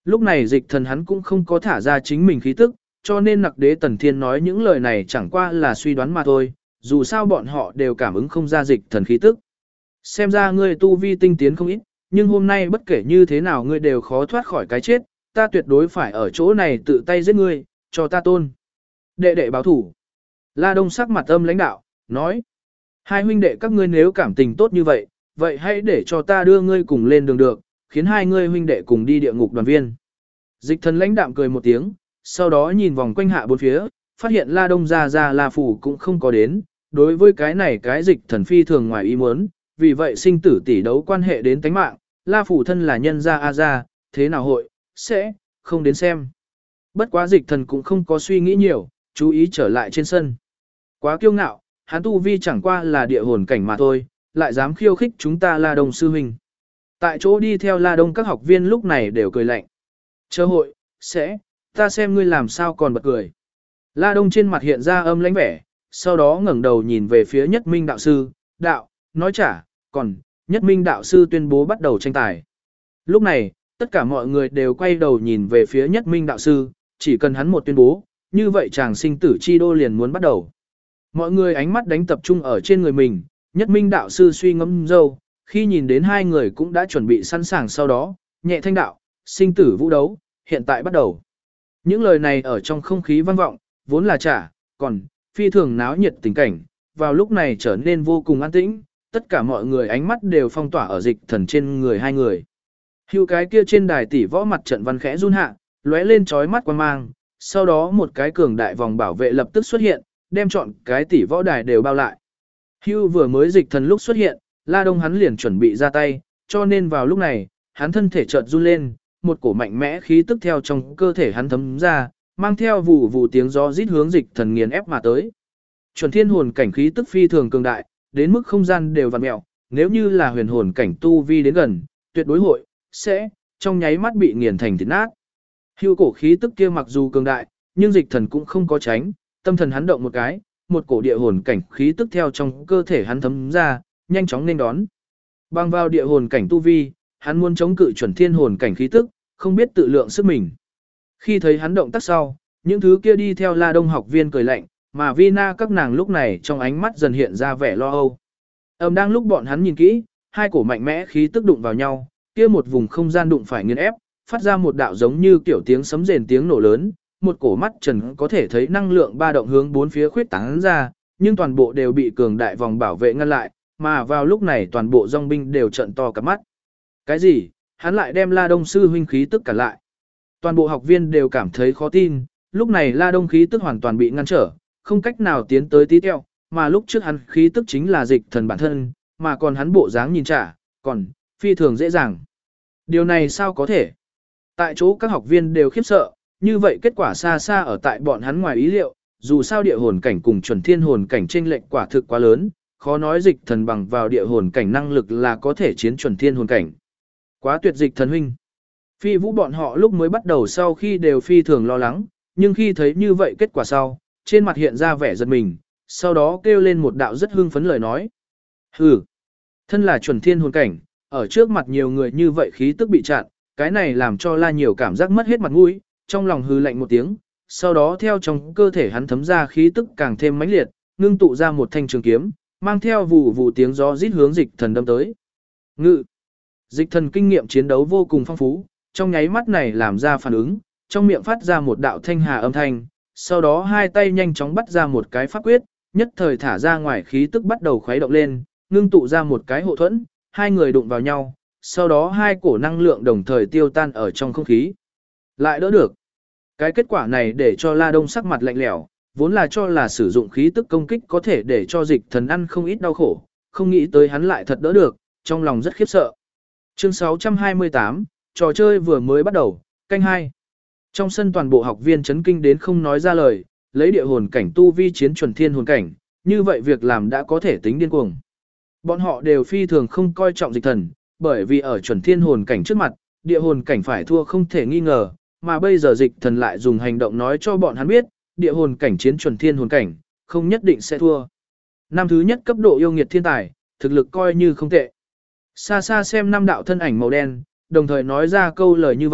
Lúc này dịch thần hắn cũng không có thả ra chính mình khí tức, cho nên nặc đế tần thiên nói những lời này chẳng qua là suy đoán mà thôi, dù sao bọn họ đều cảm ứng không ra dịch thần khí tức. Xem ra ngươi tu vi tinh tiến không ít, nhưng hôm nay bất kể như thế nào ngươi đều khó thoát khỏi cái chết, ta tuyệt đối phải ở chỗ này tự tay giết ngươi, cho ta tôn. Đệ đệ báo thủ. La Đông sắc mặt âm lãnh đạo, nói. Hai huynh đệ các ngươi nếu cảm tình tốt như vậy, vậy hãy để cho ta đưa ngươi cùng lên đường được, khiến hai ngươi huynh đệ cùng đi địa ngục đoàn viên. Dịch thần lãnh đạm cười một tiếng, sau đó nhìn vòng quanh hạ bốn phía, phát hiện La Đông ra La Phủ cũng không có đến, đối với cái này cái dịch thần phi thường ngoài ý muốn, vì vậy sinh tử tỷ đấu quan hệ đến tánh mạng, La Phủ thân là nhân gia A gia, thế nào hội, sẽ, không đến xem. Bất quá dịch thần cũng không có suy nghĩ nhiều, chú ý trở lại trên sân. Quá kiêu ngạo, hắn tu vi chẳng qua là địa hồn cảnh mà thôi, lại dám khiêu khích chúng ta La Đông sư huynh. Tại chỗ đi theo La Đông các học viên lúc này đều cười lạnh. Chờ hội, sẽ, ta xem ngươi làm sao còn bật cười. La Đông trên mặt hiện ra âm lãnh vẻ, sau đó ngẩng đầu nhìn về phía Nhất Minh đạo sư, đạo, nói trả, còn, Nhất Minh đạo sư tuyên bố bắt đầu tranh tài. Lúc này, tất cả mọi người đều quay đầu nhìn về phía Nhất Minh đạo sư, chỉ cần hắn một tuyên bố, như vậy chàng sinh tử chi đô liền muốn bắt đầu. Mọi người ánh mắt đánh tập trung ở trên người mình, Nhất Minh đạo sư suy ngẫm dâu, khi nhìn đến hai người cũng đã chuẩn bị sẵn sàng sau đó, nhẹ thanh đạo, sinh tử vũ đấu, hiện tại bắt đầu. Những lời này ở trong không khí vang vọng, vốn là trả, còn, phi thường náo nhiệt tình cảnh, vào lúc này trở nên vô cùng an tĩnh, tất cả mọi người ánh mắt đều phong tỏa ở dịch thần trên người hai người. Hưu cái kia trên đài tỷ võ mặt trận văn khẽ run hạ, lóe lên chói mắt quan mang, sau đó một cái cường đại vòng bảo vệ lập tức xuất hiện, đem chọn cái tỷ võ đài đều bao lại. Hưu vừa mới dịch thần lúc xuất hiện, La Đông hắn liền chuẩn bị ra tay, cho nên vào lúc này, hắn thân thể chợt run lên, một cổ mạnh mẽ khí tức theo trong cơ thể hắn thấm ra, mang theo vụ vụ tiếng gió rít hướng dịch thần nghiền ép mà tới. Chuẩn thiên hồn cảnh khí tức phi thường cường đại, đến mức không gian đều vặn mèo, nếu như là huyền hồn cảnh tu vi đến gần, tuyệt đối hội sẽ trong nháy mắt bị nghiền thành thịt nát. Hưu cổ khí tức kia mặc dù cường đại, nhưng dịch thần cũng không có tránh, tâm thần hắn động một cái, một cổ địa hồn cảnh khí tức theo trong cơ thể hắn thấm ra, nhanh chóng nên đón. Bằng vào địa hồn cảnh tu vi, hắn muốn chống cự chuẩn thiên hồn cảnh khí tức, không biết tự lượng sức mình. Khi thấy hắn động tác sau, những thứ kia đi theo La Đông học viên cười lạnh, mà Vina các nàng lúc này trong ánh mắt dần hiện ra vẻ lo âu. Đang lúc bọn hắn nhìn kỹ, hai cổ mạnh mẽ khí tức đụng vào nhau, kia một vùng không gian đụng phải nghiền ép, phát ra một đạo giống như kiểu tiếng sấm rền tiếng nổ lớn, một cổ mắt trần có thể thấy năng lượng ba động hướng bốn phía khuyết tán ra, nhưng toàn bộ đều bị cường đại vòng bảo vệ ngăn lại, mà vào lúc này toàn bộ dòng binh đều trợn to cả mắt. Cái gì? Hắn lại đem La Đông sư huynh khí tức cả lại. Toàn bộ học viên đều cảm thấy khó tin, lúc này La Đông khí tức hoàn toàn bị ngăn trở, không cách nào tiến tới tí teo, mà lúc trước hắn khí tức chính là dịch thần bản thân, mà còn hắn bộ dáng nhìn trả, còn phi thường dễ dàng. Điều này sao có thể? Tại chỗ các học viên đều khiếp sợ, như vậy kết quả xa xa ở tại bọn hắn ngoài ý liệu, dù sao địa hồn cảnh cùng chuẩn thiên hồn cảnh chênh lệch quả thực quá lớn, khó nói dịch thần bằng vào địa hồn cảnh năng lực là có thể chiến chuẩn thiên hồn cảnh. Quá tuyệt dịch thần huynh. Phi vũ bọn họ lúc mới bắt đầu sau khi đều phi thường lo lắng, nhưng khi thấy như vậy kết quả sau, trên mặt hiện ra vẻ giật mình, sau đó kêu lên một đạo rất hưng phấn lời nói. Hừ, thân là chuẩn thiên hồn cảnh, ở trước mặt nhiều người như vậy khí tức bị chặn, cái này làm cho La nhiều cảm giác mất hết mặt mũi, trong lòng hừ lạnh một tiếng, sau đó theo trong cơ thể hắn thấm ra khí tức càng thêm mãnh liệt, ngưng tụ ra một thanh trường kiếm, mang theo vụ vụ tiếng gió rít hướng dịch thần đâm tới. Ngự, dịch thần kinh nghiệm chiến đấu vô cùng phong phú, trong nháy mắt này làm ra phản ứng, trong miệng phát ra một đạo thanh hà âm thanh, sau đó hai tay nhanh chóng bắt ra một cái pháp quyết, nhất thời thả ra ngoài khí tức bắt đầu khuấy động lên, ngưng tụ ra một cái hộ thuẫn, hai người đụng vào nhau, sau đó hai cổ năng lượng đồng thời tiêu tan ở trong không khí. Lại đỡ được. Cái kết quả này để cho La Đông sắc mặt lạnh lẽo, vốn là cho là sử dụng khí tức công kích có thể để cho dịch thần ăn không ít đau khổ, không nghĩ tới hắn lại thật đỡ được, trong lòng rất khiếp sợ. Chương 628, trò chơi vừa mới bắt đầu, canh 2. Trong sân toàn bộ học viên chấn kinh đến không nói ra lời, lấy địa hồn cảnh tu vi chiến chuẩn thiên hồn cảnh, như vậy việc làm đã có thể tính điên cuồng. Bọn họ đều phi thường không coi trọng dịch thần, bởi vì ở chuẩn thiên hồn cảnh trước mặt, địa hồn cảnh phải thua không thể nghi ngờ, mà bây giờ dịch thần lại dùng hành động nói cho bọn hắn biết, địa hồn cảnh chiến chuẩn thiên hồn cảnh, không nhất định sẽ thua. Năm thứ nhất cấp độ yêu nghiệt thiên tài, thực lực coi như không tệ. Xa xa xem năm đạo thân ảnh màu đen, đồng thời nói ra câu lời như vậy,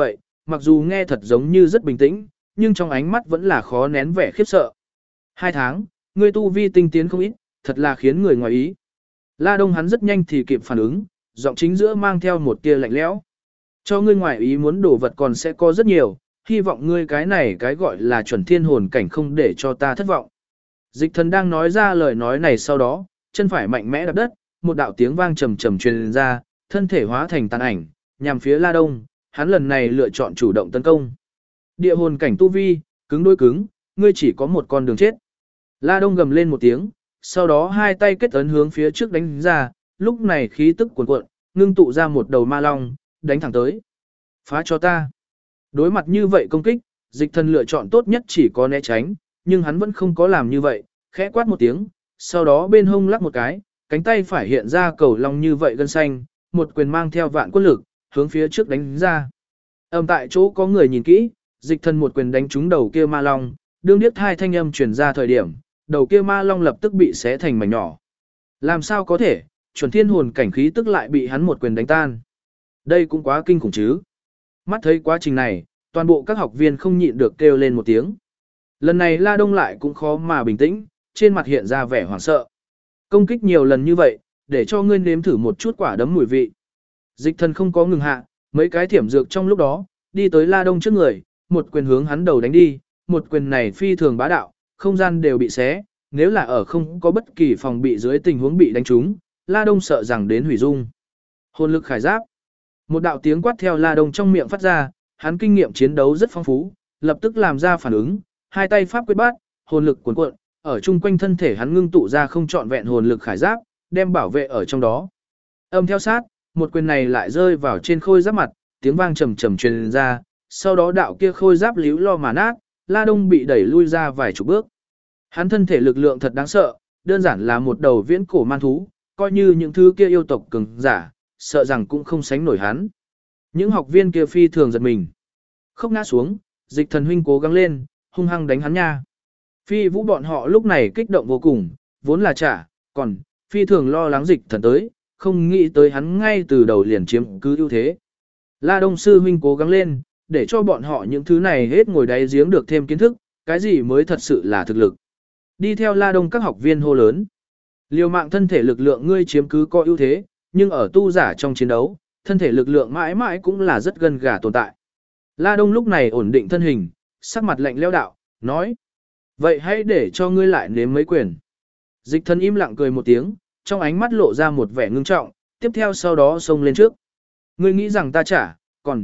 mặc dù nghe thật giống như rất bình tĩnh, nhưng trong ánh mắt vẫn là khó nén vẻ khiếp sợ. 2 tháng, ngươi tu vi tinh tiến không ít, thật là khiến người ngoài ý. La Đông hắn rất nhanh thì kịp phản ứng, giọng chính giữa mang theo một tia lạnh lẽo. Cho ngươi ngoài ý muốn đồ vật còn sẽ có rất nhiều, hy vọng ngươi cái này cái gọi là chuẩn thiên hồn cảnh không để cho ta thất vọng. Dịch thần đang nói ra lời nói này sau đó, chân phải mạnh mẽ đạp đất, một đạo tiếng vang trầm trầm truyền ra, thân thể hóa thành tàn ảnh, nhằm phía La Đông, hắn lần này lựa chọn chủ động tấn công. Địa hồn cảnh tu vi, cứng đối cứng, ngươi chỉ có một con đường chết. La Đông gầm lên một tiếng, sau đó hai tay kết ấn hướng phía trước đánh ra, lúc này khí tức cuồn cuộn, ngưng tụ ra một đầu ma long, đánh thẳng tới. Phá cho ta. Đối mặt như vậy công kích, dịch thần lựa chọn tốt nhất chỉ có né tránh, nhưng hắn vẫn không có làm như vậy, khẽ quát một tiếng, sau đó bên hông lắc một cái, cánh tay phải hiện ra cầu long như vậy gân xanh, một quyền mang theo vạn quân lực, hướng phía trước đánh ra. Tại chỗ có người nhìn kỹ, dịch thần một quyền đánh trúng đầu kia ma long, đương điếc hai thanh âm truyền ra thời điểm, đầu kia ma long lập tức bị xé thành mảnh nhỏ. Làm sao có thể, chuẩn thiên hồn cảnh khí tức lại bị hắn một quyền đánh tan. Đây cũng quá kinh khủng chứ. Mắt thấy quá trình này, toàn bộ các học viên không nhịn được kêu lên một tiếng. Lần này La Đông lại cũng khó mà bình tĩnh, trên mặt hiện ra vẻ hoảng sợ. Công kích nhiều lần như vậy, để cho ngươi nếm thử một chút quả đấm mùi vị. Dịch thần không có ngừng hạ, mấy cái thiểm dược trong lúc đó, đi tới La Đông trước người, một quyền hướng hắn đầu đánh đi, một quyền này phi thường bá đạo, không gian đều bị xé, nếu là ở không có bất kỳ phòng bị dưới tình huống bị đánh trúng, La Đông sợ rằng đến hủy dung. Hồn lực khải giáp. Một đạo tiếng quát theo La Đông trong miệng phát ra, hắn kinh nghiệm chiến đấu rất phong phú, lập tức làm ra phản ứng, hai tay pháp quyết bát, hồn lực cuồn cuộn, ở chung quanh thân thể hắn ngưng tụ ra không trọn vẹn hồn lực khải giáp, đem bảo vệ ở trong đó. Âm theo sát, một quyền này lại rơi vào trên khôi giáp mặt, tiếng vang trầm trầm truyền ra, sau đó đạo kia khôi giáp líu lo mà nát, La Đông bị đẩy lui ra vài chục bước. Hắn thân thể lực lượng thật đáng sợ, đơn giản là một đầu viễn cổ man thú, coi như những thứ kia yêu tộc cường giả, sợ rằng cũng không sánh nổi hắn. Những học viên kia phi thường giật mình. Khóc ngã xuống, dịch thần huynh cố gắng lên, hung hăng đánh hắn nha. Phi vũ bọn họ lúc này kích động vô cùng, vốn là trả, còn, phi thường lo lắng dịch thần tới, không nghĩ tới hắn ngay từ đầu liền chiếm cứ ưu thế. La Đông sư huynh cố gắng lên, để cho bọn họ những thứ này hết ngồi đáy giếng được thêm kiến thức, cái gì mới thật sự là thực lực. Đi theo La Đông các học viên hô lớn. Liều mạng thân thể lực lượng ngươi chiếm cứ có ưu thế, nhưng ở tu giả trong chiến đấu, thân thể lực lượng mãi mãi cũng là rất gần gà tồn tại. La Đông lúc này ổn định thân hình, sắc mặt lạnh lẽo đạo, nói. Vậy hãy để cho ngươi lại nếm mấy quyền. Dịch thần im lặng cười một tiếng, trong ánh mắt lộ ra một vẻ ngưng trọng, tiếp theo sau đó xông lên trước. Ngươi nghĩ rằng ta trả, còn,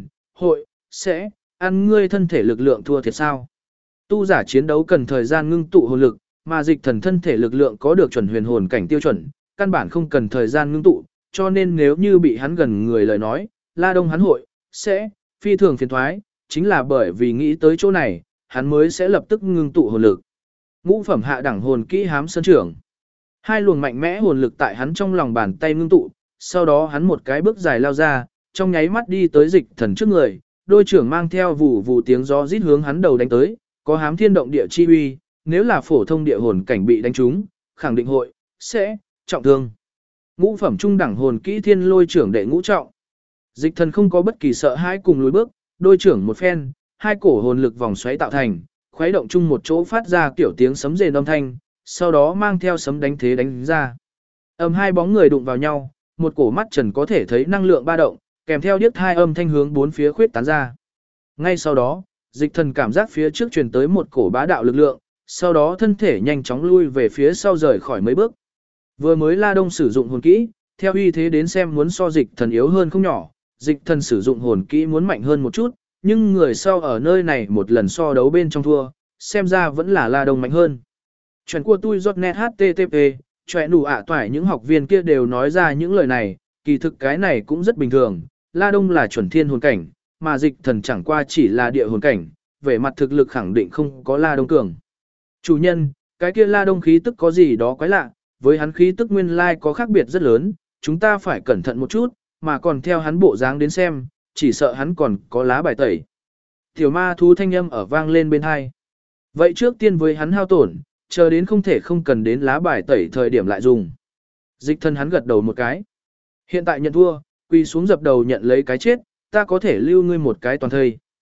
sẽ, ăn ngươi thân thể lực lượng thua thiệt sao? Tu giả chiến đấu cần thời gian ngưng tụ hồn lực, mà dịch thần thân thể lực lượng có được chuẩn huyền hồn cảnh tiêu chuẩn, căn bản không cần thời gian ngưng tụ, cho nên nếu như bị hắn gần người lời nói, La Đông hắn sẽ, phi thường phiền thoái, chính là bởi vì nghĩ tới chỗ này, hắn mới sẽ lập tức ngưng tụ hồn lực. Ngũ phẩm hạ đẳng hồn kỹ hám sơn trưởng. Hai luồng mạnh mẽ hồn lực tại hắn trong lòng bàn tay ngưng tụ, sau đó hắn một cái bước dài lao ra, trong nháy mắt đi tới dịch thần trước người, đôi trưởng mang theo vụ vụ tiếng gió rít hướng hắn đầu đánh tới, có hám thiên động địa chi uy, nếu là phổ thông địa hồn cảnh bị đánh trúng, khẳng định sẽ trọng thương. Ngũ phẩm trung đẳng hồn kỹ thiên lôi trưởng đệ ngũ trọng. Dịch thần không có bất kỳ sợ hãi cùng lùi bước, đôi trưởng một phen, hai cổ hồn lực vòng xoáy tạo thành, khuấy động chung một chỗ phát ra kiểu tiếng sấm rền âm thanh, sau đó mang theo sấm đánh thế đánh ra. Hai bóng người đụng vào nhau, một cổ mắt trần có thể thấy năng lượng ba động, kèm theo điếc hai âm thanh hướng bốn phía khuyết tán ra. Ngay sau đó, dịch thần cảm giác phía trước truyền tới một cổ bá đạo lực lượng, sau đó thân thể nhanh chóng lui về phía sau rời khỏi mấy bước. Vừa mới La Đông sử dụng hồn kỹ, theo uy thế đến xem muốn so dịch thần yếu hơn không nhỏ, dịch thần sử dụng hồn kỹ muốn mạnh hơn một chút, nhưng người sau ở nơi này một lần so đấu bên trong thua, xem ra vẫn là La Đông mạnh hơn. Chuyện của tôi .net http, chuyện đủ toải những học viên kia đều nói ra những lời này, kỳ thực cái này cũng rất bình thường, La Đông là chuẩn thiên hồn cảnh, mà dịch thần chẳng qua chỉ là địa hồn cảnh, về mặt thực lực khẳng định không có La Đông cường. Chủ nhân, cái kia La Đông khí tức có gì đó quái lạ, với hắn khí tức nguyên lai có khác biệt rất lớn, chúng ta phải cẩn thận một chút, mà còn theo hắn bộ dáng đến xem, chỉ sợ hắn còn có lá bài tẩy. Tiểu ma thú thanh âm ở vang lên bên hai. Vậy trước tiên với hắn hao tổn, chờ đến không cần đến lá bài tẩy thời điểm lại dùng. Dịch thần hắn gật đầu một cái. Hiện tại nhận thua, quỳ xuống dập đầu nhận lấy cái chết, ta có thể lưu ngươi một cái toàn thây.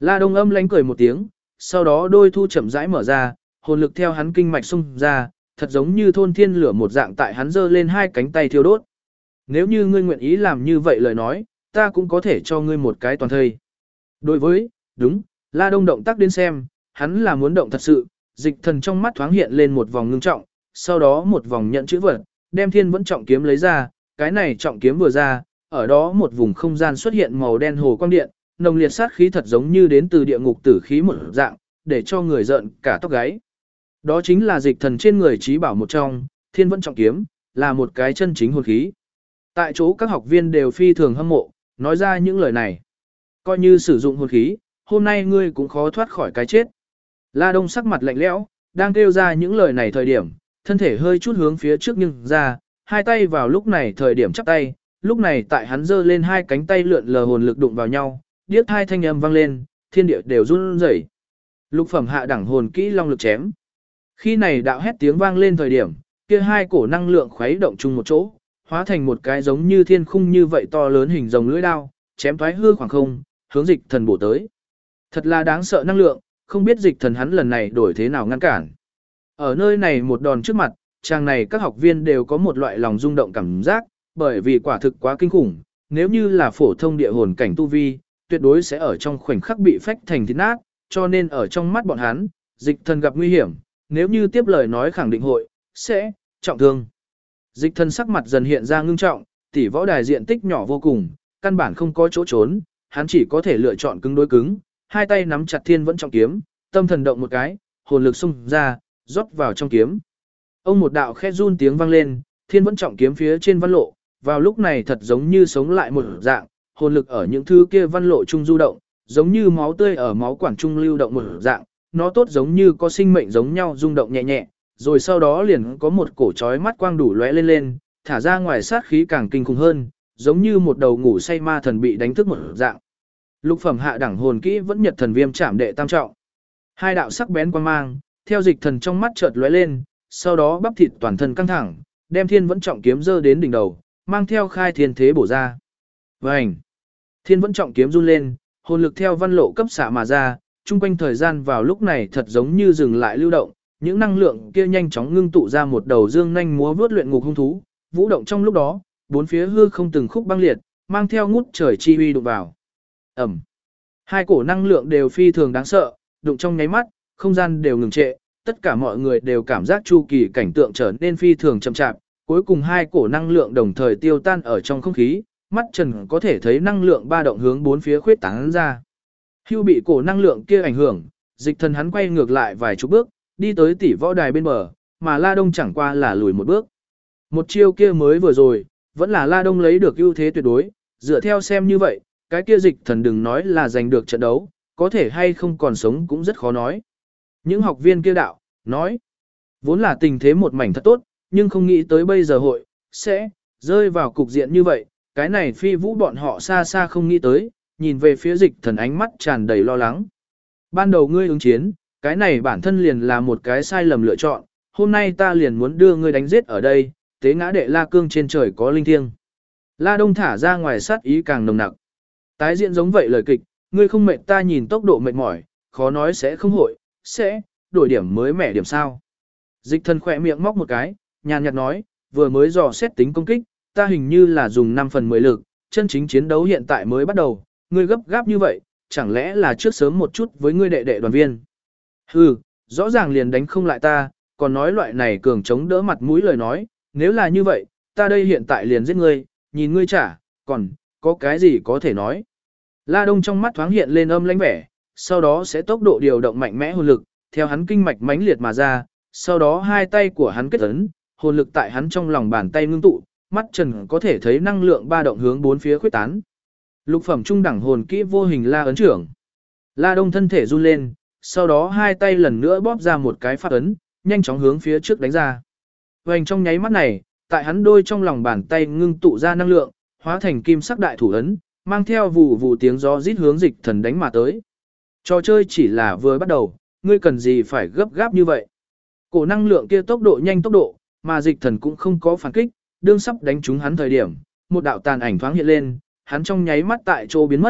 La Đông âm lánh cười một tiếng, sau đó đôi thu chậm rãi mở ra, hồn lực theo hắn kinh mạch xung ra, thật giống như thôn thiên lửa một dạng tại hắn giơ lên hai cánh tay thiêu đốt. Nếu như ngươi nguyện ý làm như vậy lời nói, ta cũng có thể cho ngươi một cái toàn thây. Đối với, đúng, La Đông động tác đến xem, hắn là muốn động thật sự, dịch thần trong mắt thoáng hiện lên một vòng ngưng trọng, sau đó một vòng nhận chữ vật, đem thiên vẫn trọng kiếm lấy ra, cái này trọng kiếm vừa ra, ở đó một vùng không gian xuất hiện màu đen hồ quang điện, nồng liệt sát khí thật giống như đến từ địa ngục tử khí một dạng, để cho người giận cả tóc gáy. Đó chính là dịch thần trên người trí bảo một trong, thiên vẫn trọng kiếm, là một cái chân chính hồn khí. Tại chỗ các học viên đều phi thường hâm mộ, nói ra những lời này. Coi như sử dụng hồn khí, hôm nay ngươi cũng khó thoát khỏi cái chết. La Đông sắc mặt lạnh lẽo, đang kêu ra những lời này thời điểm, thân thể hơi chút hướng phía trước nhưng ra, hai tay vào lúc này thời điểm chắp tay, lúc này tại hắn giơ lên hai cánh tay lượn lờ hồn lực đụng vào nhau, điếc hai thanh âm vang lên, thiên địa đều run rẩy. Lục phẩm hạ đẳng hồn kỹ long lực chém. Khi này đạo hét tiếng vang lên thời điểm, kia hai cổ năng lượng khuấy động chung một chỗ, hóa thành một cái giống như thiên khung như vậy to lớn hình rồng lưỡi đao, chém thoái hư khoảng không, hướng dịch thần bổ tới. Thật là đáng sợ năng lượng, không biết dịch thần hắn lần này đổi thế nào ngăn cản. Ở nơi này một đòn trước mặt, chàng này các học viên đều có một loại lòng rung động cảm giác, bởi vì quả thực quá kinh khủng, nếu như là phổ thông địa hồn cảnh tu vi, tuyệt đối sẽ ở trong khoảnh khắc bị phách thành thịt nát, cho nên ở trong mắt bọn hắn, dịch thần gặp nguy hiểm, nếu như tiếp lời nói khẳng định hội, sẽ trọng thương. Dịch thần sắc mặt dần hiện ra ngưng trọng, tỷ võ đài diện tích nhỏ vô cùng, căn bản không có chỗ trốn, hắn chỉ có thể lựa chọn cứng đối cứng, hai tay nắm chặt thiên vẫn trọng kiếm, tâm thần động một cái, hồn lực xung ra, rót vào trong kiếm. Ông một đạo khẽ run tiếng vang lên, thiên vẫn trọng kiếm phía trên văn lộ, vào lúc này thật giống như sống lại một dạng, hồn lực ở những thứ kia văn lộ trung du động, giống như máu tươi ở máu quản trung lưu động một dạng, nó tốt giống như có sinh mệnh giống nhau rung động nhẹ nhẹ, rồi sau đó liền có một cổ chói mắt quang đủ lóe lên lên, thả ra ngoài sát khí càng kinh khủng hơn, giống như một đầu ngủ say ma thần bị đánh thức một dạng. Lục phẩm hạ đẳng hồn kỹ vẫn nhật thần viêm chạm đệ tam trọng. Hai đạo sắc bén quang mang, theo dịch thần trong mắt chợt lóe lên, sau đó bắp thịt toàn thân căng thẳng, đem thiên vẫn trọng kiếm giơ đến đỉnh đầu, mang theo khai thiên thế bổ ra. Vành! Thiên vẫn trọng kiếm run lên, hồn lực theo văn lộ cấp xạ mà ra, chung quanh thời gian vào lúc này thật giống như dừng lại lưu động, những năng lượng kia nhanh chóng ngưng tụ ra một đầu dương nhanh múa vướt luyện ngục hung thú, vũ động trong lúc đó, bốn phía hư không từng khúc băng liệt, mang theo ngút trời chi uy đụng vào. Ẩm. Hai cổ năng lượng đều phi thường đáng sợ, đụng trong nháy mắt, không gian đều ngừng trệ, tất cả mọi người đều cảm giác chu kỳ cảnh tượng trở nên phi thường chậm chạp, cuối cùng hai cổ năng lượng đồng thời tiêu tan ở trong không khí, mắt trần có thể thấy năng lượng ba động hướng bốn phía khuyết tán ra. Hưu bị cổ năng lượng kia ảnh hưởng, dịch thần hắn quay ngược lại vài chục bước, đi tới tỷ võ đài bên bờ, mà La Đông chẳng qua là lùi một bước. Một chiêu kia mới vừa rồi, vẫn là La Đông lấy được ưu thế tuyệt đối, dựa theo xem như vậy, cái kia dịch thần đừng nói là giành được trận đấu, có thể hay không còn sống cũng rất khó nói. Những học viên kia đạo, nói, vốn là tình thế một mảnh thật tốt, nhưng không nghĩ tới bây giờ hội, sẽ, rơi vào cục diện như vậy, cái này phi vũ bọn họ xa xa không nghĩ tới, nhìn về phía dịch thần ánh mắt tràn đầy lo lắng. Ban đầu ngươi ứng chiến, cái này bản thân liền là một cái sai lầm lựa chọn, hôm nay ta liền muốn đưa ngươi đánh giết ở đây, tế ngã đệ La Cương trên trời có linh thiêng. La Đông thả ra ngoài sát ý càng nồng nặc. Tái diễn giống vậy lời kịch, ngươi không mệt ta nhìn tốc độ mệt mỏi, khó nói sẽ không hội, sẽ, đổi điểm mới mẻ điểm sao. Dịch thần khỏe miệng móc một cái, nhàn nhạt nói, vừa mới dò xét tính công kích, ta hình như là dùng 5 phần 10 lực, chân chính chiến đấu hiện tại mới bắt đầu, ngươi gấp gáp như vậy, chẳng lẽ là trước sớm một chút với ngươi đệ đệ đoàn viên. Hừ, rõ ràng liền đánh không lại ta, còn nói loại này cường chống đỡ mặt mũi lời nói, nếu là như vậy, ta đây hiện tại liền giết ngươi, nhìn ngươi trả, còn, có cái gì có thể nói. La Đông trong mắt thoáng hiện lên âm lãnh vẻ, sau đó sẽ tốc độ điều động mạnh mẽ hồn lực, theo hắn kinh mạch mãnh liệt mà ra, sau đó hai tay của hắn kết ấn, hồn lực tại hắn trong lòng bàn tay ngưng tụ, mắt trần có thể thấy năng lượng ba động hướng bốn phía khuyết tán. Lục phẩm trung đẳng hồn kỹ vô hình La ấn trưởng. La Đông thân thể run lên, sau đó hai tay lần nữa bóp ra một cái phát ấn, nhanh chóng hướng phía trước đánh ra. Vành trong nháy mắt này, tại hắn đôi trong lòng bàn tay ngưng tụ ra năng lượng, hóa thành kim sắc đại thủ ấn, mang theo vụ vụ tiếng gió rít hướng dịch thần đánh mà tới. Trò chơi chỉ là vừa bắt đầu, ngươi cần gì phải gấp gáp như vậy. Cổ năng lượng kia tốc độ nhanh tốc độ, mà dịch thần cũng không có phản kích, đương sắp đánh trúng hắn thời điểm, một đạo tàn ảnh thoáng hiện lên, hắn trong nháy mắt tại chỗ biến mất,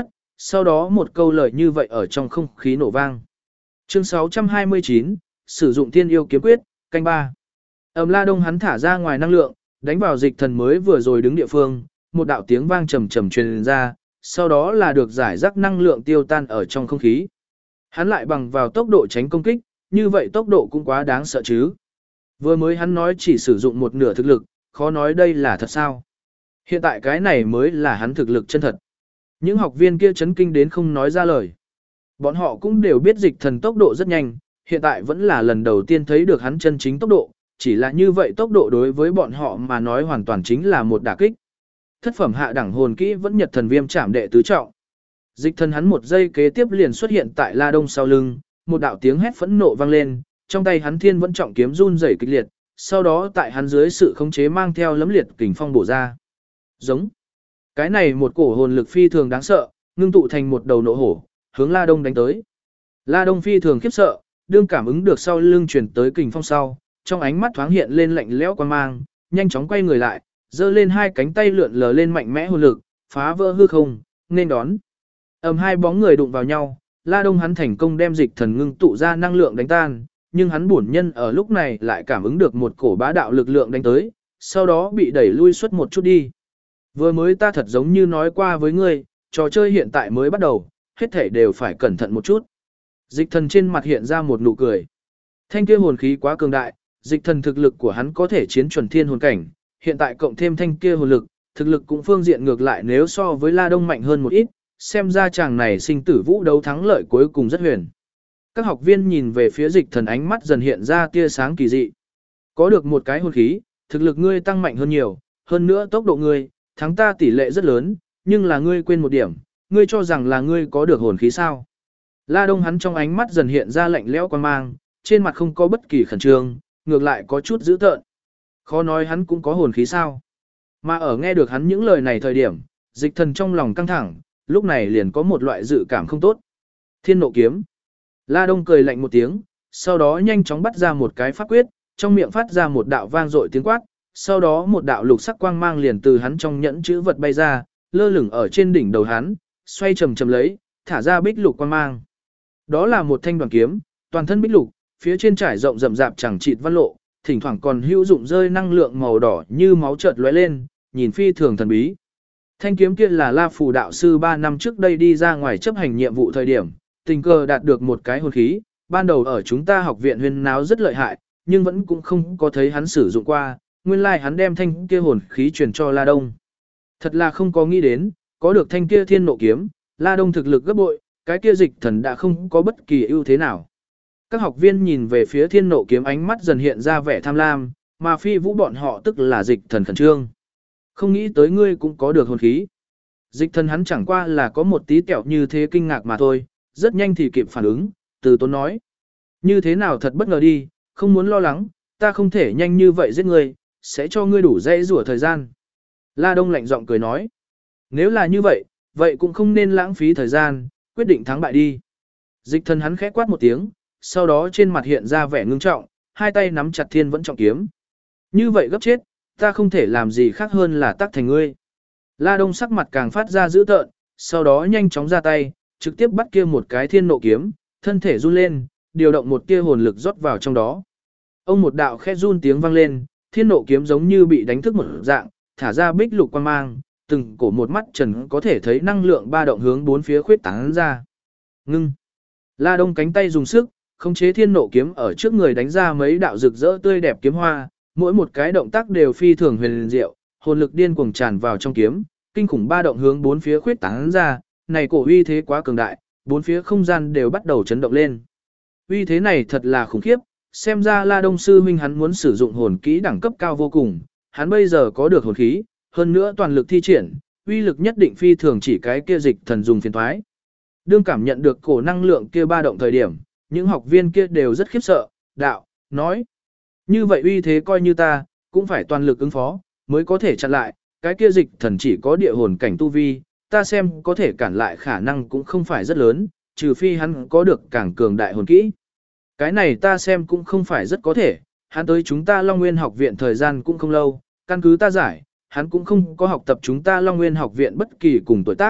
sau đó một câu lời như vậy ở trong không khí nổ vang. Chương 629, sử dụng thiên yêu kiếm quyết, canh 3. La Đông hắn thả ra ngoài năng lượng, đánh vào dịch thần mới vừa rồi đứng địa phương, một đạo tiếng vang trầm trầm truyền ra, sau đó là được giải rác năng lượng tiêu tan ở trong không khí. Hắn lại bằng vào tốc độ tránh công kích, như vậy tốc độ cũng quá đáng sợ chứ. Vừa mới hắn nói chỉ sử dụng một nửa thực lực, khó nói đây là thật sao. Hiện tại cái này mới là hắn thực lực chân thật. Những học viên kia chấn kinh đến không nói ra lời. Bọn họ cũng đều biết dịch thần tốc độ rất nhanh, hiện tại vẫn là lần đầu tiên thấy được hắn chân chính tốc độ, chỉ là như vậy tốc độ đối với bọn họ mà nói hoàn toàn chính là một đả kích. Thất phẩm hạ đẳng hồn kỹ vẫn nhật thần viêm trảm đệ tứ trọng. Dịch thần hắn một giây kế tiếp liền xuất hiện tại La Đông sau lưng, một đạo tiếng hét phẫn nộ vang lên, trong tay hắn thiên vẫn trọng kiếm run rẩy kịch liệt, sau đó tại hắn dưới sự khống chế mang theo lấm liệt kình phong bổ ra. Giống. Cái này một cổ hồn lực phi thường đáng sợ, ngưng tụ thành một đầu nộ hổ, hướng La Đông đánh tới. La Đông phi thường khiếp sợ, đương cảm ứng được sau lưng truyền tới kình phong sau, trong ánh mắt thoáng hiện lên lạnh lẽo quan mang, nhanh chóng quay người lại, giơ lên hai cánh tay lượn lờ lên mạnh mẽ hồn lực, phá vỡ hư không, nên đón. Hai bóng người đụng vào nhau, La Đông hắn thành công đem dịch thần ngưng tụ ra năng lượng đánh tan, nhưng hắn bổn nhân ở lúc này lại cảm ứng được một cổ bá đạo lực lượng đánh tới, sau đó bị đẩy lui suốt một chút đi. Vừa mới ta thật giống như nói qua với ngươi, trò chơi hiện tại mới bắt đầu, hết thể đều phải cẩn thận một chút. Dịch thần trên mặt hiện ra một nụ cười. Thanh kia hồn khí quá cường đại, dịch thần thực lực của hắn có thể chiến chuẩn thiên hồn cảnh, hiện tại cộng thêm thanh kia hồn lực, thực lực cũng phương diện ngược lại nếu so với La Đông mạnh hơn một ít, xem ra chàng này sinh tử vũ đấu thắng lợi cuối cùng rất huyền. Các học viên nhìn về phía dịch thần ánh mắt dần hiện ra tia sáng kỳ dị. Có được một cái hồn khí, thực lực ngươi tăng mạnh hơn nhiều, hơn nữa tốc độ ngươi, thắng ta tỷ lệ rất lớn, nhưng là ngươi quên một điểm, ngươi cho rằng là ngươi có được hồn khí sao. La Đông hắn trong ánh mắt dần hiện ra lạnh lẽo quan mang, trên mặt không có bất kỳ khẩn trương, ngược lại có chút dữ tợn. Khó nói hắn cũng có hồn khí sao. Mà ở nghe được hắn những lời này thời điểm, dịch thần trong lòng căng thẳng, lúc này liền có một loại dự cảm không tốt. Thiên nộ kiếm. La Đông cười lạnh một tiếng, sau đó nhanh chóng bắt ra một cái pháp quyết, trong miệng phát ra một đạo vang dội tiếng quát, sau đó một đạo lục sắc quang mang liền từ hắn trong nhẫn chữ vật bay ra, lơ lửng ở trên đỉnh đầu hắn, xoay chầm chầm lấy, thả ra bích lục quang mang. Đó là một thanh đoàn kiếm, toàn thân bích lục, phía trên trải rộng rậm rạp chẳng chịt văn lộ, thỉnh thoảng còn hữu dụng rơi năng lượng màu đỏ như máu chợt lóe lên, nhìn phi thường thần bí. Thanh kiếm kia là La Phù đạo sư 3 năm trước đây đi ra ngoài chấp hành nhiệm vụ thời điểm, tình cờ đạt được một cái hồn khí, ban đầu ở chúng ta học viện huyên náo rất lợi hại, nhưng vẫn cũng không có thấy hắn sử dụng qua, nguyên lai hắn đem thanh kia hồn khí truyền cho La Đông. Thật là không có nghĩ đến, có được thanh kia thiên nộ kiếm, La Đông thực lực gấp bội, cái kia dịch thần đã không có bất kỳ ưu thế nào. Các học viên nhìn về phía thiên nộ kiếm ánh mắt dần hiện ra vẻ tham lam, mà phi vũ bọn họ tức là dịch thần khẩn trương. Không nghĩ tới ngươi cũng có được hồn khí. Dịch thần hắn chẳng qua là có một tí kẹo như thế kinh ngạc mà thôi, rất nhanh thì kịp phản ứng, từ tốn nói. Như thế nào thật bất ngờ đi, không muốn lo lắng, ta không thể nhanh như vậy giết ngươi, sẽ cho ngươi đủ dây rủa thời gian. La Đông lạnh giọng cười nói. Nếu là như vậy, vậy cũng không nên lãng phí thời gian, quyết định thắng bại đi. Dịch thần hắn khẽ quát một tiếng, sau đó trên mặt hiện ra vẻ ngưng trọng, hai tay nắm chặt thiên vẫn trọng kiếm. Như vậy gấp chết, ta không thể làm gì khác hơn là tác thành ngươi. La Đông sắc mặt càng phát ra dữ tợn, sau đó nhanh chóng ra tay, trực tiếp bắt kia một cái thiên nộ kiếm, thân thể run lên, điều động một tia hồn lực rót vào trong đó. Ông một đạo khẽ run tiếng vang lên, thiên nộ kiếm giống như bị đánh thức một dạng, thả ra bích lục quang mang, từng cổ một mắt trần có thể thấy năng lượng ba động hướng bốn phía khuyết tán ra. Ngưng. La Đông cánh tay dùng sức, khống chế thiên nộ kiếm ở trước người đánh ra mấy đạo rực rỡ tươi đẹp kiếm hoa, mỗi một cái động tác đều phi thường huyền diệu, hồn lực điên cuồng tràn vào trong kiếm, kinh khủng ba động hướng bốn phía khuyết tán ra, này cổ uy thế quá cường đại, bốn phía không gian đều bắt đầu chấn động lên. Uy thế này thật là khủng khiếp, xem ra La Đông sư huynh hắn muốn sử dụng hồn kỹ đẳng cấp cao vô cùng, hắn bây giờ có được hồn khí, hơn nữa toàn lực thi triển, uy lực nhất định phi thường chỉ cái kia dịch thần dùng phiền thoái. Đương cảm nhận được cổ năng lượng kia ba động thời điểm, những học viên kia đều rất khiếp sợ, đạo, nói. Như vậy uy thế coi như ta, cũng phải toàn lực ứng phó, mới có thể chặn lại, cái kia dịch thần chỉ có địa hồn cảnh tu vi, ta xem có thể cản lại khả năng cũng không phải rất lớn, trừ phi hắn có được càng cường đại hồn kỹ. Cái này ta xem cũng không phải rất có thể, hắn tới chúng ta Long Nguyên học viện thời gian cũng không lâu, căn cứ ta giải, hắn cũng không có học tập chúng ta Long Nguyên học viện bất kỳ cùng tuổi tác,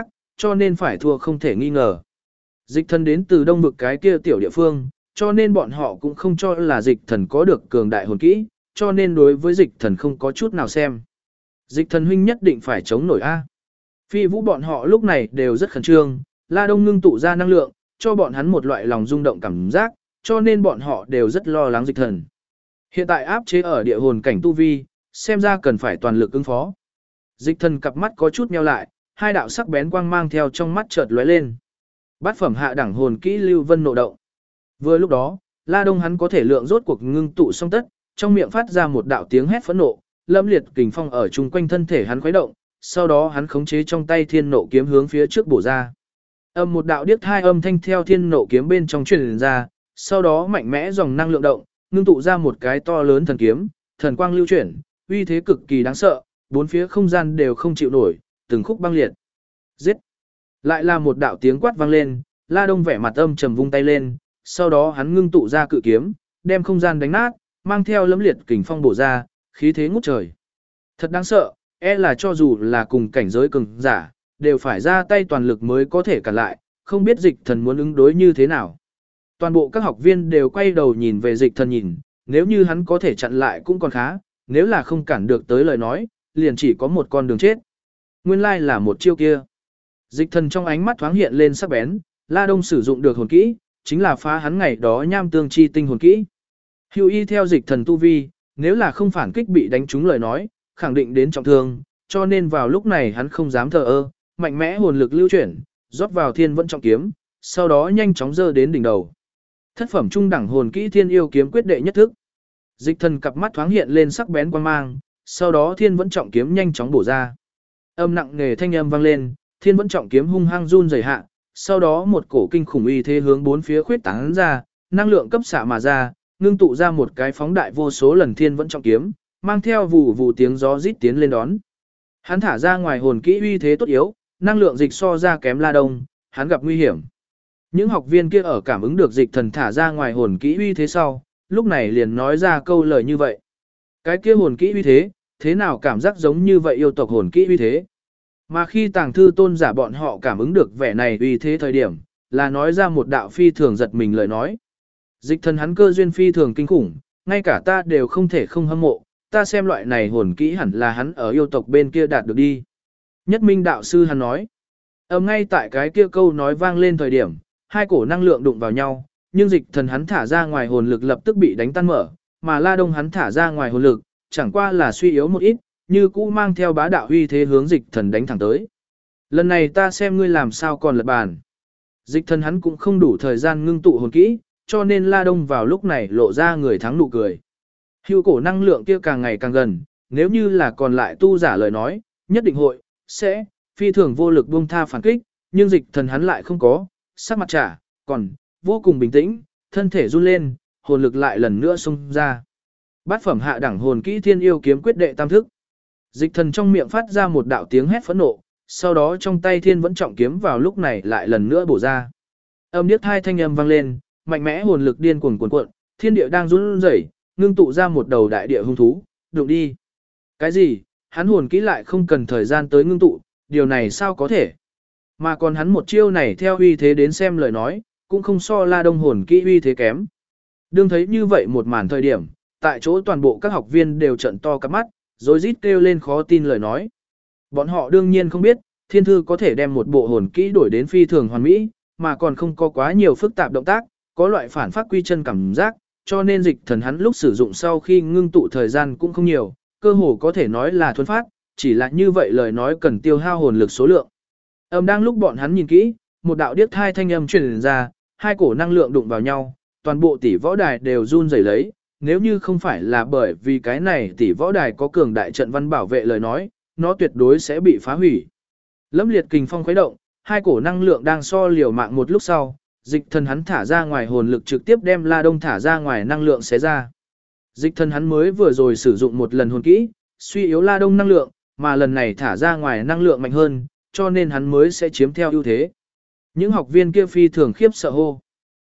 cho nên phải thua không thể nghi ngờ. Dịch thần đến từ đông vực cái kia tiểu địa phương, cho nên bọn họ cũng không cho là dịch thần có được cường đại hồn kỹ, cho nên đối với dịch thần không có chút nào xem. Dịch thần huynh nhất định phải chống nổi A. Phi vũ bọn họ lúc này đều rất khẩn trương, La Đông ngưng tụ ra năng lượng, cho bọn hắn một loại lòng rung động cảm giác, cho nên bọn họ đều rất lo lắng dịch thần. Hiện tại áp chế ở địa hồn cảnh tu vi, xem ra cần phải toàn lực ứng phó. Dịch thần cặp mắt có chút nheo lại, hai đạo sắc bén quang mang theo trong mắt chợt lóe lên. Bát phẩm hạ đẳng hồn kỹ Lưu Vân nộ động. Vừa lúc đó, La Đông hắn có thể lượng rốt cuộc ngưng tụ xong tất, trong miệng phát ra một đạo tiếng hét phẫn nộ, lâm liệt kình phong ở chung quanh thân thể hắn khuấy động, sau đó hắn khống chế trong tay thiên nộ kiếm hướng phía trước bổ ra. Một đạo điếc hai âm thanh theo thiên nộ kiếm bên trong truyền ra, sau đó mạnh mẽ dòng năng lượng động, ngưng tụ ra một cái to lớn thần kiếm, thần quang lưu chuyển, uy thế cực kỳ đáng sợ, bốn phía không gian đều không chịu nổi, từng khúc băng liệt. Giết! Lại là một đạo tiếng quát vang lên, La Đông vẻ mặt âm trầm vung tay lên, sau đó hắn ngưng tụ ra cự kiếm, đem không gian đánh nát, mang theo lẫm liệt kình phong bổ ra, khí thế ngút trời. Thật đáng sợ, là cho dù là cùng cảnh giới cường giả, đều phải ra tay toàn lực mới có thể cản lại, không biết dịch thần muốn ứng đối như thế nào. Toàn bộ các học viên đều quay đầu nhìn về dịch thần nhìn, nếu như hắn có thể chặn lại cũng còn khá, nếu là không cản được tới lời nói, liền chỉ có một con đường chết. Nguyên lai là một chiêu kia. Dịch thần trong ánh mắt thoáng hiện lên sắc bén, La Đông sử dụng được hồn kỹ, chính là phá hắn ngày đó nham tương chi tinh hồn kỹ. Hữu y theo dịch thần tu vi, nếu là không phản kích bị đánh trúng lời nói, khẳng định đến trọng thương, cho nên vào lúc này hắn không dám thờ ơ, mạnh mẽ hồn lực lưu chuyển, rót vào thiên vẫn trọng kiếm, sau đó nhanh chóng dơ đến đỉnh đầu. Thất phẩm trung đẳng hồn kỹ thiên yêu kiếm quyết đệ nhất thức. Dịch thần cặp mắt thoáng hiện lên sắc bén quang mang, sau đó thiên vẫn trọng kiếm nhanh chóng bổ ra. Âm nặng nề thanh âm vang lên, thiên vẫn trọng kiếm hung hăng run rẩy hạ, sau đó một cổ kinh khủng uy thế hướng bốn phía khuyết tán ra, năng lượng cấp xạ mà ra, ngưng tụ ra một cái phóng đại vô số lần thiên vẫn trọng kiếm, mang theo vụ vụ tiếng gió rít tiến lên đón. Hắn thả ra ngoài hồn kỹ uy thế tốt yếu, năng lượng dịch so ra kém La Đông, hắn gặp nguy hiểm. Những học viên kia ở cảm ứng được dịch thần thả ra ngoài hồn kỹ uy thế sau, lúc này liền nói ra câu lời như vậy. Cái kia hồn kỹ uy thế, thế nào cảm giác giống như vậy yêu tộc hồn kỹ uy thế. Mà khi tàng thư tôn giả bọn họ cảm ứng được vẻ này uy thế thời điểm, là nói ra một đạo phi thường giật mình lời nói. Dịch thần hắn cơ duyên phi thường kinh khủng, ngay cả ta đều không thể không hâm mộ, ta xem loại này hồn kỹ hẳn là hắn ở yêu tộc bên kia đạt được đi. Nhất minh đạo sư hắn nói. Ngay tại cái kia câu nói vang lên thời điểm, hai cổ năng lượng đụng vào nhau, nhưng dịch thần hắn thả ra ngoài hồn lực lập tức bị đánh tan mở, mà La Đông hắn thả ra ngoài hồn lực, chẳng qua là suy yếu một ít, như cũ mang theo bá đạo uy thế hướng dịch thần đánh thẳng tới. Lần này ta xem ngươi làm sao còn lật bàn. Dịch thần hắn cũng không đủ thời gian ngưng tụ hồn kỹ, cho nên La Đông vào lúc này lộ ra người thắng nụ cười. Hưu cổ năng lượng kia càng ngày càng gần, nếu như là còn lại tu giả lời nói, nhất định hội, sẽ, phi thường vô lực buông tha phản kích, nhưng dịch thần hắn lại không có, sắc mặt trả, còn, vô cùng bình tĩnh, thân thể run lên, hồn lực lại lần nữa xông ra. Bát phẩm hạ đẳng hồn kỹ thiên yêu kiếm quyết đệ tam thức. Dịch thần trong miệng phát ra một đạo tiếng hét phẫn nộ, sau đó trong tay thiên vẫn trọng kiếm vào lúc này lại lần nữa bổ ra. Âm điếc hai thanh âm vang lên, mạnh mẽ hồn lực điên cuồng cuộn, thiên địa đang run rẩy, ngưng tụ ra một đầu đại địa hung thú, đụng đi. Cái gì? Hắn hồn kỹ lại không cần thời gian tới ngưng tụ, điều này sao có thể? Mà còn hắn một chiêu này theo uy thế đến xem lời nói, cũng không so La Đông hồn kỹ uy thế kém. Đương thấy như vậy một màn thời điểm, tại chỗ toàn bộ các học viên đều trợn to cả mắt, rồi rít kêu lên khó tin lời nói. Bọn họ đương nhiên không biết, thiên thư có thể đem một bộ hồn kỹ đổi đến phi thường hoàn mỹ, mà còn không có quá nhiều phức tạp động tác, có loại phản phát quy chân cảm giác, cho nên dịch thần hắn lúc sử dụng sau khi ngưng tụ thời gian cũng không nhiều, cơ hồ có thể nói là thuần phát, chỉ là như vậy lời nói cần tiêu hao hồn lực số lượng. Đang lúc bọn hắn nhìn kỹ, một đạo điếc thai thanh âm truyền ra, hai cổ năng lượng đụng vào nhau, toàn bộ tỷ võ đài đều run rẩy lấy, nếu như không phải là bởi vì cái này tỷ võ đài có cường đại trận văn bảo vệ lời nói, nó tuyệt đối sẽ bị phá hủy. Lẫm liệt kình phong khuấy động, hai cổ năng lượng đang so liều mạng một lúc sau, dịch thần hắn thả ra ngoài hồn lực trực tiếp đem La Đông thả ra ngoài năng lượng xé ra. Dịch thần hắn mới vừa rồi sử dụng một lần hồn kỹ, suy yếu La Đông năng lượng, mà lần này thả ra ngoài năng lượng mạnh hơn, cho nên hắn mới sẽ chiếm theo ưu thế. Những học viên kia phi thường khiếp sợ hô.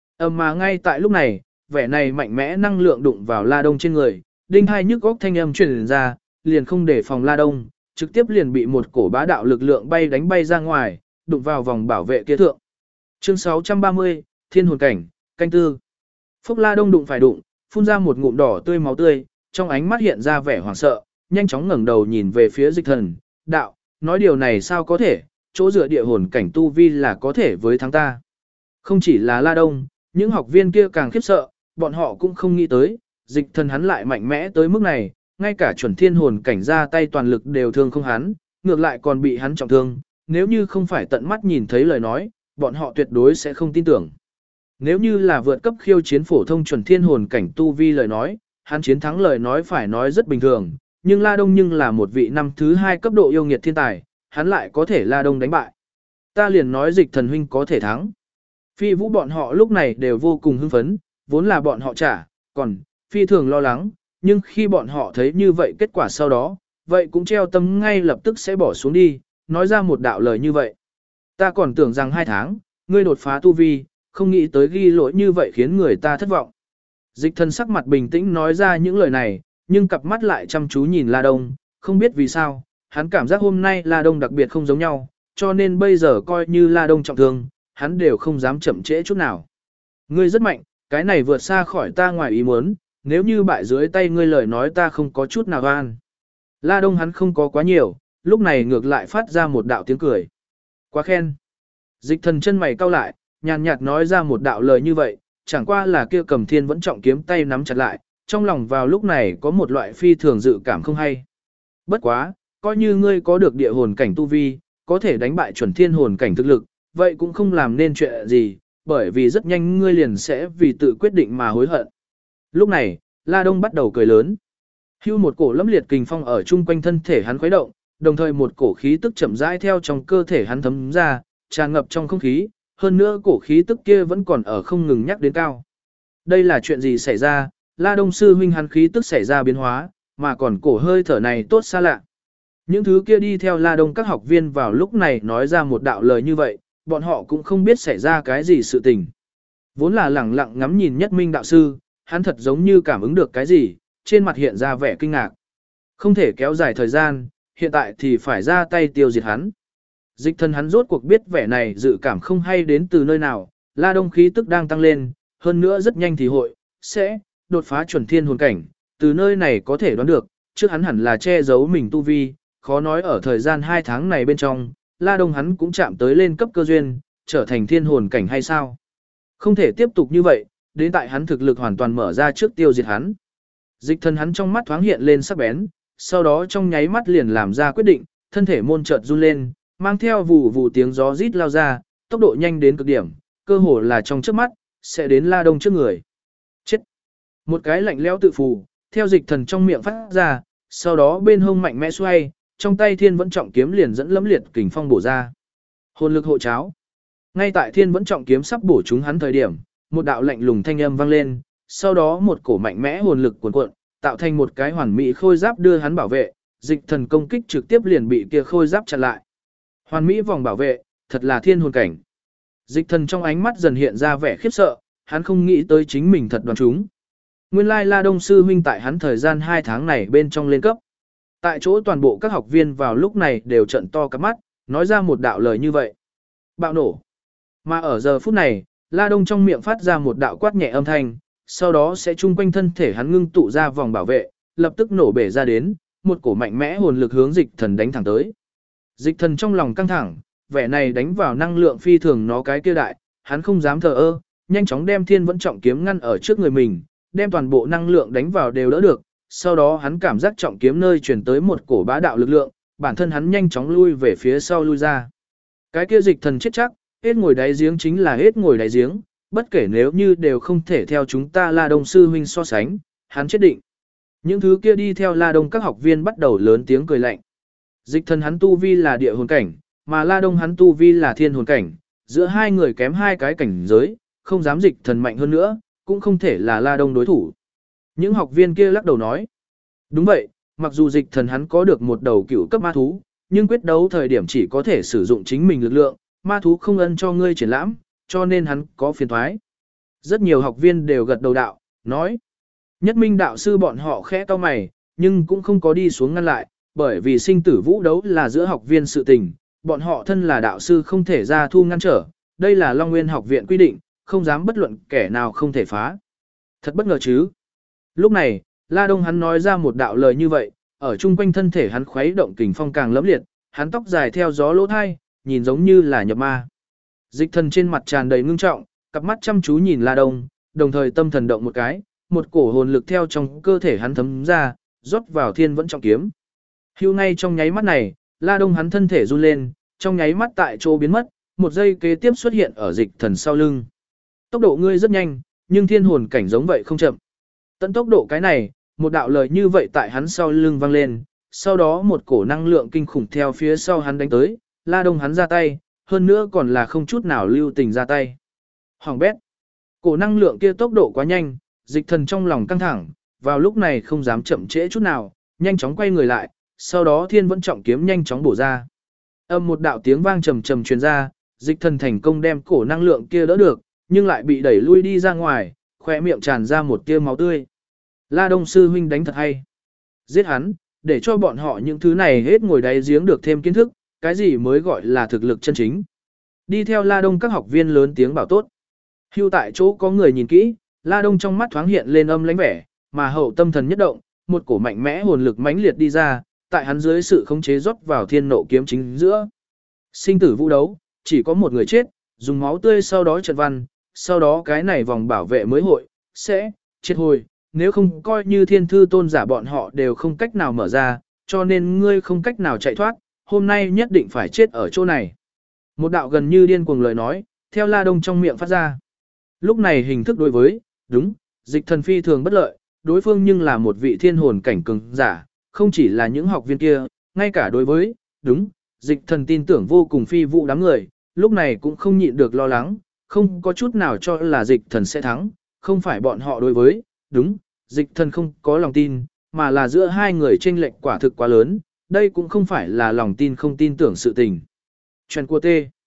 Mà ngay tại lúc này, vẻ này mạnh mẽ năng lượng đụng vào La Đông trên người, đinh hai nhức góc thanh âm truyền ra, liền không để phòng La Đông, trực tiếp liền bị một cổ bá đạo lực lượng bay đánh bay ra ngoài, đụng vào vòng bảo vệ kia thượng. Chương 630, Thiên hồn cảnh, canh tư. Phúc La Đông đụng phải đụng, phun ra một ngụm đỏ tươi máu tươi, trong ánh mắt hiện ra vẻ hoảng sợ, nhanh chóng ngẩng đầu nhìn về phía Dịch Thần, đạo, nói điều này sao có thể, chỗ dựa địa hồn cảnh tu vi là có thể với thắng ta. Không chỉ là La Đông, những học viên kia càng khiếp sợ, bọn họ cũng không nghĩ tới, Dịch Thần hắn lại mạnh mẽ tới mức này, ngay cả chuẩn thiên hồn cảnh ra tay toàn lực đều thương không hắn, ngược lại còn bị hắn trọng thương, nếu như không phải tận mắt nhìn thấy lời nói, bọn họ tuyệt đối sẽ không tin tưởng. Nếu như là vượt cấp khiêu chiến phổ thông chuẩn thiên hồn cảnh tu vi lời nói, hắn chiến thắng lời nói phải nói rất bình thường, nhưng La Đông nhưng là một vị năm thứ 2 cấp độ yêu nghiệt thiên tài, hắn lại có thể La Đông đánh bại. Ta liền nói Dịch Thần huynh có thể thắng. Phi Vũ bọn họ lúc này đều vô cùng hưng phấn, vốn là bọn họ trả, còn phi thường lo lắng, nhưng khi bọn họ thấy như vậy kết quả sau đó, vậy cũng treo tâm ngay lập tức sẽ bỏ xuống đi, nói ra một đạo lời như vậy. Ta còn tưởng rằng 2 tháng, ngươi đột phá tu vi, không nghĩ tới ghi lỗi như vậy khiến người ta thất vọng. Dịch Thần sắc mặt bình tĩnh nói ra những lời này, nhưng cặp mắt lại chăm chú nhìn La Đông, không biết vì sao, hắn cảm giác hôm nay La Đông đặc biệt không giống nhau, cho nên bây giờ coi như La Đông trọng thương, hắn đều không dám chậm trễ chút nào. Ngươi rất mạnh, cái này vượt xa khỏi ta ngoài ý muốn, nếu như bại dưới tay ngươi lời nói ta không có chút nào gan. La Đông hắn không có quá nhiều, lúc này ngược lại phát ra một đạo tiếng cười. Quá khen. Dịch Thần chân mày cau lại, nhàn nhạt nói ra một đạo lời như vậy, chẳng qua là kia Cầm Thiên vẫn trọng kiếm tay nắm chặt lại, trong lòng vào lúc này có một loại phi thường dự cảm không hay. Bất quá, coi như ngươi có được địa hồn cảnh tu vi, có thể đánh bại chuẩn thiên hồn cảnh thực lực, vậy cũng không làm nên chuyện gì, bởi vì rất nhanh ngươi liền sẽ vì tự quyết định mà hối hận. Lúc này, La Đông bắt đầu cười lớn. Hưu một cổ lẫm liệt kình phong ở chung quanh thân thể hắn khuấy động, đồng thời một cổ khí tức chậm rãi theo trong cơ thể hắn thấm ra, tràn ngập trong không khí, hơn nữa cổ khí tức kia vẫn còn ở không ngừng nhắc đến cao. Đây là chuyện gì xảy ra? La Đông sư huynh hắn khí tức xảy ra biến hóa, mà còn cổ hơi thở này tốt xa lạ. Những thứ kia đi theo La Đông các học viên vào lúc này nói ra một đạo lời như vậy, bọn họ cũng không biết xảy ra cái gì sự tình. Vốn là lẳng lặng ngắm nhìn Nhất Minh đạo sư, hắn thật giống như cảm ứng được cái gì, trên mặt hiện ra vẻ kinh ngạc. Không thể kéo dài thời gian, hiện tại thì phải ra tay tiêu diệt hắn. Dịch Thần hắn rốt cuộc biết vẻ này dự cảm không hay đến từ nơi nào, La Đông khí tức đang tăng lên, hơn nữa rất nhanh thì hội, sẽ, đột phá chuẩn thiên hồn cảnh, từ nơi này có thể đoán được, trước hắn hẳn là che giấu mình tu vi, khó nói ở thời gian 2 tháng này bên trong, La Đông hắn cũng chạm tới lên cấp cơ duyên, trở thành thiên hồn cảnh hay sao. Không thể tiếp tục như vậy, đến tại hắn thực lực hoàn toàn mở ra trước tiêu diệt hắn. Dịch Thần hắn trong mắt thoáng hiện lên sắc bén, sau đó trong nháy mắt liền làm ra quyết định, thân thể môn chợt run lên, mang theo vù vù tiếng gió rít lao ra, tốc độ nhanh đến cực điểm, cơ hồ là trong trước mắt, sẽ đến La Đông trước người. Chết! Một cái lạnh lẽo tự phù, theo Dịch Thần trong miệng phát ra, sau đó bên hông mạnh mẽ xoay, trong tay Thiên Vẫn Trọng kiếm liền dẫn lẫm liệt kình phong bổ ra. Hồn lực hộ cháo. Ngay tại Thiên Vẫn Trọng kiếm sắp bổ trúng hắn thời điểm, một đạo lạnh lùng thanh âm vang lên, sau đó một cổ mạnh mẽ hồn lực cuồn cuộn, tạo thành một cái hoàn mỹ khôi giáp đưa hắn bảo vệ, Dịch Thần công kích trực tiếp liền bị kia khôi giáp chặn lại. Hoàn mỹ vòng bảo vệ, thật là thiên hồn cảnh. Dịch Thần trong ánh mắt dần hiện ra vẻ khiếp sợ, hắn không nghĩ tới chính mình thật đoán trúng. Nguyên lai La Đông sư huynh tại hắn thời gian 2 tháng này bên trong lên cấp. Tại chỗ toàn bộ các học viên vào lúc này đều trợn to cả mắt, nói ra một đạo lời như vậy. Bạo nổ. Mà ở giờ phút này, La Đông trong miệng phát ra một đạo quát nhẹ âm thanh, sau đó sẽ chung quanh thân thể hắn ngưng tụ ra vòng bảo vệ, lập tức nổ bể ra đến, một cổ mạnh mẽ hồn lực hướng Dịch Thần đánh thẳng tới. Dịch Thần trong lòng căng thẳng, vẻ này đánh vào năng lượng phi thường nó cái kia đại, hắn không dám thờ ơ, nhanh chóng đem Thiên Vẫn Trọng kiếm ngăn ở trước người mình, đem toàn bộ năng lượng đánh vào đều đỡ được, sau đó hắn cảm giác trọng kiếm nơi truyền tới một cổ bá đạo lực lượng, bản thân hắn nhanh chóng lui về phía sau lui ra. Cái kia Dịch Thần chết chắc, hết ngồi đáy giếng chính là hết ngồi đáy giếng, bất kể nếu như đều không thể theo chúng ta La Đông sư huynh so sánh, hắn chết định. Những thứ kia đi theo La Đông các học viên bắt đầu lớn tiếng cười lạnh. Dịch Thần hắn tu vi là địa hồn cảnh, mà La Đông hắn tu vi là thiên hồn cảnh, giữa hai người kém 2 cái cảnh giới, không dám Dịch Thần mạnh hơn nữa, cũng không thể là La Đông đối thủ. Những học viên kia lắc đầu nói, đúng vậy, mặc dù Dịch Thần hắn có được một đầu cựu cấp ma thú, nhưng quyết đấu thời điểm chỉ có thể sử dụng chính mình lực lượng, ma thú không ân cho ngươi triển lãm, cho nên hắn có phiền thoái. Rất nhiều học viên đều gật đầu đạo, nói. Nhất Minh đạo sư bọn họ khẽ cau mày, nhưng cũng không có đi xuống ngăn lại, bởi vì sinh tử vũ đấu là giữa học viên sự tình, bọn họ thân là đạo sư không thể ra thu ngăn trở, đây là Long Nguyên học viện quy định, không dám bất luận kẻ nào không thể phá. Thật bất ngờ chứ. Lúc này, La Đông hắn nói ra một đạo lời như vậy, ở chung quanh thân thể hắn khuấy động kình phong càng lẫm liệt, hắn tóc dài theo gió lỗ thai, nhìn giống như là nhập ma. Dịch thần trên mặt tràn đầy ngưng trọng, cặp mắt chăm chú nhìn La Đông, đồng thời tâm thần động một cái, một cổ hồn lực theo trong cơ thể hắn thấm ra, rót vào thiên vẫn trọng kiếm. Hưu ngay trong nháy mắt này, La Đông hắn thân thể run lên, trong nháy mắt tại chỗ biến mất, một giây kế tiếp xuất hiện ở dịch thần sau lưng. Tốc độ ngươi rất nhanh, nhưng thiên hồn cảnh giống vậy không chậm. Tận tốc độ cái này, một đạo lời như vậy tại hắn sau lưng vang lên, sau đó một cổ năng lượng kinh khủng theo phía sau hắn đánh tới, La Đông hắn ra tay, hơn nữa còn là không chút nào lưu tình ra tay. Hoàng bét. Cổ năng lượng kia tốc độ quá nhanh, dịch thần trong lòng căng thẳng, vào lúc này không dám chậm trễ chút nào, nhanh chóng quay người lại, sau đó thiên vẫn trọng kiếm nhanh chóng bổ ra. Âm một đạo tiếng vang trầm trầm truyền ra, dịch thần thành công đem cổ năng lượng kia đỡ được, nhưng lại bị đẩy lui đi ra ngoài, khỏe miệng tràn ra một tia máu tươi. La Đông sư huynh đánh thật hay. Giết hắn, để cho bọn họ những thứ này hết ngồi đáy giếng được thêm kiến thức, cái gì mới gọi là thực lực chân chính. Đi theo La Đông các học viên lớn tiếng bảo tốt. Hưu tại chỗ có người nhìn kỹ, La Đông trong mắt thoáng hiện lên âm lãnh vẻ, mà hậu tâm thần nhất động, một cổ mạnh mẽ hồn lực mãnh liệt đi ra, tại hắn dưới sự khống chế rót vào thiên nộ kiếm chính giữa. Sinh tử vũ đấu, chỉ có một người chết, dùng máu tươi sau đó trận văn, sau đó cái này vòng bảo vệ mới hội, sẽ, chết hồi, nếu không coi như thiên thư tôn giả bọn họ đều không cách nào mở ra, cho nên ngươi không cách nào chạy thoát, hôm nay nhất định phải chết ở chỗ này. Một đạo gần như điên cuồng lời nói, theo La Đông trong miệng phát ra. Lúc này hình thức đối với, đúng, dịch thần phi thường bất lợi, đối phương nhưng là một vị thiên hồn cảnh cường giả, không chỉ là những học viên kia, ngay cả đối với, đúng, dịch thần tin tưởng vô cùng phi vụ đám người, lúc này cũng không nhịn được lo lắng, không có chút nào cho là dịch thần sẽ thắng, không phải bọn họ đối với, đúng, dịch thần không có lòng tin, mà là giữa hai người chênh lệch quả thực quá lớn, đây cũng không phải là lòng tin không tin tưởng sự tình. Chuyện của T.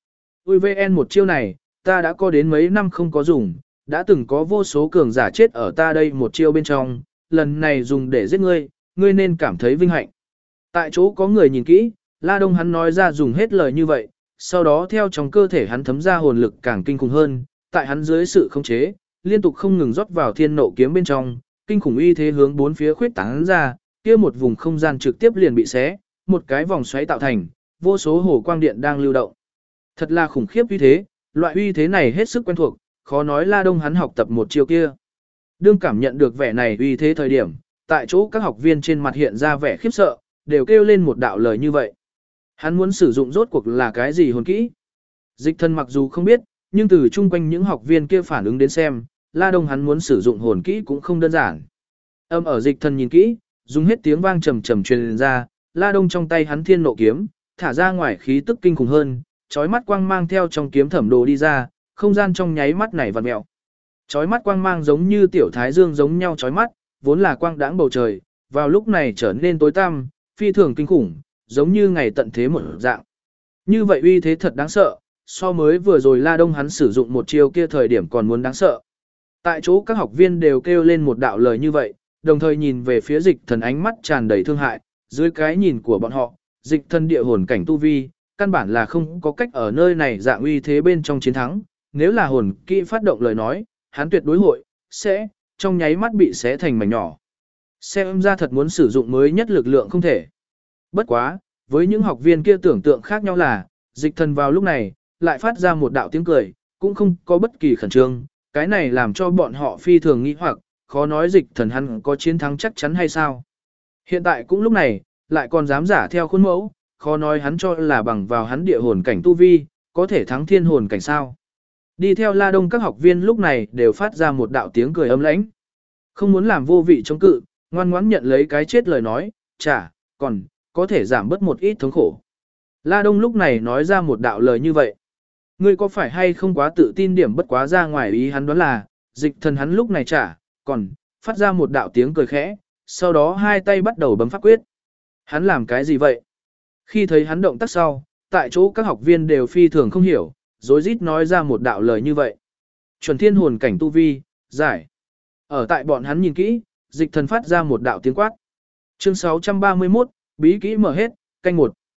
UVN một chiêu này, ta đã có đến mấy năm không có dùng, đã từng có vô số cường giả chết ở ta đây một chiêu bên trong, lần này dùng để giết ngươi, ngươi nên cảm thấy vinh hạnh. Tại chỗ có người nhìn kỹ, La Đông hắn nói ra dùng hết lời như vậy, sau đó theo trong cơ thể hắn thấm ra hồn lực càng kinh khủng hơn, tại hắn dưới sự khống chế, liên tục không ngừng rót vào thiên nộ kiếm bên trong, kinh khủng uy thế hướng bốn phía khuyết tán ra, kia một vùng không gian trực tiếp liền bị xé, một cái vòng xoáy tạo thành, vô số hồ quang điện đang lưu động. Thật là khủng khiếp uy thế, loại uy thế này hết sức quen thuộc, khó nói La Đông hắn học tập một chiêu kia. Đương cảm nhận được vẻ này uy thế thời điểm, tại chỗ các học viên trên mặt hiện ra vẻ khiếp sợ, đều kêu lên một đạo lời như vậy. Hắn muốn sử dụng rốt cuộc là cái gì hồn kỹ? Dịch thần mặc dù không biết, nhưng từ chung quanh những học viên kia phản ứng đến xem, La Đông hắn muốn sử dụng hồn kỹ cũng không đơn giản. Âm ở dịch thần nhìn kỹ, dùng hết tiếng vang trầm trầm truyền ra, La Đông trong tay hắn thiên nộ kiếm, thả ra ngoài khí tức kinh khủng hơn, chói mắt quang mang theo trong kiếm thẩm đồ đi ra, không gian trong nháy mắt này vặn mèo. Chói mắt quang mang giống như tiểu thái dương giống nhau chói mắt, vốn là quang đãng bầu trời, vào lúc này trở nên tối tăm, phi thường kinh khủng, giống như ngày tận thế một dạng. Như vậy uy thế thật đáng sợ, so mới vừa rồi La Đông hắn sử dụng một chiêu kia thời điểm còn muốn đáng sợ. Tại chỗ các học viên đều kêu lên một đạo lời như vậy, đồng thời nhìn về phía dịch thần ánh mắt tràn đầy thương hại, dưới cái nhìn của bọn họ, dịch thần địa hồn cảnh tu vi, căn bản là không có cách ở nơi này dạng uy thế bên trong chiến thắng, nếu là hồn kỹ phát động lời nói, hắn tuyệt đối hội, sẽ, trong nháy mắt bị xé thành mảnh nhỏ. Xem ra thật muốn sử dụng mới nhất lực lượng không thể. Bất quá, với những học viên kia tưởng tượng khác nhau là, dịch thần vào lúc này, lại phát ra một đạo tiếng cười, cũng không có bất kỳ khẩn trương, cái này làm cho bọn họ phi thường nghĩ hoặc, khó nói dịch thần hắn có chiến thắng chắc chắn hay sao. Hiện tại cũng lúc này, lại còn dám giả theo khuôn mẫu, khó nói hắn cho là bằng vào hắn địa hồn cảnh tu vi, có thể thắng thiên hồn cảnh sao. Đi theo La Đông các học viên lúc này đều phát ra một đạo tiếng cười âm lãnh. Không muốn làm vô vị chống cự, ngoan ngoãn nhận lấy cái chết lời nói, chả, còn, có thể giảm bớt một ít thống khổ. La Đông lúc này nói ra một đạo lời như vậy. Ngươi có phải hay không quá tự tin điểm bất quá ra ngoài ý hắn đoán là, dịch thần hắn lúc này chả, còn, phát ra một đạo tiếng cười khẽ, sau đó hai tay bắt đầu bấm pháp quyết. Hắn làm cái gì vậy? Khi thấy hắn động tác sau, tại chỗ các học viên đều phi thường không hiểu, rối rít nói ra một đạo lời như vậy. Chuẩn thiên hồn cảnh tu vi, giải. Ở tại bọn hắn nhìn kỹ, dịch thần phát ra một đạo tiếng quát. Chương 631, bí kỹ mở hết, canh một.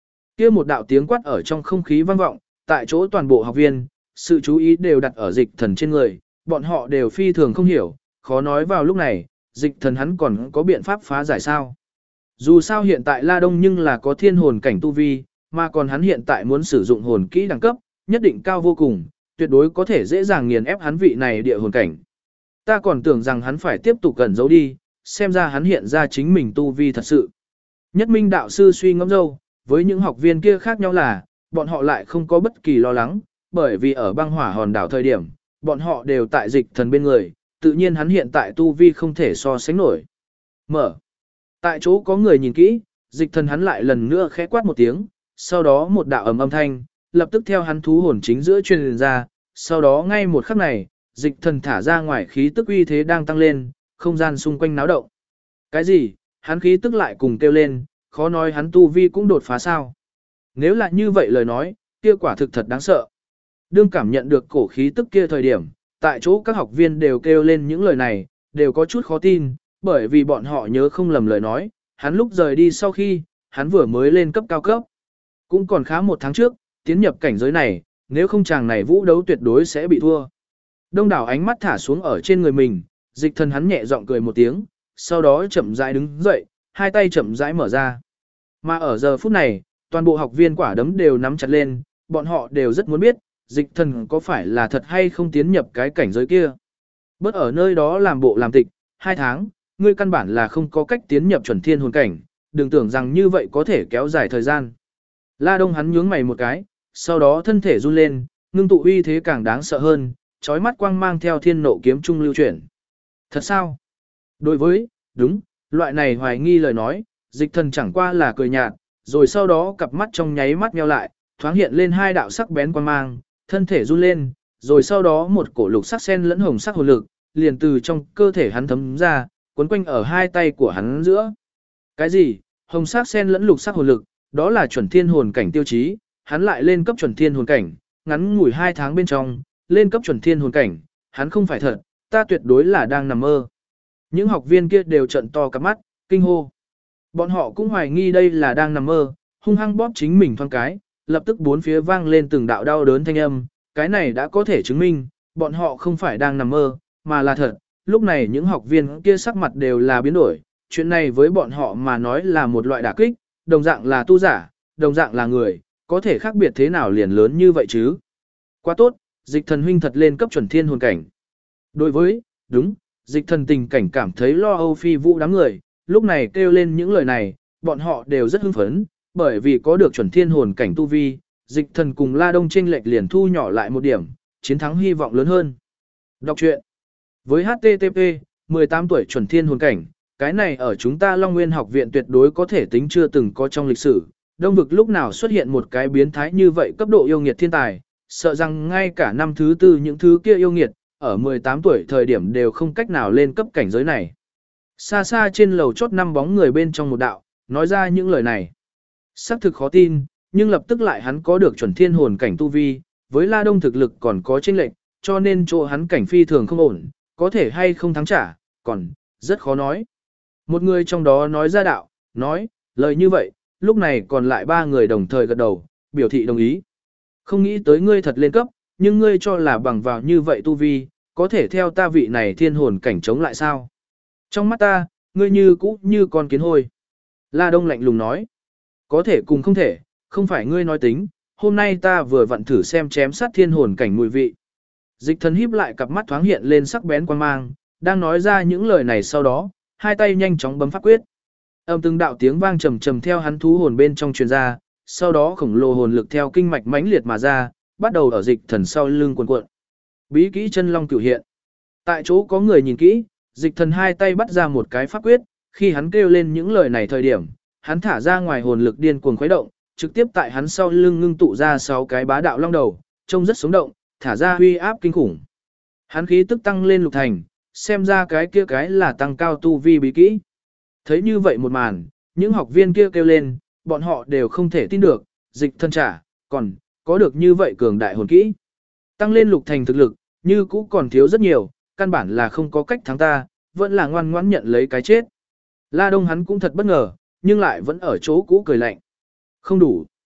Kia một đạo tiếng quát ở trong không khí vang vọng, tại chỗ toàn bộ học viên, sự chú ý đều đặt ở dịch thần trên người, bọn họ đều phi thường không hiểu, khó nói vào lúc này, dịch thần hắn còn có biện pháp phá giải sao. Dù sao hiện tại La Đông nhưng là có thiên hồn cảnh tu vi, mà còn hắn hiện tại muốn sử dụng hồn kỹ đẳng cấp, nhất định cao vô cùng, tuyệt đối có thể dễ dàng nghiền ép hắn vị này địa hồn cảnh. Ta còn tưởng rằng hắn phải tiếp tục cẩn giấu đi, xem ra hắn hiện ra chính mình tu vi thật sự. Nhất Minh đạo sư suy ngẫm dâu, với những học viên kia khác nhau là, bọn họ lại không có bất kỳ lo lắng, bởi vì ở băng hỏa hòn đảo thời điểm, bọn họ đều tại dịch thần bên người, tự nhiên hắn hiện tại tu vi không thể so sánh nổi. Mở. Tại chỗ có người nhìn kỹ, dịch thần hắn lại lần nữa khẽ quát một tiếng, sau đó một đạo ầm âm thanh, lập tức theo hắn thú hồn chính giữa truyền ra, sau đó ngay một khắc này, dịch thần thả ra ngoài khí tức uy thế đang tăng lên, không gian xung quanh náo động. Cái gì? Hắn khí tức lại cùng kêu lên, khó nói hắn tu vi cũng đột phá sao. Nếu là như vậy lời nói, kia quả thực thật đáng sợ. Đương cảm nhận được cổ khí tức kia thời điểm, tại chỗ các học viên đều kêu lên những lời này, đều có chút khó tin, bởi vì bọn họ nhớ không lầm lời nói, hắn lúc rời đi sau khi, hắn vừa mới lên cấp cao cấp. Cũng còn khá một tháng trước, tiến nhập cảnh giới này, nếu không chàng này vũ đấu tuyệt đối sẽ bị thua. Đông đảo ánh mắt thả xuống ở trên người mình, dịch thần hắn nhẹ giọng cười một tiếng, sau đó chậm rãi đứng dậy, hai tay chậm rãi mở ra. Mà ở giờ phút này, toàn bộ học viên quả đấm đều nắm chặt lên, bọn họ đều rất muốn biết, dịch thần có phải là thật hay không tiến nhập cái cảnh giới kia. Bớt ở nơi đó làm bộ làm tịch, 2 tháng, ngươi căn bản là không có cách tiến nhập chuẩn thiên hồn cảnh, đừng tưởng rằng như vậy có thể kéo dài thời gian. La Đông hắn nhướng mày một cái, sau đó thân thể run lên, ngưng tụ uy thế càng đáng sợ hơn, chói mắt quang mang theo thiên nộ kiếm trung lưu chuyển. Thật sao? Đối với, đúng, loại này hoài nghi lời nói, dịch thần chẳng qua là cười nhạt, rồi sau đó cặp mắt trong nháy mắt nheo lại, thoáng hiện lên 2 đạo sắc bén quang mang, thân thể run lên, rồi sau đó một cổ lục sắc sen lẫn hồng sắc hồn lực, liền từ trong cơ thể hắn thấm ra, quấn quanh ở 2 tay của hắn giữa. Cái gì? Hồng sắc sen lẫn lục sắc hồn lực, đó là chuẩn thiên hồn cảnh tiêu chí, hắn lại lên cấp chuẩn thiên hồn cảnh, ngắn ngủi 2 tháng bên trong, lên cấp chuẩn thiên hồn cảnh, hắn không phải thật, ta tuyệt đối là đang nằm mơ. Những học viên kia đều trợn to cả mắt, kinh hô. Bọn họ cũng hoài nghi đây là đang nằm mơ, hung hăng bóp chính mình thoáng cái, lập tức bốn phía vang lên từng đạo đau đớn thanh âm, cái này đã có thể chứng minh, bọn họ không phải đang nằm mơ, mà là thật. Lúc này những học viên kia sắc mặt đều là biến đổi, chuyện này với bọn họ mà nói là một loại đả kích, đồng dạng là tu giả, đồng dạng là người, có thể khác biệt thế nào liền lớn như vậy chứ. Quá tốt, dịch thần huynh thật lên cấp chuẩn thiên hồn cảnh. Đối với, đúng, dịch thần tình cảnh cảm thấy lo âu phi vũ đám người, lúc này kêu lên những lời này, bọn họ đều rất hưng phấn, bởi vì có được chuẩn thiên hồn cảnh tu vi, dịch thần cùng La Đông chênh lệch liền thu nhỏ lại một điểm, chiến thắng hy vọng lớn hơn. Đọc truyện. Với HTTP, 18 tuổi chuẩn thiên hồn cảnh, cái này ở chúng ta Long Nguyên học viện tuyệt đối có thể tính chưa từng có trong lịch sử. Đông vực lúc nào xuất hiện một cái biến thái như vậy cấp độ yêu nghiệt thiên tài, sợ rằng ngay cả năm thứ tư những thứ kia yêu nghiệt, ở 18 tuổi thời điểm đều không cách nào lên cấp cảnh giới này. Xa xa trên lầu chót 5 bóng người bên trong một đạo, nói ra những lời này. Sắc thực khó tin, nhưng lập tức lại hắn có được chuẩn thiên hồn cảnh tu vi, với La Đông thực lực còn có chênh lệch, cho nên chỗ hắn cảnh phi thường không ổn, có thể hay không thắng trả, còn rất khó nói. Một người trong đó nói ra đạo, nói, lời như vậy, lúc này còn lại 3 người đồng thời gật đầu, biểu thị đồng ý. Không nghĩ tới ngươi thật lên cấp, nhưng ngươi cho là bằng vào như vậy tu vi, có thể theo ta vị này thiên hồn cảnh chống lại sao? Trong mắt ta, ngươi như cũ như con kiến hôi. La Đông lạnh lùng nói, có thể cùng không thể, không phải ngươi nói tính, hôm nay ta vừa vặn thử xem chém sát thiên hồn cảnh mùi vị. Dịch thần híp lại cặp mắt thoáng hiện lên sắc bén quan mang, đang nói ra những lời này sau đó, hai tay nhanh chóng bấm pháp quyết. Âm từng đạo tiếng vang trầm trầm theo hắn thú hồn bên trong truyền ra, sau đó khổng lồ hồn lực theo kinh mạch mãnh liệt mà ra, bắt đầu ở dịch thần sau lưng cuộn cuộn. Bí kỹ chân long cửu hiện. Tại chỗ có người nhìn kỹ, dịch thần hai tay bắt ra một cái pháp quyết, khi hắn kêu lên những lời này thời điểm, hắn thả ra ngoài hồn lực điên cuồng khuấy động, trực tiếp tại hắn sau lưng ngưng tụ ra 6 cái bá đạo long đầu, trông rất sống động, thả ra huy áp kinh khủng. Hắn khí tức tăng lên lục thành, xem ra cái kia cái là tăng cao tu vi bí kỹ. Thấy như vậy một màn, những học viên kia kêu lên, bọn họ đều không thể tin được, dịch thân trả, còn có được như vậy cường đại hồn kỹ. Tăng lên lục thành thực lực, như cũ còn thiếu rất nhiều, căn bản là không có cách thắng ta, vẫn là ngoan ngoãn nhận lấy cái chết. La Đông hắn cũng thật bất ngờ, nhưng lại vẫn ở chỗ cũ cười lạnh. Không đủ.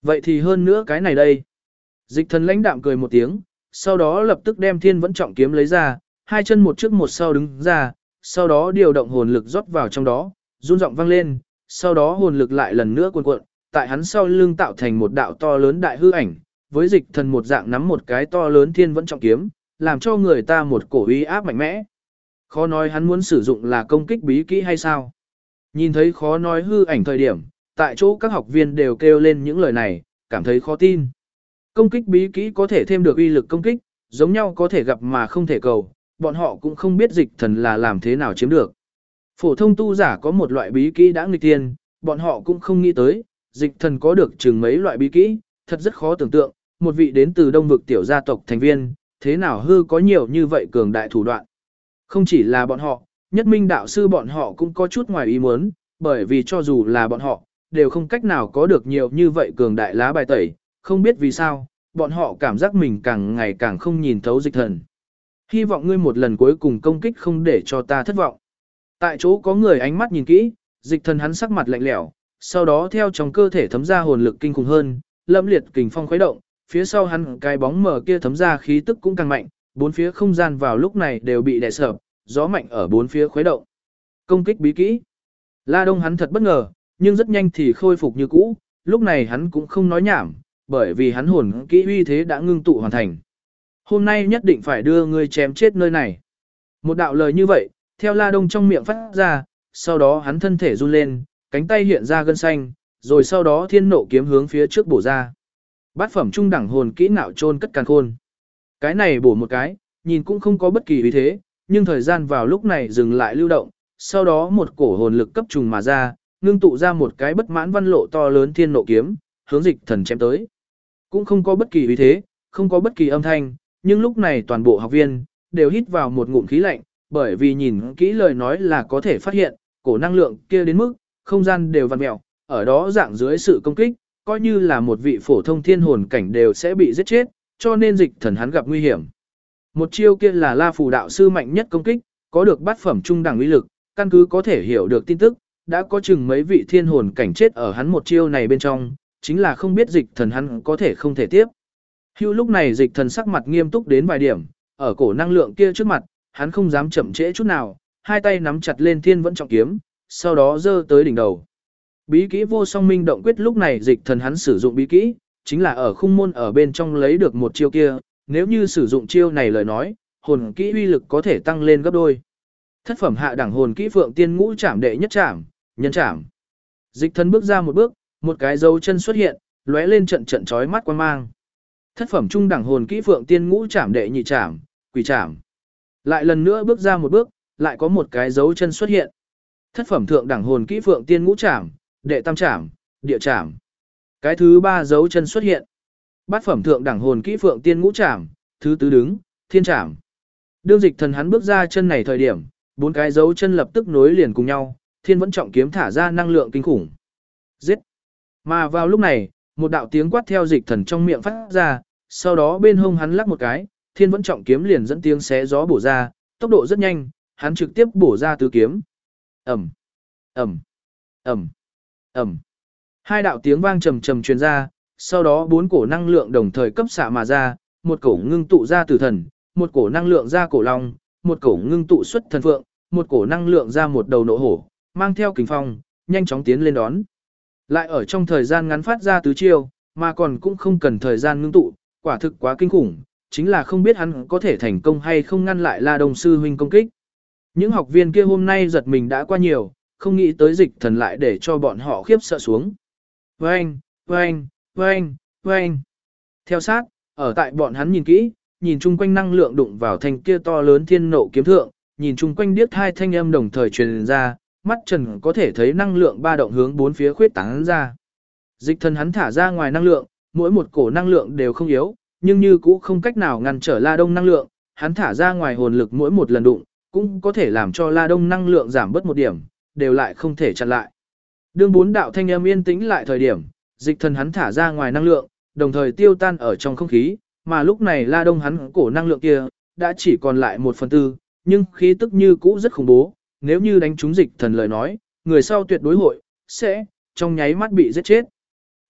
Vậy thì hơn nữa cái này đây. Dịch thần lãnh đạm cười một tiếng, sau đó lập tức đem thiên vẫn trọng kiếm lấy ra, hai chân một trước một sau đứng ra, sau đó điều động hồn lực rót vào trong đó, run giọng vang lên, sau đó hồn lực lại lần nữa cuộn cuộn, tại hắn sau lưng tạo thành một đạo to lớn đại hư ảnh, với dịch thần một dạng nắm một cái to lớn thiên vẫn trọng kiếm, làm cho người ta một cổ uy áp mạnh mẽ. Khó nói hắn muốn sử dụng là công kích bí kỹ hay sao? Nhìn thấy khó nói hư ảnh thời điểm, tại chỗ các học viên đều kêu lên những lời này, cảm thấy khó tin. Công kích bí kỹ có thể thêm được uy lực công kích, giống nhau có thể gặp mà không thể cầu, bọn họ cũng không biết dịch thần là làm thế nào chiếm được. Phổ thông tu giả có một loại bí kỹ đã nghịch tiên, bọn họ cũng không nghĩ tới, dịch thần có được chừng mấy loại bí kỹ, thật rất khó tưởng tượng, một vị đến từ đông vực tiểu gia tộc thành viên, thế nào hư có nhiều như vậy cường đại thủ đoạn. Không chỉ là bọn họ, nhất minh đạo sư bọn họ cũng có chút ngoài ý muốn, bởi vì cho dù là bọn họ, đều không cách nào có được nhiều như vậy cường đại lá bài tẩy, không biết vì sao, bọn họ cảm giác mình càng ngày càng không nhìn thấu dịch thần. Hy vọng ngươi một lần cuối cùng công kích không để cho ta thất vọng. Tại chỗ có người ánh mắt nhìn kỹ, dịch thần hắn sắc mặt lạnh lẽo, sau đó theo trong cơ thể thấm ra hồn lực kinh khủng hơn, lâm liệt kình phong khuấy động, phía sau hắn cái bóng mờ kia thấm ra khí tức cũng càng mạnh, bốn phía không gian vào lúc này đều bị đè sập, gió mạnh ở bốn phía khuấy động. Công kích bí kỹ. La Đông hắn thật bất ngờ, nhưng rất nhanh thì khôi phục như cũ, lúc này hắn cũng không nói nhảm, bởi vì hắn hồn kỹ uy thế đã ngưng tụ hoàn thành. Hôm nay nhất định phải đưa ngươi chém chết nơi này. Một đạo lời như vậy, theo La Đông trong miệng phát ra, sau đó hắn thân thể run lên, cánh tay hiện ra gân xanh, rồi sau đó thiên nộ kiếm hướng phía trước bổ ra. Bát phẩm trung đẳng hồn kỹ nạo chôn cất càn khôn. Cái này bổ một cái, nhìn cũng không có bất kỳ uy thế, nhưng thời gian vào lúc này dừng lại lưu động, sau đó một cổ hồn lực cấp trùng mà ra, ngưng tụ ra một cái bất mãn văn lộ to lớn thiên nộ kiếm, hướng dịch thần chém tới. Cũng không có bất kỳ uy thế, không có bất kỳ âm thanh, nhưng lúc này toàn bộ học viên đều hít vào một ngụm khí lạnh, bởi vì nhìn kỹ lời nói là có thể phát hiện, cổ năng lượng kia đến mức không gian đều vặn mèo, ở đó dạng dưới sự công kích, coi như là một vị phổ thông thiên hồn cảnh đều sẽ bị giết chết, cho nên dịch thần hắn gặp nguy hiểm. Một chiêu kia là La Phù đạo sư mạnh nhất công kích, có được bát phẩm trung đẳng uy lực, căn cứ có thể hiểu được tin tức, đã có chừng mấy vị thiên hồn cảnh chết ở hắn một chiêu này bên trong, chính là không biết dịch thần hắn có thể không thể tiếp. Hưu lúc này dịch thần sắc mặt nghiêm túc đến vài điểm, ở cổ năng lượng kia trước mặt, hắn không dám chậm trễ chút nào, hai tay nắm chặt lên thiên vẫn trọng kiếm, sau đó giơ tới đỉnh đầu. Bí kỹ vô song minh động quyết lúc này dịch thần hắn sử dụng bí kỹ, chính là ở khung môn ở bên trong lấy được một chiêu kia, nếu như sử dụng chiêu này lời nói, hồn kỹ uy lực có thể tăng lên gấp đôi. Thất phẩm hạ đẳng hồn kỹ Phượng Tiên Ngũ Trảm đệ nhất trảm, nhân trảm. Dịch thần bước ra một bước, một cái dấu chân xuất hiện, lóe lên trận trận chói mắt quang mang. Thất phẩm trung đẳng hồn kỹ Phượng Tiên Ngũ Trảm đệ nhị trảm, quỷ trảm. Lại lần nữa bước ra một bước, lại có một cái dấu chân xuất hiện. Thất phẩm thượng đẳng hồn kỹ Phượng Tiên Ngũ Trảm, đệ tam trảm, địa trảm. Cái thứ ba dấu chân xuất hiện. Bát phẩm thượng đẳng hồn kỹ Phượng Tiên Ngũ Trảm, thứ tứ đứng, thiên trảm. Đương dịch thần hắn bước ra chân này thời điểm, bốn cái dấu chân lập tức nối liền cùng nhau, thiên vẫn trọng kiếm thả ra năng lượng kinh khủng. Giết! Mà vào lúc này, một đạo tiếng quát theo dịch thần trong miệng phát ra, sau đó bên hông hắn lắc một cái, thiên vẫn trọng kiếm liền dẫn tiếng xé gió bổ ra, tốc độ rất nhanh, hắn trực tiếp bổ ra tứ kiếm. Ầm, ầm, ầm, ầm. Hai đạo tiếng vang trầm trầm truyền ra, sau đó bốn cổ năng lượng đồng thời cấp xạ mà ra, một cổ ngưng tụ ra tử thần, một cổ năng lượng ra cổ long, một cổ ngưng tụ xuất thần phượng, một cổ năng lượng ra một đầu nộ hổ, mang theo kình phong, nhanh chóng tiến lên đón. Lại ở trong thời gian ngắn phát ra tứ chiêu, mà còn cũng không cần thời gian ngưng tụ, quả thực quá kinh khủng, chính là không biết hắn có thể thành công hay không ngăn lại La Đông sư huynh công kích. Những học viên kia hôm nay giật mình đã qua nhiều, không nghĩ tới dịch thần lại để cho bọn họ khiếp sợ xuống. Vâng, vâng, vâng, vâng. Theo sát, ở tại bọn hắn nhìn kỹ, nhìn chung quanh năng lượng đụng vào thanh kia to lớn thiên nộ kiếm thượng, nhìn chung quanh điếc hai thanh âm đồng thời truyền ra, mắt trần có thể thấy năng lượng ba động hướng bốn phía khuyết tán ra. Dịch thần hắn thả ra ngoài năng lượng, mỗi một cổ năng lượng đều không yếu, nhưng như cũ không cách nào ngăn trở La Đông năng lượng, hắn thả ra ngoài hồn lực mỗi một lần đụng, cũng có thể làm cho La Đông năng lượng giảm bớt một điểm, đều lại không thể chặn lại. Đương bốn đạo thanh âm yên tĩnh lại thời điểm, dịch thần hắn thả ra ngoài năng lượng, đồng thời tiêu tan ở trong không khí, mà lúc này La Đông hắn cổ năng lượng kia, đã chỉ còn lại 1/4, nhưng khí tức như cũ rất khủng bố, nếu như đánh trúng dịch thần lời nói, người sau tuyệt đối hội, sẽ, trong nháy mắt bị giết chết.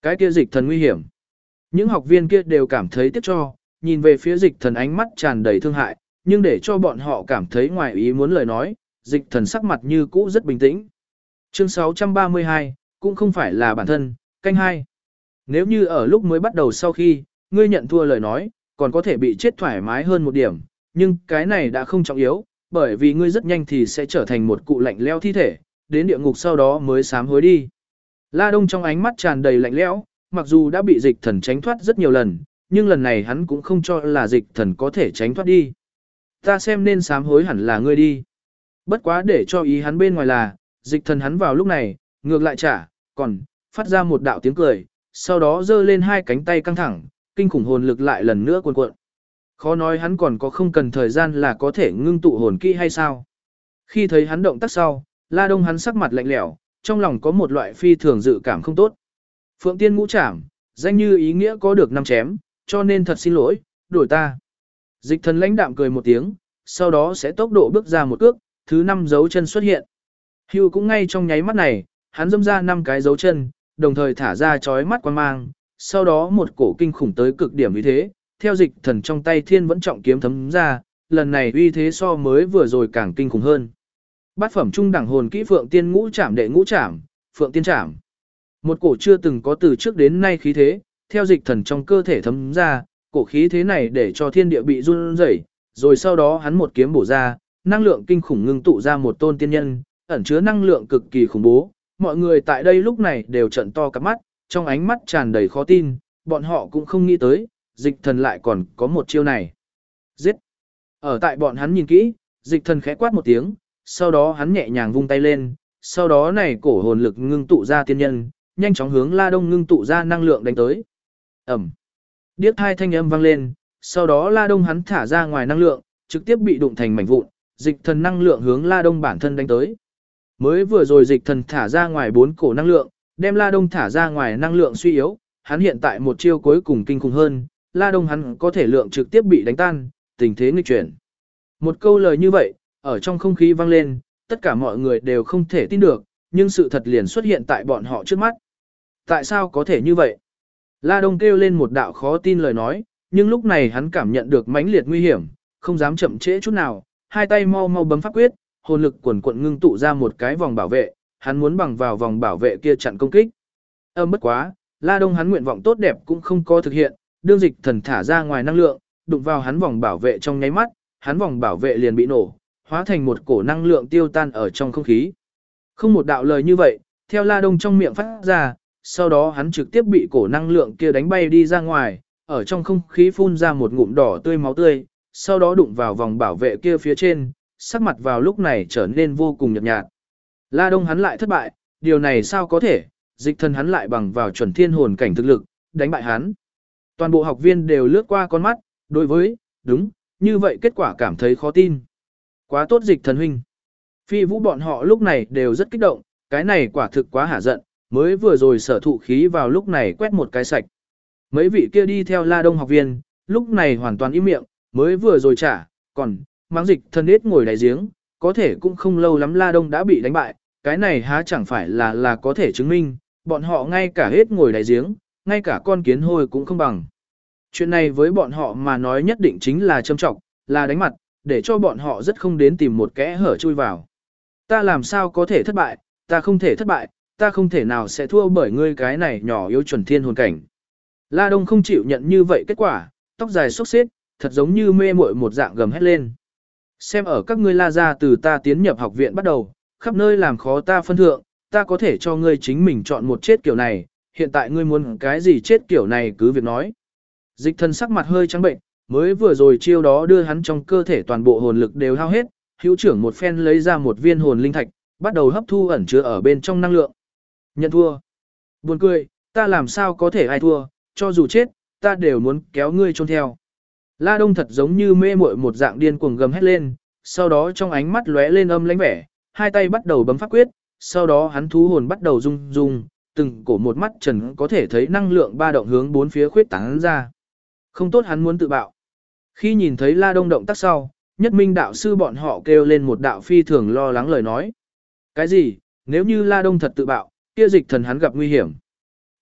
Cái kia dịch thần nguy hiểm. Những học viên kia đều cảm thấy tiếc cho, nhìn về phía dịch thần ánh mắt tràn đầy thương hại, nhưng để cho bọn họ cảm thấy ngoài ý muốn lời nói, dịch thần sắc mặt như cũ rất bình tĩnh. Chương 632, cũng không phải là bản thân, canh hai. Nếu như ở lúc mới bắt đầu sau khi, ngươi nhận thua lời nói, còn có thể bị chết thoải mái hơn một điểm, nhưng cái này đã không trọng yếu, bởi vì ngươi rất nhanh thì sẽ trở thành một cụ lạnh lẽo thi thể, đến địa ngục sau đó mới sám hối đi. La Đông trong ánh mắt tràn đầy lạnh lẽo, mặc dù đã bị dịch thần tránh thoát rất nhiều lần, nhưng lần này hắn cũng không cho là dịch thần có thể tránh thoát đi. Ta xem nên sám hối hẳn là ngươi đi. Bất quá để cho ý hắn bên ngoài là, dịch thần hắn vào lúc này, ngược lại còn phát ra một đạo tiếng cười, sau đó giơ lên hai cánh tay căng thẳng, kinh khủng hồn lực lại lần nữa cuồn cuộn. Khó nói hắn còn có không cần thời gian là có thể ngưng tụ hồn kỹ hay sao. Khi thấy hắn động tác sau, La Đông hắn sắc mặt lạnh lẽo, trong lòng có một loại phi thường dự cảm không tốt. Phượng Tiên Ngũ Trảm, danh như ý nghĩa có được 5 chém, cho nên thật xin lỗi, đổi ta. Dịch thần lãnh đạm cười một tiếng, sau đó sẽ tốc độ bước ra một cước, thứ 5 dấu chân xuất hiện. Hưu cũng ngay trong nháy mắt này, hắn dâm ra 5 cái dấu chân, đồng thời thả ra chói mắt quang mang, sau đó một cổ kinh khủng tới cực điểm uy thế, theo dịch thần trong tay thiên vẫn trọng kiếm thấm ra, lần này uy thế so mới vừa rồi càng kinh khủng hơn. Bát phẩm trung đẳng hồn kỹ Phượng Tiên Ngũ Trảm đệ ngũ trảm, Phượng Tiên Trảm. Một cổ chưa từng có từ trước đến nay khí thế, theo dịch thần trong cơ thể thấm ra, cổ khí thế này để cho thiên địa bị run rẩy, rồi sau đó hắn một kiếm bổ ra, năng lượng kinh khủng ngưng tụ ra một tôn tiên nhân, ẩn chứa năng lượng cực kỳ khủng bố. Mọi người tại đây lúc này đều trợn to cả mắt, trong ánh mắt tràn đầy khó tin, bọn họ cũng không nghĩ tới, dịch thần lại còn có một chiêu này. Giết! Ở tại bọn hắn nhìn kỹ, dịch thần khẽ quát một tiếng, sau đó hắn nhẹ nhàng vung tay lên, sau đó này cổ hồn lực ngưng tụ ra tiên nhân, nhanh chóng hướng La Đông ngưng tụ ra năng lượng đánh tới. Ẩm! Điếc hai thanh âm vang lên, sau đó La Đông hắn thả ra ngoài năng lượng, trực tiếp bị đụng thành mảnh vụn, dịch thần năng lượng hướng La Đông bản thân đánh tới. Mới vừa rồi dịch thần thả ra ngoài 4 cổ năng lượng, đem La Đông thả ra ngoài năng lượng suy yếu, hắn hiện tại một chiêu cuối cùng kinh khủng hơn, La Đông hắn có thể lượng trực tiếp bị đánh tan, tình thế nghịch chuyển. Một câu lời như vậy, ở trong không khí vang lên, tất cả mọi người đều không thể tin được, nhưng sự thật liền xuất hiện tại bọn họ trước mắt. Tại sao có thể như vậy? La Đông kêu lên một đạo khó tin lời nói, nhưng lúc này hắn cảm nhận được mãnh liệt nguy hiểm, không dám chậm trễ chút nào, hai tay mau mau bấm pháp quyết, hồn lực quần quận ngưng tụ ra một cái vòng bảo vệ, hắn muốn bằng vào vòng bảo vệ kia chặn công kích. Bất quá, La Đông hắn nguyện vọng tốt đẹp cũng không có thực hiện, đương dịch thần thả ra ngoài năng lượng, đụng vào hắn vòng bảo vệ trong nháy mắt, hắn vòng bảo vệ liền bị nổ, hóa thành một cổ năng lượng tiêu tan ở trong không khí. Không một đạo lời như vậy, theo La Đông trong miệng phát ra, sau đó hắn trực tiếp bị cổ năng lượng kia đánh bay đi ra ngoài, ở trong không khí phun ra một ngụm đỏ tươi máu tươi, sau đó đụng vào vòng bảo vệ kia phía trên, sắc mặt vào lúc này trở nên vô cùng nhợt nhạt. La Đông hắn lại thất bại, điều này sao có thể, dịch thần hắn lại bằng vào chuẩn thiên hồn cảnh thực lực, đánh bại hắn. Toàn bộ học viên đều lướt qua con mắt, đối với, đúng, như vậy kết quả cảm thấy khó tin. Quá tốt dịch thần huynh. Phi Vũ bọn họ lúc này đều rất kích động, cái này quả thực quá hả giận, mới vừa rồi sở thụ khí vào lúc này quét một cái sạch. Mấy vị kia đi theo La Đông học viên, lúc này hoàn toàn im miệng, mới vừa rồi còn mắng dịch thần ít ngồi đáy giếng, có thể cũng không lâu lắm La Đông đã bị đánh bại, cái này há chẳng phải là có thể chứng minh, bọn họ ngay cả hết ngồi đáy giếng, ngay cả con kiến hôi cũng không bằng. Chuyện này với bọn họ mà nói nhất định chính là châm trọng, là đánh mặt, để cho bọn họ rất không đến tìm một kẽ hở chui vào. Ta làm sao có thể thất bại, ta không thể thất bại, ta không thể nào sẽ thua bởi ngươi cái này nhỏ yếu chuẩn thiên hồn cảnh. La Đông không chịu nhận như vậy kết quả, tóc dài xốc xếp, thật giống như mê muội một dạng gầm hét lên. Xem ở các ngươi La gia từ ta tiến nhập học viện bắt đầu, khắp nơi làm khó ta phân thượng, ta có thể cho ngươi chính mình chọn một chết kiểu này, hiện tại ngươi muốn cái gì chết kiểu này cứ việc nói. Dịch thần sắc mặt hơi trắng bệnh, mới vừa rồi chiêu đó đưa hắn trong cơ thể toàn bộ hồn lực đều hao hết, hữu trưởng một phen lấy ra một viên hồn linh thạch, bắt đầu hấp thu ẩn chứa ở bên trong năng lượng. Nhận thua. Buồn cười, ta làm sao có thể ai thua, cho dù chết, ta đều muốn kéo ngươi chôn theo. La Đông thật giống như mê muội một dạng điên cuồng gầm hét lên, sau đó trong ánh mắt lóe lên âm lãnh vẻ, hai tay bắt đầu bấm pháp quyết, sau đó hắn thú hồn bắt đầu rung rung, từng cổ một mắt trần có thể thấy năng lượng ba động hướng bốn phía khuyết tán ra. Không tốt hắn muốn tự bạo. Khi nhìn thấy La Đông động tác sau, Nhất Minh đạo sư bọn họ kêu lên một đạo phi thường lo lắng lời nói. Cái gì, nếu như La Đông thật tự bạo, kia dịch thần hắn gặp nguy hiểm.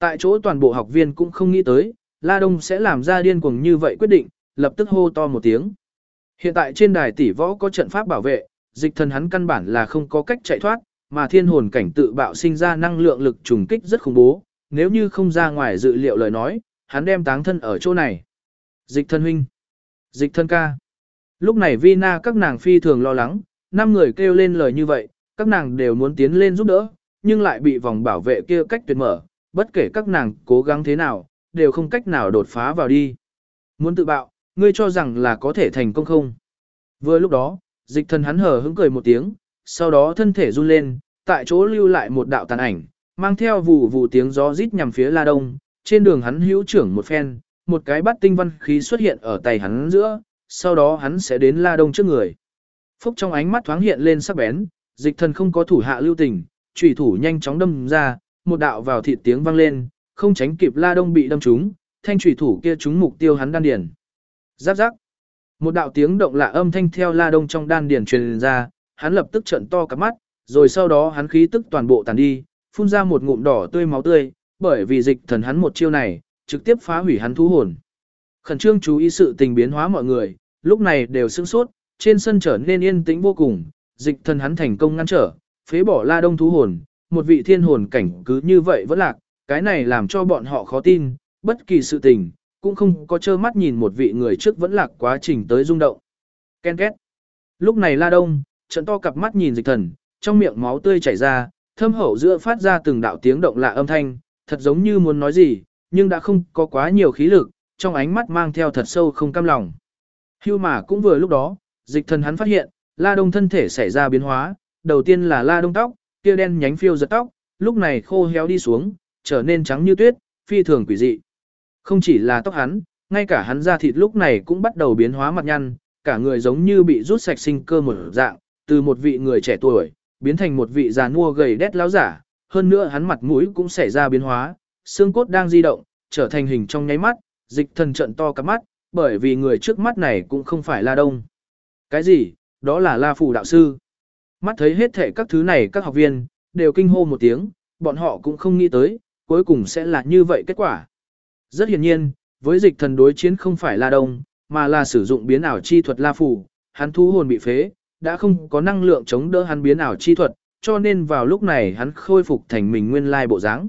Tại chỗ toàn bộ học viên cũng không nghĩ tới, La Đông sẽ làm ra điên cuồng như vậy quyết định, lập tức hô to một tiếng. Hiện tại trên đài tỷ võ có trận pháp bảo vệ, dịch thần hắn căn bản là không có cách chạy thoát, mà thiên hồn cảnh tự bạo sinh ra năng lượng lực trùng kích rất khủng bố, nếu như không ra ngoài dự liệu lời nói, hắn đem táng thân ở chỗ này. Dịch thần huynh, dịch thần ca. Lúc này Vina các nàng phi thường lo lắng, 5 người kêu lên lời như vậy, các nàng đều muốn tiến lên giúp đỡ, nhưng lại bị vòng bảo vệ kia cách tuyệt mở, bất kể các nàng cố gắng thế nào, đều không cách nào đột phá vào đi. Muốn tự bạo, ngươi cho rằng là có thể thành công không? Vừa lúc đó, dịch thần hắn hờ hững cười một tiếng, sau đó thân thể run lên, tại chỗ lưu lại một đạo tàn ảnh, mang theo vù vù tiếng gió rít nhằm phía La Đông, trên đường hắn hữu trưởng một phen, một cái bát tinh văn khí xuất hiện ở tay hắn giữa, sau đó hắn sẽ đến La Đông trước người. Phúc trong ánh mắt thoáng hiện lên sắc bén, dịch thần không có thủ hạ lưu tình, chủy thủ nhanh chóng đâm ra, một đạo vào thịt tiếng vang lên, không tránh kịp La Đông bị đâm trúng, thanh chủy thủ kia trúng mục tiêu hắn đan điền. Giáp giáp. Một đạo tiếng động lạ âm thanh theo La Đông trong đan điền truyền ra, hắn lập tức trợn to cả mắt, rồi sau đó hắn khí tức toàn bộ tàn đi, phun ra một ngụm đỏ tươi máu tươi, bởi vì dịch thần hắn một chiêu này, trực tiếp phá hủy hắn thú hồn. Khẩn trương chú ý sự tình biến hóa mọi người, lúc này đều sửng sốt, trên sân trở nên yên tĩnh vô cùng, dịch thần hắn thành công ngăn trở, phế bỏ La Đông thú hồn, một vị thiên hồn cảnh cứ như vậy vẫn lạc, cái này làm cho bọn họ khó tin, bất kỳ sự tình, cũng không có trơ mắt nhìn một vị người trước vẫn lạc quá trình tới rung động. Ken két. Lúc này La Đông, trận to cặp mắt nhìn dịch thần, trong miệng máu tươi chảy ra, thâm hậu giữa phát ra từng đạo tiếng động lạ âm thanh, thật giống như muốn nói gì, nhưng đã không có quá nhiều khí lực, trong ánh mắt mang theo thật sâu không cam lòng. Hưu mà cũng vừa lúc đó, dịch thần hắn phát hiện, La Đông thân thể xảy ra biến hóa, đầu tiên là La Đông tóc, kia đen nhánh phiêu giật tóc, lúc này khô héo đi xuống, trở nên trắng như tuyết, phi thường quỷ dị. Không chỉ là tóc hắn, ngay cả hắn da thịt lúc này cũng bắt đầu biến hóa mặt nhăn, cả người giống như bị rút sạch sinh cơ một dạng, từ một vị người trẻ tuổi, biến thành một vị già nua gầy đét láo giả, hơn nữa hắn mặt mũi cũng xảy ra biến hóa, xương cốt đang di động, trở thành hình trong nháy mắt, dịch thần trận to cả mắt, bởi vì người trước mắt này cũng không phải La Đông. Cái gì? Đó là La Phù đạo sư. Mắt thấy hết thảy các thứ này các học viên, đều kinh hô một tiếng, bọn họ cũng không nghĩ tới, cuối cùng sẽ là như vậy kết quả. Rất hiển nhiên, với dịch thần đối chiến không phải La Đông, mà là sử dụng biến ảo chi thuật La Phù, hắn thú hồn bị phế, đã không có năng lượng chống đỡ hắn biến ảo chi thuật, cho nên vào lúc này hắn khôi phục thành mình nguyên lai bộ dáng.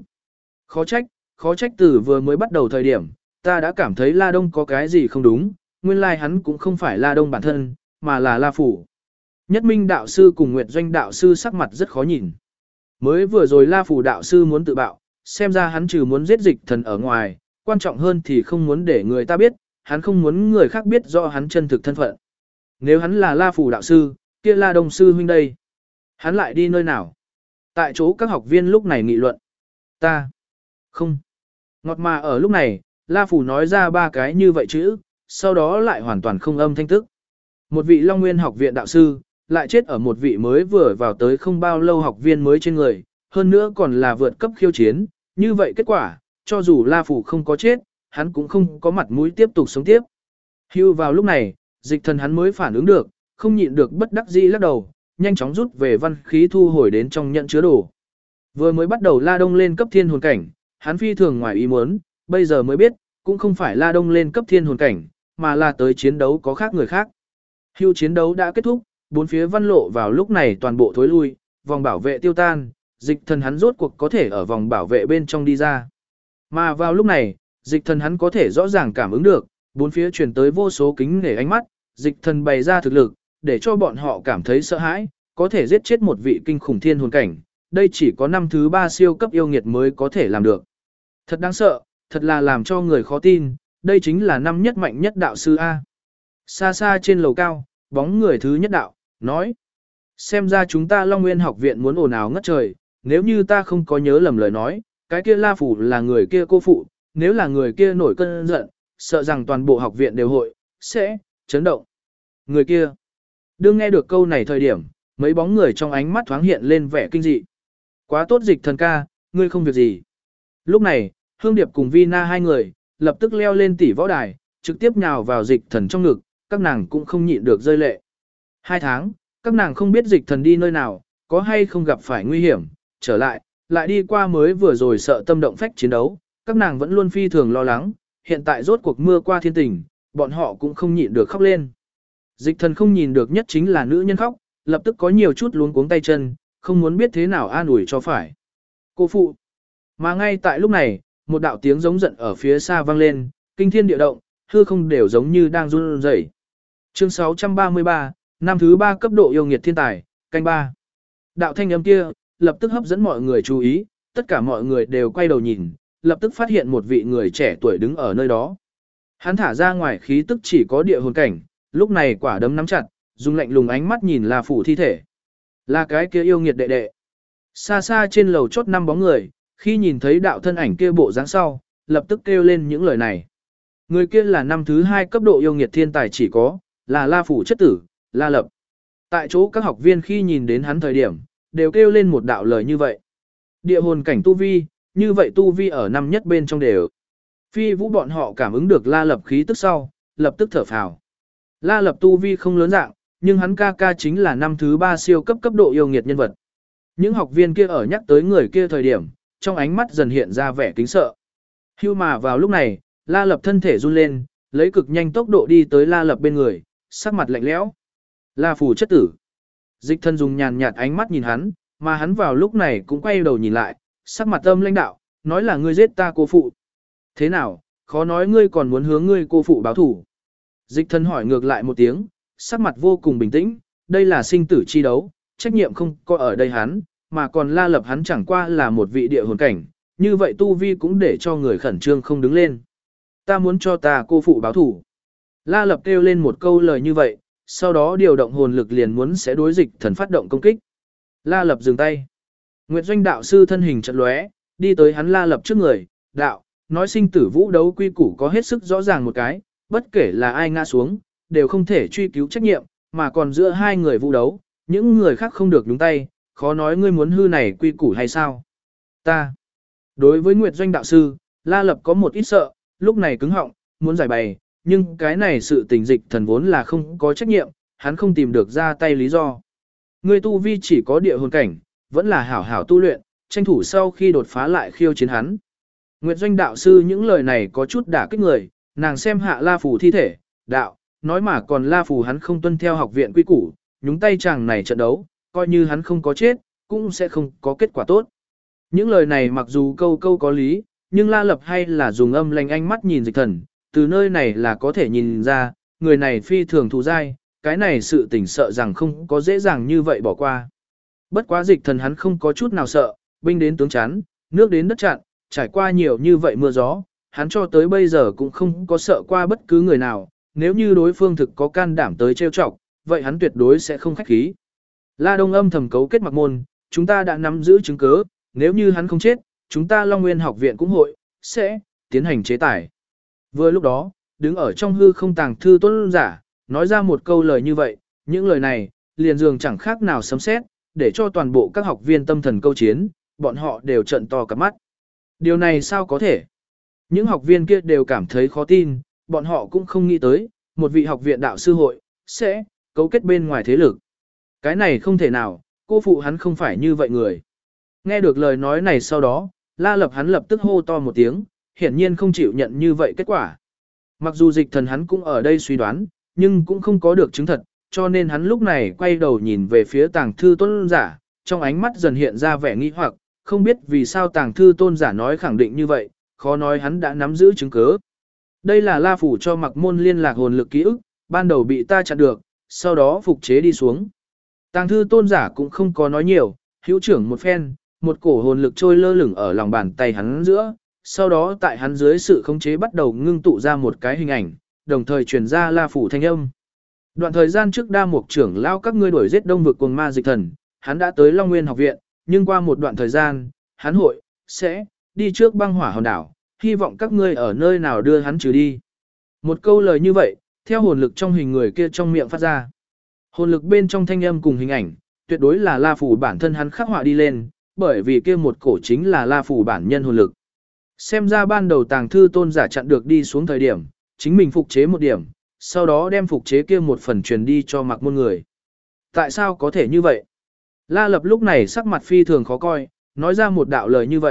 Khó trách từ vừa mới bắt đầu thời điểm, ta đã cảm thấy La Đông có cái gì không đúng, nguyên lai hắn cũng không phải La Đông bản thân, mà là La Phù. Nhất Minh đạo sư cùng Nguyệt Doanh đạo sư sắc mặt rất khó nhìn. Mới vừa rồi La Phù đạo sư muốn tự bạo, xem ra hắn trừ muốn giết dịch thần ở ngoài, quan trọng hơn thì không muốn để người ta biết, hắn không muốn người khác biết rõ hắn chân thực thân phận. Nếu hắn là La Phù đạo sư, kia La Đông sư huynh đây, hắn lại đi nơi nào? Tại chỗ các học viên lúc này nghị luận. Ta không. Ngọt mà ở lúc này, La Phù nói ra 3 cái như vậy chữ, sau đó lại hoàn toàn không âm thanh tức. Một vị Long Nguyên học viện đạo sư, lại chết ở một vị mới vừa vào tới không bao lâu học viên mới trên người, hơn nữa còn là vượt cấp khiêu chiến, như vậy kết quả, cho dù La Phù không có chết, hắn cũng không có mặt mũi tiếp tục sống tiếp. Hưu vào lúc này, dịch thần hắn mới phản ứng được, không nhịn được bất đắc dĩ lắc đầu, nhanh chóng rút về văn khí thu hồi đến trong nhận chứa đồ. Vừa mới bắt đầu La Đông lên cấp thiên hồn cảnh, hắn phi thường ngoài ý muốn, bây giờ mới biết, cũng không phải La Đông lên cấp thiên hồn cảnh, mà là tới chiến đấu có khác người khác. Hưu chiến đấu đã kết thúc, bốn phía văn lộ vào lúc này toàn bộ thối lui, vòng bảo vệ tiêu tan, dịch thần hắn rốt cuộc có thể ở vòng bảo vệ bên trong đi ra. Mà vào lúc này, dịch thần hắn có thể rõ ràng cảm ứng được, bốn phía truyền tới vô số kính nể ánh mắt, dịch thần bày ra thực lực, để cho bọn họ cảm thấy sợ hãi, có thể giết chết một vị kinh khủng thiên hồn cảnh, đây chỉ có năm thứ 3 siêu cấp yêu nghiệt mới có thể làm được. Thật đáng sợ, thật là làm cho người khó tin, đây chính là năm nhất mạnh nhất đạo sư A. Xa xa trên lầu cao, bóng người thứ nhất đạo, nói. Xem ra chúng ta Long Nguyên học viện muốn ồn ào ngất trời, nếu như ta không có nhớ lầm lời nói, cái kia La Phù là người kia cô phụ, nếu là người kia nổi cơn giận, sợ rằng toàn bộ học viện đều hội, sẽ, chấn động. Người kia. Đương nghe được câu này thời điểm, mấy bóng người trong ánh mắt thoáng hiện lên vẻ kinh dị. Quá tốt dịch thần ca, ngươi không việc gì. Lúc này, Hương Điệp cùng Vina hai người, lập tức leo lên tỷ võ đài, trực tiếp nhào vào dịch thần trong ngực, các nàng cũng không nhịn được rơi lệ. 2 tháng, các nàng không biết dịch thần đi nơi nào, có hay không gặp phải nguy hiểm, trở lại, lại đi qua mới vừa rồi sợ tâm động phách chiến đấu, các nàng vẫn luôn phi thường lo lắng, hiện tại rốt cuộc mưa qua thiên tình, bọn họ cũng không nhịn được khóc lên. Dịch thần không nhìn được nhất chính là nữ nhân khóc, lập tức có nhiều chút luống cuống tay chân, không muốn biết thế nào an ủi cho phải. Cô phụ. Mà ngay tại lúc này, một đạo tiếng giống giận ở phía xa vang lên, kinh thiên địa động, hư không đều giống như đang run rẩy. Chương 633, năm thứ 3 cấp độ yêu nghiệt thiên tài, canh 3. Đạo thanh âm kia, lập tức hấp dẫn mọi người chú ý, tất cả mọi người đều quay đầu nhìn, lập tức phát hiện một vị người trẻ tuổi đứng ở nơi đó. Hắn thả ra ngoài khí tức chỉ có địa hồn cảnh, lúc này quả đấm nắm chặt, dùng lạnh lùng ánh mắt nhìn La Phủ thi thể. Là cái kia yêu nghiệt đệ đệ. Xa xa trên lầu chót 5 bóng người, khi nhìn thấy đạo thân ảnh kia bộ dáng sau, lập tức kêu lên những lời này. Người kia là năm thứ 2 cấp độ yêu nghiệt thiên tài chỉ có, là La Phủ chất tử, La Lập. Tại chỗ các học viên khi nhìn đến hắn thời điểm, đều kêu lên một đạo lời như vậy. Địa hồn cảnh tu vi, như vậy tu vi ở năm nhất bên trong đều. Phi vũ bọn họ cảm ứng được La Lập khí tức sau, lập tức thở phào. La Lập tu vi không lớn dạng, nhưng hắn ca ca chính là năm thứ 3 siêu cấp cấp độ yêu nghiệt nhân vật. Những học viên kia ở nhắc tới người kia thời điểm, trong ánh mắt dần hiện ra vẻ kính sợ. Hưu mà vào lúc này, La Lập thân thể run lên, lấy cực nhanh tốc độ đi tới La Lập bên người, sắc mặt lạnh lẽo. La Phủ chất tử. Dịch thân dùng nhàn nhạt ánh mắt nhìn hắn, mà hắn vào lúc này cũng quay đầu nhìn lại, sắc mặt âm lãnh đạo, nói là ngươi giết ta cô phụ. Thế nào, khó nói ngươi còn muốn hướng ngươi cô phụ báo thủ. Dịch thân hỏi ngược lại một tiếng, sắc mặt vô cùng bình tĩnh, đây là sinh tử chi đấu, trách nhiệm không có ở đây hắn, mà còn La Lập hắn chẳng qua là một vị địa hồn cảnh, như vậy tu vi cũng để cho người khẩn trương không đứng lên. Ta muốn cho ta cô phụ báo thủ. La Lập kêu lên một câu lời như vậy, sau đó điều động hồn lực liền muốn sẽ đối dịch thần phát động công kích. La Lập dừng tay. Nguyệt Doanh đạo sư thân hình chợt lóe, đi tới hắn La Lập trước người, đạo, nói sinh tử vũ đấu quy củ có hết sức rõ ràng một cái, bất kể là ai ngã xuống, đều không thể truy cứu trách nhiệm, mà còn giữa hai người vũ đấu, những người khác không được nhúng tay, khó nói ngươi muốn hư này quy củ hay sao. Ta. Đối với Nguyệt Doanh đạo sư, La Lập có một ít sợ, lúc này cứng họng, muốn giải bày, nhưng cái này sự tình dịch thần vốn là không có trách nhiệm, hắn không tìm được ra tay lý do. Ngươi tu vi chỉ có địa hồn cảnh, vẫn là hảo hảo tu luyện, tranh thủ sau khi đột phá lại khiêu chiến hắn. Nguyệt Doanh đạo sư những lời này có chút đả kích người, nàng xem hạ La Phù thi thể, đạo, nói mà còn La Phù hắn không tuân theo học viện quy củ, nhúng tay chàng này trận đấu, coi như hắn không có chết, cũng sẽ không có kết quả tốt. Những lời này mặc dù câu câu có lý, nhưng La Lập hay là dùng âm lanh ánh mắt nhìn dịch thần, từ nơi này là có thể nhìn ra, người này phi thường thù dai, cái này sự tỉnh sợ rằng không có dễ dàng như vậy bỏ qua. Bất quá dịch thần hắn không có chút nào sợ, binh đến tướng chắn, nước đến đất chặn, trải qua nhiều như vậy mưa gió, hắn cho tới bây giờ cũng không có sợ qua bất cứ người nào, nếu như đối phương thực có can đảm tới trêu chọc, vậy hắn tuyệt đối sẽ không khách khí. La Đông âm thầm cấu kết Mặc Môn, chúng ta đã nắm giữ chứng cứ, nếu như hắn không chết, chúng ta Long Nguyên học viện cũng hội, sẽ tiến hành chế tài. Vừa lúc đó, đứng ở trong hư không tàng thư tôn giả, nói ra một câu lời như vậy, những lời này, liền dường chẳng khác nào sấm sét, để cho toàn bộ các học viên tâm thần câu chiến, bọn họ đều trợn to cả mắt. Điều này sao có thể? Những học viên kia đều cảm thấy khó tin, bọn họ cũng không nghĩ tới, một vị học viện đạo sư hội, sẽ cấu kết bên ngoài thế lực. Cái này không thể nào, cô phụ hắn không phải như vậy người. Nghe được lời nói này sau đó, La Lập hắn lập tức hô to một tiếng, hiển nhiên không chịu nhận như vậy kết quả. Mặc dù dịch thần hắn cũng ở đây suy đoán, nhưng cũng không có được chứng thật, cho nên hắn lúc này quay đầu nhìn về phía tàng thư tôn giả, trong ánh mắt dần hiện ra vẻ nghi hoặc, không biết vì sao tàng thư tôn giả nói khẳng định như vậy, khó nói hắn đã nắm giữ chứng cứ. Đây là La Phủ cho Mặc Môn liên lạc hồn lực ký ức, ban đầu bị ta chặn được, sau đó phục chế đi xuống. Tàng thư tôn giả cũng không có nói nhiều, hữu trưởng một phen, một cổ hồn lực trôi lơ lửng ở lòng bàn tay hắn giữa, sau đó tại hắn dưới sự khống chế bắt đầu ngưng tụ ra một cái hình ảnh, đồng thời truyền ra La Phủ thanh âm. Đoạn thời gian trước Đa Mục trưởng lao các ngươi đuổi giết Đông vực cuồng ma dịch thần, hắn đã tới Long Nguyên học viện, nhưng qua một đoạn thời gian, hắn hội sẽ đi trước băng hỏa hòn đảo, hy vọng các ngươi ở nơi nào đưa hắn trừ đi. Một câu lời như vậy, theo hồn lực trong hình người kia trong miệng phát ra. Hồn lực bên trong thanh âm cùng hình ảnh, tuyệt đối là La Phủ bản thân hắn khắc họa đi lên, bởi vì kia một cổ chính là La Phủ bản nhân hồn lực. Xem ra ban đầu tàng thư tôn giả chặn được đi xuống thời điểm, chính mình phục chế một điểm, sau đó đem phục chế kia một phần truyền đi cho Mặc Môn người. Tại sao có thể như vậy? La Lập lúc này sắc mặt phi thường khó coi, nói ra một đạo lời như vậy,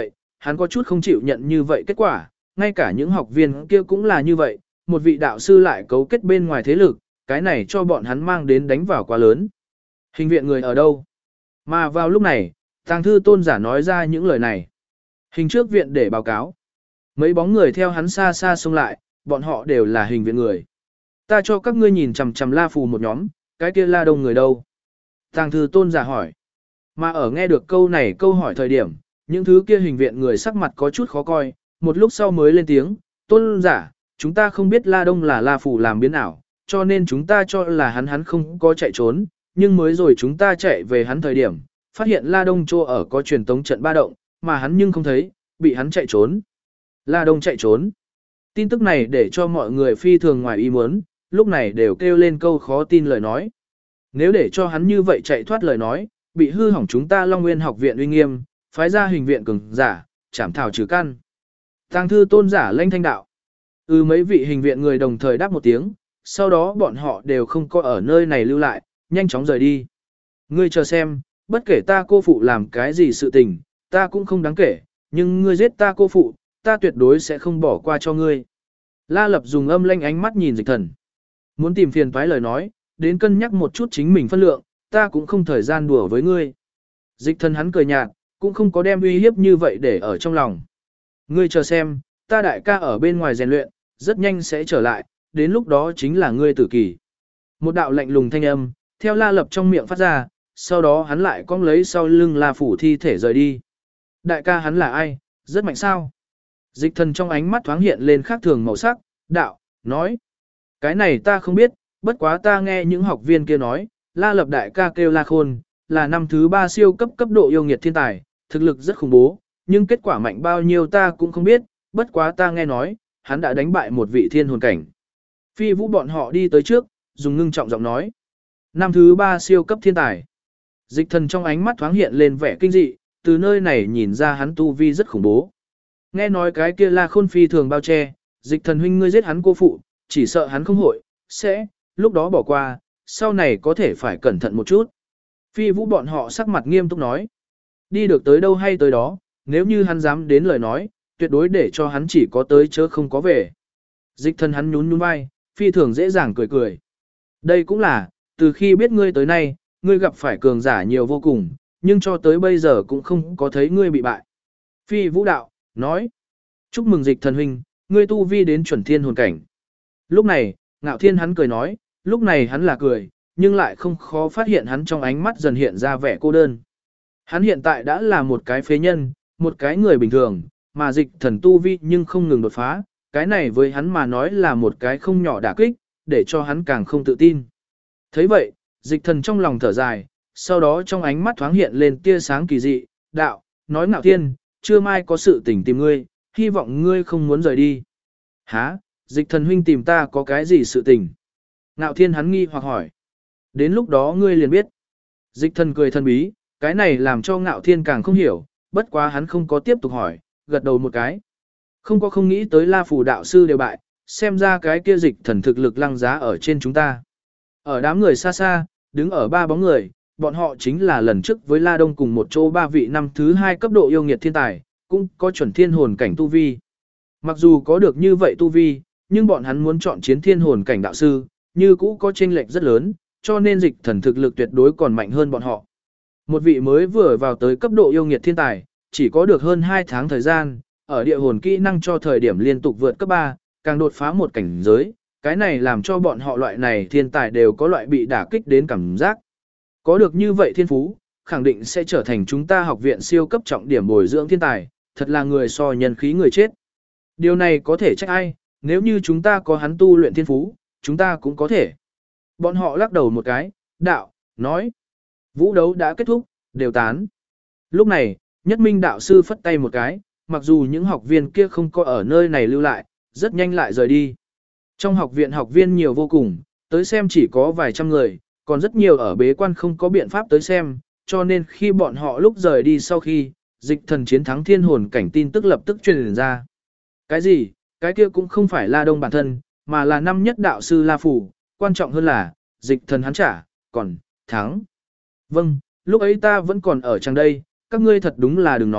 hắn có chút không chịu nhận như vậy kết quả, ngay cả những học viên kia cũng là như vậy, một vị đạo sư lại cấu kết bên ngoài thế lực, cái này cho bọn hắn mang đến đánh vào quá lớn. Hình viện người ở đâu? Mà vào lúc này, Tàng Thư Tôn giả nói ra những lời này. Hình trước viện để báo cáo. Mấy bóng người theo hắn xa xa xông lại, bọn họ đều là hình viện người. Ta cho các ngươi nhìn chằm chằm La Phù một nhóm, cái kia La Đông người đâu? Tàng Thư Tôn giả hỏi. Mà ở nghe được câu này câu hỏi thời điểm, những thứ kia hình viện người sắc mặt có chút khó coi, một lúc sau mới lên tiếng, Tôn giả, chúng ta không biết La Đông là La Phù làm biến ảo, cho nên chúng ta cho là hắn không có chạy trốn, nhưng mới rồi chúng ta chạy về hắn thời điểm, phát hiện La Đông chỗ ở có truyền tống trận ba động, mà hắn nhưng không thấy, bị hắn chạy trốn. La Đông chạy trốn. Tin tức này để cho mọi người phi thường ngoài ý muốn, lúc này đều kêu lên câu khó tin lời nói. Nếu để cho hắn như vậy chạy thoát lời nói, bị hư hỏng chúng ta Long Nguyên học viện uy nghiêm, phái ra hình viện cường giả, chảm thảo trừ căn. Tàng Thư Tôn giả lanh thanh đạo. Mấy vị hình viện người đồng thời đáp một tiếng, sau đó bọn họ đều không có ở nơi này lưu lại, nhanh chóng rời đi. Ngươi chờ xem, bất kể ta cô phụ làm cái gì sự tình, ta cũng không đáng kể, nhưng ngươi giết ta cô phụ, ta tuyệt đối sẽ không bỏ qua cho ngươi. La Lập dùng âm lanh ánh mắt nhìn Dịch Thần. Muốn tìm phiền toái lời nói, đến cân nhắc một chút chính mình phân lượng, ta cũng không thời gian đùa với ngươi. Dịch Thần hắn cười nhạt, cũng không có đem uy hiếp như vậy để ở trong lòng. Ngươi chờ xem, ta đại ca ở bên ngoài rèn luyện, rất nhanh sẽ trở lại, đến lúc đó chính là ngươi tử kỳ. Một đạo lạnh lùng thanh âm, theo La Lập trong miệng phát ra, sau đó hắn lại cong lấy sau lưng La Phủ thi thể rời đi. Đại ca hắn là ai, rất mạnh sao? Dịch Thần trong ánh mắt thoáng hiện lên khác thường màu sắc, đạo, nói. Cái này ta không biết, bất quá ta nghe những học viên kia nói, La Lập đại ca kêu La Khôn, là năm thứ 3 siêu cấp cấp độ yêu nghiệt thiên tài, thực lực rất khủng bố, nhưng kết quả mạnh bao nhiêu ta cũng không biết, bất quá ta nghe nói, hắn đã đánh bại một vị thiên hồn cảnh. Phi Vũ bọn họ đi tới trước, dùng ngưng trọng giọng nói. Năm thứ 3 siêu cấp thiên tài. Dịch Thần trong ánh mắt thoáng hiện lên vẻ kinh dị, từ nơi này nhìn ra hắn tu vi rất khủng bố. Nghe nói cái kia La Khôn phi thường bao che, Dịch Thần huynh ngươi giết hắn cô phụ, chỉ sợ hắn không hội, sẽ, lúc đó bỏ qua, sau này có thể phải cẩn thận một chút. Phi Vũ bọn họ sắc mặt nghiêm túc nói. Đi được tới đâu hay tới đó, nếu như hắn dám đến lời nói, tuyệt đối để cho hắn chỉ có tới chớ không có về. Dịch Thần hắn nhún nhún vai, phi thường dễ dàng cười cười. Đây cũng là, từ khi biết ngươi tới nay, ngươi gặp phải cường giả nhiều vô cùng, nhưng cho tới bây giờ cũng không có thấy ngươi bị bại. Phi Vũ đạo, nói. Chúc mừng Dịch Thần huynh, ngươi tu vi đến chuẩn thiên hồn cảnh. Lúc này, Ngạo Thiên hắn cười nói, lúc này hắn là cười, nhưng lại không khó phát hiện hắn trong ánh mắt dần hiện ra vẻ cô đơn. Hắn hiện tại đã là một cái phế nhân, một cái người bình thường, mà Dịch Thần tu vi nhưng không ngừng đột phá, cái này với hắn mà nói là một cái không nhỏ đả kích, để cho hắn càng không tự tin. Thấy vậy, Dịch Thần trong lòng thở dài, sau đó trong ánh mắt thoáng hiện lên tia sáng kỳ dị, đạo, nói Ngạo Thiên, trưa mai có sự tình tìm ngươi, hy vọng ngươi không muốn rời đi. Hả, Dịch Thần huynh tìm ta có cái gì sự tình? Ngạo Thiên hắn nghi hoặc hỏi. Đến lúc đó ngươi liền biết. Dịch Thần cười thân bí, cái này làm cho Ngạo Thiên càng không hiểu, bất quá hắn không có tiếp tục hỏi, gật đầu một cái. Không nghĩ tới La Phù đạo sư đều bại, xem ra cái kia Dịch Thần thực lực lăng giá ở trên chúng ta. Ở đám người xa xa, đứng ở 3 bóng người, bọn họ chính là lần trước với La Đông cùng một chỗ 3 vị năm thứ 2 cấp độ yêu nghiệt thiên tài, cũng có chuẩn thiên hồn cảnh tu vi. Mặc dù có được như vậy tu vi, nhưng bọn hắn muốn chọn chiến thiên hồn cảnh đạo sư, như cũ có chênh lệch rất lớn, cho nên Dịch Thần thực lực tuyệt đối còn mạnh hơn bọn họ. Một vị mới vừa vào tới cấp độ yêu nghiệt thiên tài, chỉ có được hơn 2 tháng thời gian, ở địa hồn kỹ năng cho thời điểm liên tục vượt cấp 3, càng đột phá một cảnh giới, cái này làm cho bọn họ loại này thiên tài đều có loại bị đả kích đến cảm giác. Có được như vậy thiên phú, khẳng định sẽ trở thành chúng ta học viện siêu cấp trọng điểm bồi dưỡng thiên tài, thật là người so nhân khí người chết. Điều này có thể trách ai, nếu như chúng ta có hắn tu luyện thiên phú, chúng ta cũng có thể. Bọn họ lắc đầu một cái, đạo, nói. Vũ đấu đã kết thúc, đều tán. Lúc này, Nhất Minh đạo sư phất tay một cái, mặc dù những học viên kia không có ở nơi này lưu lại, rất nhanh lại rời đi. Trong học viện học viên nhiều vô cùng, tới xem chỉ có vài trăm người, còn rất nhiều ở bế quan không có biện pháp tới xem, cho nên khi bọn họ lúc rời đi sau khi, Dịch Thần chiến thắng thiên hồn cảnh tin tức lập tức truyền ra. Cái gì? Cái kia cũng không phải La Đông bản thân, mà là năm nhất đạo sư La Phủ, quan trọng hơn là, Dịch Thần hắn trả, còn, thắng. Vâng, lúc ấy ta vẫn còn ở trang đây, các ngươi thật đúng là đừng nói,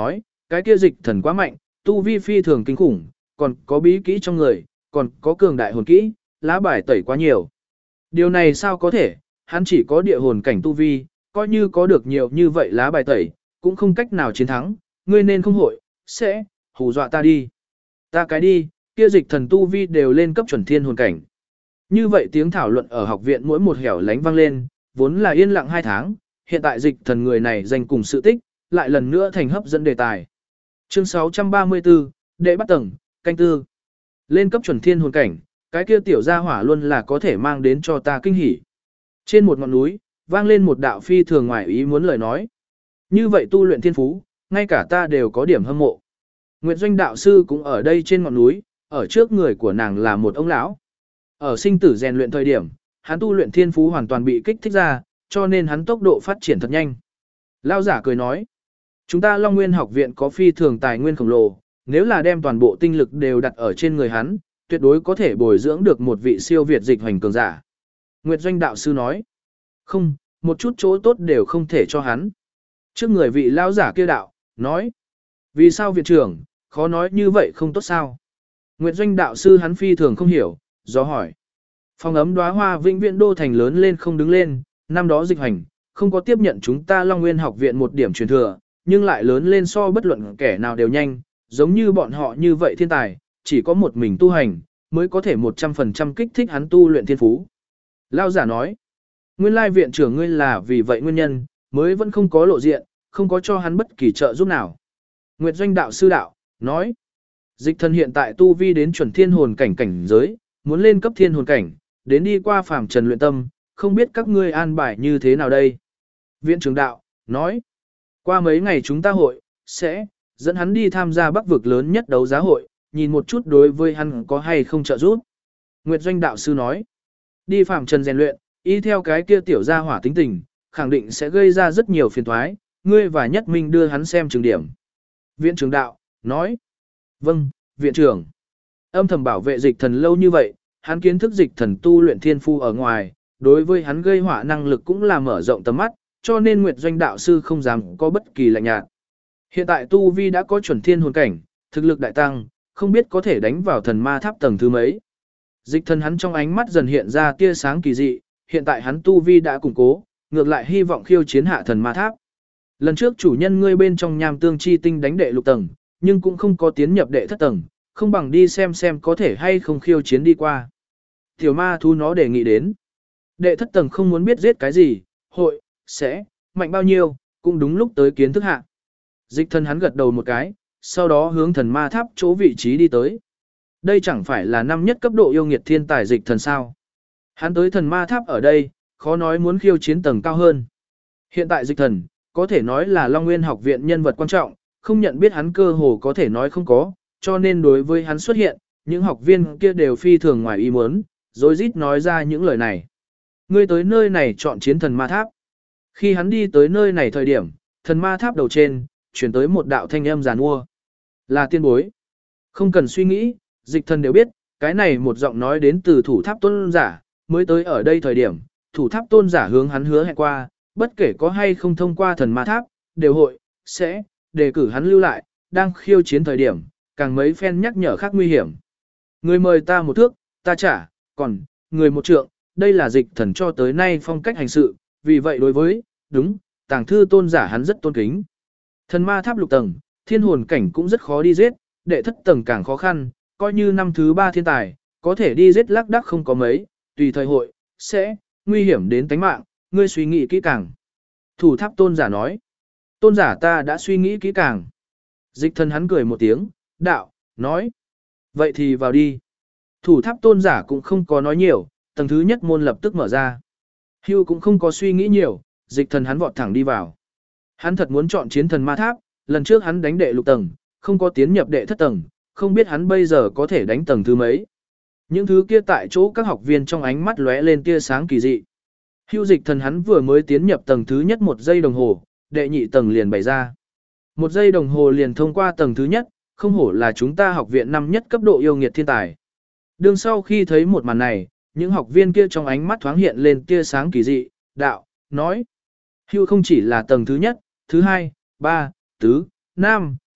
cái kia dịch thần quá mạnh, tu vi phi thường kinh khủng, còn có bí kỹ trong người, còn có cường đại hồn kỹ, lá bài tẩy quá nhiều. Điều này sao có thể, hắn chỉ có địa hồn cảnh tu vi, coi như có được nhiều như vậy lá bài tẩy, cũng không cách nào chiến thắng, ngươi nên không hội, sẽ, hù dọa ta đi. Ta cái đi, kia dịch thần tu vi đều lên cấp chuẩn thiên hồn cảnh. Như vậy tiếng thảo luận ở học viện mỗi một hẻo lánh vang lên, vốn là yên lặng 2 tháng, hiện tại dịch thần người này danh cùng sự tích, lại lần nữa thành hấp dẫn đề tài. Chương 634, đệ bắt tầng, canh tư. Lên cấp chuẩn thiên hồn cảnh, cái kia tiểu gia hỏa luôn là có thể mang đến cho ta kinh hỉ. Trên một ngọn núi, vang lên một đạo phi thường ngoài ý muốn lời nói. Như vậy tu luyện thiên phú, ngay cả ta đều có điểm hâm mộ. Nguyệt Doanh đạo sư cũng ở đây trên ngọn núi, ở trước người của nàng là một ông lão. Ở sinh tử rèn luyện thời điểm, hắn tu luyện thiên phú hoàn toàn bị kích thích ra, cho nên hắn tốc độ phát triển thật nhanh. Lão giả cười nói, chúng ta Long Nguyên học viện có phi thường tài nguyên khổng lồ, nếu là đem toàn bộ tinh lực đều đặt ở trên người hắn, tuyệt đối có thể bồi dưỡng được một vị siêu việt dịch hoành cường giả. Nguyệt Doanh đạo sư nói, không, một chút chỗ tốt đều không thể cho hắn. Trước người vị lão giả kia đạo, nói, vì sao viện trưởng, khó nói như vậy không tốt sao? Nguyệt Doanh đạo sư hắn phi thường không hiểu, do hỏi. Phong ấm đóa hoa vĩnh viễn đô thành lớn lên không đứng lên, năm đó dịch hành, không có tiếp nhận chúng ta Long Nguyên học viện một điểm truyền thừa, nhưng lại lớn lên so bất luận kẻ nào đều nhanh, giống như bọn họ như vậy thiên tài, chỉ có một mình tu hành, mới có thể 100% kích thích hắn tu luyện thiên phú. Lao giả nói, nguyên lai viện trưởng ngươi là vì vậy nguyên nhân, mới vẫn không có lộ diện, không có cho hắn bất kỳ trợ giúp nào. Nguyệt Doanh đạo sư đạo, nói, dịch thần hiện tại tu vi đến chuẩn thiên hồn cảnh cảnh giới, muốn lên cấp thiên hồn cảnh, đến đi qua phàm trần luyện tâm, không biết các ngươi an bài như thế nào đây. Viện trưởng đạo, nói, qua mấy ngày chúng ta hội, sẽ, dẫn hắn đi tham gia bắc vực lớn nhất đấu giá hội, nhìn một chút đối với hắn có hay không trợ giúp. Nguyệt Doanh đạo sư nói, đi phàm trần rèn luyện, y theo cái kia tiểu gia hỏa tính tình, khẳng định sẽ gây ra rất nhiều phiền toái, ngươi và Nhất Minh đưa hắn xem trường điểm. Viện trưởng đạo, nói, vâng, viện trưởng. Âm thầm bảo vệ dịch thần lâu như vậy, hắn kiến thức dịch thần tu luyện thiên phu ở ngoài, đối với hắn gây họa năng lực cũng là mở rộng tầm mắt, cho nên Nguyệt Doanh đạo sư không dám có bất kỳ lạnh nhạt. Hiện tại tu vi đã có chuẩn thiên hồn cảnh, thực lực đại tăng, không biết có thể đánh vào thần ma tháp tầng thứ mấy. Dịch thần hắn trong ánh mắt dần hiện ra tia sáng kỳ dị, hiện tại hắn tu vi đã củng cố, ngược lại hy vọng khiêu chiến hạ thần ma tháp. Lần trước chủ nhân ngươi bên trong nham tương chi tinh đánh đệ lục tầng, nhưng cũng không có tiến nhập đệ thất tầng, không bằng đi xem có thể hay không khiêu chiến đi qua. Tiểu ma thú nó đề nghị đến. Đệ thất tầng không muốn biết giết cái gì, hội, sẽ, mạnh bao nhiêu, cũng đúng lúc tới kiến thức hạ. Dịch thần hắn gật đầu một cái, sau đó hướng thần ma tháp chỗ vị trí đi tới. Đây chẳng phải là năm nhất cấp độ yêu nghiệt thiên tài dịch thần sao. Hắn tới thần ma tháp ở đây, khó nói muốn khiêu chiến tầng cao hơn. Hiện tại dịch thần, có thể nói là Long Nguyên học viện nhân vật quan trọng, không nhận biết hắn cơ hồ có thể nói không có, cho nên đối với hắn xuất hiện, những học viên kia đều phi thường ngoài ý muốn, rồi rít nói ra những lời này. Ngươi tới nơi này chọn chiến thần ma tháp. Khi hắn đi tới nơi này thời điểm, thần ma tháp đầu trên, chuyển tới một đạo thanh âm giàn mua. Là tiên bối. Không cần suy nghĩ, dịch thần đều biết, cái này một giọng nói đến từ thủ tháp tôn giả, mới tới ở đây thời điểm, thủ tháp tôn giả hướng hắn hứa hẹn qua, bất kể có hay không thông qua thần ma tháp, đều hội, sẽ, đề cử hắn lưu lại, đang khiêu chiến thời điểm, càng mấy phen nhắc nhở khác nguy hiểm. Người mời ta một thước, ta trả, còn, người một trượng, đây là dịch thần cho tới nay phong cách hành sự, vì vậy đối với, đúng, tàng thư tôn giả hắn rất tôn kính. Thần ma tháp lục tầng, thiên hồn cảnh cũng rất khó đi giết, đệ thất tầng càng khó khăn, coi như năm thứ 3 thiên tài, có thể đi giết lác đác không có mấy, tùy thời hội, sẽ, nguy hiểm đến tánh mạng, ngươi suy nghĩ kỹ càng. Thủ tháp tôn giả nói, tôn giả ta đã suy nghĩ kỹ càng. Dịch thần hắn cười một tiếng, đạo, nói, vậy thì vào đi. Thủ tháp tôn giả cũng không có nói nhiều, tầng thứ nhất môn lập tức mở ra. Hưu cũng không có suy nghĩ nhiều, dịch thần hắn vọt thẳng đi vào. Hắn thật muốn chọn chiến thần ma tháp, lần trước hắn đánh đệ lục tầng, không có tiến nhập đệ thất tầng, không biết hắn bây giờ có thể đánh tầng thứ mấy. Những thứ kia tại chỗ các học viên trong ánh mắt lóe lên tia sáng kỳ dị. Hưu dịch thần hắn vừa mới tiến nhập tầng thứ nhất 1 giây đồng hồ, đệ nhị tầng liền bày ra. 1 giây đồng hồ liền thông qua tầng thứ nhất, không hổ là chúng ta học viện năm nhất cấp độ yêu nghiệt thiên tài. Đương sau khi thấy một màn này, những học viên kia trong ánh mắt thoáng hiện lên tia sáng kỳ dị, đạo, nói. Hưu không chỉ là tầng thứ nhất, thứ hai, ba, tứ, năm,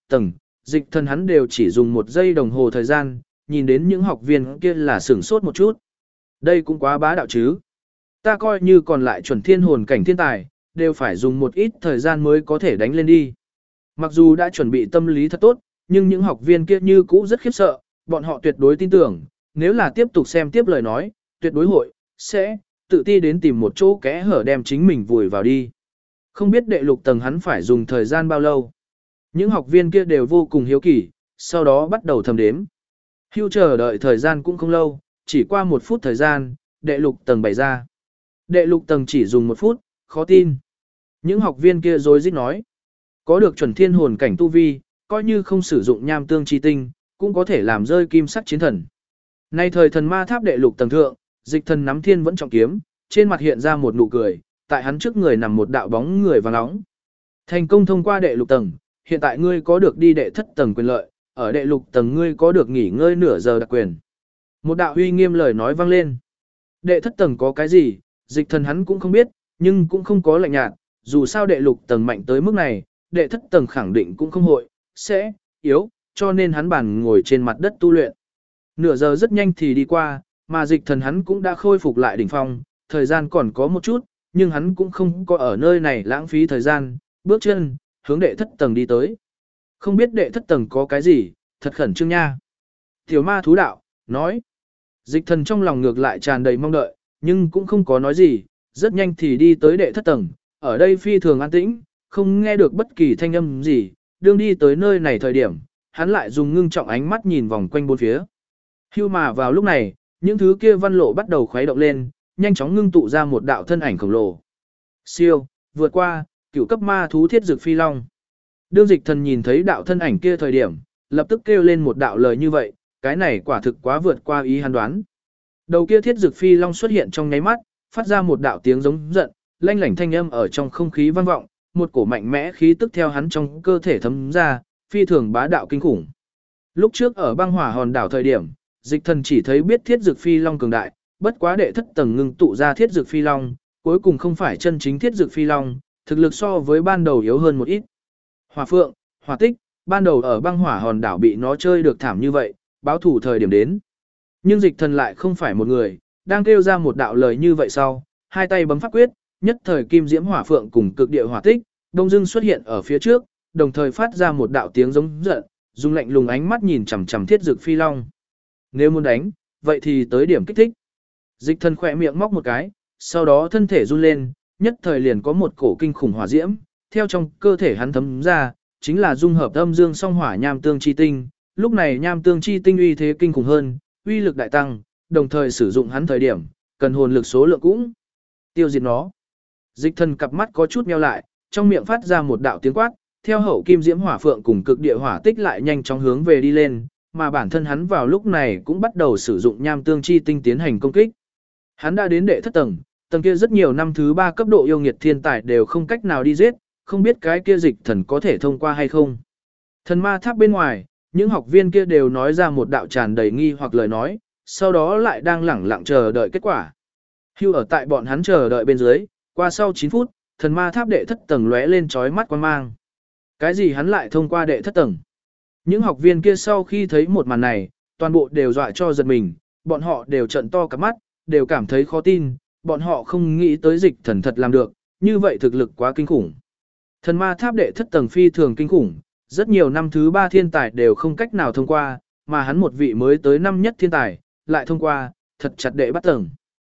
tầng, dịch thần hắn đều chỉ dùng 1 giây đồng hồ thời gian, nhìn đến những học viên kia là sửng sốt một chút. Đây cũng quá bá đạo chứ. Ta coi như còn lại chuẩn thiên hồn cảnh thiên tài, đều phải dùng một ít thời gian mới có thể đánh lên đi. Mặc dù đã chuẩn bị tâm lý thật tốt, nhưng những học viên kia như cũ rất khiếp sợ, bọn họ tuyệt đối tin tưởng, nếu là tiếp tục xem tiếp lời nói, tuyệt đối sẽ tự ti đến tìm một chỗ kẽ hở đem chính mình vùi vào đi. Không biết đệ lục tầng hắn phải dùng thời gian bao lâu. Những học viên kia đều vô cùng hiếu kỳ, sau đó bắt đầu thầm đếm. Hưu chờ đợi thời gian cũng không lâu, chỉ qua 1 phút thời gian, đệ lục tầng bày ra. Đệ lục tầng chỉ dùng 1 phút, khó tin. Những học viên kia rối rít nói. Có được chuẩn thiên hồn cảnh tu vi, coi như không sử dụng nham tương chi tinh, cũng có thể làm rơi kim sắc chiến thần. Nay thời thần ma tháp đệ lục tầng thượng, dịch thần nắm thiên vẫn trọng kiếm, trên mặt hiện ra một nụ cười, tại hắn trước người nằm một đạo bóng người vàng nóng. Thành công thông qua đệ lục tầng, hiện tại ngươi có được đi đệ thất tầng quyền lợi, ở đệ lục tầng ngươi có được nghỉ ngơi nửa giờ đặc quyền. Một đạo uy nghiêm lời nói vang lên. Đệ thất tầng có cái gì, dịch thần hắn cũng không biết, nhưng cũng không có lạnh nhạt, dù sao đệ lục tầng mạnh tới mức này, đệ thất tầng khẳng định cũng không sẽ yếu, cho nên hắn bàn ngồi trên mặt đất tu luyện. Nửa giờ rất nhanh thì đi qua, mà dịch thần hắn cũng đã khôi phục lại đỉnh phong, thời gian còn có một chút, nhưng hắn cũng không có ở nơi này lãng phí thời gian, bước chân, hướng đệ thất tầng đi tới. Không biết đệ thất tầng có cái gì, thật khẩn trương nha. Tiểu ma thú đạo, nói. Dịch thần trong lòng ngược lại tràn đầy mong đợi, nhưng cũng không có nói gì, rất nhanh thì đi tới đệ thất tầng, ở đây phi thường an tĩnh, không nghe được bất kỳ thanh âm gì, đương đi tới nơi này thời điểm, hắn lại dùng ngưng trọng ánh mắt nhìn vòng quanh bốn phía. Hưu mà vào lúc này, những thứ kia văn lộ bắt đầu khuấy động lên, nhanh chóng ngưng tụ ra một đạo thân ảnh khổng lồ. Siêu, vượt qua, cửu cấp ma thú thiết dược phi long. Đương dịch thần nhìn thấy đạo thân ảnh kia thời điểm, lập tức kêu lên một đạo lời như vậy, cái này quả thực quá vượt qua ý hắn đoán. Đầu kia thiết dược phi long xuất hiện trong nháy mắt, phát ra một đạo tiếng giống giận, lanh lảnh thanh âm ở trong không khí vang vọng, một cổ mạnh mẽ khí tức theo hắn trong cơ thể thấm ra, phi thường bá đạo kinh khủng. Lúc trước ở băng hỏa hòn đảo thời điểm, dịch thần chỉ thấy biết thiết dược phi long cường đại, bất quá đệ thất tầng ngưng tụ ra thiết dược phi long, cuối cùng không phải chân chính thiết dược phi long, thực lực so với ban đầu yếu hơn một ít. Hỏa phượng, hỏa tích, ban đầu ở băng hỏa hòn đảo bị nó chơi được thảm như vậy, báo thủ thời điểm đến. Nhưng dịch thần lại không phải một người, đang kêu ra một đạo lời như vậy sau, hai tay bấm pháp quyết, nhất thời kim diễm hỏa phượng cùng cực địa hỏa tích, đông dưng xuất hiện ở phía trước, đồng thời phát ra một đạo tiếng giống giận, dùng lạnh lùng ánh mắt nhìn chằm chằm thiết dược phi long. Nếu muốn đánh, vậy thì tới điểm kích thích. Dịch thần khỏe miệng móc một cái, sau đó thân thể run lên, nhất thời liền có một cổ kinh khủng hỏa diễm, theo trong cơ thể hắn thấm ra, chính là dung hợp âm dương song hỏa nham tương chi tinh. Lúc này nham tương chi tinh uy thế kinh khủng hơn, uy lực đại tăng, đồng thời sử dụng hắn thời điểm, cần hồn lực số lượng cũng tiêu diệt nó. Dịch thần cặp mắt có chút meo lại, trong miệng phát ra một đạo tiếng quát, theo hậu kim diễm hỏa phượng cùng cực địa hỏa tích lại nhanh chóng hướng về đi lên, mà bản thân hắn vào lúc này cũng bắt đầu sử dụng nham tương chi tinh tiến hành công kích. Hắn đã đến đệ thất tầng, tầng kia rất nhiều năm thứ 3 cấp độ yêu nghiệt thiên tài đều không cách nào đi giết, không biết cái kia dịch thần có thể thông qua hay không. Thần ma tháp bên ngoài, những học viên kia đều nói ra một đạo tràn đầy nghi hoặc lời nói, sau đó lại đang lẳng lặng chờ đợi kết quả. Hưu ở tại bọn hắn chờ đợi bên dưới, qua sau 9 phút, thần ma tháp đệ thất tầng lóe lên chói mắt quang mang. Cái gì hắn lại thông qua đệ thất tầng? Những học viên kia sau khi thấy một màn này, toàn bộ đều dọa cho giật mình, bọn họ đều trợn to cả mắt, đều cảm thấy khó tin, bọn họ không nghĩ tới dịch thần thật làm được, như vậy thực lực quá kinh khủng. Thần ma tháp đệ thất tầng phi thường kinh khủng, rất nhiều năm thứ 3 thiên tài đều không cách nào thông qua, mà hắn một vị mới tới năm nhất thiên tài, lại thông qua, thật chặt đệ bắt tầng.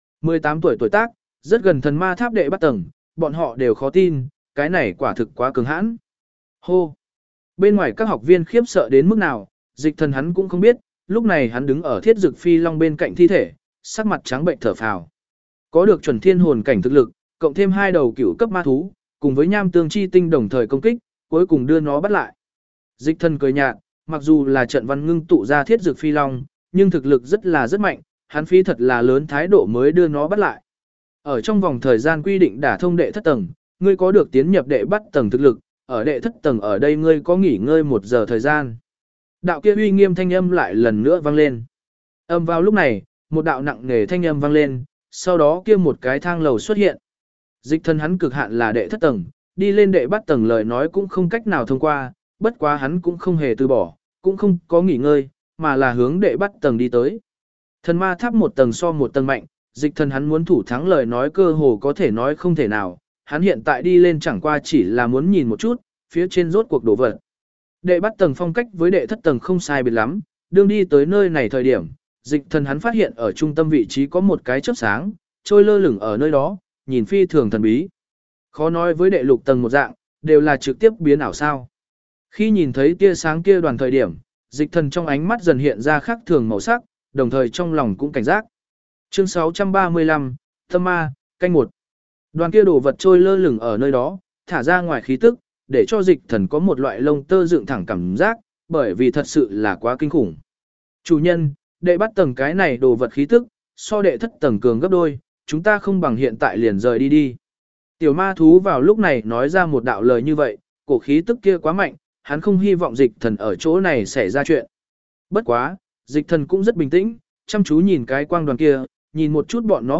18 tuổi tuổi tác, rất gần thần ma tháp đệ bắt tầng, bọn họ đều khó tin, cái này quả thực quá cường hãn. Hô! Bên ngoài các học viên khiếp sợ đến mức nào, dịch thần hắn cũng không biết, lúc này hắn đứng ở thiết dực phi long bên cạnh thi thể, sắc mặt trắng bệnh thở phào. Có được chuẩn thiên hồn cảnh thực lực, cộng thêm 2 đầu cửu cấp ma thú, cùng với nham tương chi tinh đồng thời công kích, cuối cùng đưa nó bắt lại. Dịch thần cười nhạt, mặc dù là trận văn ngưng tụ ra thiết dực phi long, nhưng thực lực rất mạnh, hắn phí thật là lớn thái độ mới đưa nó bắt lại. Ở trong vòng thời gian quy định đả thông đệ thất tầng, ngươi có được tiến nhập đệ bắt tầng thực lực, ở đệ thất tầng ở đây ngươi có nghỉ ngơi 1 giờ thời gian. Đạo kia uy nghiêm thanh âm lại lần nữa vang lên. Âm vào lúc này, một đạo nặng nề thanh âm vang lên, sau đó kia một cái thang lầu xuất hiện. Dịch thần hắn cực hạn là đệ thất tầng, đi lên đệ bắt tầng lời nói cũng không cách nào thông qua, bất quá hắn cũng không hề từ bỏ, cũng không có nghỉ ngơi, mà là hướng đệ bắt tầng đi tới. Thần ma tháp một tầng so một tầng mạnh, dịch thần hắn muốn thủ thắng lời nói cơ hồ có thể nói không thể nào, hắn hiện tại đi lên chẳng qua chỉ là muốn nhìn một chút, phía trên rốt cuộc đổ vật. Đệ bắt tầng phong cách với đệ thất tầng không sai biệt lắm, đương đi tới nơi này thời điểm, dịch thần hắn phát hiện ở trung tâm vị trí có một cái chớp sáng, trôi lơ lửng ở nơi đó, nhìn phi thường thần bí. Khó nói với đệ lục tầng một dạng, đều là trực tiếp biến ảo sao. Khi nhìn thấy tia sáng kia đoàn thời điểm, dịch thần trong ánh mắt dần hiện ra khác thường màu sắc, đồng thời trong lòng cũng cảnh giác. Chương 635, Tâm Ma, canh 1. Đoàn kia đồ vật trôi lơ lửng ở nơi đó, thả ra ngoài khí tức, để cho dịch thần có một loại lông tơ dựng thẳng cảm giác, bởi vì thật sự là quá kinh khủng. Chủ nhân, đệ bắt tầng cái này đồ vật khí tức, so đệ thất tầng cường gấp đôi, chúng ta không bằng hiện tại liền rời đi đi. Tiểu ma thú vào lúc này nói ra một đạo lời như vậy, cổ khí tức kia quá mạnh, hắn không hy vọng dịch thần ở chỗ này xảy ra chuyện. Bất quá, dịch thần cũng rất bình tĩnh, chăm chú nhìn cái quang đoàn kia, nhìn một chút bọn nó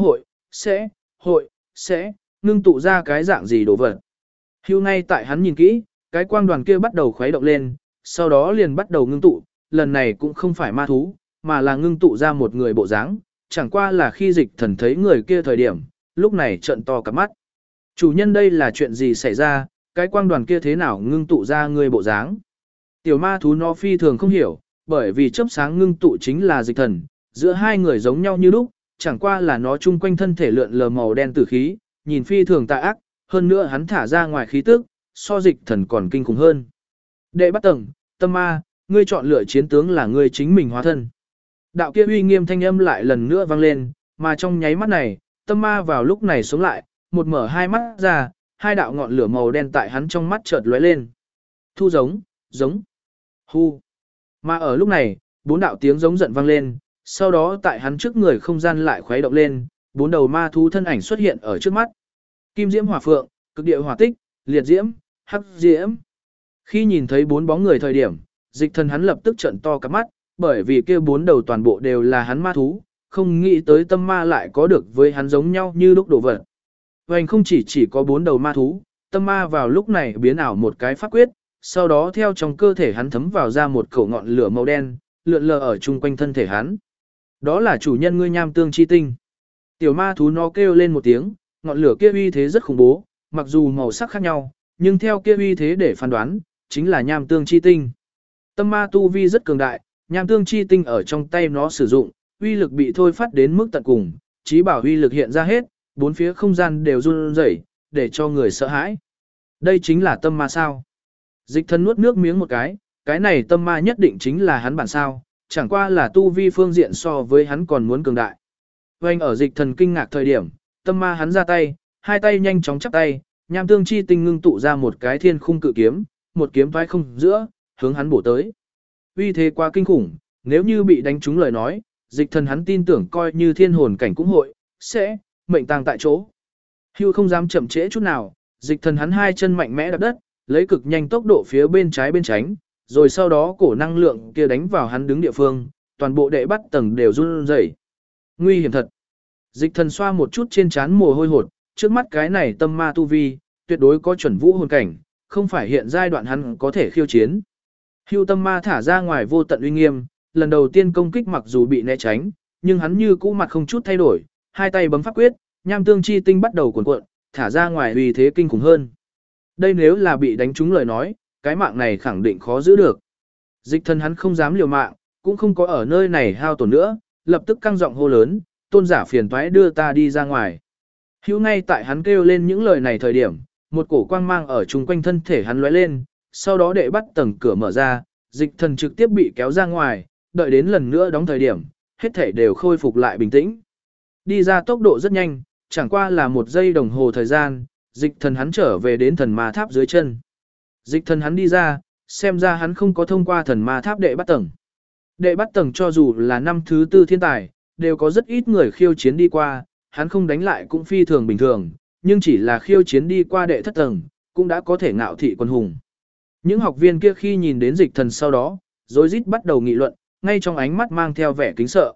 sẽ, ngưng tụ ra cái dạng gì đồ vật. Hưu ngay tại hắn nhìn kỹ, cái quang đoàn kia bắt đầu khuấy động lên, sau đó liền bắt đầu ngưng tụ, lần này cũng không phải ma thú, mà là ngưng tụ ra một người bộ dáng, chẳng qua là khi dịch thần thấy người kia thời điểm, lúc này trợn to cả mắt. Chủ nhân đây là chuyện gì xảy ra, cái quang đoàn kia thế nào ngưng tụ ra người bộ dáng. Tiểu ma thú nó phi thường không hiểu, bởi vì chớp sáng ngưng tụ chính là dịch thần, giữa hai người giống nhau như lúc, chẳng qua là nó chung quanh thân thể lượn lờ màu đen tử khí, nhìn phi thường tà ác, hơn nữa hắn thả ra ngoài khí tức, so dịch thần còn kinh khủng hơn. Đệ bắt tầng, Tâm Ma, ngươi chọn lựa chiến tướng là ngươi chính mình hóa thân. Đạo kia uy nghiêm thanh âm lại lần nữa vang lên, mà trong nháy mắt này, Tâm Ma vào lúc này sống lại, một mở hai mắt ra, hai đạo ngọn lửa màu đen tại hắn trong mắt chợt lóe lên. Thu giống, hu. Mà ở lúc này, bốn đạo tiếng giống giận vang lên, sau đó tại hắn trước người không gian lại khuấy động lên, bốn đầu ma thú thân ảnh xuất hiện ở trước mắt. Kim diễm hỏa phượng, cực địa hỏa tích, liệt diễm, hắc diễm. Khi nhìn thấy bốn bóng người thời điểm, dịch thần hắn lập tức trợn to cả mắt, bởi vì kia bốn đầu toàn bộ đều là hắn ma thú, không nghĩ tới Tâm Ma lại có được với hắn giống nhau như lúc đổ vật. Hoành không chỉ có bốn đầu ma thú, Tâm Ma vào lúc này biến ảo một cái pháp quyết, sau đó theo trong cơ thể hắn thấm vào ra một khẩu ngọn lửa màu đen, lượn lờ ở chung quanh thân thể hắn. Đó là chủ nhân ngươi nham tương chi tinh. Tiểu ma thú nó kêu lên một tiếng, ngọn lửa kia uy thế rất khủng bố, mặc dù màu sắc khác nhau, nhưng theo kia uy thế để phán đoán, chính là nham tương chi tinh. Tâm Ma tu vi rất cường đại, nham tương chi tinh ở trong tay nó sử dụng, uy lực bị thôi phát đến mức tận cùng, chí bảo uy lực hiện ra hết, bốn phía không gian đều run rẩy, để cho người sợ hãi. Đây chính là Tâm Ma sao? Dịch thần nuốt nước miếng một cái này Tâm Ma nhất định chính là hắn bản sao, chẳng qua là tu vi phương diện so với hắn còn muốn cường đại. Oanh ở dịch thần kinh ngạc thời điểm, Tâm Ma hắn ra tay, hai tay nhanh chóng chắp tay, nham tương chi tinh ngưng tụ ra một cái thiên khung cự kiếm, một kiếm thoái không giữa, hướng hắn bổ tới. Uy thế quá kinh khủng, nếu như bị đánh trúng lời nói, dịch thần hắn tin tưởng coi như thiên hồn cảnh cũng hội, sẽ, mệnh tang tại chỗ. Hưu không dám chậm trễ chút nào, dịch thần hắn hai chân mạnh mẽ đạp đất, lấy cực nhanh tốc độ phía bên trái bên tránh, rồi sau đó cổ năng lượng kia đánh vào hắn đứng địa phương, toàn bộ đệ bắt tầng đều run rẩy. Nguy hiểm thật. Dịch thần xoa một chút trên trán mồ hôi hột, trước mắt cái này Tâm Ma tu vi, tuyệt đối có chuẩn vũ hồn cảnh, không phải hiện giai đoạn hắn có thể khiêu chiến. Hưu Tâm Ma thả ra ngoài vô tận uy nghiêm, lần đầu tiên công kích mặc dù bị né tránh, nhưng hắn như cũ mặt không chút thay đổi, hai tay bấm pháp quyết, nham tương chi tinh bắt đầu cuộn cuộn, thả ra ngoài uy thế kinh khủng hơn. Đây nếu là bị đánh trúng lời nói, cái mạng này khẳng định khó giữ được. Dịch thần hắn không dám liều mạng, cũng không có ở nơi này hao tổn nữa, lập tức căng giọng hô lớn, tôn giả phiền toái đưa ta đi ra ngoài. Hữu ngay tại hắn kêu lên những lời này thời điểm, một cổ quang mang ở chung quanh thân thể hắn lóe lên, sau đó đệ bắt tầng cửa mở ra, dịch thần trực tiếp bị kéo ra ngoài, đợi đến lần nữa đóng thời điểm, hết thể đều khôi phục lại bình tĩnh. Đi ra tốc độ rất nhanh, chẳng qua là một giây đồng hồ thời gian, dịch thần hắn trở về đến thần ma tháp dưới chân. Dịch thần hắn đi ra, xem ra hắn không có thông qua thần ma tháp đệ bắt tầng. Đệ bắt tầng cho dù là năm thứ tư thiên tài, đều có rất ít người khiêu chiến đi qua, hắn không đánh lại cũng phi thường bình thường, nhưng chỉ là khiêu chiến đi qua đệ thất tầng, cũng đã có thể ngạo thị quân hùng. Những học viên kia khi nhìn đến dịch thần sau đó, rối rít bắt đầu nghị luận, ngay trong ánh mắt mang theo vẻ kính sợ.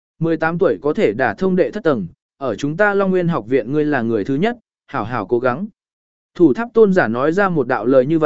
18 tuổi có thể đả thông đệ thất tầng, ở chúng ta Long Nguyên học viện ngươi là người thứ nhất, hảo hảo cố gắng. Thủ tháp tôn giả nói ra một đạo lời như vậy,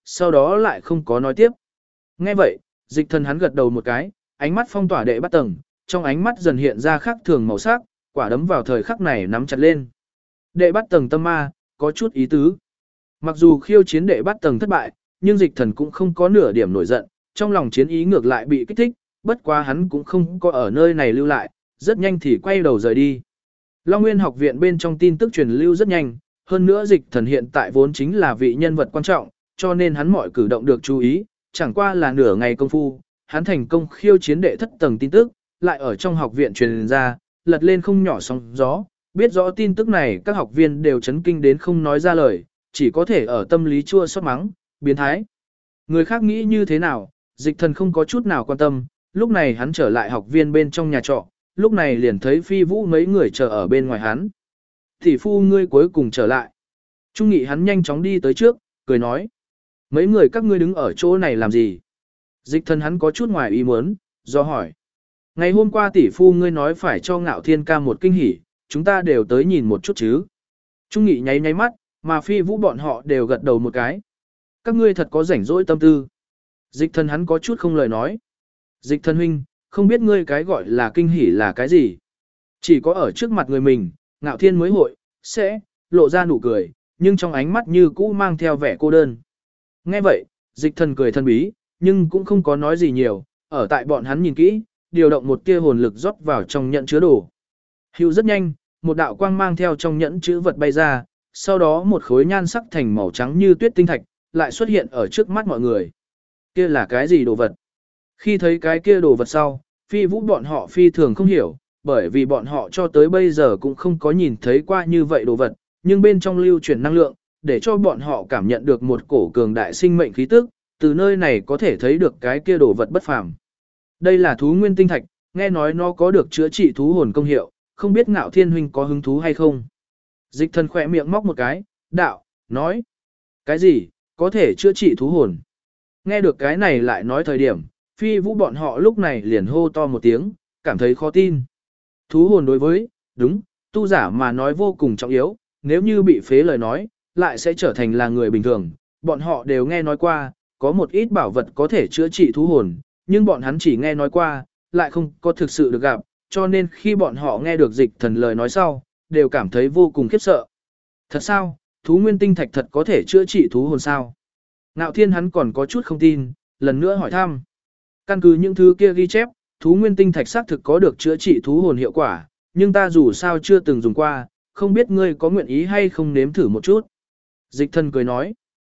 sau đó lại không có nói tiếp. Nghe vậy, dịch thần hắn gật đầu một cái, ánh mắt phong tỏa đệ bắt tầng, trong ánh mắt dần hiện ra khác thường màu sắc, quả đấm vào thời khắc này nắm chặt lên. Đệ bắt tầng tâm ma, có chút ý tứ. Mặc dù khiêu chiến đệ bắt tầng thất bại, nhưng dịch thần cũng không có nửa điểm nổi giận, trong lòng chiến ý ngược lại bị kích thích, bất quá hắn cũng không có ở nơi này lưu lại, rất nhanh thì quay đầu rời đi. Long Nguyên học viện bên trong tin tức truyền lưu rất nhanh, hơn nữa dịch thần hiện tại vốn chính là vị nhân vật quan trọng, cho nên hắn mọi cử động được chú ý, chẳng qua là nửa ngày công phu, hắn thành công khiêu chiến đệ thất tầng tin tức, lại ở trong học viện truyền ra, lật lên không nhỏ sóng gió, biết rõ tin tức này các học viên đều chấn kinh đến không nói ra lời, chỉ có thể ở tâm lý chua xót mắng, biến thái. Người khác nghĩ như thế nào, dịch thần không có chút nào quan tâm, lúc này hắn trở lại học viên bên trong nhà trọ, lúc này liền thấy Phi Vũ mấy người chờ ở bên ngoài hắn. Tỷ phu ngươi cuối cùng trở lại. Trung nghị hắn nhanh chóng đi tới trước, cười nói. Mấy người các ngươi đứng ở chỗ này làm gì? Dịch thần hắn có chút ngoài ý muốn, do hỏi. Ngày hôm qua tỷ phu ngươi nói phải cho Ngạo Thiên ca một kinh hỉ, chúng ta đều tới nhìn một chút chứ. Trung nghị nháy nháy mắt, mà Phi Vũ bọn họ đều gật đầu một cái. Các ngươi thật có rảnh rỗi tâm tư. Dịch thần hắn có chút không lời nói. Dịch thần huynh, không biết ngươi cái gọi là kinh hỉ là cái gì. Chỉ có ở trước mặt người mình, Ngạo Thiên mới hội, sẽ, lộ ra nụ cười, nhưng trong ánh mắt như cũ mang theo vẻ cô đơn. Nghe vậy, dịch thần cười thân bí, nhưng cũng không có nói gì nhiều, ở tại bọn hắn nhìn kỹ, điều động một tia hồn lực rót vào trong nhẫn chứa đồ. Hữu rất nhanh, một đạo quang mang theo trong nhẫn chữ vật bay ra, sau đó một khối nhan sắc thành màu trắng như tuyết tinh thạch, lại xuất hiện ở trước mắt mọi người. Kia là cái gì đồ vật? Khi thấy cái kia đồ vật sau, Phi Vũ bọn họ phi thường không hiểu, bởi vì bọn họ cho tới bây giờ cũng không có nhìn thấy qua như vậy đồ vật, nhưng bên trong lưu chuyển năng lượng, để cho bọn họ cảm nhận được một cổ cường đại sinh mệnh khí tức, từ nơi này có thể thấy được cái kia đồ vật bất phàm. Đây là thú nguyên tinh thạch, nghe nói nó có được chữa trị thú hồn công hiệu, không biết Ngạo Thiên huynh có hứng thú hay không? Dịch thần khỏe miệng móc một cái, đạo, nói. Cái gì, có thể chữa trị thú hồn? Nghe được cái này lại nói thời điểm, Phi Vũ bọn họ lúc này liền hô to một tiếng, cảm thấy khó tin. Thú hồn đối với, đúng, tu giả mà nói vô cùng trọng yếu, nếu như bị phế lời nói, lại sẽ trở thành là người bình thường. Bọn họ đều nghe nói qua, có một ít bảo vật có thể chữa trị thú hồn, nhưng bọn hắn chỉ nghe nói qua, lại không có thực sự được gặp, cho nên khi bọn họ nghe được dịch thần lời nói sau, đều cảm thấy vô cùng khiếp sợ. Thật sao, thú nguyên tinh thạch thật có thể chữa trị thú hồn sao? Ngạo Thiên hắn còn có chút không tin, lần nữa hỏi thăm. Căn cứ những thứ kia ghi chép, thú nguyên tinh thạch xác thực có được chữa trị thú hồn hiệu quả, nhưng ta dù sao chưa từng dùng qua, không biết ngươi có nguyện ý hay không nếm thử một chút. Dịch thần cười nói.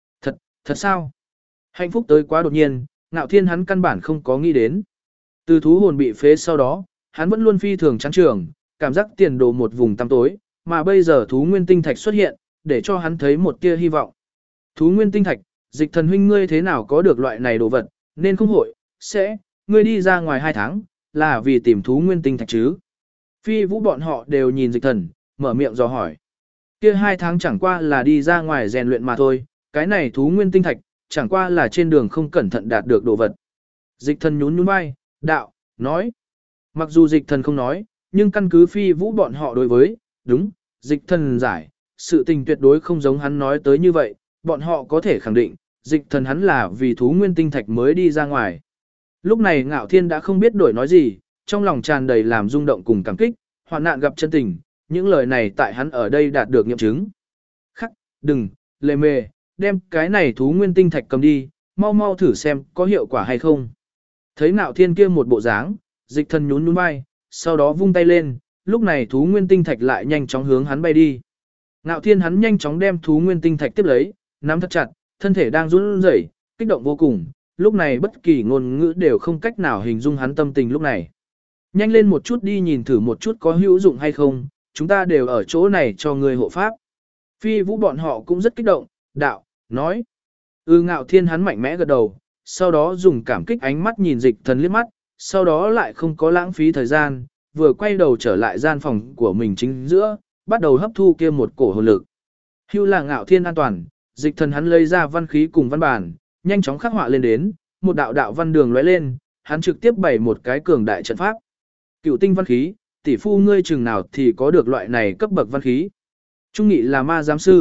Thật sao? Hạnh phúc tới quá đột nhiên, Ngạo Thiên hắn căn bản không có nghĩ đến. Từ thú hồn bị phế sau đó, hắn vẫn luôn phi thường chán trường, cảm giác tiền đồ một vùng tăm tối, mà bây giờ thú nguyên tinh thạch xuất hiện, để cho hắn thấy một tia hy vọng. Thú nguyên tinh thạch, dịch thần huynh ngươi thế nào có được loại này đồ vật, nên không hội, sẽ, ngươi đi ra ngoài 2 tháng, là vì tìm thú nguyên tinh thạch chứ. Phi Vũ bọn họ đều nhìn dịch thần, mở miệng dò hỏi. Kia 2 tháng chẳng qua là đi ra ngoài rèn luyện mà thôi, cái này thú nguyên tinh thạch, chẳng qua là trên đường không cẩn thận đạt được đồ vật. Dịch thần nhún nhún vai, đạo, nói. Mặc dù dịch thần không nói, nhưng căn cứ Phi Vũ bọn họ đối với, đúng, dịch thần giải, sự tình tuyệt đối không giống hắn nói tới như vậy, bọn họ có thể khẳng định, dịch thần hắn là vì thú nguyên tinh thạch mới đi ra ngoài. Lúc này Ngạo Thiên đã không biết đổi nói gì, trong lòng tràn đầy làm rung động cùng cảm kích, hoạn nạn gặp chân tình, những lời này tại hắn ở đây đạt được nghiệm chứng. Khắc, đừng, lề mề, đem cái này thú nguyên tinh thạch cầm đi, mau mau thử xem có hiệu quả hay không. Thấy Ngạo Thiên kia một bộ dáng, dịch thần nhún nhún vai, sau đó vung tay lên, lúc này thú nguyên tinh thạch lại nhanh chóng hướng hắn bay đi. Ngạo Thiên hắn nhanh chóng đem thú nguyên tinh thạch tiếp lấy, nắm thật chặt, thân thể đang run rẩy, kích động vô cùng, lúc này bất kỳ ngôn ngữ đều không cách nào hình dung hắn tâm tình lúc này. Nhanh lên một chút đi nhìn thử một chút có hữu dụng hay không, chúng ta đều ở chỗ này cho người hộ pháp. Phi Vũ bọn họ cũng rất kích động, đạo, nói. Ngạo Thiên hắn mạnh mẽ gật đầu, sau đó dùng cảm kích ánh mắt nhìn dịch thần liếc mắt, sau đó lại không có lãng phí thời gian, vừa quay đầu trở lại gian phòng của mình chính giữa, bắt đầu hấp thu kia một cổ hồn lực. Hưu là Ngạo Thiên an toàn, dịch thần hắn lấy ra văn khí cùng văn bản, nhanh chóng khắc họa lên đến, một đạo đạo văn đường lóe lên, hắn trực tiếp bày một cái cường đại trận pháp. Cựu tinh văn khí, tỷ phu ngươi chừng nào thì có được loại này cấp bậc văn khí. Trung nghị là ma giám sư,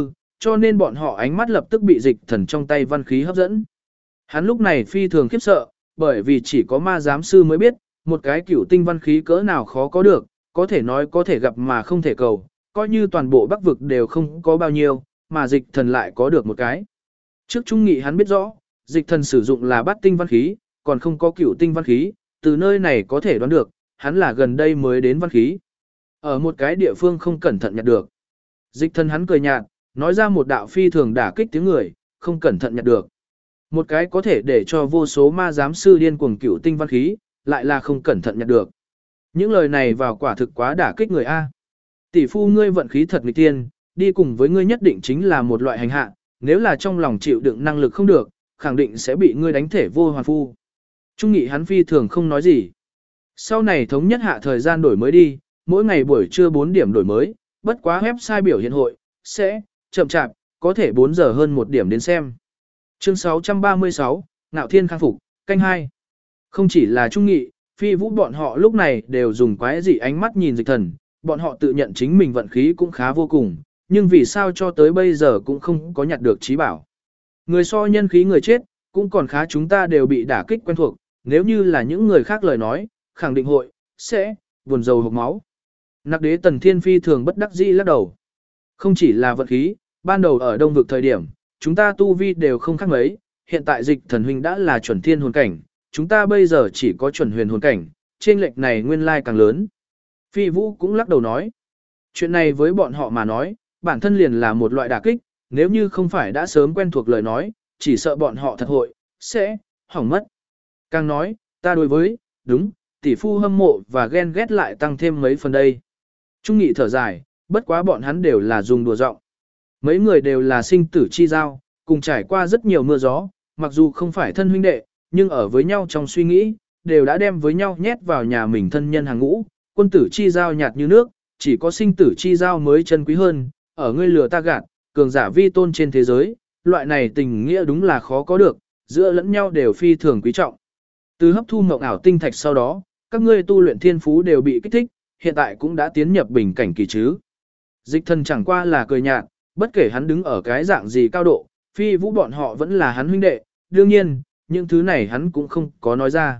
cho nên bọn họ ánh mắt lập tức bị dịch thần trong tay văn khí hấp dẫn. Hắn lúc này phi thường khiếp sợ, bởi vì chỉ có ma giám sư mới biết, một cái cửu tinh văn khí cỡ nào khó có được, có thể nói có thể gặp mà không thể cầu, coi như toàn bộ Bắc vực đều không có bao nhiêu, mà dịch thần lại có được một cái. Trước trung nghị hắn biết rõ, dịch thần sử dụng là bát tinh văn khí, còn không có cửu tinh văn khí, từ nơi này có thể đoán được, hắn là gần đây mới đến văn khí. Ở một cái địa phương không cẩn thận nhặt được. Dịch thần hắn cười nhạt, nói ra một đạo phi thường đả kích tiếng người, không cẩn thận nhặt được. Một cái có thể để cho vô số ma giám sư điên cuồng cửu tinh văn khí, lại là không cẩn thận nhặt được. Những lời này vào quả thực quá đả kích người A. Tỷ phu ngươi vận khí thật nghịch tiên, đi cùng với ngươi nhất định chính là một loại hành hạ, nếu là trong lòng chịu đựng năng lực không được, khẳng định sẽ bị ngươi đánh thể vô hoàn phu. Trung nghị hắn phi thường không nói gì. Sau này thống nhất hạ thời gian đổi mới đi, mỗi ngày buổi trưa 4 điểm đổi mới, bất quá website biểu hiện hội, sẽ, chậm chạp, có thể 4 giờ hơn 1 điểm đến xem. Chương 636, Ngạo Thiên khang phục, canh 2. Không chỉ là Trung nghị, phi vũ bọn họ lúc này đều dùng quái dị ánh mắt nhìn dịch thần, bọn họ tự nhận chính mình vận khí cũng khá vô cùng, nhưng vì sao cho tới bây giờ cũng không có nhặt được trí bảo. Người so nhân khí người chết, cũng còn khá chúng ta đều bị đả kích quen thuộc, nếu như là những người khác lời nói, khẳng định hội, sẽ, buồn rầu hộc máu. Nặc đế Tần Thiên phi thường bất đắc dĩ lắc đầu. Không chỉ là vận khí, ban đầu ở đông vực thời điểm, chúng ta tu vi đều không khác mấy, hiện tại dịch thần huynh đã là chuẩn thiên hồn cảnh, chúng ta bây giờ chỉ có chuẩn huyền hồn cảnh, trên lệch này nguyên lai càng lớn. Phi Vũ cũng lắc đầu nói, chuyện này với bọn họ mà nói, bản thân liền là một loại đả kích, nếu như không phải đã sớm quen thuộc lời nói, chỉ sợ bọn họ thật hội, sẽ, hỏng mất. Càng nói, ta đối với, đúng, tỷ phu hâm mộ và ghen ghét lại tăng thêm mấy phần đây. Trung nghị thở dài, bất quá bọn hắn đều là dùng đùa giọng. Mấy người đều là sinh tử chi giao, cùng trải qua rất nhiều mưa gió, mặc dù không phải thân huynh đệ, nhưng ở với nhau trong suy nghĩ, đều đã đem với nhau nhét vào nhà mình thân nhân hàng ngũ, quân tử chi giao nhạt như nước, chỉ có sinh tử chi giao mới chân quý hơn, ở ngươi lừa ta gạt, cường giả vi tôn trên thế giới, loại này tình nghĩa đúng là khó có được, giữa lẫn nhau đều phi thường quý trọng. Từ hấp thu mộng ảo tinh thạch sau đó, các ngươi tu luyện thiên phú đều bị kích thích, hiện tại cũng đã tiến nhập bình cảnh kỳ chứ. Dịch thần chẳng qua là cười nhạt, bất kể hắn đứng ở cái dạng gì cao độ, phi vũ bọn họ vẫn là hắn huynh đệ, đương nhiên, những thứ này hắn cũng không có nói ra.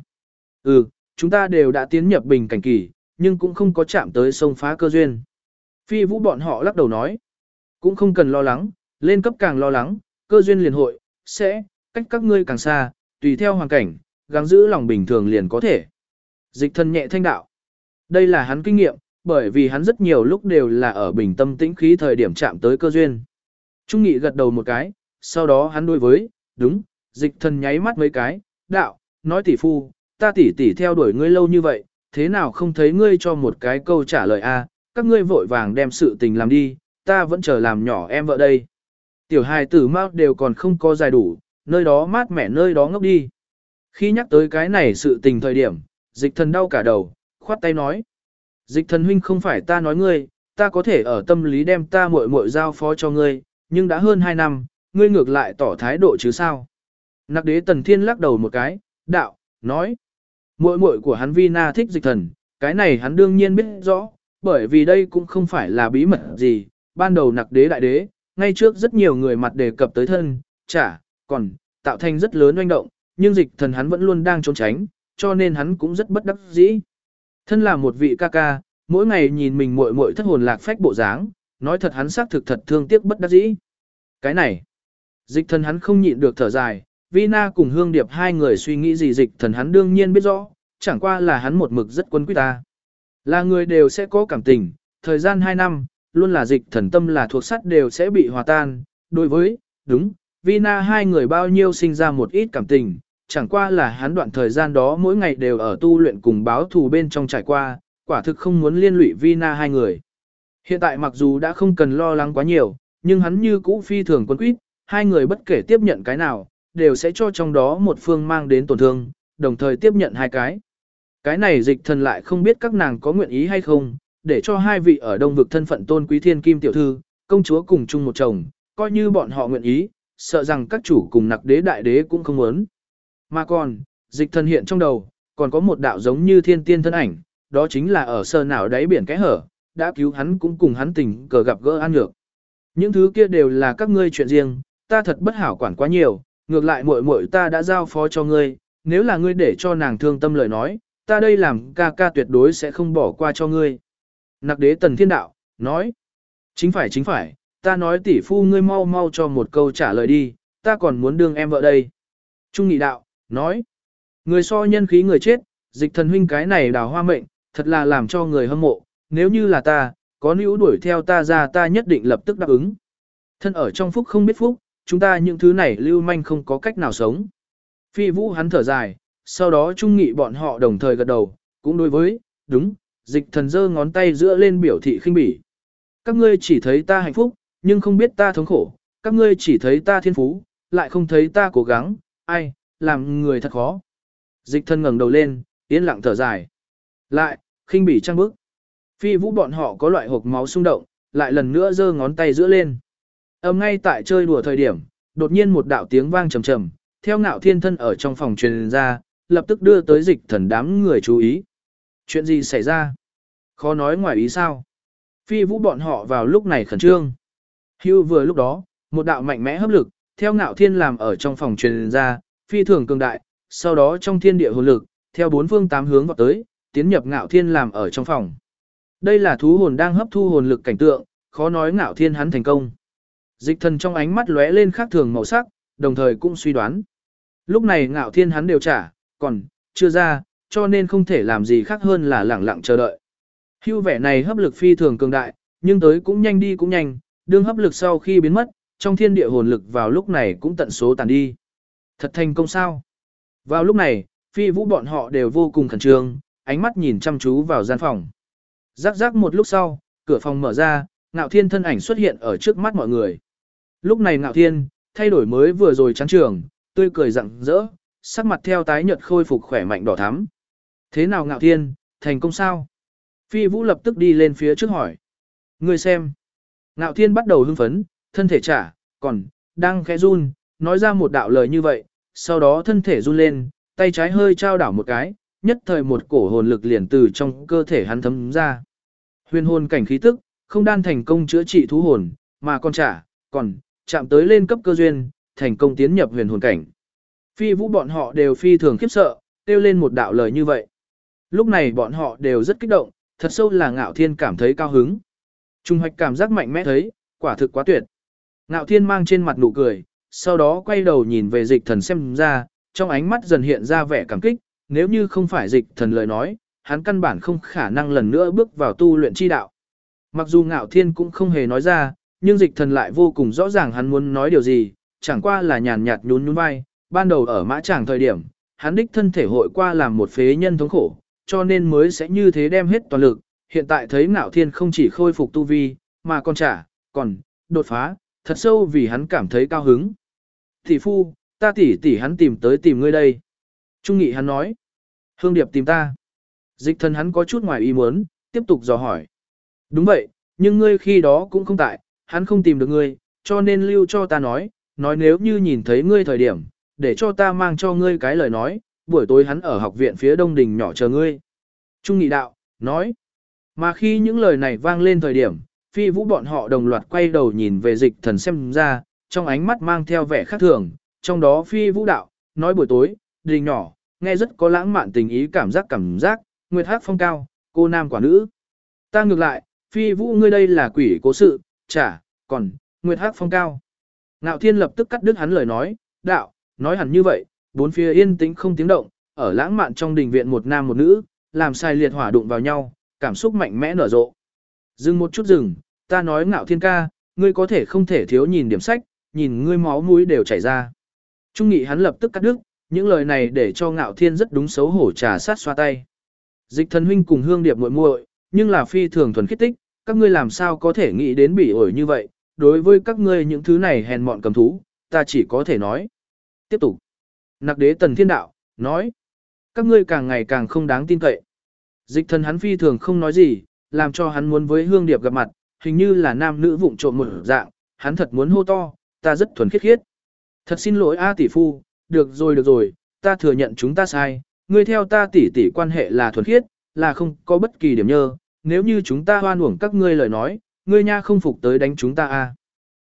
Chúng ta đều đã tiến nhập bình cảnh kỳ, nhưng cũng không có chạm tới sông phá cơ duyên. Phi vũ bọn họ lắc đầu nói, cũng không cần lo lắng, lên cấp càng lo lắng, cơ duyên liền hội, sẽ, cách các ngươi càng xa, tùy theo hoàn cảnh, gắng giữ lòng bình thường liền có thể. Dịch thần nhẹ thanh đạo. Đây là hắn kinh nghiệm, bởi vì hắn rất nhiều lúc đều là ở bình tâm tĩnh khí thời điểm chạm tới cơ duyên. Trung nghị gật đầu một cái, sau đó hắn đối với, đúng, dịch thần nháy mắt mấy cái, đạo, nói tỷ phu, ta tỷ theo đuổi ngươi lâu như vậy, thế nào không thấy ngươi cho một cái câu trả lời a? Các ngươi vội vàng đem sự tình làm đi, ta vẫn chờ làm nhỏ em vợ đây. Tiểu hài tử mau đều còn không có dài đủ, nơi đó mát mẻ nơi đó ngốc đi. Khi nhắc tới cái này sự tình thời điểm, dịch thần đau cả đầu, khoát tay nói. Dịch thần huynh không phải ta nói ngươi, ta có thể ở tâm lý đem ta muội muội giao phó cho ngươi, nhưng đã hơn 2 năm, ngươi ngược lại tỏ thái độ chứ sao. Nặc đế Tần Thiên lắc đầu một cái, đạo, nói. Muội muội của hắn Vina thích dịch thần, cái này hắn đương nhiên biết rõ, bởi vì đây cũng không phải là bí mật gì, ban đầu nặc đế đại đế, ngay trước rất nhiều người mặt đề cập tới thân, còn, tạo thành rất lớn oanh động, nhưng dịch thần hắn vẫn luôn đang trốn tránh, cho nên hắn cũng rất bất đắc dĩ. Thân là một vị ca ca, mỗi ngày nhìn mình muội muội thất hồn lạc phách bộ dáng, nói thật hắn xác thực thật thương tiếc bất đắc dĩ. Cái này, dịch thần hắn không nhịn được thở dài, Vina cùng Hương Điệp hai người suy nghĩ gì dịch thần hắn đương nhiên biết rõ, chẳng qua là hắn một mực rất quân quyết ta. Là người đều sẽ có cảm tình, thời gian 2 năm, luôn là dịch thần tâm là thuộc sắt đều sẽ bị hòa tan, đối với, đúng, Vina hai người bao nhiêu sinh ra một ít cảm tình, chẳng qua là hắn đoạn thời gian đó mỗi ngày đều ở tu luyện cùng báo thù bên trong trải qua, quả thực không muốn liên lụy Vina hai người. Hiện tại mặc dù đã không cần lo lắng quá nhiều, nhưng hắn như cũ phi thường quân quyết, hai người bất kể tiếp nhận cái nào, đều sẽ cho trong đó một phương mang đến tổn thương, đồng thời tiếp nhận hai cái. Cái này dịch thần lại không biết các nàng có nguyện ý hay không, để cho hai vị ở đông vực thân phận tôn quý thiên kim tiểu thư, công chúa cùng chung một chồng, coi như bọn họ nguyện ý, sợ rằng các chủ cùng nặc đế đại đế cũng không muốn. Mà còn, dịch thần hiện trong đầu, còn có một đạo giống như thiên tiên thân ảnh, đó chính là ở sơ nào đáy biển cái hở, đã cứu hắn cũng cùng hắn tình cờ gặp gỡ An Nhược. Những thứ kia đều là các ngươi chuyện riêng, ta thật bất hảo quản quá nhiều, ngược lại muội muội ta đã giao phó cho ngươi, nếu là ngươi để cho nàng thương tâm lời nói, ta đây làm ca ca tuyệt đối sẽ không bỏ qua cho ngươi. Nặc đế Tần Thiên Đạo, nói, chính phải, ta nói tỷ phu ngươi mau mau cho một câu trả lời đi, ta còn muốn đương em vợ đây. Trung Nghị Đạo, nói, người so nhân khí người chết, Dịch Thần huynh cái này đào hoa mệnh, thật là làm cho người hâm mộ, nếu như là ta, có níu đuổi theo ta ra ta nhất định lập tức đáp ứng. Thân ở trong phúc không biết phúc, chúng ta những thứ này lưu manh không có cách nào sống. Phi Vũ hắn thở dài, sau đó Trung Nghị bọn họ đồng thời gật đầu, cũng đối với, đúng, Dịch Thần giơ ngón tay giữa lên biểu thị khinh bỉ. Các ngươi chỉ thấy ta hạnh phúc, nhưng không biết ta thống khổ, các ngươi chỉ thấy ta thiên phú, lại không thấy ta cố gắng, ai, làm người thật khó. Dịch Thần ngẩng đầu lên, yên lặng thở dài. Lại, khinh bỉ trăng bức. Phi Vũ bọn họ có loại hộc máu xung động, lại lần nữa giơ ngón tay giữa lên. Ngay tại chơi đùa thời điểm, đột nhiên một đạo tiếng vang trầm trầm, theo Ngạo Thiên thân ở trong phòng truyền ra, lập tức đưa tới Dịch Thần đám người chú ý. Chuyện gì xảy ra? Khó nói ngoài ý sao? Phi Vũ bọn họ vào lúc này khẩn trương. Hưu vừa lúc đó, một đạo mạnh mẽ hấp lực, theo Ngạo Thiên làm ở trong phòng truyền ra, phi thường cường đại, sau đó trong thiên địa hồn lực, theo bốn phương tám hướng vọt tới, tiến nhập Ngạo Thiên làm ở trong phòng. Đây là thú hồn đang hấp thu hồn lực cảnh tượng, khó nói Ngạo Thiên hắn thành công. Dịch Thần trong ánh mắt lóe lên khác thường màu sắc, đồng thời cũng suy đoán. Lúc này Ngạo Thiên hắn đều trả, còn chưa ra, cho nên không thể làm gì khác hơn là lẳng lặng chờ đợi. Hưu vẻ này hấp lực phi thường cường đại, nhưng tới cũng nhanh đi cũng nhanh, đương hấp lực sau khi biến mất, trong thiên địa hồn lực vào lúc này cũng tận số tàn đi. Thật thành công sao? Vào lúc này, Phi Vũ bọn họ đều vô cùng khẩn trương, ánh mắt nhìn chăm chú vào gian phòng. Rắc rắc một lúc sau, cửa phòng mở ra, Ngạo Thiên thân ảnh xuất hiện ở trước mắt mọi người. Lúc này Ngạo Thiên, thay đổi mới vừa rồi trắng trường, tươi cười rạng rỡ, sắc mặt theo tái nhợt khôi phục khỏe mạnh đỏ thắm. Thế nào Ngạo Thiên, thành công sao? Phi Vũ lập tức đi lên phía trước hỏi. Ngươi xem. Ngạo Thiên bắt đầu hưng phấn, thân thể trả, còn, đang khẽ run, nói ra một đạo lời như vậy, sau đó thân thể run lên, tay trái hơi trao đảo một cái, nhất thời một cổ hồn lực liền từ trong cơ thể hắn thấm ra. Huyền hồn cảnh khí tức, không đan thành công chữa trị thú hồn, mà còn chạm tới lên cấp cơ duyên, thành công tiến nhập huyền hồn cảnh. Phi Vũ bọn họ đều phi thường khiếp sợ, kêu lên một đạo lời như vậy. Lúc này bọn họ đều rất kích động, thật sâu là Ngạo Thiên cảm thấy cao hứng. Trung hoạch cảm giác mạnh mẽ thấy, quả thực quá tuyệt. Ngạo Thiên mang trên mặt nụ cười, sau đó quay đầu nhìn về Dịch Thần xem ra, trong ánh mắt dần hiện ra vẻ cảm kích, nếu như không phải Dịch Thần lời nói, hắn căn bản không khả năng lần nữa bước vào tu luyện chi đạo. Mặc dù Ngạo Thiên cũng không hề nói ra, nhưng Dịch Thần lại vô cùng rõ ràng hắn muốn nói điều gì, chẳng qua là nhàn nhạt nhún nhún vai, ban đầu ở mã tràng thời điểm, hắn đích thân thể hội qua làm một phế nhân thống khổ, cho nên mới sẽ như thế đem hết toàn lực, hiện tại thấy Ngạo Thiên không chỉ khôi phục tu vi, mà còn đột phá, thật sâu vì hắn cảm thấy cao hứng. Tỷ phu, ta tỷ hắn tìm tới tìm ngươi đây. Trung Nghị hắn nói, Hương Điệp tìm ta. Dịch Thần hắn có chút ngoài ý muốn, tiếp tục dò hỏi. Đúng vậy, nhưng ngươi khi đó cũng không tại, hắn không tìm được ngươi, cho nên lưu cho ta nói nếu như nhìn thấy ngươi thời điểm, để cho ta mang cho ngươi cái lời nói, buổi tối hắn ở học viện phía Đông Đình nhỏ chờ ngươi. Trung Nghị đạo, nói. Mà khi những lời này vang lên thời điểm, Phi Vũ bọn họ đồng loạt quay đầu nhìn về Dịch Thần xem ra, trong ánh mắt mang theo vẻ khác thường, trong đó Phi Vũ đạo, nói buổi tối, đình nhỏ, nghe rất có lãng mạn tình ý cảm giác, nguyệt hắc phong cao, cô nam quả nữ. Ta ngược lại, Phi Vũ ngươi đây là quỷ cố sự, còn, nguyệt hắc phong cao. Ngạo Thiên lập tức cắt đứt hắn lời nói, đạo, nói hẳn như vậy, bốn phía yên tĩnh không tiếng động, ở lãng mạn trong đình viện một nam một nữ, làm sai liệt hỏa đụng vào nhau, cảm xúc mạnh mẽ nở rộ. Dừng một chút dừng, ta nói Ngạo Thiên ca, ngươi có thể không thể thiếu nhìn điểm sách, nhìn ngươi máu mũi đều chảy ra. Trung Nghị hắn lập tức cắt đứt, những lời này để cho Ngạo Thiên rất đúng xấu hổ trà sát xoa tay. Dịch Thần huynh cùng Hương Điệp muội muội, nhưng là phi thường thuần khiết tích, các ngươi làm sao có thể nghĩ đến bỉ ổi như vậy, đối với các ngươi những thứ này hèn mọn cầm thú, ta chỉ có thể nói. Tiếp tục. Nặc đế Tần Thiên Đạo, nói. Các ngươi càng ngày càng không đáng tin cậy. Dịch Thần hắn phi thường không nói gì, làm cho hắn muốn với Hương Điệp gặp mặt, hình như là nam nữ vụng trộm một dạng, hắn thật muốn hô to, ta rất thuần khiết khiết. Thật xin lỗi A tỷ phu, được rồi, ta thừa nhận chúng ta sai, ngươi theo ta tỷ quan hệ là thuần khiết, là không có bất kỳ điểm nhơ, nếu như chúng ta hoan uổng các ngươi lời nói, ngươi nha không phục tới đánh chúng ta A.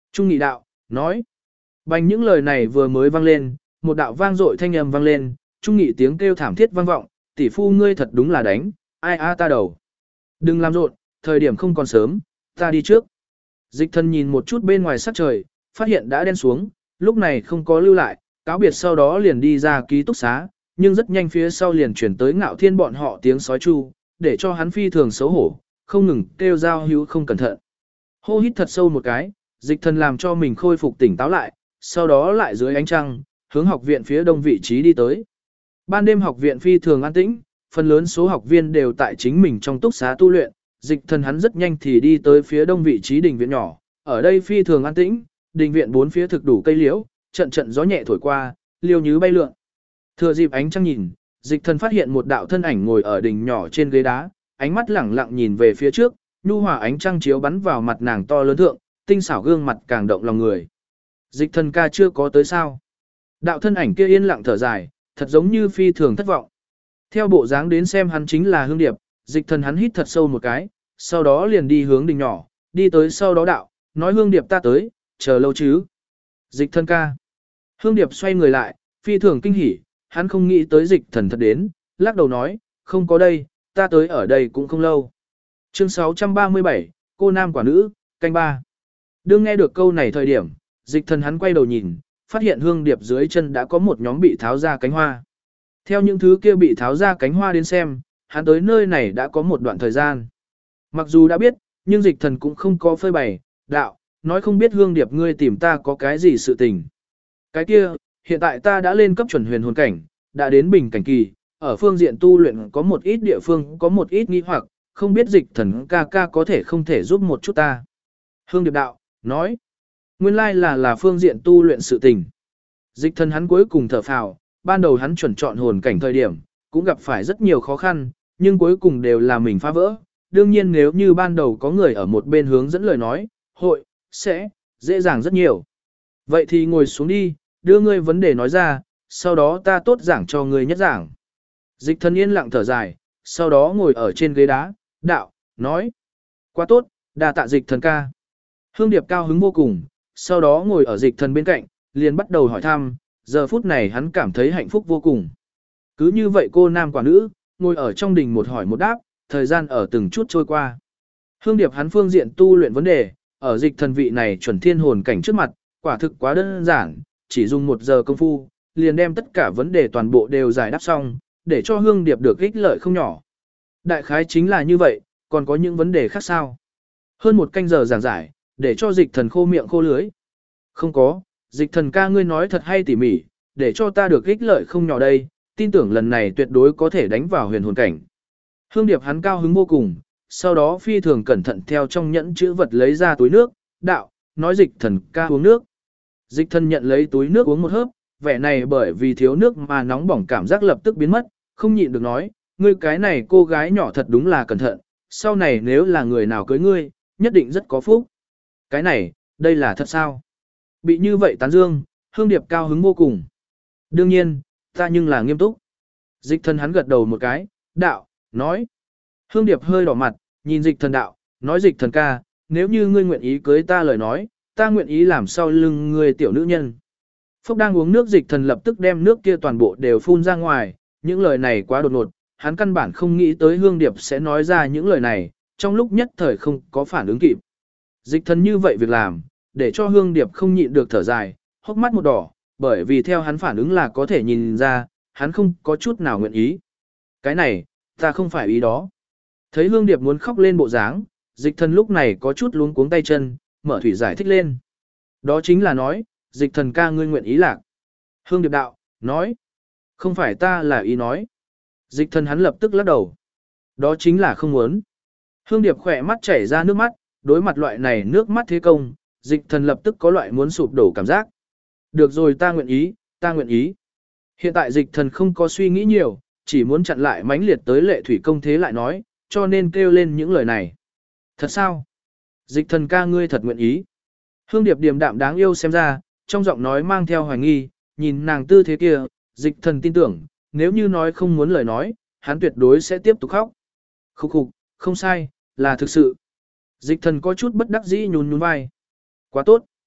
Trung Nghị đạo, nói. Bành những lời này vừa mới vang lên, một đạo vang dội thanh âm vang lên, Trung Nghị tiếng kêu thảm thiết vang vọng, tỷ phu ngươi thật đúng là đánh, ai a ta đầu. Đừng làm rộn, thời điểm không còn sớm, ta đi trước. Dịch thần nhìn một chút bên ngoài sắc trời, phát hiện đã đen xuống, lúc này không có lưu lại, cáo biệt sau đó liền đi ra ký túc xá, nhưng rất nhanh phía sau liền chuyển tới Ngạo Thiên bọn họ tiếng sói chu, để cho hắn phi thường xấu hổ, không ngừng kêu giao hữu không cẩn thận. Hô hít thật sâu một cái, dịch thần làm cho mình khôi phục tỉnh táo lại, sau đó lại dưới ánh trăng, hướng học viện phía đông vị trí đi tới. Ban đêm học viện phi thường an tĩnh, phần lớn số học viên đều tại chính mình trong túc xá tu luyện, dịch thần hắn rất nhanh thì đi tới phía đông vị trí đình viện nhỏ, ở đây phi thường an tĩnh, đình viện bốn phía thực đủ cây liễu, trận trận gió nhẹ thổi qua, liêu như bay lượn. Thừa dịp ánh trăng nhìn, dịch thần phát hiện một đạo thân ảnh ngồi ở đỉnh nhỏ trên ghế đá, ánh mắt lẳng lặng nhìn về phía trước, nhu hòa ánh trăng chiếu bắn vào mặt nàng to lớn thượng, tinh xảo gương mặt càng động lòng người. Dịch thần ca chưa có tới sao? Đạo thân ảnh kia yên lặng thở dài, thật giống như phi thường thất vọng. Theo bộ dáng đến xem hắn chính là Hương Điệp, dịch thần hắn hít thật sâu một cái, sau đó liền đi hướng đình nhỏ, đi tới sau đó đạo, nói Hương Điệp ta tới, chờ lâu chứ. Dịch thần ca. Hương Điệp xoay người lại, phi thường kinh hỉ, hắn không nghĩ tới dịch thần thật đến, lắc đầu nói, không có đây, ta tới ở đây cũng không lâu. Chương 637, cô nam quả nữ, canh ba. Đương nghe được câu này thời điểm, dịch thần hắn quay đầu nhìn, phát hiện Hương Điệp dưới chân đã có một nhóm bị tháo ra cánh hoa. Theo những thứ kia bị tháo ra cánh hoa đến xem, hắn tới nơi này đã có một đoạn thời gian. Mặc dù đã biết, nhưng dịch thần cũng không có phơi bày, đạo, nói không biết Hương Điệp ngươi tìm ta có cái gì sự tình. Cái kia, hiện tại ta đã lên cấp chuẩn huyền hồn cảnh, đã đến bình cảnh kỳ, ở phương diện tu luyện có một ít địa phương có một ít nghi hoặc, không biết dịch thần ca ca có thể không thể giúp một chút ta. Hương Điệp đạo, nói, nguyên lai là phương diện tu luyện sự tình. Dịch thần hắn cuối cùng thở phào, ban đầu hắn chuẩn chọn hồn cảnh thời điểm, cũng gặp phải rất nhiều khó khăn, nhưng cuối cùng đều là mình phá vỡ. Đương nhiên nếu như ban đầu có người ở một bên hướng dẫn lời nói, hội, sẽ, dễ dàng rất nhiều. Vậy thì ngồi xuống đi, đưa ngươi vấn đề nói ra, sau đó ta tốt giảng cho ngươi nhất giảng. Dịch thần yên lặng thở dài, sau đó ngồi ở trên ghế đá, đạo, nói. Quá tốt, đà tạ dịch thần ca. Hương Điệp cao hứng vô cùng, sau đó ngồi ở dịch thần bên cạnh, liền bắt đầu hỏi thăm, giờ phút này hắn cảm thấy hạnh phúc vô cùng. Cứ như vậy cô nam quả nữ, ngồi ở trong đình một hỏi một đáp, thời gian ở từng chút trôi qua. Hương Điệp hắn phương diện tu luyện vấn đề, ở dịch thần vị này chuẩn thiên hồn cảnh trước mặt, quả thực quá đơn giản, chỉ dùng 1 giờ công phu, liền đem tất cả vấn đề toàn bộ đều giải đáp xong, để cho Hương Điệp được ích lợi không nhỏ. Đại khái chính là như vậy, còn có những vấn đề khác sao? Hơn 1 canh giờ giảng giải, để cho dịch thần khô miệng khô lưới. Không có, dịch thần ca ngươi nói thật hay tỉ mỉ, để cho ta được ích lợi không nhỏ đây, tin tưởng lần này tuyệt đối có thể đánh vào huyền hồn cảnh. Hương Điệp hắn cao hứng vô cùng, sau đó phi thường cẩn thận theo trong nhẫn chữ vật lấy ra túi nước, đạo, nói dịch thần ca uống nước. Dịch thần nhận lấy túi nước uống một hớp, vẻ này bởi vì thiếu nước mà nóng bỏng cảm giác lập tức biến mất, không nhịn được nói, ngươi cái này cô gái nhỏ thật đúng là cẩn thận, sau này nếu là người nào cưới ngươi, nhất định rất có phúc. Cái này, đây là thật sao? Bị như vậy tán dương, Hương Điệp cao hứng vô cùng. Đương nhiên, ta nhưng là nghiêm túc. Dịch thần hắn gật đầu một cái, đạo, nói. Hương Điệp hơi đỏ mặt, nhìn dịch thần đạo, nói dịch thần ca, nếu như ngươi nguyện ý cưới ta lời nói, ta nguyện ý làm sau lưng ngươi tiểu nữ nhân. Phúc đang uống nước dịch thần lập tức đem nước kia toàn bộ đều phun ra ngoài, những lời này quá đột ngột, hắn căn bản không nghĩ tới Hương Điệp sẽ nói ra những lời này, trong lúc nhất thời không có phản ứng kịp. Dịch thần như vậy việc làm, để cho Hương Điệp không nhịn được thở dài, hốc mắt một đỏ, bởi vì theo hắn phản ứng là có thể nhìn ra, hắn không có chút nào nguyện ý. Cái này, ta không phải ý đó. Thấy Hương Điệp muốn khóc lên bộ dáng, dịch thần lúc này có chút luống cuống tay chân, mở thủy giải thích lên. Đó chính là nói, dịch thần ca ngươi nguyện ý lạc. Hương Điệp đạo, nói, không phải ta là ý nói. Dịch thần hắn lập tức lắc đầu. Đó chính là không muốn. Hương Điệp khỏe mắt chảy ra nước mắt, đối mặt loại này nước mắt thế công, dịch thần lập tức có loại muốn sụp đổ cảm giác. Được rồi ta nguyện ý, ta nguyện ý. Hiện tại dịch thần không có suy nghĩ nhiều, chỉ muốn chặn lại mãnh liệt tới lệ thủy công thế lại nói, cho nên kêu lên những lời này. Thật sao? Dịch thần ca ngươi thật nguyện ý. Hương Điệp điềm đạm đáng yêu xem ra, trong giọng nói mang theo hoài nghi, nhìn nàng tư thế kia, dịch thần tin tưởng, nếu như nói không muốn lời nói, hắn tuyệt đối sẽ tiếp tục khóc. Khúc khục, không sai, là thực sự. Dịch thần có chút bất đắc dĩ nhún nhún vai. Quá tốt.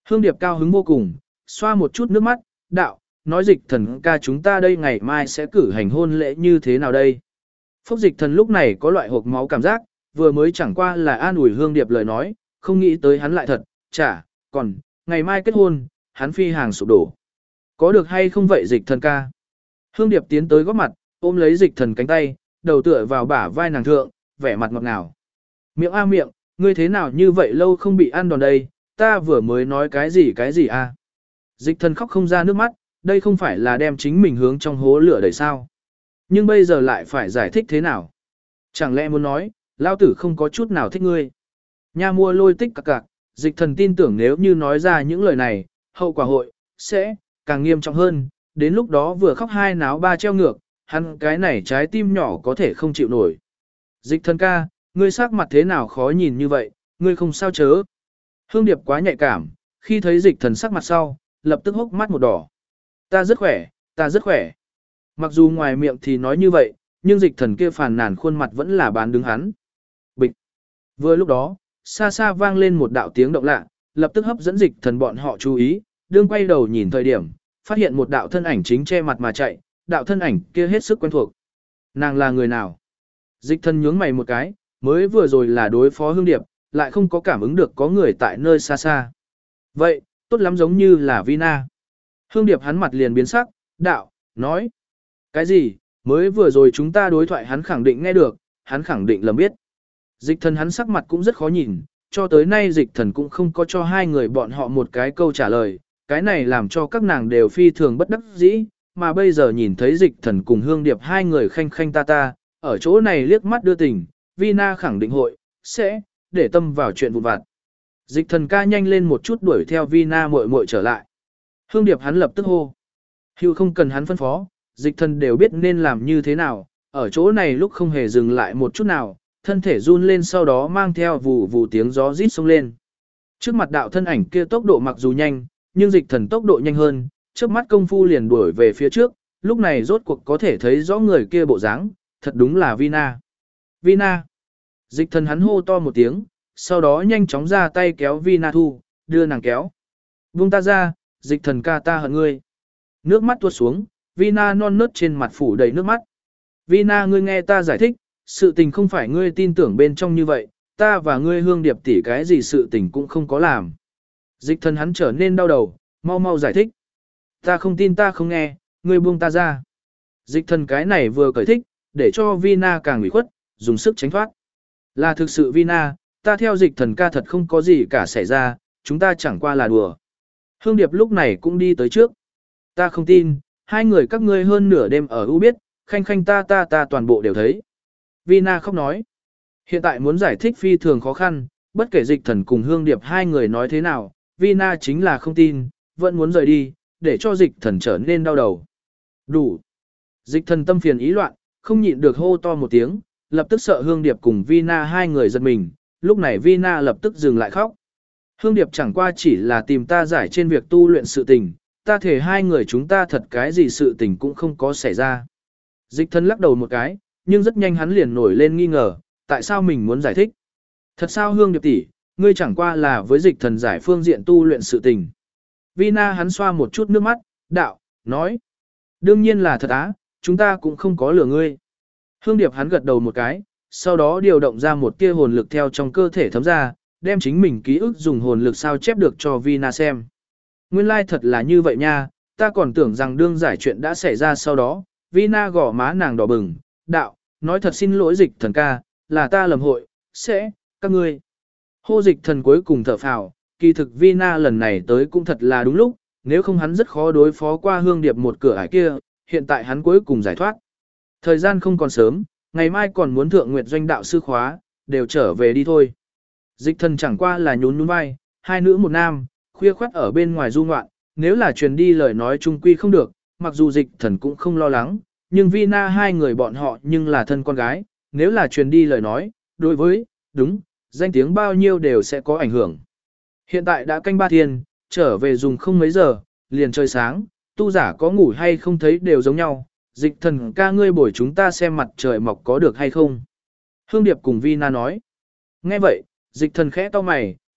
Hương Điệp cao hứng vô cùng, xoa một chút nước mắt, đạo, nói Dịch Thần ca chúng ta đây ngày mai sẽ cử hành hôn lễ như thế nào đây? Phúc Dịch Thần lúc này có loại hộp máu cảm giác, vừa mới chẳng qua là an ủi Hương Điệp lời nói, không nghĩ tới hắn lại thật, còn, ngày mai kết hôn, hắn phi hàng sụp đổ. Có được hay không vậy Dịch Thần ca? Hương Điệp tiến tới góp mặt, ôm lấy Dịch Thần cánh tay, đầu tựa vào bả vai nàng thượng, vẻ mặt ngọt ngào. Miệng a miệng, ngươi thế nào như vậy lâu không bị ăn đòn đây, ta vừa mới nói cái gì a? Dịch Thần khóc không ra nước mắt, đây không phải là đem chính mình hướng trong hố lửa đẩy sao. Nhưng bây giờ lại phải giải thích thế nào? Chẳng lẽ muốn nói, lao tử không có chút nào thích ngươi. Nha mua lôi tích cặc cặc, Dịch Thần tin tưởng nếu như nói ra những lời này, hậu quả hội, sẽ, càng nghiêm trọng hơn, đến lúc đó vừa khóc hai náo ba treo ngược, hắn cái này trái tim nhỏ có thể không chịu nổi. Dịch Thần ca, ngươi sắc mặt thế nào khó nhìn như vậy, ngươi không sao chớ. Hương Điệp quá nhạy cảm, khi thấy Dịch Thần sắc mặt sau, lập tức hốc mắt một đỏ. Ta rất khỏe, ta rất khỏe. Mặc dù ngoài miệng thì nói như vậy, nhưng Dịch Thần kia phàn nàn khuôn mặt vẫn là bán đứng hắn. Bịch. Vừa lúc đó, xa xa vang lên một đạo tiếng động lạ, lập tức hấp dẫn Dịch Thần bọn họ chú ý, đương quay đầu nhìn thời điểm, phát hiện một đạo thân ảnh chính che mặt mà chạy, đạo thân ảnh kia hết sức quen thuộc. Nàng là người nào? Dịch Thần nhướng mày một cái, mới vừa rồi là đối phó Hương Điệp, lại không có cảm ứng được có người tại nơi xa xa. Vậy, tốt lắm giống như là Vina. Hương Điệp hắn mặt liền biến sắc, đạo, nói. Cái gì, mới vừa rồi chúng ta đối thoại hắn khẳng định nghe được, hắn khẳng định lầm biết. Dịch Thần hắn sắc mặt cũng rất khó nhìn, cho tới nay Dịch Thần cũng không có cho hai người bọn họ một cái câu trả lời, cái này làm cho các nàng đều phi thường bất đắc dĩ, mà bây giờ nhìn thấy Dịch Thần cùng Hương Điệp hai người khanh khanh ta ta, ở chỗ này liếc mắt đưa tình, Vina khẳng định hội, sẽ, để tâm vào chuyện vụn vặt. Dịch Thần ca nhanh lên một chút đuổi theo Vina muội muội trở lại. Hương Điệp hắn lập tức hô. Hưu không cần hắn phân phó, Dịch Thần đều biết nên làm như thế nào, ở chỗ này lúc không hề dừng lại một chút nào, thân thể run lên sau đó mang theo vù vù tiếng gió rít xông lên. Trước mặt đạo thân ảnh kia tốc độ mặc dù nhanh, nhưng Dịch Thần tốc độ nhanh hơn, trước mắt công phu liền đuổi về phía trước, lúc này rốt cuộc có thể thấy rõ người kia bộ dáng, thật đúng là Vina. Vina. Dịch Thần hắn hô to một tiếng, sau đó nhanh chóng ra tay kéo Vina thu, đưa nàng kéo. Buông ta ra, Dịch Thần ca ta hận ngươi. Nước mắt tuột xuống, Vina non nớt trên mặt phủ đầy nước mắt. Vina ngươi nghe ta giải thích, sự tình không phải ngươi tin tưởng bên trong như vậy, ta và ngươi Hương Điệp tỷ cái gì sự tình cũng không có làm. Dịch Thần hắn trở nên đau đầu, mau mau giải thích. Ta không tin ta không nghe, ngươi buông ta ra. Dịch Thần cái này vừa cởi thích, để cho Vina càng ủy khuất, dùng sức tránh thoát. Là thực sự Vina, ta theo Dịch Thần ca thật không có gì cả xảy ra, chúng ta chẳng qua là đùa. Hương Điệp lúc này cũng đi tới trước. Ta không tin, hai người các ngươi hơn nửa đêm ở U biết, khanh khanh ta toàn bộ đều thấy. Vina khóc nói. Hiện tại muốn giải thích phi thường khó khăn, bất kể Dịch Thần cùng Hương Điệp hai người nói thế nào, Vina chính là không tin, vẫn muốn rời đi, để cho Dịch Thần trở nên đau đầu. Đủ. Dịch Thần tâm phiền ý loạn, không nhịn được hô to một tiếng, lập tức sợ Hương Điệp cùng Vina hai người giật mình, lúc này Vina lập tức dừng lại khóc. Hương Điệp chẳng qua chỉ là tìm ta giải trên việc tu luyện sự tình, ta thể hai người chúng ta thật cái gì sự tình cũng không có xảy ra. Dịch Thần lắc đầu một cái, nhưng rất nhanh hắn liền nổi lên nghi ngờ, tại sao mình muốn giải thích. Thật sao Hương Điệp tỷ, ngươi chẳng qua là với Dịch Thần giải phương diện tu luyện sự tình. Vina hắn xoa một chút nước mắt, đạo, nói. Đương nhiên là thật á, chúng ta cũng không có lừa ngươi. Hương Điệp hắn gật đầu một cái, sau đó điều động ra một tia hồn lực theo trong cơ thể thấm ra, đem chính mình ký ức dùng hồn lực sao chép được cho Vina xem. Nguyên lai thật là như vậy nha, ta còn tưởng rằng đương giải chuyện đã xảy ra sau đó, Vina gõ má nàng đỏ bừng, đạo, nói thật xin lỗi Dịch Thần ca, là ta lầm hội, sẽ, các ngươi. Hô Dịch Thần cuối cùng thở phào, kỳ thực Vina lần này tới cũng thật là đúng lúc, nếu không hắn rất khó đối phó qua Hương Điệp một cửa ải kia, hiện tại hắn cuối cùng giải thoát. Thời gian không còn sớm, ngày mai còn muốn thượng nguyệt doanh đạo sư khóa, đều trở về đi thôi. Dịch Thần chẳng qua là nhún nhún vai, hai nữ một nam, khuya khoắt ở bên ngoài du ngoạn, nếu là truyền đi lời nói chung quy không được, mặc dù Dịch Thần cũng không lo lắng, nhưng Vina hai người bọn họ nhưng là thân con gái, nếu là truyền đi lời nói, đối với, đúng, danh tiếng bao nhiêu đều sẽ có ảnh hưởng. Hiện tại đã canh ba thiên, trở về dùng không mấy giờ, liền trời sáng, tu giả có ngủ hay không thấy đều giống nhau, Dịch Thần ca ngươi bồi chúng ta xem mặt trời mọc có được hay không. Hương Điệp cùng Vina nói. Nghe vậy, Dịch Thần khẽ to mày,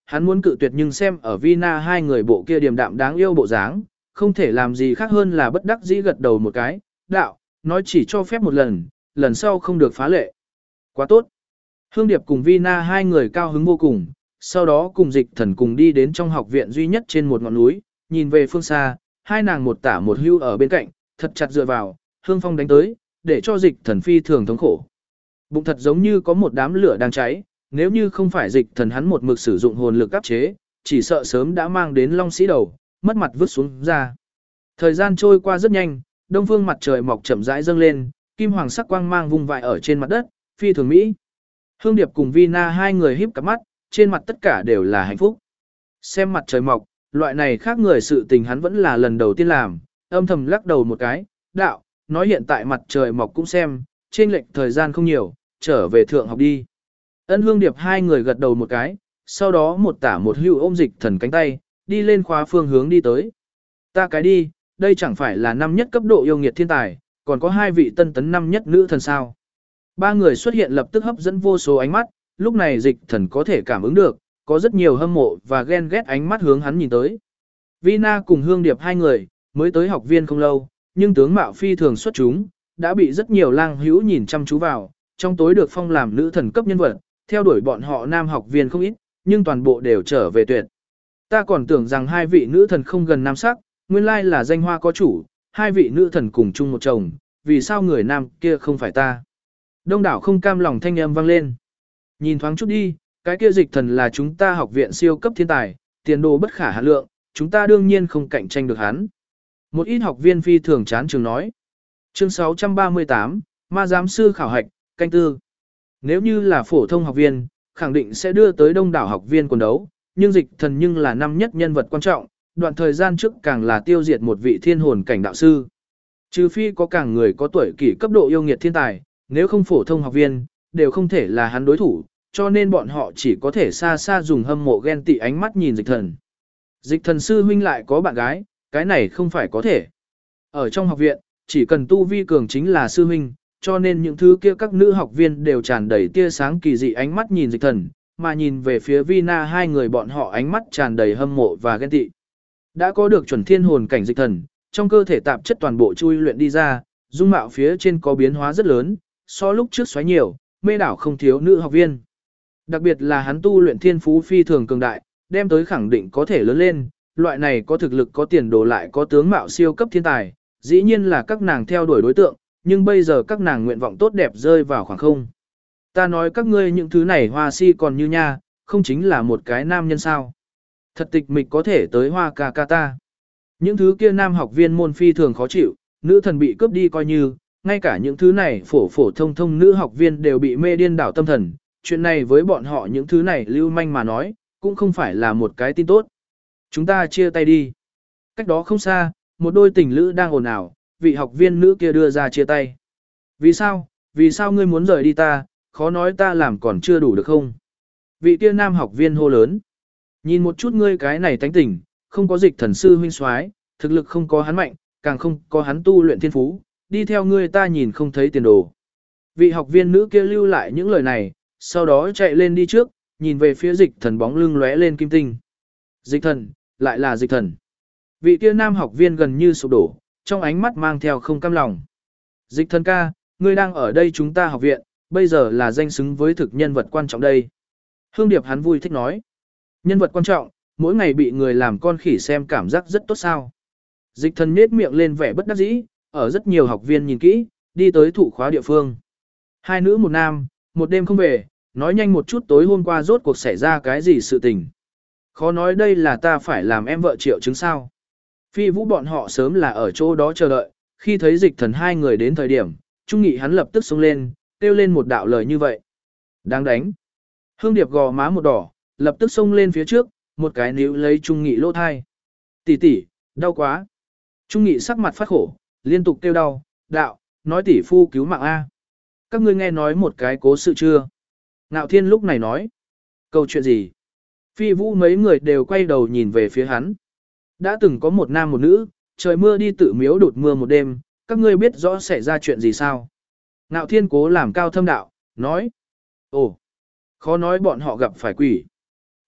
Hắn muốn cự tuyệt nhưng xem ở Vina hai người bộ kia điềm đạm đáng yêu bộ dáng, không thể làm gì khác hơn là bất đắc dĩ gật đầu một cái, đạo, nói chỉ cho phép một lần, lần sau không được phá lệ. Quá tốt. Hương Điệp cùng Vina hai người cao hứng vô cùng, sau đó cùng Dịch Thần cùng đi đến trong học viện duy nhất trên một ngọn núi, nhìn về phương xa, hai nàng một tả một hưu ở bên cạnh, thật chặt dựa vào, hương phong đánh tới, để cho Dịch Thần phi thường thống khổ. Bụng thật giống như có một đám lửa đang cháy, nếu như không phải Dịch Thần hắn một mực sử dụng hồn lực áp chế, chỉ sợ sớm đã mang đến Long Sĩ đầu, mất mặt vứt xuống ra. Thời gian trôi qua rất nhanh, đông phương mặt trời mọc chậm rãi dâng lên, kim hoàng sắc quang mang vung vãi ở trên mặt đất, phi thường mỹ. Hương Điệp cùng Vina hai người híp cặp mắt, trên mặt tất cả đều là hạnh phúc. Xem mặt trời mọc, loại này khác người sự tình hắn vẫn là lần đầu tiên làm, âm thầm lắc đầu một cái, đạo, nói hiện tại mặt trời mọc cũng xem, trên lệch thời gian không nhiều, trở về thượng học đi. Ân Hương Điệp hai người gật đầu một cái, sau đó một tả một hữu ôm Dịch Thần cánh tay, đi lên khóa phương hướng đi tới. Ta cái đi, đây chẳng phải là năm nhất cấp độ yêu nghiệt thiên tài, còn có hai vị tân tấn năm nhất nữ thần sao. Ba người xuất hiện lập tức hấp dẫn vô số ánh mắt, lúc này Dịch Thần có thể cảm ứng được, có rất nhiều hâm mộ và ghen ghét ánh mắt hướng hắn nhìn tới. Vina cùng Hương Điệp hai người, mới tới học viên không lâu, nhưng tướng mạo phi thường xuất chúng, đã bị rất nhiều lang hữu nhìn chăm chú vào, trong tối được phong làm nữ thần cấp nhân vật, theo đuổi bọn họ nam học viên không ít, nhưng toàn bộ đều trở về tuyệt. Ta còn tưởng rằng hai vị nữ thần không gần nam sắc, nguyên lai là danh hoa có chủ, hai vị nữ thần cùng chung một chồng, vì sao người nam kia không phải ta. Đông đảo không cam lòng thanh âm vang lên. Nhìn thoáng chút đi, cái kia Dịch Thần là chúng ta học viện siêu cấp thiên tài, tiền đồ bất khả hạn lượng, chúng ta đương nhiên không cạnh tranh được hắn. Một ít học viên phi thường chán trường nói. Chương 638, Ma giám sư khảo hạch, canh tư. Nếu như là phổ thông học viên, khẳng định sẽ đưa tới đông đảo học viên quần đấu, nhưng Dịch Thần nhưng là năm nhất nhân vật quan trọng, đoạn thời gian trước càng là tiêu diệt một vị thiên hồn cảnh đạo sư. Trừ phi có càng người có tuổi kỷ cấp độ yêu nghiệt thiên tài, nếu không phổ thông học viên, đều không thể là hắn đối thủ, cho nên bọn họ chỉ có thể xa xa dùng hâm mộ ghen tị ánh mắt nhìn Dịch Thần. Dịch Thần sư huynh lại có bạn gái, cái này không phải có thể. Ở trong học viện, chỉ cần tu vi cường chính là sư huynh, cho nên những thứ kia các nữ học viên đều tràn đầy tia sáng kỳ dị ánh mắt nhìn Dịch Thần, mà nhìn về phía Vina hai người bọn họ ánh mắt tràn đầy hâm mộ và ghen tị. Đã có được chuẩn thiên hồn cảnh Dịch Thần, trong cơ thể tạp chất toàn bộ chui luyện đi ra, dung mạo phía trên có biến hóa rất lớn, so lúc trước xoáy nhiều, mê đảo không thiếu nữ học viên. Đặc biệt là hắn tu luyện thiên phú phi thường cường đại, đem tới khẳng định có thể lớn lên, loại này có thực lực có tiền đồ lại có tướng mạo siêu cấp thiên tài, dĩ nhiên là các nàng theo đuổi đối tượng, nhưng bây giờ các nàng nguyện vọng tốt đẹp rơi vào khoảng không. Ta nói các ngươi những thứ này hoa si còn như nha, không chính là một cái nam nhân sao. Thật tịch mịch có thể tới hoa ca ca ta. Những thứ kia nam học viên môn phi thường khó chịu, nữ thần bị cướp đi coi như, ngay cả những thứ này phổ thông nữ học viên đều bị mê điên đảo tâm thần, chuyện này với bọn họ những thứ này lưu manh mà nói, cũng không phải là một cái tin tốt. Chúng ta chia tay đi. Cách đó không xa, một đôi tình lữ đang ồn ào, vị học viên nữ kia đưa ra chia tay. Vì sao? Vì sao ngươi muốn rời đi ta, khó nói ta làm còn chưa đủ được không? Vị kia nam học viên hô lớn. Nhìn một chút ngươi cái này tánh tỉnh, không có Dịch Thần sư huynh soái, thực lực không có hắn mạnh, càng không có hắn tu luyện thiên phú, đi theo ngươi ta nhìn không thấy tiền đồ. Vị học viên nữ kia lưu lại những lời này, sau đó chạy lên đi trước, nhìn về phía Dịch Thần bóng lưng lóe lên kim tinh. Dịch Thần, lại là Dịch Thần. Vị kia nam học viên gần như sụp đổ, trong ánh mắt mang theo không cam lòng. Dịch Thần ca, ngươi đang ở đây chúng ta học viện, bây giờ là danh xứng với thực nhân vật quan trọng đây. Hương Điệp hắn vui thích nói. Nhân vật quan trọng, mỗi ngày bị người làm con khỉ xem cảm giác rất tốt sao. Dịch Thần nhếch miệng lên vẻ bất đắc dĩ, ở rất nhiều học viên nhìn kỹ, đi tới thụ khóa địa phương. Hai nữ một nam, một đêm không về, nói nhanh một chút tối hôm qua rốt cuộc xảy ra cái gì sự tình. Khó nói đây là ta phải làm em vợ triệu chứng sao. Phi Vũ bọn họ sớm là ở chỗ đó chờ đợi, khi thấy Dịch Thần hai người đến thời điểm, Trung Nghị hắn lập tức xông lên, kêu lên một đạo lời như vậy. Đáng đánh. Hương Điệp gò má một đỏ, lập tức xông lên phía trước, một cái níu lấy Trung Nghị lỗ thai. Tỷ tỷ, đau quá. Trung Nghị sắc mặt phát khổ, liên tục kêu đau, đạo, nói tỷ phu cứu mạng A. Các ngươi nghe nói một cái cố sự chưa? Ngạo Thiên lúc này nói. Câu chuyện gì? Phi Vũ mấy người đều quay đầu nhìn về phía hắn. Đã từng có một nam một nữ, trời mưa đi tự miếu đột mưa một đêm, các ngươi biết rõ xảy ra chuyện gì sao? Ngạo Thiên cố làm cao thâm đạo, nói. Ồ, khó nói bọn họ gặp phải quỷ.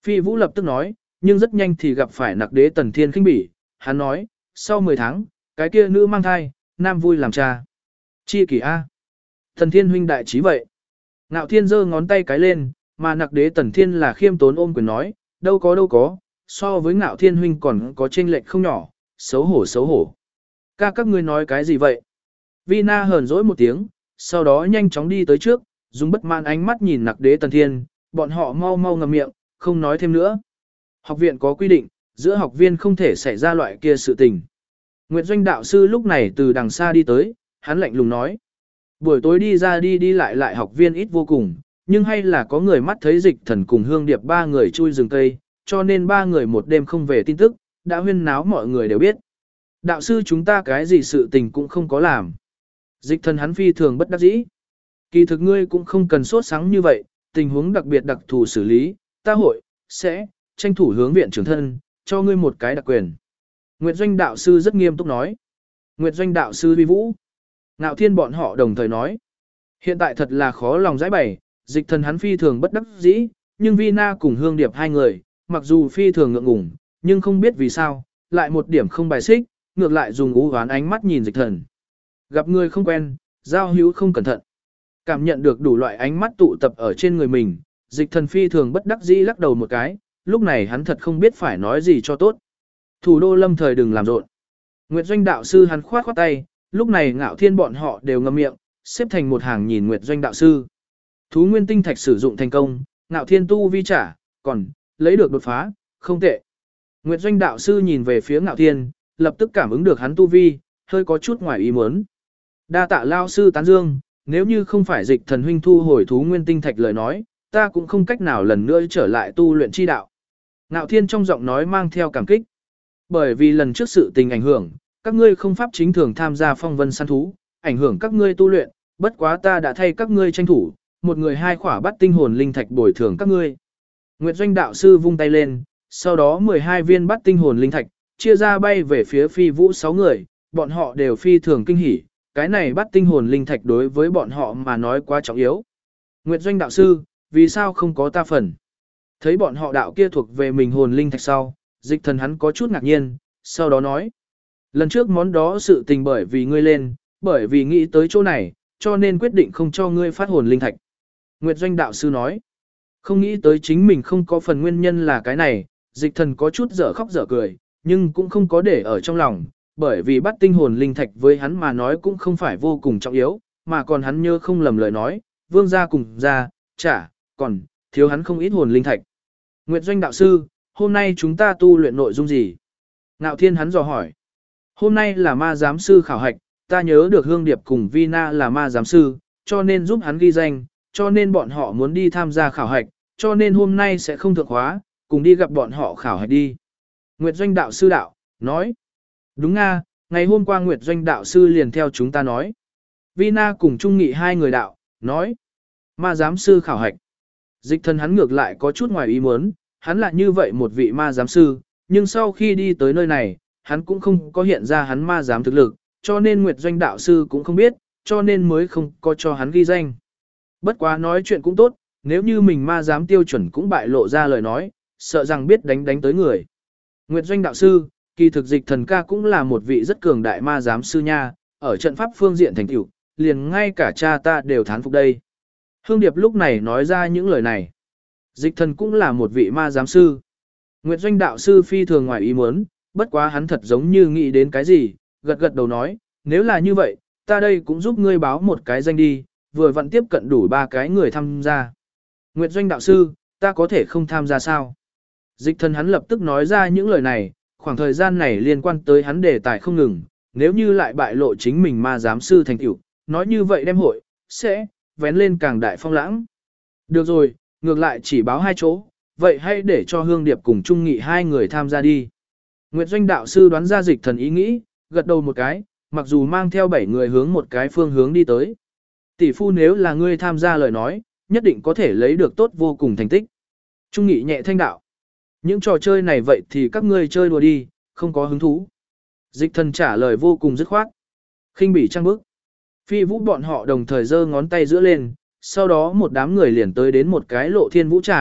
Phi Vũ lập tức nói, nhưng rất nhanh thì gặp phải nặc đế Tần Thiên khinh bỉ, hắn nói, sau 10 tháng, cái kia nữ mang thai, nam vui làm cha. Chi kỷ A. Tần Thiên huynh đại trí vậy. Ngạo Thiên giơ ngón tay cái lên, mà nặc đế Tần Thiên là khiêm tốn ôm quyền nói, đâu có, so với Ngạo Thiên huynh còn có chênh lệch không nhỏ, xấu hổ. Các ngươi nói cái gì vậy? Vina hờn dỗi một tiếng, sau đó nhanh chóng đi tới trước, dùng bất mãn ánh mắt nhìn nặc đế Tần Thiên, bọn họ mau ngậm miệng, không nói thêm nữa. Học viện có quy định, giữa học viên không thể xảy ra loại kia sự tình. Nguyệt Doanh đạo sư lúc này từ đằng xa đi tới, hắn lạnh lùng nói. Buổi tối đi ra đi lại học viên ít vô cùng, nhưng hay là có người mắt thấy Dịch Thần cùng Hương Điệp ba người chui rừng cây, cho nên ba người một đêm không về tin tức, đã huyên náo mọi người đều biết. Đạo sư chúng ta cái gì sự tình cũng không có làm. Dịch Thần hắn phi thường bất đắc dĩ. Kỳ thực ngươi cũng không cần sốt sáng như vậy, tình huống đặc biệt đặc thù xử lý, ta hội, sẽ, tranh thủ hướng viện trưởng thân, cho ngươi một cái đặc quyền. Nguyệt Doanh đạo sư rất nghiêm túc nói. Nguyệt Doanh đạo sư vi vũ. Ngạo Thiên bọn họ đồng thời nói. Hiện tại thật là khó lòng giải bày, Dịch Thần hắn phi thường bất đắc dĩ, nhưng Vina cùng Hương Điệp hai người, mặc dù phi thường ngượng ngùng, nhưng không biết vì sao, lại một điểm không bài xích, ngược lại dùng ú hoán ánh mắt nhìn Dịch Thần. Gặp người không quen, giao hữu không cẩn thận. Cảm nhận được đủ loại ánh mắt tụ tập ở trên người mình, Dịch Thần phi thường bất đắc dĩ lắc đầu một cái, lúc này hắn thật không biết phải nói gì cho tốt. Thủ đô lâm thời đừng làm rộn. Nguyệt Doanh đạo sư hắn khoát tay, lúc này Ngạo Thiên bọn họ đều ngậm miệng, xếp thành một hàng nhìn Nguyệt Doanh đạo sư. Thú nguyên tinh thạch sử dụng thành công, Ngạo Thiên tu vi trả, còn lấy được đột phá, không tệ. Nguyệt Doanh đạo sư nhìn về phía Ngạo Thiên, lập tức cảm ứng được hắn tu vi, hơi có chút ngoài ý muốn. Đa tạ lao sư tán dương, nếu như không phải Dịch Thần huynh thu hồi thú nguyên tinh thạch lời nói, ta cũng không cách nào lần nữa trở lại tu luyện chi đạo. Ngạo Thiên trong giọng nói mang theo cảm kích. Bởi vì lần trước sự tình ảnh hưởng, các ngươi không pháp chính thường tham gia phong vân săn thú, ảnh hưởng các ngươi tu luyện, bất quá ta đã thay các ngươi tranh thủ, một người 2 khỏa bắt tinh hồn linh thạch bồi thường các ngươi. Nguyệt Doanh đạo sư vung tay lên, sau đó 12 viên bắt tinh hồn linh thạch, chia ra bay về phía Phi Vũ 6 người, bọn họ đều phi thường kinh hỉ, cái này bắt tinh hồn linh thạch đối với bọn họ mà nói quá trọng yếu. Nguyệt Doanh đạo sư, vì sao không có ta phần? Thấy bọn họ đạo kia thuộc về mình hồn linh thạch sau, Dịch Thần hắn có chút ngạc nhiên, sau đó nói. Lần trước món đó sự tình bởi vì ngươi lên, bởi vì nghĩ tới chỗ này, cho nên quyết định không cho ngươi phát hồn linh thạch. Nguyệt Doanh đạo sư nói. Không nghĩ tới chính mình không có phần nguyên nhân là cái này, Dịch Thần có chút dở khóc dở cười, nhưng cũng không có để ở trong lòng, bởi vì bắt tinh hồn linh thạch với hắn mà nói cũng không phải vô cùng trọng yếu, mà còn hắn nhớ không lầm lời nói, vương gia cùng gia, chả, còn, thiếu hắn không ít hồn linh thạch. Nguyệt Doanh đạo sư, hôm nay chúng ta tu luyện nội dung gì? Ngạo Thiên hắn dò hỏi. Hôm nay là ma giám sư khảo hạch, ta nhớ được Hương Điệp cùng Vina là ma giám sư, cho nên giúp hắn ghi danh, cho nên bọn họ muốn đi tham gia khảo hạch, cho nên hôm nay sẽ không thượng khóa, cùng đi gặp bọn họ khảo hạch đi. Nguyệt Doanh đạo sư đạo, nói. Đúng nga, ngày hôm qua Nguyệt Doanh đạo sư liền theo chúng ta nói. Vina cùng Trung Nghị hai người đạo, nói. Ma giám sư khảo hạch. Dịch Thần hắn ngược lại có chút ngoài ý muốn, hắn là như vậy một vị ma giám sư, nhưng sau khi đi tới nơi này, hắn cũng không có hiện ra hắn ma giám thực lực, cho nên Nguyệt Doanh đạo sư cũng không biết, cho nên mới không có cho hắn ghi danh. Bất quá nói chuyện cũng tốt, nếu như mình ma giám tiêu chuẩn cũng bại lộ ra lời nói, sợ rằng biết đánh tới người. Nguyệt Doanh đạo sư, kỳ thực Dịch Thần ca cũng là một vị rất cường đại ma giám sư nha, ở trận pháp phương diện thành tựu, liền ngay cả cha ta đều thán phục đây. Hương Điệp lúc này nói ra những lời này. Dịch Thần cũng là một vị ma giám sư. Nguyệt Doanh đạo sư phi thường ngoài ý muốn, bất quá hắn thật giống như nghĩ đến cái gì, gật đầu nói, nếu là như vậy, ta đây cũng giúp ngươi báo một cái danh đi, vừa vặn tiếp cận đủ 3 cái người tham gia. Nguyệt Doanh đạo sư, ta có thể không tham gia sao? Dịch Thần hắn lập tức nói ra những lời này, khoảng thời gian này liên quan tới hắn đề tài không ngừng, nếu như lại bại lộ chính mình ma giám sư thành tựu, nói như vậy đem hội, sẽ, vén lên càng đại phong lãng. Được rồi, ngược lại chỉ báo 2 chỗ, vậy hãy để cho Hương Điệp cùng Trung Nghị 2 người tham gia đi. Nguyệt Doanh đạo sư đoán ra Dịch Thần ý nghĩ, gật đầu một cái, mặc dù mang theo 7 người hướng một cái phương hướng đi tới. Tỷ phu nếu là ngươi tham gia lời nói, nhất định có thể lấy được tốt vô cùng thành tích. Trung Nghị nhẹ thanh đạo. Những trò chơi này vậy thì các ngươi chơi đùa đi, không có hứng thú. Dịch Thần trả lời vô cùng dứt khoát. Khinh bỉ trang bức. Phi Vũ bọn họ đồng thời giơ ngón tay giữa lên, sau đó một đám người liền tới đến một cái lộ thiên vũ tràng,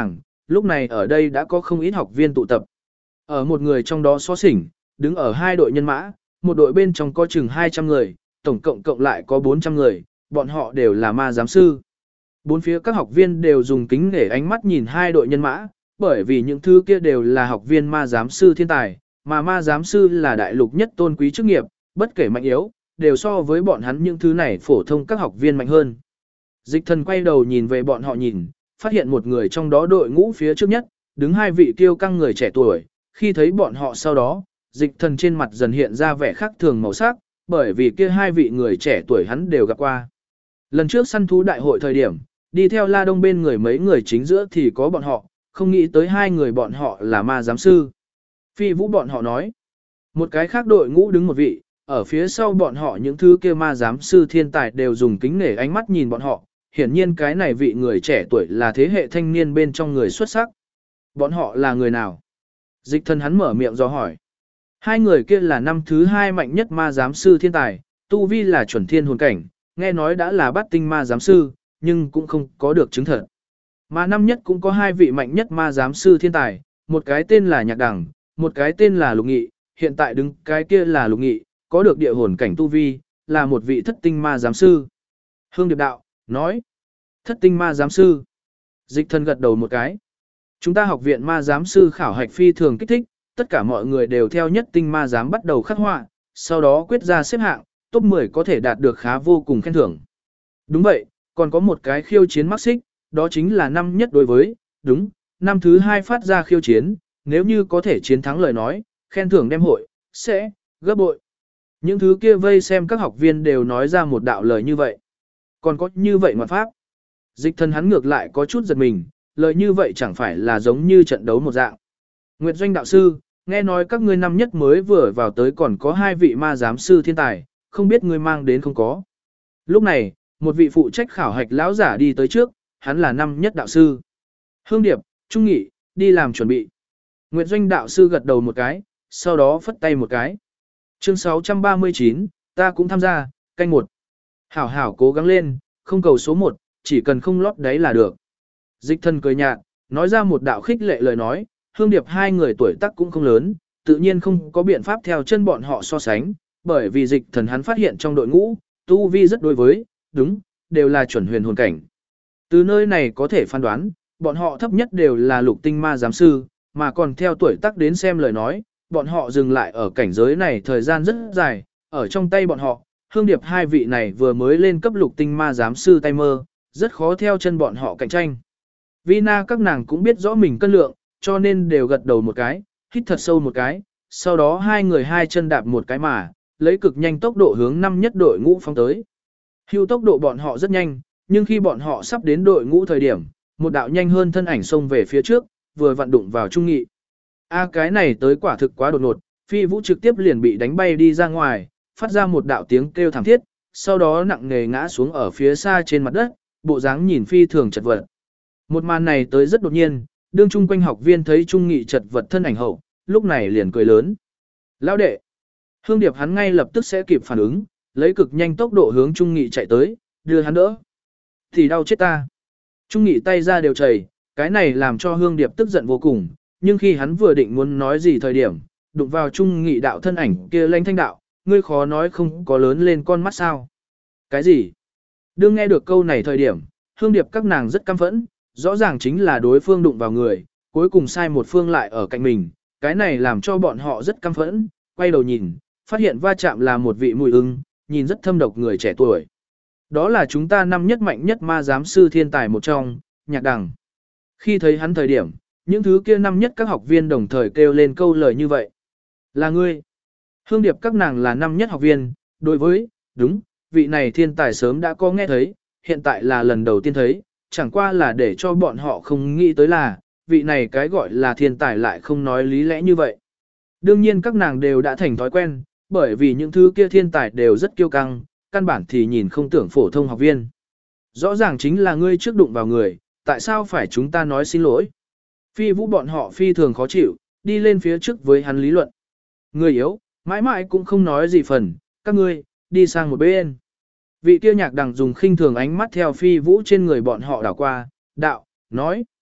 lúc này ở đây đã có không ít học viên tụ tập. Ở một người trong đó xó xỉnh, đứng ở hai đội nhân mã, một đội bên trong có chừng 200 người, tổng cộng lại có 400 người, bọn họ đều là ma giám sư. Bốn phía các học viên đều dùng kính để ánh mắt nhìn hai đội nhân mã, bởi vì những thứ kia đều là học viên ma giám sư thiên tài, mà ma giám sư là đại lục nhất tôn quý chức nghiệp, bất kể mạnh yếu, đều so với bọn hắn những thứ này phổ thông các học viên mạnh hơn. Dịch thần quay đầu nhìn về bọn họ nhìn, phát hiện một người trong đó đội ngũ phía trước nhất, đứng hai vị kiêu căng người trẻ tuổi, khi thấy bọn họ sau đó, dịch thần trên mặt dần hiện ra vẻ khác thường màu sắc, bởi vì kia hai vị người trẻ tuổi hắn đều gặp qua. Lần trước săn thú đại hội thời điểm, đi theo La Đông bên người mấy người chính giữa thì có bọn họ, không nghĩ tới hai người bọn họ là ma giám sư. Phi Vũ bọn họ nói, một cái khác đội ngũ đứng một vị, ở phía sau bọn họ những thứ kia ma giám sư thiên tài đều dùng kính nể ánh mắt nhìn bọn họ, hiển nhiên cái này vị người trẻ tuổi là thế hệ thanh niên bên trong người xuất sắc. Bọn họ là người nào? Dịch thần hắn mở miệng do hỏi. Hai người kia là năm thứ hai mạnh nhất ma giám sư thiên tài, tu vi là chuẩn thiên hồn cảnh, nghe nói đã là bát tinh ma giám sư, nhưng cũng không có được chứng thật. Mà năm nhất cũng có hai vị mạnh nhất ma giám sư thiên tài, một cái tên là Nhạc Đằng, một cái tên là Lục Nghị, hiện tại đứng cái kia là Lục Nghị, có được địa hồn cảnh tu vi, là một vị thất tinh ma giám sư. Hương Điệp Đạo, nói, thất tinh ma giám sư. Dịch thần gật đầu một cái. Chúng ta học viện ma giám sư khảo hạch phi thường kích thích, tất cả mọi người đều theo nhất tinh ma giám bắt đầu khắc họa, sau đó quyết ra xếp hạng, top 10 có thể đạt được khá vô cùng khen thưởng. Đúng vậy, còn có một cái khiêu chiến mắc xích, đó chính là năm nhất đối với, đúng, năm thứ hai phát ra khiêu chiến, nếu như có thể chiến thắng lời nói, khen thưởng đem hội, sẽ, gấp bội. Những thứ kia vây xem các học viên đều nói ra một đạo lời như vậy. Còn có như vậy ngoạn pháp. Dịch thần hắn ngược lại có chút giật mình, lời như vậy chẳng phải là giống như trận đấu một dạng. Nguyệt Doanh đạo sư, nghe nói các ngươi năm nhất mới vừa vào tới còn có hai vị ma giám sư thiên tài, không biết ngươi mang đến không có. Lúc này, một vị phụ trách khảo hạch lão giả đi tới trước, hắn là năm nhất đạo sư. Hương Điệp, Trung Nghị, đi làm chuẩn bị. Nguyệt Doanh đạo sư gật đầu một cái, sau đó phất tay một cái. Chương 639, ta cũng tham gia, canh một. Hảo hảo cố gắng lên, không cầu số 1, chỉ cần không lót đấy là được. Dịch thần cười nhạt, nói ra một đạo khích lệ lời nói, Hương Điệp hai người tuổi tác cũng không lớn, tự nhiên không có biện pháp theo chân bọn họ so sánh, bởi vì dịch thần hắn phát hiện trong đội ngũ, tu vi rất đối với, đúng, đều là chuẩn huyền hồn cảnh. Từ nơi này có thể phán đoán, bọn họ thấp nhất đều là lục tinh ma giám sư, mà còn theo tuổi tác đến xem lời nói, bọn họ dừng lại ở cảnh giới này thời gian rất dài, ở trong tay bọn họ, Hương Điệp hai vị này vừa mới lên cấp lục tinh ma giám sư tay mơ, rất khó theo chân bọn họ cạnh tranh. Vina các nàng cũng biết rõ mình cân lượng, cho nên đều gật đầu một cái, hít thật sâu một cái, sau đó hai người hai chân đạp một cái mà, lấy cực nhanh tốc độ hướng năm nhất đội ngũ phóng tới. Hưu tốc độ bọn họ rất nhanh, nhưng khi bọn họ sắp đến đội ngũ thời điểm, một đạo nhanh hơn thân ảnh xông về phía trước, vừa vặn đụng vào Trung Nghị. Cái này tới quả thực quá đột ngột, Phi Vũ trực tiếp liền bị đánh bay đi ra ngoài, phát ra một đạo tiếng kêu thảm thiết, sau đó nặng nề ngã xuống ở phía xa trên mặt đất, bộ dáng nhìn phi thường chật vật. Một màn này tới rất đột nhiên, đương chung quanh học viên thấy Trung Nghị chật vật thân ảnh hậu, lúc này liền cười lớn. Lão đệ! Hương Điệp hắn ngay lập tức sẽ kịp phản ứng, lấy cực nhanh tốc độ hướng Trung Nghị chạy tới, đưa hắn đỡ. Thì đau chết ta! Trung Nghị tay ra đều chảy, cái này làm cho Hương Điệp tức giận vô cùng, nhưng khi hắn vừa định muốn nói gì thời điểm, đụng vào Trung Nghị đạo thân ảnh kia lanh thanh đạo, ngươi khó nói không có lớn lên con mắt sao. Cái gì? Đương nghe được câu này thời điểm, Hương Điệp các nàng rất căm phẫn, rõ ràng chính là đối phương đụng vào người, cuối cùng sai một phương lại ở cạnh mình, cái này làm cho bọn họ rất căm phẫn, quay đầu nhìn, phát hiện va chạm là một vị mùi ưng, nhìn rất thâm độc người trẻ tuổi. Đó là chúng ta năm nhất mạnh nhất ma giám sư thiên tài một trong, Nhạc Đằng. Khi thấy hắn thời điểm, những thứ kia năm nhất các học viên đồng thời kêu lên câu lời như vậy. Là ngươi. Hương Điệp các nàng là năm nhất học viên, đối với, đúng, vị này thiên tài sớm đã có nghe thấy, hiện tại là lần đầu tiên thấy, chẳng qua là để cho bọn họ không nghĩ tới là, vị này cái gọi là thiên tài lại không nói lý lẽ như vậy. Đương nhiên các nàng đều đã thành thói quen, bởi vì những thứ kia thiên tài đều rất kiêu căng, căn bản thì nhìn không tưởng phổ thông học viên. Rõ ràng chính là ngươi trước đụng vào người, tại sao phải chúng ta nói xin lỗi? Phi Vũ bọn họ phi thường khó chịu, đi lên phía trước với hắn lý luận. Người yếu, mãi mãi cũng không nói gì phần, các ngươi, đi sang một bên. Vị kia Nhạc Đằng dùng khinh thường ánh mắt theo Phi Vũ trên người bọn họ đảo qua, đạo, nói.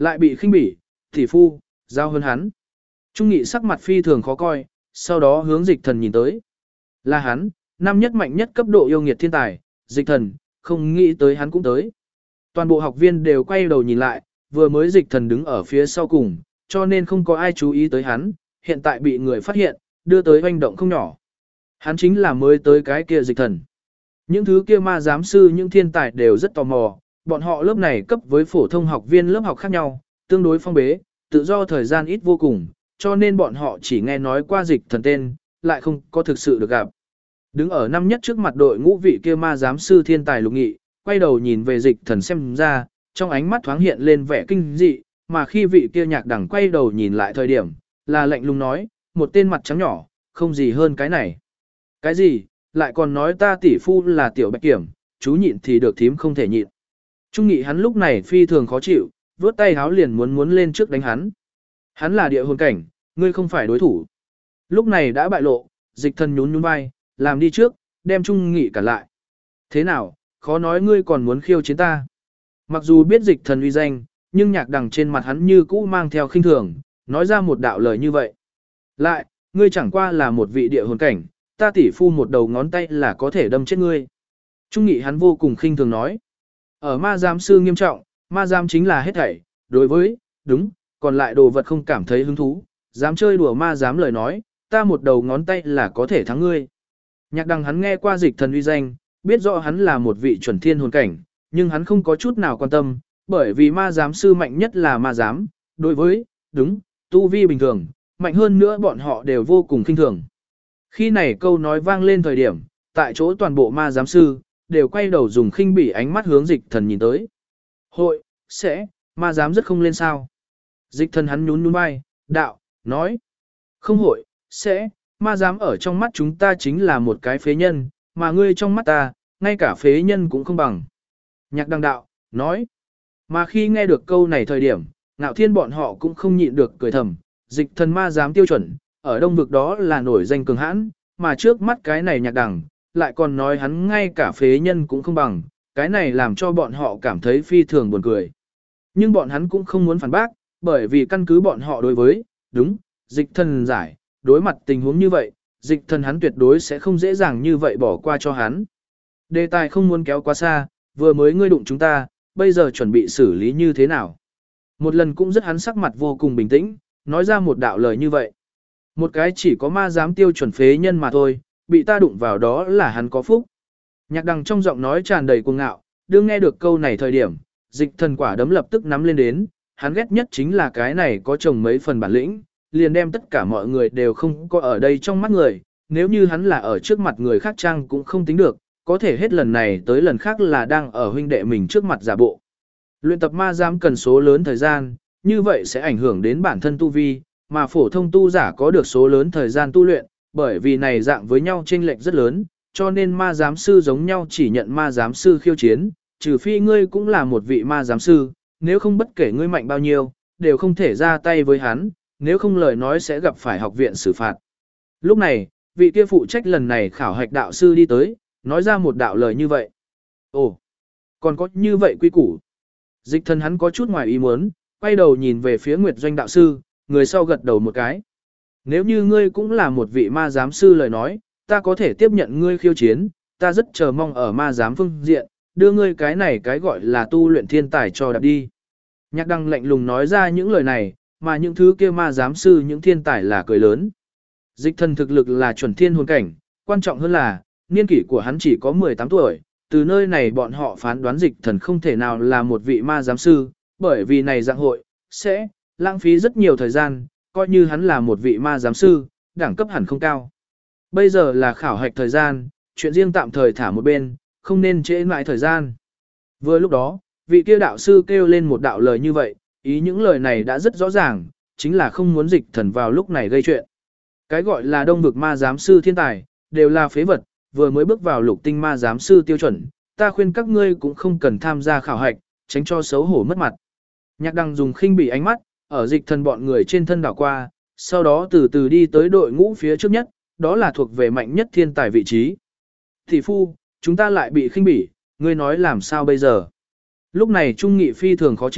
Lại bị khinh bỉ, tỷ phu, giao hơn hắn. Trung nghị sắc mặt phi thường khó coi, sau đó hướng dịch thần nhìn tới. Là hắn, năm nhất mạnh nhất cấp độ yêu nghiệt thiên tài, dịch thần, không nghĩ tới hắn cũng tới. Toàn bộ học viên đều quay đầu nhìn lại, vừa mới dịch thần đứng ở phía sau cùng, cho nên không có ai chú ý tới hắn, hiện tại bị người phát hiện, đưa tới hoành động không nhỏ. Hắn chính là mới tới cái kia dịch thần. Những thứ kia ma giám sư những thiên tài đều rất tò mò, bọn họ lớp này cấp với phổ thông học viên lớp học khác nhau, tương đối phong bế, tự do thời gian ít vô cùng, cho nên bọn họ chỉ nghe nói qua dịch thần tên, lại không có thực sự được gặp. Đứng ở năm nhất trước mặt đội ngũ vị kia ma giám sư thiên tài Lục Nghị, quay đầu nhìn về dịch thần xem ra, trong ánh mắt thoáng hiện lên vẻ kinh dị, mà khi vị kia nhạc đẳng quay đầu nhìn lại thời điểm, là lạnh lùng nói, một tên mặt trắng nhỏ, không gì hơn cái này. Cái gì, lại còn nói ta tỷ phu là tiểu bạch kiểm, chú nhịn thì được thím không thể nhịn. Trung nghị hắn lúc này phi thường khó chịu, vướt tay háo liền muốn lên trước đánh hắn. Hắn là địa hồn cảnh, ngươi không phải đối thủ. Lúc này đã bại lộ, dịch thần nhún nhún vai, làm đi trước, đem Trung nghị cản lại. Thế nào, khó nói ngươi còn muốn khiêu chiến ta. Mặc dù biết dịch thần uy danh, nhưng nhạc đằng trên mặt hắn như cũ mang theo khinh thường, nói ra một đạo lời như vậy. Lại, ngươi chẳng qua là một vị địa hồn cảnh, ta tỷ phu một đầu ngón tay là có thể đâm chết ngươi. Trung nghị hắn vô cùng khinh thường nói. Ở ma giám sư nghiêm trọng, ma giám chính là hết thảy, đối với, đúng, còn lại đồ vật không cảm thấy hứng thú, dám chơi đùa ma giám lời nói, ta một đầu ngón tay là có thể thắng ngươi. Nhạc đằng hắn nghe qua dịch thần uy danh, biết rõ hắn là một vị chuẩn thiên hồn cảnh, nhưng hắn không có chút nào quan tâm, bởi vì ma giám sư mạnh nhất là ma giám, đối với, đúng, tu vi bình thường, mạnh hơn nữa bọn họ đều vô cùng khinh thường. Khi này câu nói vang lên thời điểm, tại chỗ toàn bộ ma giám sư, đều quay đầu dùng khinh bỉ ánh mắt hướng dịch thần nhìn tới. Hội, sẽ, ma giám rất không lên sao. Dịch thần hắn nhún nhún vai, đạo, nói. Không hội, sẽ, ma giám ở trong mắt chúng ta chính là một cái phế nhân, mà ngươi trong mắt ta, ngay cả phế nhân cũng không bằng. Nhạc đăng đạo, nói. Mà khi nghe được câu này thời điểm, ngạo thiên bọn họ cũng không nhịn được cười thầm, dịch thần ma giám tiêu chuẩn, ở đông vực đó là nổi danh cường hãn, mà trước mắt cái này nhạc đằng, lại còn nói hắn ngay cả phế nhân cũng không bằng, cái này làm cho bọn họ cảm thấy phi thường buồn cười. Nhưng bọn hắn cũng không muốn phản bác, bởi vì căn cứ bọn họ đối với, đúng, dịch thần giải, đối mặt tình huống như vậy, dịch thần hắn tuyệt đối sẽ không dễ dàng như vậy bỏ qua cho hắn. Đề tài không muốn kéo quá xa, vừa mới ngươi đụng chúng ta, bây giờ chuẩn bị xử lý như thế nào. Một lần cũng rất hắn sắc mặt vô cùng bình tĩnh, nói ra một đạo lời như vậy. Một cái chỉ có ma giám tiêu chuẩn phế nhân mà thôi, bị ta đụng vào đó là hắn có phúc. Nhạc đằng trong giọng nói tràn đầy cuồng ngạo, đương nghe được câu này thời điểm, dịch thần quả đấm lập tức nắm lên đến, hắn ghét nhất chính là cái này có chồng mấy phần bản lĩnh, liền đem tất cả mọi người đều không có ở đây trong mắt người, nếu như hắn là ở trước mặt người khác chăng cũng không tính được, có thể hết lần này tới lần khác là đang ở huynh đệ mình trước mặt giả bộ. Luyện tập ma giám cần số lớn thời gian, như vậy sẽ ảnh hưởng đến bản thân tu vi, mà phổ thông tu giả có được số lớn thời gian tu luyện, bởi vì này dạng với nhau chênh lệch rất lớn, cho nên ma giám sư giống nhau chỉ nhận ma giám sư khiêu chiến, trừ phi ngươi cũng là một vị ma giám sư, nếu không bất kể ngươi mạnh bao nhiêu, đều không thể ra tay với hắn, nếu không lời nói sẽ gặp phải học viện xử phạt. Lúc này, vị kia phụ trách lần này khảo hạch đạo sư đi tới, nói ra một đạo lời như vậy. Ồ, còn có như vậy quy củ. Dịch thần hắn có chút ngoài ý muốn, quay đầu nhìn về phía Nguyệt Doanh đạo sư, người sau gật đầu một cái. Nếu như ngươi cũng là một vị ma giám sư lời nói, ta có thể tiếp nhận ngươi khiêu chiến, ta rất chờ mong ở ma giám phương diện, đưa ngươi cái này cái gọi là tu luyện thiên tài cho đạp đi. Nhạc đăng lạnh lùng nói ra những lời này, mà những thứ kia ma giám sư những thiên tài là cười lớn. Dịch thần thực lực là chuẩn thiên hồn cảnh, quan trọng hơn là, niên kỷ của hắn chỉ có 18 tuổi, từ nơi này bọn họ phán đoán dịch thần không thể nào là một vị ma giám sư, bởi vì này dạng hội, sẽ, lãng phí rất nhiều thời gian, coi như hắn là một vị ma giám sư, đẳng cấp hẳn không cao. Bây giờ là khảo hạch thời gian, chuyện riêng tạm thời thả một bên, không nên trễ lại thời gian. Vừa lúc đó, vị kia đạo sư kêu lên một đạo lời như vậy, ý những lời này đã rất rõ ràng, chính là không muốn dịch thần vào lúc này gây chuyện. Cái gọi là đông vực ma giám sư thiên tài, đều là phế vật, vừa mới bước vào lục tinh ma giám sư tiêu chuẩn, ta khuyên các ngươi cũng không cần tham gia khảo hạch, tránh cho xấu hổ mất mặt. Nhạc đăng dùng khinh bỉ ánh mắt, ở dịch thần bọn người trên thân đảo qua, sau đó từ từ đi tới đội ngũ phía trước nhất, đó là thuộc về mạnh nhất thiên tài vị trí. Thị phu, chúng ta lại bị khinh bỉ, ngươi nói làm sao bây giờ? Lúc này Trung Nghị phi thường khó chịu,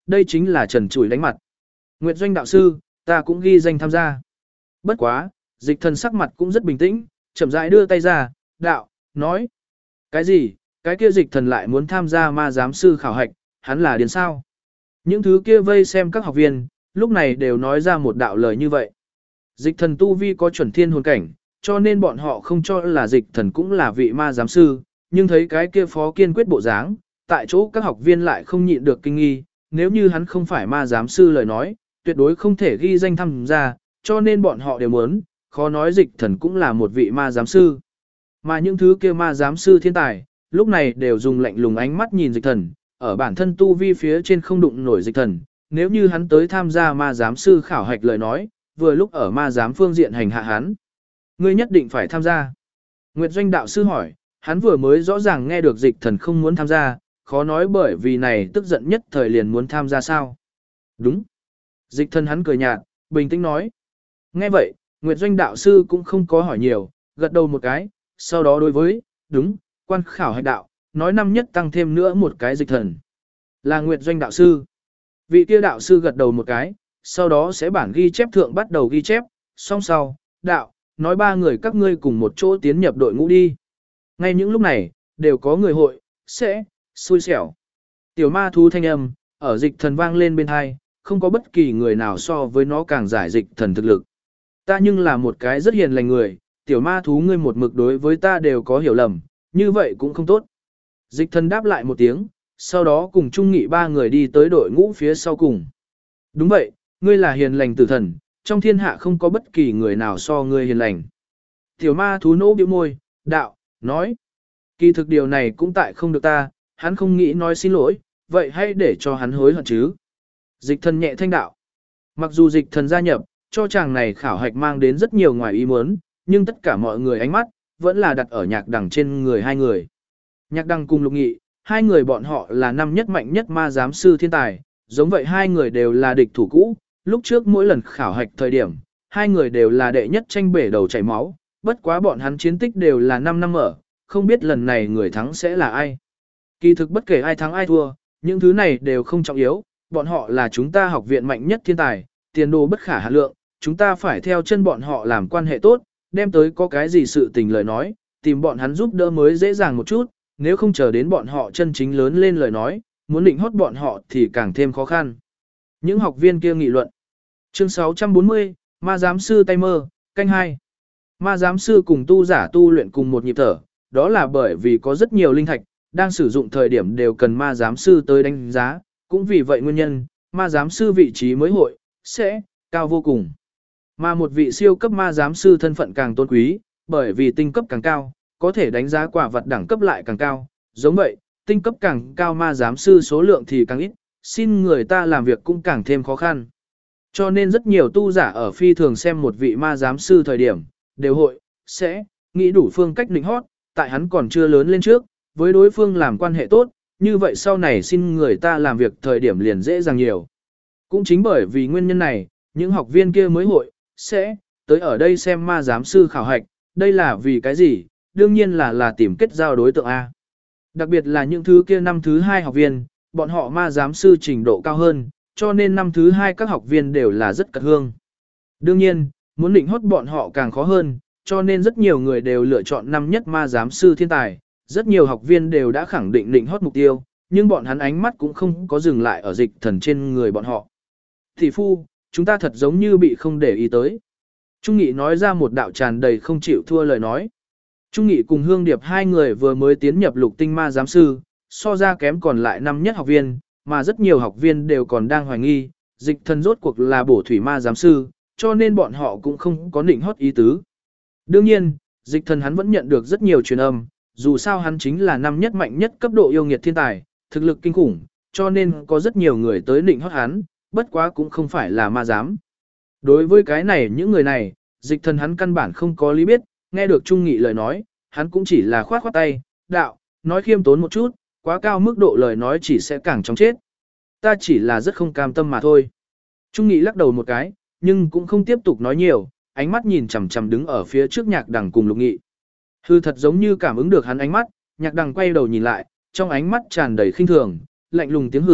đây chính là trần trụi đánh mặt. Nguyệt Doanh đạo sư, ta cũng ghi danh tham gia. Bất quá, Dịch Thần sắc mặt cũng rất bình tĩnh, chậm rãi đưa tay ra, đạo, nói. Cái gì, cái kia Dịch Thần lại muốn tham gia ma giám sư khảo hạch, hắn là điên sao? Những thứ kia vây xem các học viên, lúc này đều nói ra một đạo lời như vậy. Dịch Thần tu vi có chuẩn thiên hồn cảnh, cho nên bọn họ không cho là Dịch Thần cũng là vị ma giám sư, nhưng thấy cái kia phó kiên quyết bộ dáng, tại chỗ các học viên lại không nhịn được kinh nghi, nếu như hắn không phải ma giám sư lời nói, tuyệt đối không thể ghi danh tham gia, cho nên bọn họ đều muốn, khó nói Dịch Thần cũng là một vị ma giám sư. Mà những thứ kia ma giám sư thiên tài, lúc này đều dùng lạnh lùng ánh mắt nhìn Dịch Thần, ở bản thân tu vi phía trên không đụng nổi Dịch Thần, nếu như hắn tới tham gia ma giám sư khảo hạch lời nói, vừa lúc ở ma giám phương diện hành hạ hắn. Ngươi nhất định phải tham gia. Nguyệt Doanh đạo sư hỏi, hắn vừa mới rõ ràng nghe được Dịch Thần không muốn tham gia, khó nói bởi vì này tức giận nhất thời liền muốn tham gia sao. Đúng. Dịch Thần hắn cười nhạt, bình tĩnh nói. Nghe vậy, Nguyệt Doanh đạo sư cũng không có hỏi nhiều, gật đầu một cái, sau đó đối với, đúng, quan khảo hạch đạo, nói năm nhất tăng thêm nữa một cái Dịch Thần. Là Nguyệt Doanh đạo sư. Vị kia đạo sư gật đầu một cái, sau đó sẽ bản ghi chép thượng bắt đầu ghi chép, song sau, đạo, nói ba người các ngươi cùng một chỗ tiến nhập đội ngũ đi. Ngay những lúc này, đều có người hội, sẽ, xui xẻo. Tiểu ma thú thanh âm, ở Dịch Thần vang lên bên hai, không có bất kỳ người nào so với nó càng giải Dịch Thần thực lực. Ta nhưng là một cái rất hiền lành người, tiểu ma thú ngươi một mực đối với ta đều có hiểu lầm, như vậy cũng không tốt. Dịch Thần đáp lại một tiếng, sau đó cùng Trung Nghị ba người đi tới đội ngũ phía sau cùng. Đúng vậy, ngươi là hiền lành tử thần, trong thiên hạ không có bất kỳ người nào so ngươi hiền lành. Tiểu ma thú nỗ bĩu môi, đạo, nói. Kỳ thực điều này cũng tại không được ta, hắn không nghĩ nói xin lỗi, vậy hãy để cho hắn hối hận chứ. Dịch Thần nhẹ thanh đạo. Mặc dù Dịch Thần gia nhập, cho chàng này khảo hạch mang đến rất nhiều ngoài ý muốn, nhưng tất cả mọi người ánh mắt, vẫn là đặt ở Nhạc Đằng trên người hai người. Nhạc Đằng cùng Lục Nghị, hai người bọn họ là năm nhất mạnh nhất ma giám sư thiên tài, giống vậy hai người đều là địch thủ cũ, lúc trước mỗi lần khảo hạch thời điểm, hai người đều là đệ nhất tranh bể đầu chảy máu, bất quá bọn hắn chiến tích đều là 5 năm ở, không biết lần này người thắng sẽ là ai. Kỳ thực bất kể ai thắng ai thua, những thứ này đều không trọng yếu, bọn họ là chúng ta học viện mạnh nhất thiên tài, tiền đồ bất khả hạn lượng, chúng ta phải theo chân bọn họ làm quan hệ tốt, đem tới có cái gì sự tình lời nói, tìm bọn hắn giúp đỡ mới dễ dàng một chút, nếu không chờ đến bọn họ chân chính lớn lên lời nói, muốn định hót bọn họ thì càng thêm khó khăn. Những học viên kia nghị luận. Chương 640, Ma Giám Sư tay mơ, canh 2. Ma Giám Sư cùng tu giả tu luyện cùng một nhịp thở, đó là bởi vì có rất nhiều linh thạch, đang sử dụng thời điểm đều cần Ma Giám Sư tới đánh giá, cũng vì vậy nguyên nhân, Ma Giám Sư vị trí mới hội, sẽ, cao vô cùng. Mà một vị siêu cấp Ma Giám Sư thân phận càng tôn quý, bởi vì tinh cấp càng cao, có thể đánh giá quả vật đẳng cấp lại càng cao, giống vậy, tinh cấp càng cao ma giám sư số lượng thì càng ít, xin người ta làm việc cũng càng thêm khó khăn. Cho nên rất nhiều tu giả ở phi thường xem một vị ma giám sư thời điểm, đều hội, sẽ, nghĩ đủ phương cách định hót, tại hắn còn chưa lớn lên trước, với đối phương làm quan hệ tốt, như vậy sau này xin người ta làm việc thời điểm liền dễ dàng nhiều. Cũng chính bởi vì nguyên nhân này, những học viên kia mới hội, sẽ, tới ở đây xem ma giám sư khảo hạch, đây là vì cái gì? Đương nhiên là tìm kết giao đối tượng A. Đặc biệt là những thứ kia năm thứ 2 học viên, bọn họ ma giám sư trình độ cao hơn, cho nên năm thứ 2 các học viên đều là rất cật hương. Đương nhiên, muốn định hót bọn họ càng khó hơn, cho nên rất nhiều người đều lựa chọn năm nhất ma giám sư thiên tài, rất nhiều học viên đều đã khẳng định định hót mục tiêu, nhưng bọn hắn ánh mắt cũng không có dừng lại ở Dịch Thần trên người bọn họ. Thị phu, chúng ta thật giống như bị không để ý tới. Trung Nghị nói ra một đạo tràn đầy không chịu thua lời nói. Trung Nghị cùng Hương Điệp hai người vừa mới tiến nhập lục tinh ma giám sư, so ra kém còn lại năm nhất học viên, mà rất nhiều học viên đều còn đang hoài nghi, Dịch Thần rốt cuộc là bổ thủy ma giám sư, cho nên bọn họ cũng không có định hót ý tứ. Đương nhiên, Dịch Thần hắn vẫn nhận được rất nhiều truyền âm, dù sao hắn chính là năm nhất mạnh nhất cấp độ yêu nghiệt thiên tài, thực lực kinh khủng, cho nên có rất nhiều người tới định hót hắn, bất quá cũng không phải là ma giám. Đối với cái này những người này, Dịch Thần hắn căn bản không có lý biết, nghe được Trung Nghị lời nói, hắn cũng chỉ là khoát khoát tay, đạo, nói khiêm tốn một chút, quá cao mức độ lời nói chỉ sẽ càng chóng chết. Ta chỉ là rất không cam tâm mà thôi. Trung Nghị lắc đầu một cái, nhưng cũng không tiếp tục nói nhiều, ánh mắt nhìn chằm chằm đứng ở phía trước Nhạc Đằng cùng Lục Nghị. Hư thật giống như cảm ứng được hắn ánh mắt, Nhạc Đằng quay đầu nhìn lại, trong ánh mắt tràn đầy khinh thường, lạnh lùng tiếng hử,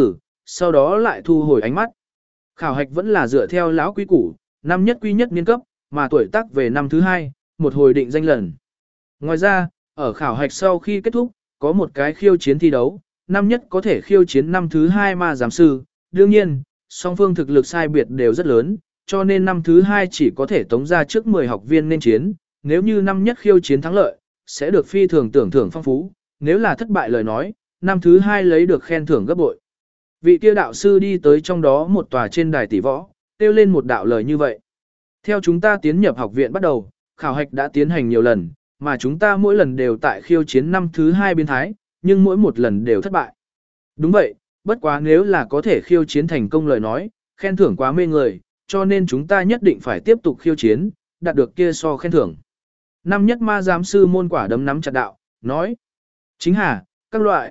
sau đó lại thu hồi ánh mắt. Khảo hạch vẫn là dựa theo lão quy củ, năm nhất quy nhất niên cấp, mà tuổi tác về năm thứ 2, một hồi định danh lần. Ngoài ra, ở khảo hạch sau khi kết thúc, có một cái khiêu chiến thi đấu, năm nhất có thể khiêu chiến năm thứ 2 ma giám sư, đương nhiên, song phương thực lực sai biệt đều rất lớn, cho nên năm thứ 2 chỉ có thể tống ra trước 10 học viên nên chiến, nếu như năm nhất khiêu chiến thắng lợi, sẽ được phi thường tưởng thưởng phong phú, nếu là thất bại lời nói, năm thứ 2 lấy được khen thưởng gấp bội. Vị kia đạo sư đi tới trong đó một tòa trên đài tỷ võ, kêu lên một đạo lời như vậy. Theo chúng ta tiến nhập học viện bắt đầu, khảo hạch đã tiến hành nhiều lần, mà chúng ta mỗi lần đều tại khiêu chiến năm thứ 2 biến thái, nhưng mỗi một lần đều thất bại. Đúng vậy, bất quá nếu là có thể khiêu chiến thành công lời nói, khen thưởng quá mê người, cho nên chúng ta nhất định phải tiếp tục khiêu chiến, đạt được kia so khen thưởng. Năm nhất ma giám sư môn quả đấm nắm chặt đạo, nói. Chính hà, các loại,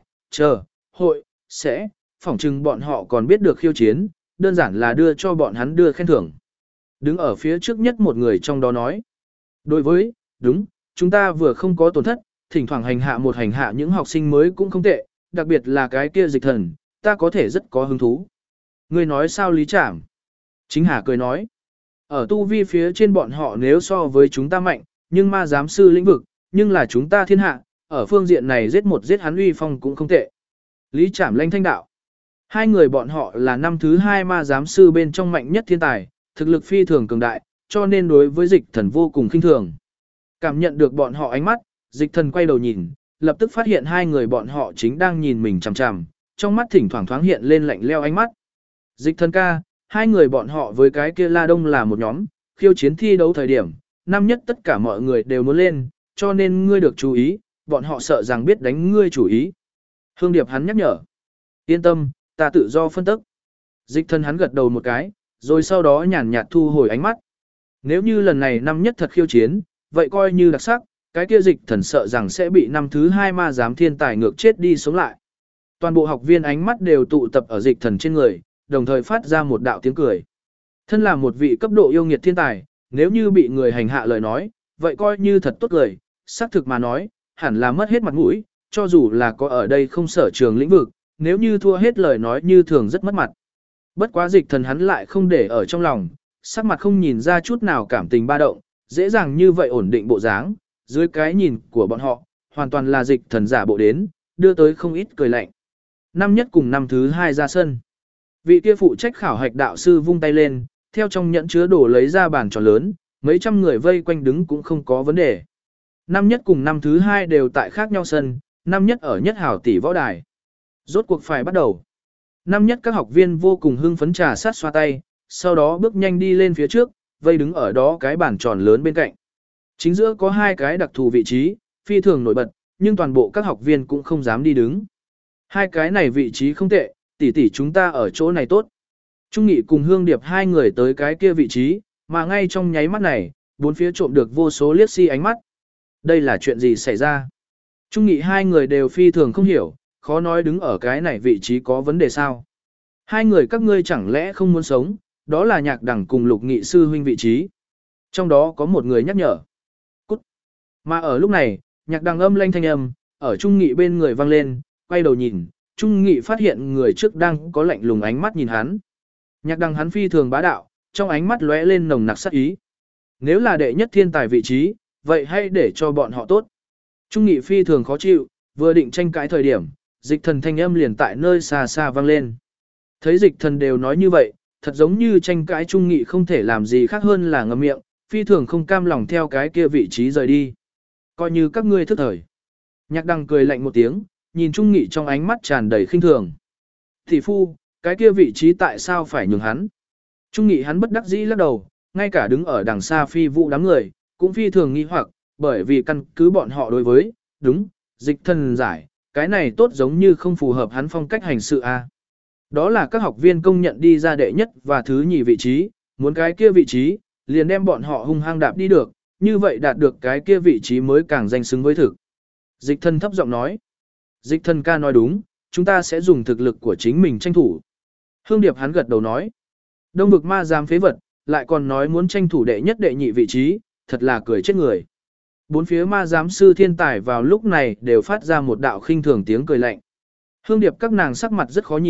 hội, sẽ, phỏng chừng bọn họ còn biết được khiêu chiến, đơn giản là đưa cho bọn hắn đưa khen thưởng. Đứng ở phía trước nhất một người trong đó nói. Đối với, đúng, chúng ta vừa không có tổn thất, thỉnh thoảng hành hạ những học sinh mới cũng không tệ, đặc biệt là cái kia dịch thần, ta có thể rất có hứng thú. Ngươi nói sao Lý Trảm? Chính Hà cười nói. Ở tu vi phía trên bọn họ nếu so với chúng ta mạnh, nhưng ma giám sư lĩnh vực, nhưng là chúng ta thiên hạ, ở phương diện này giết hắn uy phong cũng không tệ. Lý Trảm lanh thanh đạo. Hai người bọn họ là năm thứ 2 ma giám sư bên trong mạnh nhất thiên tài, thực lực phi thường cường đại, cho nên đối với dịch thần vô cùng khinh thường. Cảm nhận được bọn họ ánh mắt, dịch thần quay đầu nhìn, lập tức phát hiện hai người bọn họ chính đang nhìn mình chằm chằm, trong mắt thỉnh thoảng thoáng hiện lên lạnh leo ánh mắt. Dịch thần ca, hai người bọn họ với cái kia La Đông là một nhóm, khiêu chiến thi đấu thời điểm, năm nhất tất cả mọi người đều muốn lên, cho nên ngươi được chú ý, bọn họ sợ rằng biết đánh ngươi chủ ý. Hương Điệp hắn nhắc nhở. Yên tâm, ta tự do phân tích. Dịch thần hắn gật đầu một cái, rồi sau đó nhàn nhạt thu hồi ánh mắt. Nếu như lần này năm nhất thật khiêu chiến, vậy coi như đặc sắc, cái kia dịch thần sợ rằng sẽ bị năm thứ 2 ma giám thiên tài ngược chết đi sống lại. Toàn bộ học viên ánh mắt đều tụ tập ở dịch thần trên người, đồng thời phát ra một đạo tiếng cười. Thân là một vị cấp độ yêu nghiệt thiên tài, nếu như bị người hành hạ lời nói, vậy coi như thật tốt cười, xác thực mà nói, hẳn là mất hết mặt mũi, cho dù là có ở đây không sở trường lĩnh vực, nếu như thua hết lời nói như thường rất mất mặt. Bất quá dịch thần hắn lại không để ở trong lòng, sắc mặt không nhìn ra chút nào cảm tình ba động, dễ dàng như vậy ổn định bộ dáng, dưới cái nhìn của bọn họ, hoàn toàn là dịch thần giả bộ đến, đưa tới không ít cười lạnh. Năm nhất cùng năm thứ 2 ra sân. Vị kia phụ trách khảo hạch đạo sư vung tay lên, theo trong nhẫn chứa đồ lấy ra bàn tròn lớn, mấy trăm người vây quanh đứng cũng không có vấn đề. Năm nhất cùng năm thứ 2 đều tại khác nhau sân, năm nhất ở nhất hảo tỷ võ đài. Rốt cuộc phải bắt đầu. Năm nhất các học viên vô cùng hưng phấn trà sát xoa tay, sau đó bước nhanh đi lên phía trước, vây đứng ở đó cái bàn tròn lớn bên cạnh. Chính giữa có hai cái đặc thù vị trí, phi thường nổi bật, nhưng toàn bộ các học viên cũng không dám đi đứng. Hai cái này vị trí không tệ, tỷ chúng ta ở chỗ này tốt. Trung Nghị cùng Hương Điệp hai người tới cái kia vị trí, mà ngay trong nháy mắt này, bốn phía trộm được vô số liếc si ánh mắt. Đây là chuyện gì xảy ra? Trung Nghị hai người đều phi thường không hiểu, khó nói đứng ở cái này vị trí có vấn đề sao. Hai người các ngươi chẳng lẽ không muốn sống, đó là Nhạc Đằng cùng Lục Nghị sư huynh vị trí. Trong đó có một người nhắc nhở. Cút. Mà ở lúc này, Nhạc Đằng âm lanh thanh âm, ở Trung Nghị bên người vang lên, quay đầu nhìn, Trung Nghị phát hiện người trước đang có lạnh lùng ánh mắt nhìn hắn. Nhạc Đằng hắn phi thường bá đạo, trong ánh mắt lóe lên nồng nặc sát ý. Nếu là đệ nhất thiên tài vị trí, vậy hãy để cho bọn họ tốt. Trung Nghị phi thường khó chịu, vừa định tranh cãi thời điểm, dịch thần thanh âm liền tại nơi xa xa vang lên. Thấy dịch thần đều nói như vậy, thật giống như tranh cãi Trung Nghị không thể làm gì khác hơn là ngậm miệng, phi thường không cam lòng theo cái kia vị trí rời đi. Coi như các ngươi thức thời. Nhạc Đằng cười lạnh một tiếng, nhìn Trung Nghị trong ánh mắt tràn đầy khinh thường. Thị phu, cái kia vị trí tại sao phải nhường hắn? Trung Nghị hắn bất đắc dĩ lắc đầu, ngay cả đứng ở đằng xa phi vụ đám người, cũng phi thường nghi hoặc, bởi vì căn cứ bọn họ đối với, đúng, dịch thần giải, cái này tốt giống như không phù hợp hắn phong cách hành sự a. Đó là các học viên công nhận đi ra đệ nhất và thứ nhì vị trí, muốn cái kia vị trí, liền đem bọn họ hung hăng đạp đi được, như vậy đạt được cái kia vị trí mới càng danh xứng với thực. Dịch thần thấp giọng nói. Dịch thần ca nói đúng, chúng ta sẽ dùng thực lực của chính mình tranh thủ. Hương Điệp hắn gật đầu nói. Đông vực ma giám phế vật, lại còn nói muốn tranh thủ đệ nhất đệ nhị vị trí, thật là cười chết người. Bốn phía ma giám sư thiên tài vào lúc này đều phát ra một đạo khinh thường tiếng cười lạnh. Hương Điệp các nàng sắc mặt rất khó nhìn,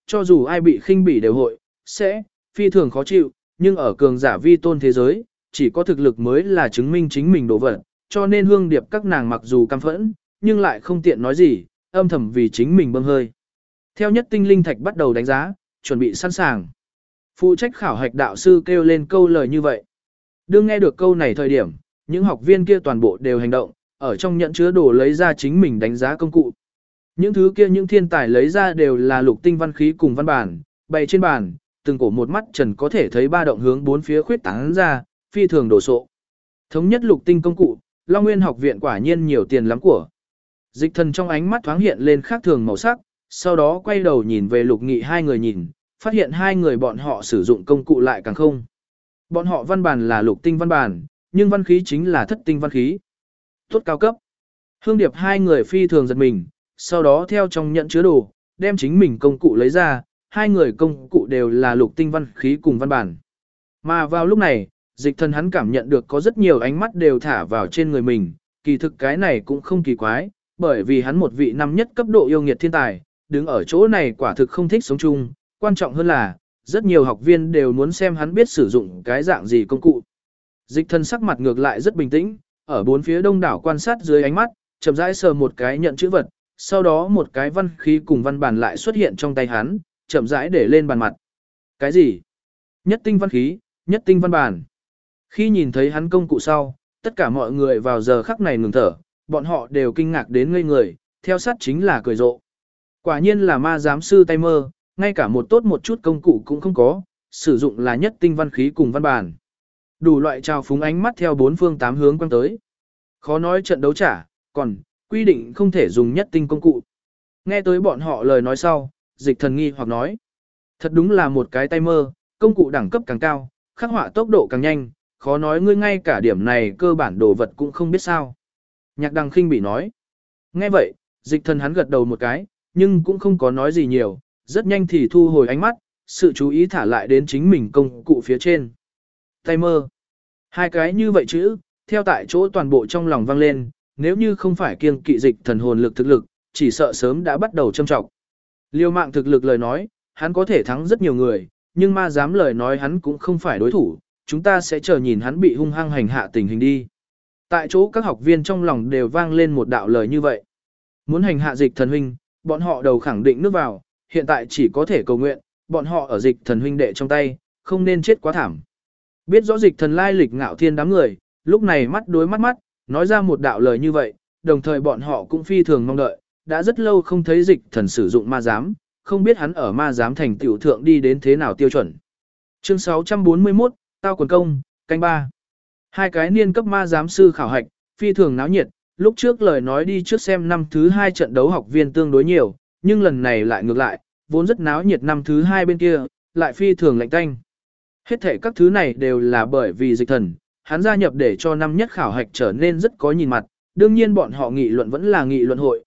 cho dù ai bị khinh bỉ đều hội, sẽ, phi thường khó chịu, nhưng ở cường giả vi tôn thế giới, chỉ có thực lực mới là chứng minh chính mình đồ vật, cho nên Hương Điệp các nàng mặc dù căm phẫn, nhưng lại không tiện nói gì, âm thầm vì chính mình bơm hơi. Theo nhất tinh linh thạch bắt đầu đánh giá, chuẩn bị sẵn sàng. Phụ trách khảo hạch đạo sư kêu lên câu lời như vậy. Đương nghe được câu này thời điểm, những học viên kia toàn bộ đều hành động, ở trong nhận chứa đồ lấy ra chính mình đánh giá công cụ. Những thứ kia những thiên tài lấy ra đều là lục tinh văn khí cùng văn bản, bày trên bàn, từng cổ một mắt trần có thể thấy ba động hướng bốn phía khuyết tán ra, phi thường đổ sộ. Thống nhất lục tinh công cụ, Long Nguyên học viện quả nhiên nhiều tiền lắm của. Dịch Thần trong ánh mắt thoáng hiện lên khác thường màu sắc, sau đó quay đầu nhìn về Lục Nghị hai người nhìn, phát hiện hai người bọn họ sử dụng công cụ lại càng không. Bọn họ văn bản là lục tinh văn bản, nhưng văn khí chính là thất tinh văn khí. Tốt cao cấp. Hương Điệp hai người phi thường giật mình, sau đó theo trong nhận chứa đồ, đem chính mình công cụ lấy ra, hai người công cụ đều là lục tinh văn khí cùng văn bản. Mà vào lúc này, Dịch Thần hắn cảm nhận được có rất nhiều ánh mắt đều thả vào trên người mình, kỳ thực cái này cũng không kỳ quái, bởi vì hắn một vị năm nhất cấp độ yêu nghiệt thiên tài, đứng ở chỗ này quả thực không thích sống chung, quan trọng hơn là, rất nhiều học viên đều muốn xem hắn biết sử dụng cái dạng gì công cụ. Dịch Thần sắc mặt ngược lại rất bình tĩnh, ở bốn phía đông đảo quan sát dưới ánh mắt, chậm rãi sờ một cái nhận chữ vật, sau đó một cái văn khí cùng văn bản lại xuất hiện trong tay hắn, chậm rãi để lên bàn mặt. Cái gì? Nhất tinh văn khí, nhất tinh văn bản. Khi nhìn thấy hắn công cụ sau, tất cả mọi người vào giờ khắc này ngừng thở, bọn họ đều kinh ngạc đến ngây người, theo sát chính là cười rộ. Quả nhiên là ma giám sư tay mơ, ngay cả một tốt một chút công cụ cũng không có, sử dụng là nhất tinh văn khí cùng văn bản. Đủ loại trào phúng ánh mắt theo bốn phương tám hướng quăng tới. Khó nói trận đấu trả, còn, quy định không thể dùng nhất tinh công cụ. Nghe tới bọn họ lời nói sau, Dịch Thần nghi hoặc nói. Thật đúng là một cái tay mơ, công cụ đẳng cấp càng cao, khắc họa tốc độ càng nhanh, khó nói ngươi ngay cả điểm này cơ bản đồ vật cũng không biết sao. Nhạc Đằng khinh bị nói. Nghe vậy, Dịch Thần hắn gật đầu một cái, nhưng cũng không có nói gì nhiều, rất nhanh thì thu hồi ánh mắt, sự chú ý thả lại đến chính mình công cụ phía trên. Tay mơ. Hai cái như vậy chữ, theo tại chỗ toàn bộ trong lòng vang lên, nếu như không phải kiêng kỵ Dịch Thần hồn lực thực lực, chỉ sợ sớm đã bắt đầu châm trọng. Liêu mạng thực lực lời nói, hắn có thể thắng rất nhiều người, nhưng ma dám lời nói hắn cũng không phải đối thủ, chúng ta sẽ chờ nhìn hắn bị hung hăng hành hạ tình hình đi. Tại chỗ các học viên trong lòng đều vang lên một đạo lời như vậy. Muốn hành hạ Dịch Thần huynh, bọn họ đầu khẳng định nước vào, hiện tại chỉ có thể cầu nguyện, bọn họ ở Dịch Thần huynh đệ trong tay, không nên chết quá thảm. Biết rõ Dịch Thần lai lịch ngạo thiên đám người, lúc này mắt đối mắt, nói ra một đạo lời như vậy, đồng thời bọn họ cũng phi thường mong đợi, đã rất lâu không thấy Dịch Thần sử dụng ma giám, không biết hắn ở ma giám thành tiểu thượng đi đến thế nào tiêu chuẩn. Chương 641, Tao quần công, canh 3. Hai cái niên cấp ma giám sư khảo hạch, phi thường náo nhiệt, lúc trước lời nói đi trước xem năm thứ 2 trận đấu học viên tương đối nhiều, nhưng lần này lại ngược lại, vốn rất náo nhiệt năm thứ 2 bên kia, lại phi thường lạnh tanh. Hết thể các thứ này đều là bởi vì Dịch Thần, hắn gia nhập để cho năm nhất khảo hạch trở nên rất có nhìn mặt, đương nhiên bọn họ nghị luận vẫn là nghị luận hội,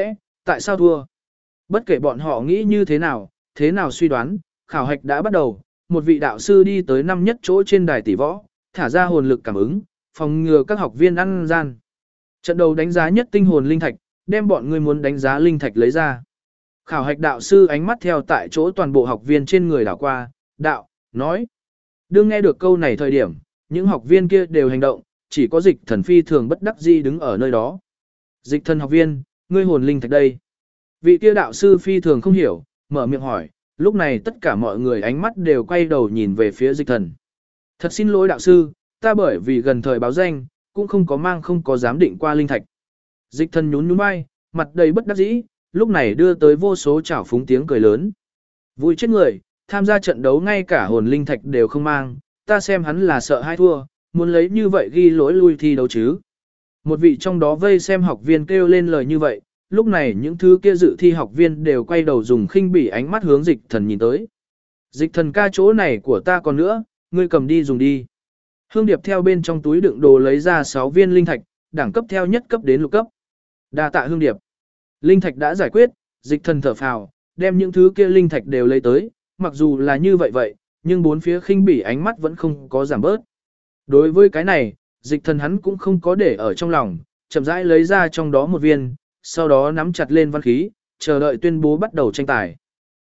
tại sao thua? Bất kể bọn họ nghĩ như thế nào suy đoán, khảo hạch đã bắt đầu, một vị đạo sư đi tới năm nhất chỗ trên đài tỷ võ, thả ra hồn lực cảm ứng, phòng ngừa các học viên ăn gian. Trận đầu đánh giá nhất tinh hồn linh thạch, đem bọn người muốn đánh giá linh thạch lấy ra. Khảo hạch đạo sư ánh mắt theo tại chỗ toàn bộ học viên trên người đảo qua, nói. Đương nghe được câu này thời điểm, những học viên kia đều hành động, chỉ có Dịch Thần phi thường bất đắc dĩ đứng ở nơi đó. Dịch Thần học viên, ngươi hồn linh thạch đây. Vị kia đạo sư phi thường không hiểu, mở miệng hỏi, lúc này tất cả mọi người ánh mắt đều quay đầu nhìn về phía Dịch Thần. Thật xin lỗi đạo sư, ta bởi vì gần thời báo danh, cũng không có giám định qua linh thạch. Dịch Thần nhún nhún vai, mặt đầy bất đắc dĩ, lúc này đưa tới vô số chảo phúng tiếng cười lớn. Vui chết người, tham gia trận đấu ngay cả hồn linh thạch đều không mang, ta xem hắn là sợ hai thua, muốn lấy như vậy ghi lỗi lui thi đấu chứ. Một vị trong đó vây xem học viên kêu lên lời như vậy, lúc này những thứ kia dự thi học viên đều quay đầu dùng khinh bỉ ánh mắt hướng Dịch Thần nhìn tới. Dịch Thần ca chỗ này của ta còn nữa, ngươi cầm đi dùng đi. Hương Điệp theo bên trong túi đựng đồ lấy ra 6 viên linh thạch, đẳng cấp theo nhất cấp đến lục cấp. Đa tạ Hương Điệp. Linh thạch đã giải quyết, Dịch Thần thở phào, đem những thứ kia linh thạch đều lấy tới, mặc dù là như vậy, nhưng bốn phía khinh bỉ ánh mắt vẫn không có giảm bớt. Đối với cái này, Dịch Thần hắn cũng không có để ở trong lòng, chậm rãi lấy ra trong đó một viên, sau đó nắm chặt lên văn khí, chờ đợi tuyên bố bắt đầu tranh tài.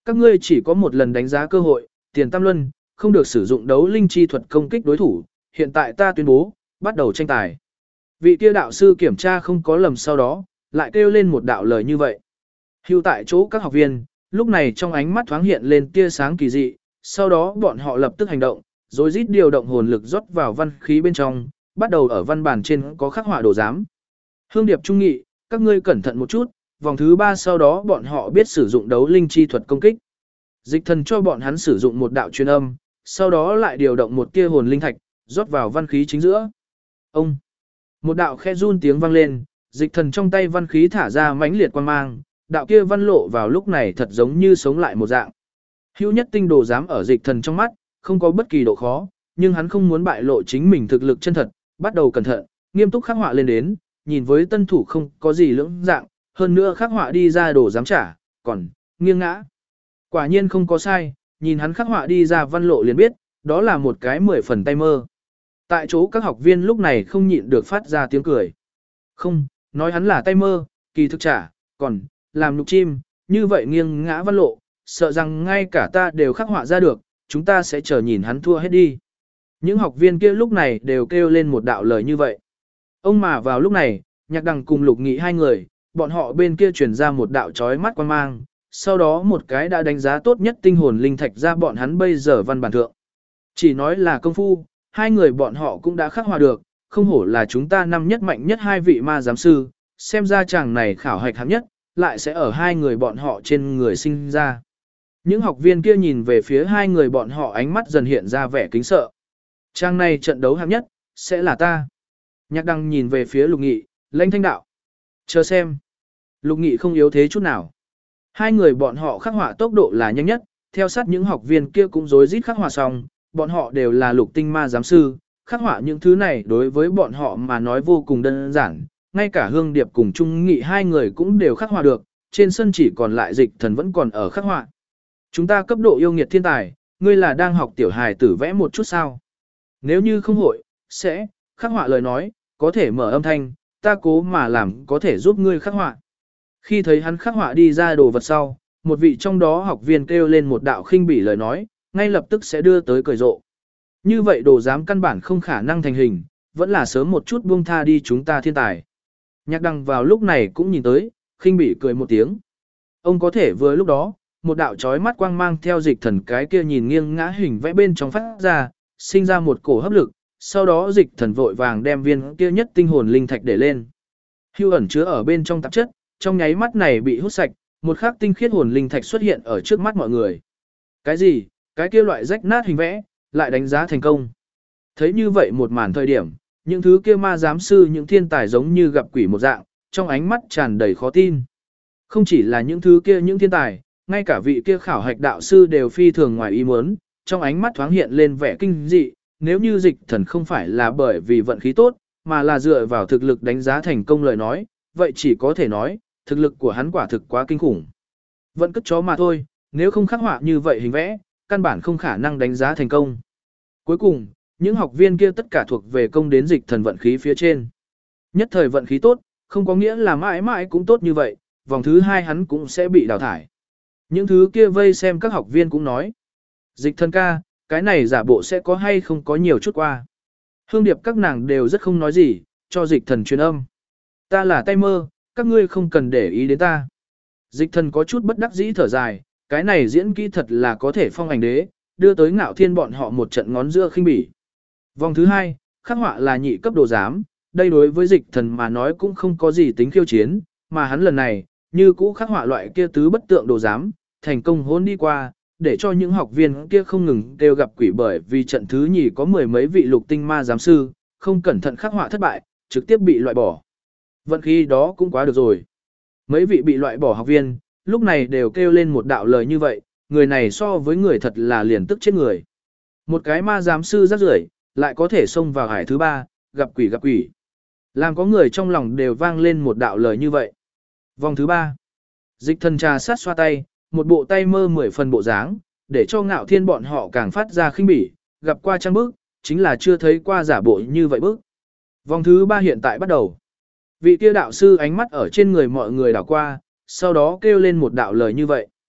Các ngươi chỉ có một lần đánh giá cơ hội, tiền tam luân, không được sử dụng đấu linh chi thuật công kích đối thủ, hiện tại ta tuyên bố, bắt đầu tranh tài. Vị kia đạo sư kiểm tra không có lầm sau đó, lại kêu lên một đạo lời như vậy. Hưu tại chỗ các học viên, lúc này trong ánh mắt thoáng hiện lên tia sáng kỳ dị, sau đó bọn họ lập tức hành động, rồi rít điều động hồn lực rót vào văn khí bên trong, bắt đầu ở văn bản trên có khắc họa đồ giám. Hương Điệp trung nghị, các ngươi cẩn thận một chút, vòng thứ 3 sau đó bọn họ biết sử dụng đấu linh chi thuật công kích. Dịch thần cho bọn hắn sử dụng một đạo truyền âm, sau đó lại điều động một tia hồn linh thạch, rót vào văn khí chính giữa. Ông! Một đạo khe run tiếng vang lên, dịch thần trong tay văn khí thả ra mãnh liệt quang mang, đạo kia văn lộ vào lúc này thật giống như sống lại một dạng. Hữu nhất tinh đồ giám ở dịch thần trong mắt, không có bất kỳ độ khó, nhưng hắn không muốn bại lộ chính mình thực lực chân thật, bắt đầu cẩn thận, nghiêm túc khắc họa lên đến, nhìn với tân thủ không có gì lưỡng dạng, hơn nữa khắc họa đi ra đồ giám trả, còn nghiêng ngã. Quả nhiên không có sai, nhìn hắn khắc họa đi ra văn lộ liền biết, đó là một cái 10 phần tay mơ. Tại chỗ các học viên lúc này không nhịn được phát ra tiếng cười. Không, nói hắn là tay mơ, kỳ thực trả, còn làm nhục chim, như vậy nghiêng ngã văn lộ, sợ rằng ngay cả ta đều khắc họa ra được, chúng ta sẽ chờ nhìn hắn thua hết đi. Những học viên kia lúc này đều kêu lên một đạo lời như vậy. Ông mà vào lúc này, Nhạc Đằng cùng Lục Nghị hai người, bọn họ bên kia truyền ra một đạo chói mắt quan mang, sau đó một cái đã đánh giá tốt nhất tinh hồn linh thạch ra bọn hắn bây giờ văn bản thượng. Chỉ nói là công phu, hai người bọn họ cũng đã khắc họa được, không hổ là chúng ta năm nhất mạnh nhất hai vị ma giám sư, xem ra chàng này khảo hạch hạng nhất, lại sẽ ở hai người bọn họ trên người sinh ra. Những học viên kia nhìn về phía hai người bọn họ ánh mắt dần hiện ra vẻ kính sợ. Chàng này trận đấu hạng nhất, sẽ là ta. Nhạc Đăng nhìn về phía Lục Nghị, lãnh thanh đạo. Chờ xem. Lục Nghị không yếu thế chút nào. Hai người bọn họ khắc họa tốc độ là nhanh nhất, theo sát những học viên kia cũng rối rít khắc họa xong, bọn họ đều là lục tinh ma giám sư, khắc họa những thứ này đối với bọn họ mà nói vô cùng đơn giản, ngay cả Hương Điệp cùng Trung Nghị hai người cũng đều khắc họa được, trên sân chỉ còn lại Dịch Thần vẫn còn ở khắc họa. Chúng ta cấp độ yêu nghiệt thiên tài, ngươi là đang học tiểu hài tử vẽ một chút sao? Nếu như không hội, sẽ khắc họa lời nói, có thể mở âm thanh, ta cố mà làm có thể giúp ngươi khắc họa. Khi thấy hắn khắc họa đi ra đồ vật sau, một vị trong đó học viên kêu lên một đạo khinh bỉ lời nói, ngay lập tức sẽ đưa tới cười rộ. Như vậy đồ giám căn bản không khả năng thành hình, vẫn là sớm một chút buông tha đi chúng ta thiên tài. Nhạc Đăng vào lúc này cũng nhìn tới, khinh bỉ cười một tiếng. Ông có thể vừa lúc đó, một đạo chói mắt quang mang theo Dịch Thần cái kia nhìn nghiêng ngã hình vẽ bên trong phát ra, sinh ra một cổ hấp lực, sau đó Dịch Thần vội vàng đem viên kia nhất tinh hồn linh thạch để lên. Hưu ẩn chứa ở bên trong tạp chất, trong nháy mắt này bị hút sạch, một khắc tinh khiết hồn linh thạch xuất hiện ở trước mắt mọi người. Cái gì? Cái kia loại rách nát hình vẽ, lại đánh giá thành công. Thấy như vậy một màn thời điểm, những thứ kia ma giám sư những thiên tài giống như gặp quỷ một dạng, trong ánh mắt tràn đầy khó tin. Không chỉ là những thứ kia những thiên tài, ngay cả vị kia khảo hạch đạo sư đều phi thường ngoài ý muốn, trong ánh mắt thoáng hiện lên vẻ kinh dị, nếu như Dịch Thần không phải là bởi vì vận khí tốt, mà là dựa vào thực lực đánh giá thành công lời nói, vậy chỉ có thể nói, thực lực của hắn quả thực quá kinh khủng. Vẫn cất chó mà thôi, nếu không khắc họa như vậy hình vẽ, căn bản không khả năng đánh giá thành công. Cuối cùng, những học viên kia tất cả thuộc về công đến Dịch Thần vận khí phía trên. Nhất thời vận khí tốt, không có nghĩa là mãi mãi cũng tốt như vậy, vòng thứ 2 hắn cũng sẽ bị đào thải. Những thứ kia vây xem các học viên cũng nói. Dịch Thần ca, cái này giả bộ sẽ có hay không có nhiều chút qua. Hương Điệp các nàng đều rất không nói gì, cho Dịch Thần truyền âm. Ta là tay mơ, các ngươi không cần để ý đến ta. Dịch Thần có chút bất đắc dĩ thở dài, cái này diễn kỹ thật là có thể phong ảnh đế, đưa tới Ngạo Thiên bọn họ một trận ngón giữa khinh bỉ. Vòng thứ 2, khắc họa là nhị cấp đồ giám, đây đối với Dịch Thần mà nói cũng không có gì tính khiêu chiến, mà hắn lần này, như cũ khắc họa loại kia tứ bất tượng đồ giám, thành công hôn đi qua, để cho những học viên kia không ngừng đều gặp quỷ bởi vì trận thứ nhì có mười mấy vị lục tinh ma giám sư, không cẩn thận khắc họa thất bại, trực tiếp bị loại bỏ. Vận khí đó cũng quá được rồi. Mấy vị bị loại bỏ học viên, lúc này đều kêu lên một đạo lời như vậy, người này so với người thật là liền tức chết người. Một cái ma giám sư rắc rưởi lại có thể xông vào hải thứ 3, gặp quỷ gặp quỷ. Làm có người trong lòng đều vang lên một đạo lời như vậy. Vòng thứ 3. Dịch Thần trà sát xoa tay, một bộ tay mơ 10 phần bộ dáng, để cho Ngạo Thiên bọn họ càng phát ra khinh bỉ, gặp qua trang bức, chính là chưa thấy qua giả bộ như vậy bức. Vòng thứ 3 hiện tại bắt đầu. Vị kia đạo sư ánh mắt ở trên người mọi người đảo qua, sau đó kêu lên một đạo lời như vậy.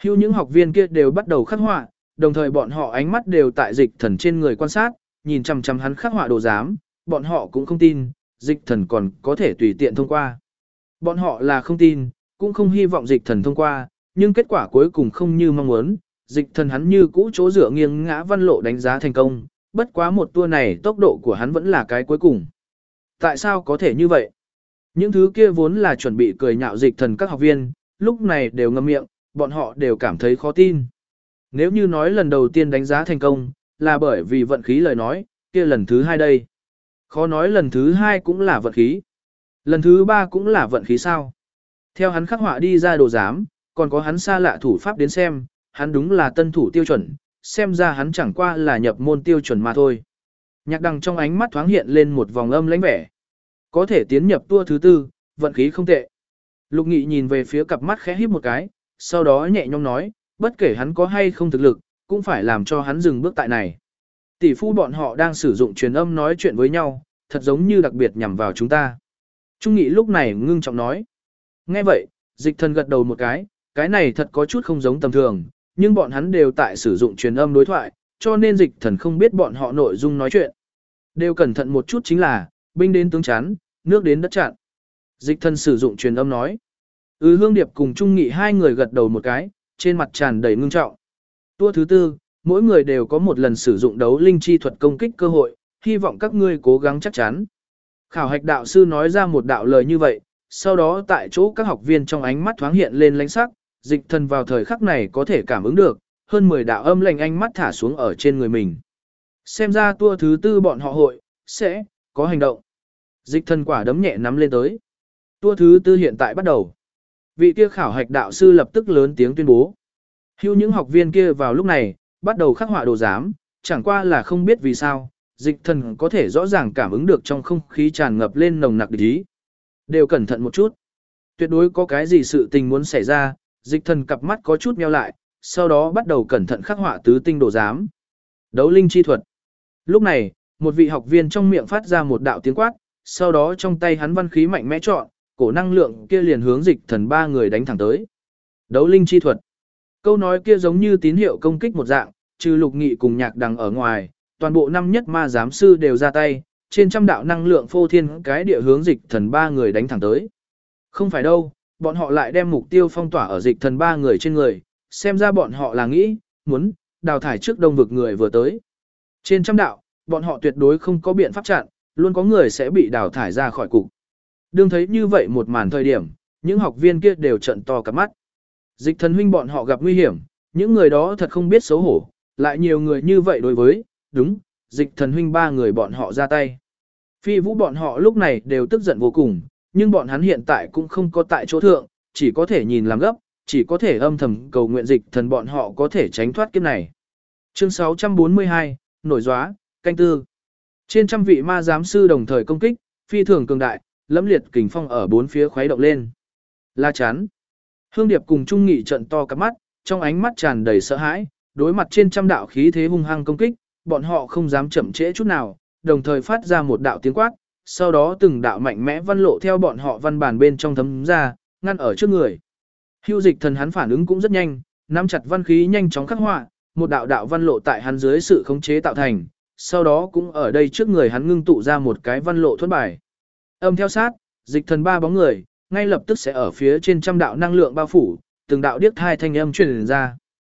Hưu những học viên kia đều bắt đầu khắc họa, đồng thời bọn họ ánh mắt đều tại dịch thần trên người quan sát, nhìn chằm chằm hắn khắc họa đồ giám, bọn họ cũng không tin, dịch thần còn có thể tùy tiện thông qua. Bọn họ là không tin, cũng không hy vọng dịch thần thông qua, nhưng kết quả cuối cùng không như mong muốn, dịch thần hắn như cũ chỗ dựa nghiêng ngã văn lộ đánh giá thành công, bất quá một tour này tốc độ của hắn vẫn là cái cuối cùng. Tại sao có thể như vậy? Những thứ kia vốn là chuẩn bị cười nhạo dịch thần các học viên, lúc này đều ngậm miệng, bọn họ đều cảm thấy khó tin. Nếu như nói lần đầu tiên đánh giá thành công, là bởi vì vận khí lời nói, kia lần thứ hai đây. Khó nói lần thứ hai cũng là vận khí. Lần thứ ba cũng là vận khí sao? Theo hắn khắc họa đi ra đồ giám, còn có hắn xa lạ thủ pháp đến xem, hắn đúng là tân thủ tiêu chuẩn, xem ra hắn chẳng qua là nhập môn tiêu chuẩn mà thôi. Nhạc Đằng trong ánh mắt thoáng hiện lên một vòng âm lãnh vẻ. Có thể tiến nhập tour thứ tư, vận khí không tệ. Lục Nghị nhìn về phía cặp mắt khẽ híp một cái, sau đó nhẹ nhõm nói, bất kể hắn có hay không thực lực, cũng phải làm cho hắn dừng bước tại này. Tỷ phu bọn họ đang sử dụng truyền âm nói chuyện với nhau, thật giống như đặc biệt nhằm vào chúng ta. Trung Nghị lúc này ngưng trọng nói. Nghe vậy, dịch thần gật đầu một cái này thật có chút không giống tầm thường, nhưng bọn hắn đều tại sử dụng truyền âm đối thoại, cho nên dịch thần không biết bọn họ nội dung nói chuyện. Đều cẩn thận một chút chính là, binh đến tướng chắn, nước đến đất chặn. Dịch thần sử dụng truyền âm nói. Hương Điệp cùng Trung Nghị hai người gật đầu một cái, trên mặt tràn đầy ngưng trọng. Tour thứ tư, mỗi người đều có một lần sử dụng đấu linh chi thuật công kích cơ hội, hy vọng các ngươi cố gắng chắc chắn. Khảo hạch đạo sư nói ra một đạo lời như vậy, sau đó tại chỗ các học viên trong ánh mắt thoáng hiện lên lãnh sắc, dịch thần vào thời khắc này có thể cảm ứng được, hơn 10 đạo âm lệnh ánh mắt thả xuống ở trên người mình. Xem ra tour thứ tư bọn họ hội, sẽ, có hành động. Dịch thần quả đấm nhẹ nắm lên tới. Tour thứ tư hiện tại bắt đầu. Vị kia khảo hạch đạo sư lập tức lớn tiếng tuyên bố. Hưu những học viên kia vào lúc này, bắt đầu khắc họa đồ giám, chẳng qua là không biết vì sao, dịch thần có thể rõ ràng cảm ứng được trong không khí tràn ngập lên nồng nặc địch ý. Đều cẩn thận một chút. Tuyệt đối có cái gì sự tình muốn xảy ra, dịch thần cặp mắt có chút nheo lại, sau đó bắt đầu cẩn thận khắc họa tứ tinh đồ giám. Đấu linh chi thuật. Lúc này, một vị học viên trong miệng phát ra một đạo tiếng quát, sau đó trong tay hắn văn khí mạnh mẽ trọn, cổ năng lượng kia liền hướng dịch thần ba người đánh thẳng tới. Đấu linh chi thuật. Câu nói kia giống như tín hiệu công kích một dạng, trừ Lục Nghị cùng Nhạc Đằng ở ngoài, toàn bộ năm nhất ma giám sư đều ra tay, trên trăm đạo năng lượng phô thiên cái địa hướng dịch thần ba người đánh thẳng tới. Không phải đâu, bọn họ lại đem mục tiêu phong tỏa ở dịch thần ba người trên người, xem ra bọn họ là nghĩ, muốn, đào thải trước đông vực người vừa tới. Trên trăm đạo, bọn họ tuyệt đối không có biện pháp chặn, luôn có người sẽ bị đào thải ra khỏi cục. Đương thấy như vậy một màn thời điểm, những học viên kia đều trợn to cả mắt. Dịch thần huynh bọn họ gặp nguy hiểm, những người đó thật không biết xấu hổ, lại nhiều người như vậy đối với, đúng, dịch thần huynh ba người bọn họ ra tay. Phi vũ bọn họ lúc này đều tức giận vô cùng, nhưng bọn hắn hiện tại cũng không có tại chỗ thượng, chỉ có thể nhìn làm gấp, chỉ có thể âm thầm cầu nguyện dịch thần bọn họ có thể tránh thoát kiếp này. Chương 642, nổi gióa, canh tư. Trên trăm vị ma giám sư đồng thời công kích, phi thường cường đại, lẫm liệt kình phong ở bốn phía khuấy động lên. La chắn. Hương Điệp cùng Trung Nghị trận to cặp mắt, trong ánh mắt tràn đầy sợ hãi, đối mặt trên trăm đạo khí thế hung hăng công kích, bọn họ không dám chậm trễ chút nào, đồng thời phát ra một đạo tiếng quát, sau đó từng đạo mạnh mẽ văn lộ theo bọn họ văn bản bên trong thấm ra, ngăn ở trước người. Hưu dịch thần hắn phản ứng cũng rất nhanh, nắm chặt văn khí nhanh chóng khắc họa, một đạo đạo văn lộ tại hắn dưới sự khống chế tạo thành, sau đó cũng ở đây trước người hắn ngưng tụ ra một cái văn lộ thuẫn bài. Âm theo sát, dịch thần ba bóng người, ngay lập tức sẽ ở phía trên trăm đạo năng lượng bao phủ, từng đạo điếc thai thanh âm truyền ra.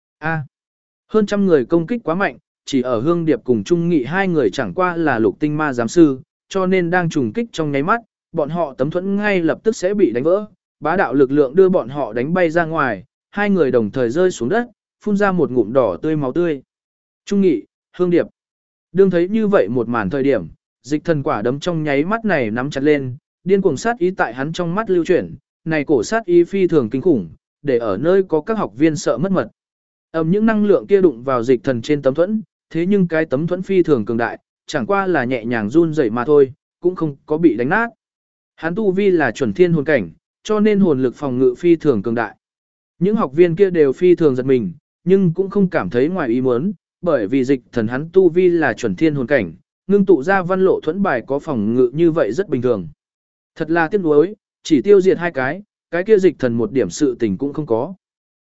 Hơn trăm người công kích quá mạnh, chỉ ở Hương Điệp cùng Trung Nghị hai người chẳng qua là lục tinh ma giám sư, cho nên đang trùng kích trong nháy mắt, bọn họ tấm thuẫn ngay lập tức sẽ bị đánh vỡ, bá đạo lực lượng đưa bọn họ đánh bay ra ngoài, hai người đồng thời rơi xuống đất, phun ra một ngụm đỏ tươi máu tươi. Trung Nghị, Hương Điệp. Đương thấy như vậy một màn thời điểm, dịch thần quả đấm trong nháy mắt này nắm chặt lên, điên cuồng sát ý tại hắn trong mắt lưu chuyển, này cổ sát ý phi thường kinh khủng, để ở nơi có các học viên sợ mất mật. Những năng lượng kia đụng vào dịch thần trên tấm thuẫn, thế nhưng cái tấm thuẫn phi thường cường đại, chẳng qua là nhẹ nhàng run rẩy mà thôi, cũng không có bị đánh nát. Hắn tu vi là chuẩn thiên hồn cảnh, cho nên hồn lực phòng ngự phi thường cường đại. Những học viên kia đều phi thường giật mình, nhưng cũng không cảm thấy ngoài ý muốn, bởi vì dịch thần hắn tu vi là chuẩn thiên hồn cảnh, ngưng tụ ra văn lộ thuẫn bài có phòng ngự như vậy rất bình thường. Thật là tiếc nuối, chỉ tiêu diệt hai cái kia dịch thần một điểm sự tình cũng không có.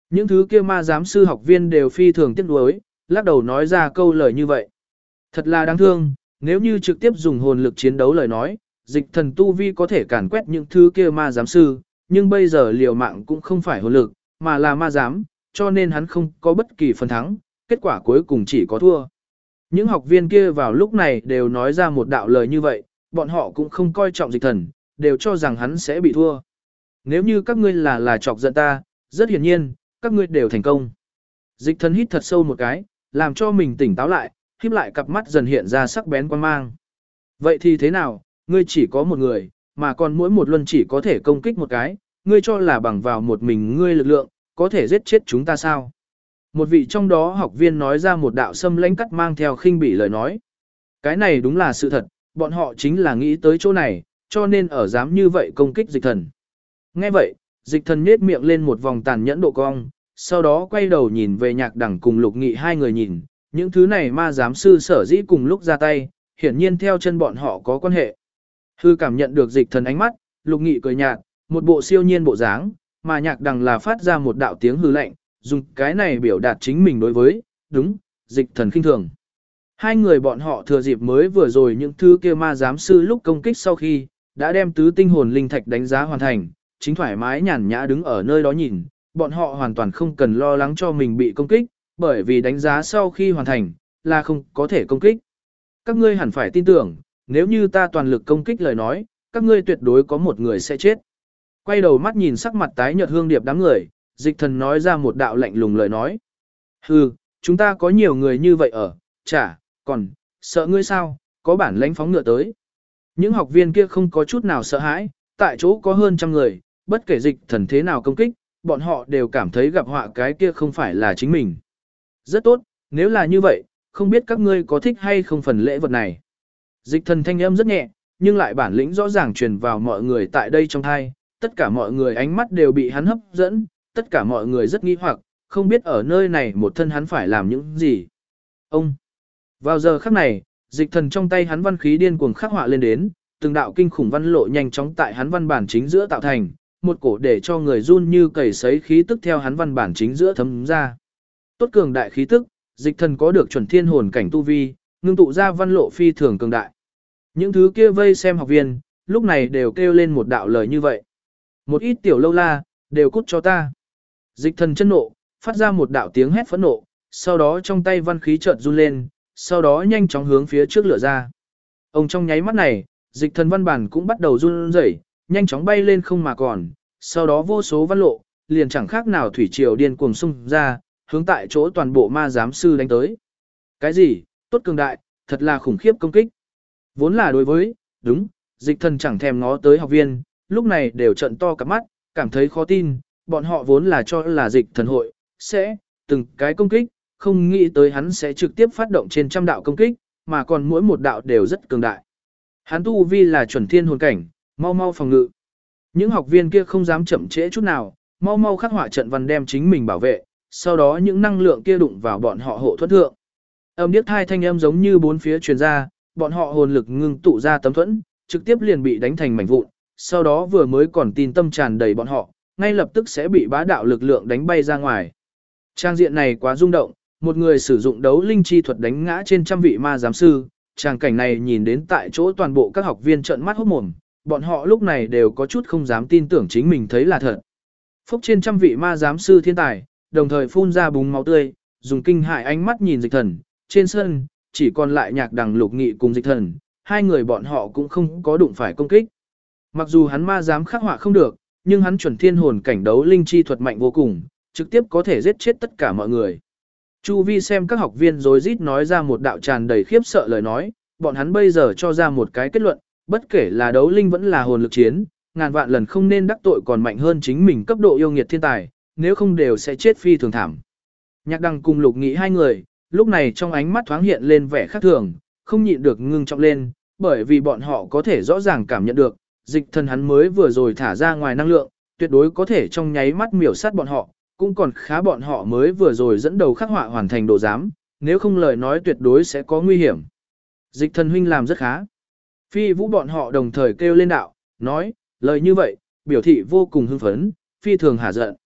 Những thứ kia ma giám sư học viên đều phi thường tiếc nuối, lắc đầu nói ra câu lời như vậy. Thật là đáng thương, nếu như trực tiếp dùng hồn lực chiến đấu lời nói, dịch thần tu vi có thể càn quét những thứ kia ma giám sư, nhưng bây giờ liều mạng cũng không phải hồn lực, mà là ma giám, cho nên hắn không có bất kỳ phần thắng, kết quả cuối cùng chỉ có thua. Những học viên kia vào lúc này đều nói ra một đạo lời như vậy, bọn họ cũng không coi trọng dịch thần, đều cho rằng hắn sẽ bị thua. Nếu như các ngươi là chọc giận ta, rất hiển nhiên, các ngươi đều thành công. Dịch thần hít thật sâu một cái, làm cho mình tỉnh táo lại, híp lại cặp mắt dần hiện ra sắc bén quan mang. Vậy thì thế nào, ngươi chỉ có một người, mà còn mỗi một luân chỉ có thể công kích một cái, ngươi cho là bằng vào một mình ngươi lực lượng, có thể giết chết chúng ta sao? Một vị trong đó học viên nói ra một đạo xâm lãnh cắt mang theo khinh bỉ lời nói. Cái này đúng là sự thật, bọn họ chính là nghĩ tới chỗ này, cho nên ở dám như vậy công kích dịch thần. Nghe vậy, dịch thần nhếch miệng lên một vòng tàn nhẫn độ cong, sau đó quay đầu nhìn về Nhạc Đẳng cùng Lục Nghị hai người nhìn, những thứ này ma giám sư sở dĩ cùng lúc ra tay, hiển nhiên theo chân bọn họ có quan hệ. Hư cảm nhận được dịch thần ánh mắt, Lục Nghị cười nhạt, một bộ siêu nhiên bộ dáng, mà Nhạc Đẳng là phát ra một đạo tiếng hư lạnh, dùng cái này biểu đạt chính mình đối với, đúng, dịch thần khinh thường. Hai người bọn họ thừa dịp mới vừa rồi những thứ kia ma giám sư lúc công kích sau khi, đã đem tứ tinh hồn linh thạch đánh giá hoàn thành, chính thoải mái nhàn nhã đứng ở nơi đó nhìn, bọn họ hoàn toàn không cần lo lắng cho mình bị công kích, bởi vì đánh giá sau khi hoàn thành, là không có thể công kích. Các ngươi hẳn phải tin tưởng, nếu như ta toàn lực công kích lời nói, các ngươi tuyệt đối có một người sẽ chết. Quay đầu mắt nhìn sắc mặt tái nhợt Hương Điệp đám người, dịch thần nói ra một đạo lạnh lùng lời nói. Hừ, chúng ta có nhiều người như vậy ở, chả, còn, sợ ngươi sao, có bản lãnh phóng ngựa tới. Những học viên kia không có chút nào sợ hãi, tại chỗ có hơn trăm người, bất kể dịch thần thế nào công kích, bọn họ đều cảm thấy gặp họa cái kia không phải là chính mình. Rất tốt, nếu là như vậy, không biết các ngươi có thích hay không phần lễ vật này. Dịch thần thanh âm rất nhẹ, nhưng lại bản lĩnh rõ ràng truyền vào mọi người tại đây trong thai, tất cả mọi người ánh mắt đều bị hắn hấp dẫn, tất cả mọi người rất nghi hoặc, không biết ở nơi này một thân hắn phải làm những gì. Ông! Vào giờ khắc này, dịch thần trong tay hắn văn khí điên cuồng khắc họa lên đến, từng đạo kinh khủng văn lộ nhanh chóng tại hắn văn bản chính giữa tạo thành, một cổ để cho người run như cầy sấy khí tức theo hắn văn bản chính giữa thấm ra. Tốt cường đại khí tức, dịch thần có được chuẩn thiên hồn cảnh tu vi, ngưng tụ ra văn lộ phi thường cường đại. Những thứ kia vây xem học viên, lúc này đều kêu lên một đạo lời như vậy. Một ít tiểu lâu la, đều cút cho ta. Dịch thần chân nộ, phát ra một đạo tiếng hét phẫn nộ, sau đó trong tay văn khí chợt run lên, sau đó nhanh chóng hướng phía trước lửa ra. Ông trong nháy mắt này, dịch thần văn bản cũng bắt đầu run rẩy, nhanh chóng bay lên không mà còn, sau đó vô số văn lộ, liền chẳng khác nào thủy triều điên cuồng xung ra, hướng tại chỗ toàn bộ ma giám sư đánh tới. Cái gì? Tốt cường đại, thật là khủng khiếp công kích. Vốn là đối với, đúng, dịch thần chẳng thèm ngó tới học viên, lúc này đều trận to cặp mắt, cảm thấy khó tin, bọn họ vốn là cho là dịch thần hội, sẽ, từng cái công kích, không nghĩ tới hắn sẽ trực tiếp phát động trên trăm đạo công kích, mà còn mỗi một đạo đều rất cường đại. Hắn tu vi là chuẩn thiên hồn cảnh, mau mau phòng ngự. Những học viên kia không dám chậm trễ chút nào, mau mau khắc họa trận văn đem chính mình bảo vệ, sau đó những năng lượng kia đụng vào bọn họ hộ thuẫn thượng. Âm điếc thai thanh âm giống như bốn phía truyền ra, bọn họ hồn lực ngưng tụ ra tấm thuẫn, trực tiếp liền bị đánh thành mảnh vụn, sau đó vừa mới còn tin tâm tràn đầy bọn họ, ngay lập tức sẽ bị bá đạo lực lượng đánh bay ra ngoài. Trang diện này quá rung động, một người sử dụng đấu linh chi thuật đánh ngã trên trăm vị ma giám sư, tràng cảnh này nhìn đến tại chỗ toàn bộ các học viên trợn mắt hốt mồm, bọn họ lúc này đều có chút không dám tin tưởng chính mình thấy là thật. Phúc trên trăm vị ma giám sư thiên tài, đồng thời phun ra búng máu tươi, dùng kinh hại ánh mắt nhìn dịch thần, trên sân, chỉ còn lại Nhạc Đằng Lục Nghị cùng dịch thần, hai người bọn họ cũng không có đụng phải công kích. Mặc dù hắn ma dám khắc họa không được, nhưng hắn chuẩn thiên hồn cảnh đấu linh chi thuật mạnh vô cùng, trực tiếp có thể giết chết tất cả mọi người. Chu vi xem các học viên rối rít nói ra một đạo tràn đầy khiếp sợ lời nói, bọn hắn bây giờ cho ra một cái kết luận, bất kể là đấu linh vẫn là hồn lực chiến, ngàn vạn lần không nên đắc tội còn mạnh hơn chính mình cấp độ yêu nghiệt thiên tài, nếu không đều sẽ chết phi thường thảm. Nhạc Đăng cùng Lục Nghị hai người, lúc này trong ánh mắt thoáng hiện lên vẻ khác thường, không nhịn được ngưng trọng lên, bởi vì bọn họ có thể rõ ràng cảm nhận được, dịch thần hắn mới vừa rồi thả ra ngoài năng lượng, tuyệt đối có thể trong nháy mắt miểu sát bọn họ, cũng còn khá bọn họ mới vừa rồi dẫn đầu khắc họa hoàn thành độ giám, nếu không lời nói tuyệt đối sẽ có nguy hiểm. Dịch thần huynh làm rất khá. Phi vũ bọn họ đồng thời kêu lên đạo, nói, lời như vậy, biểu thị vô cùng hưng phấn, phi thường hả giận.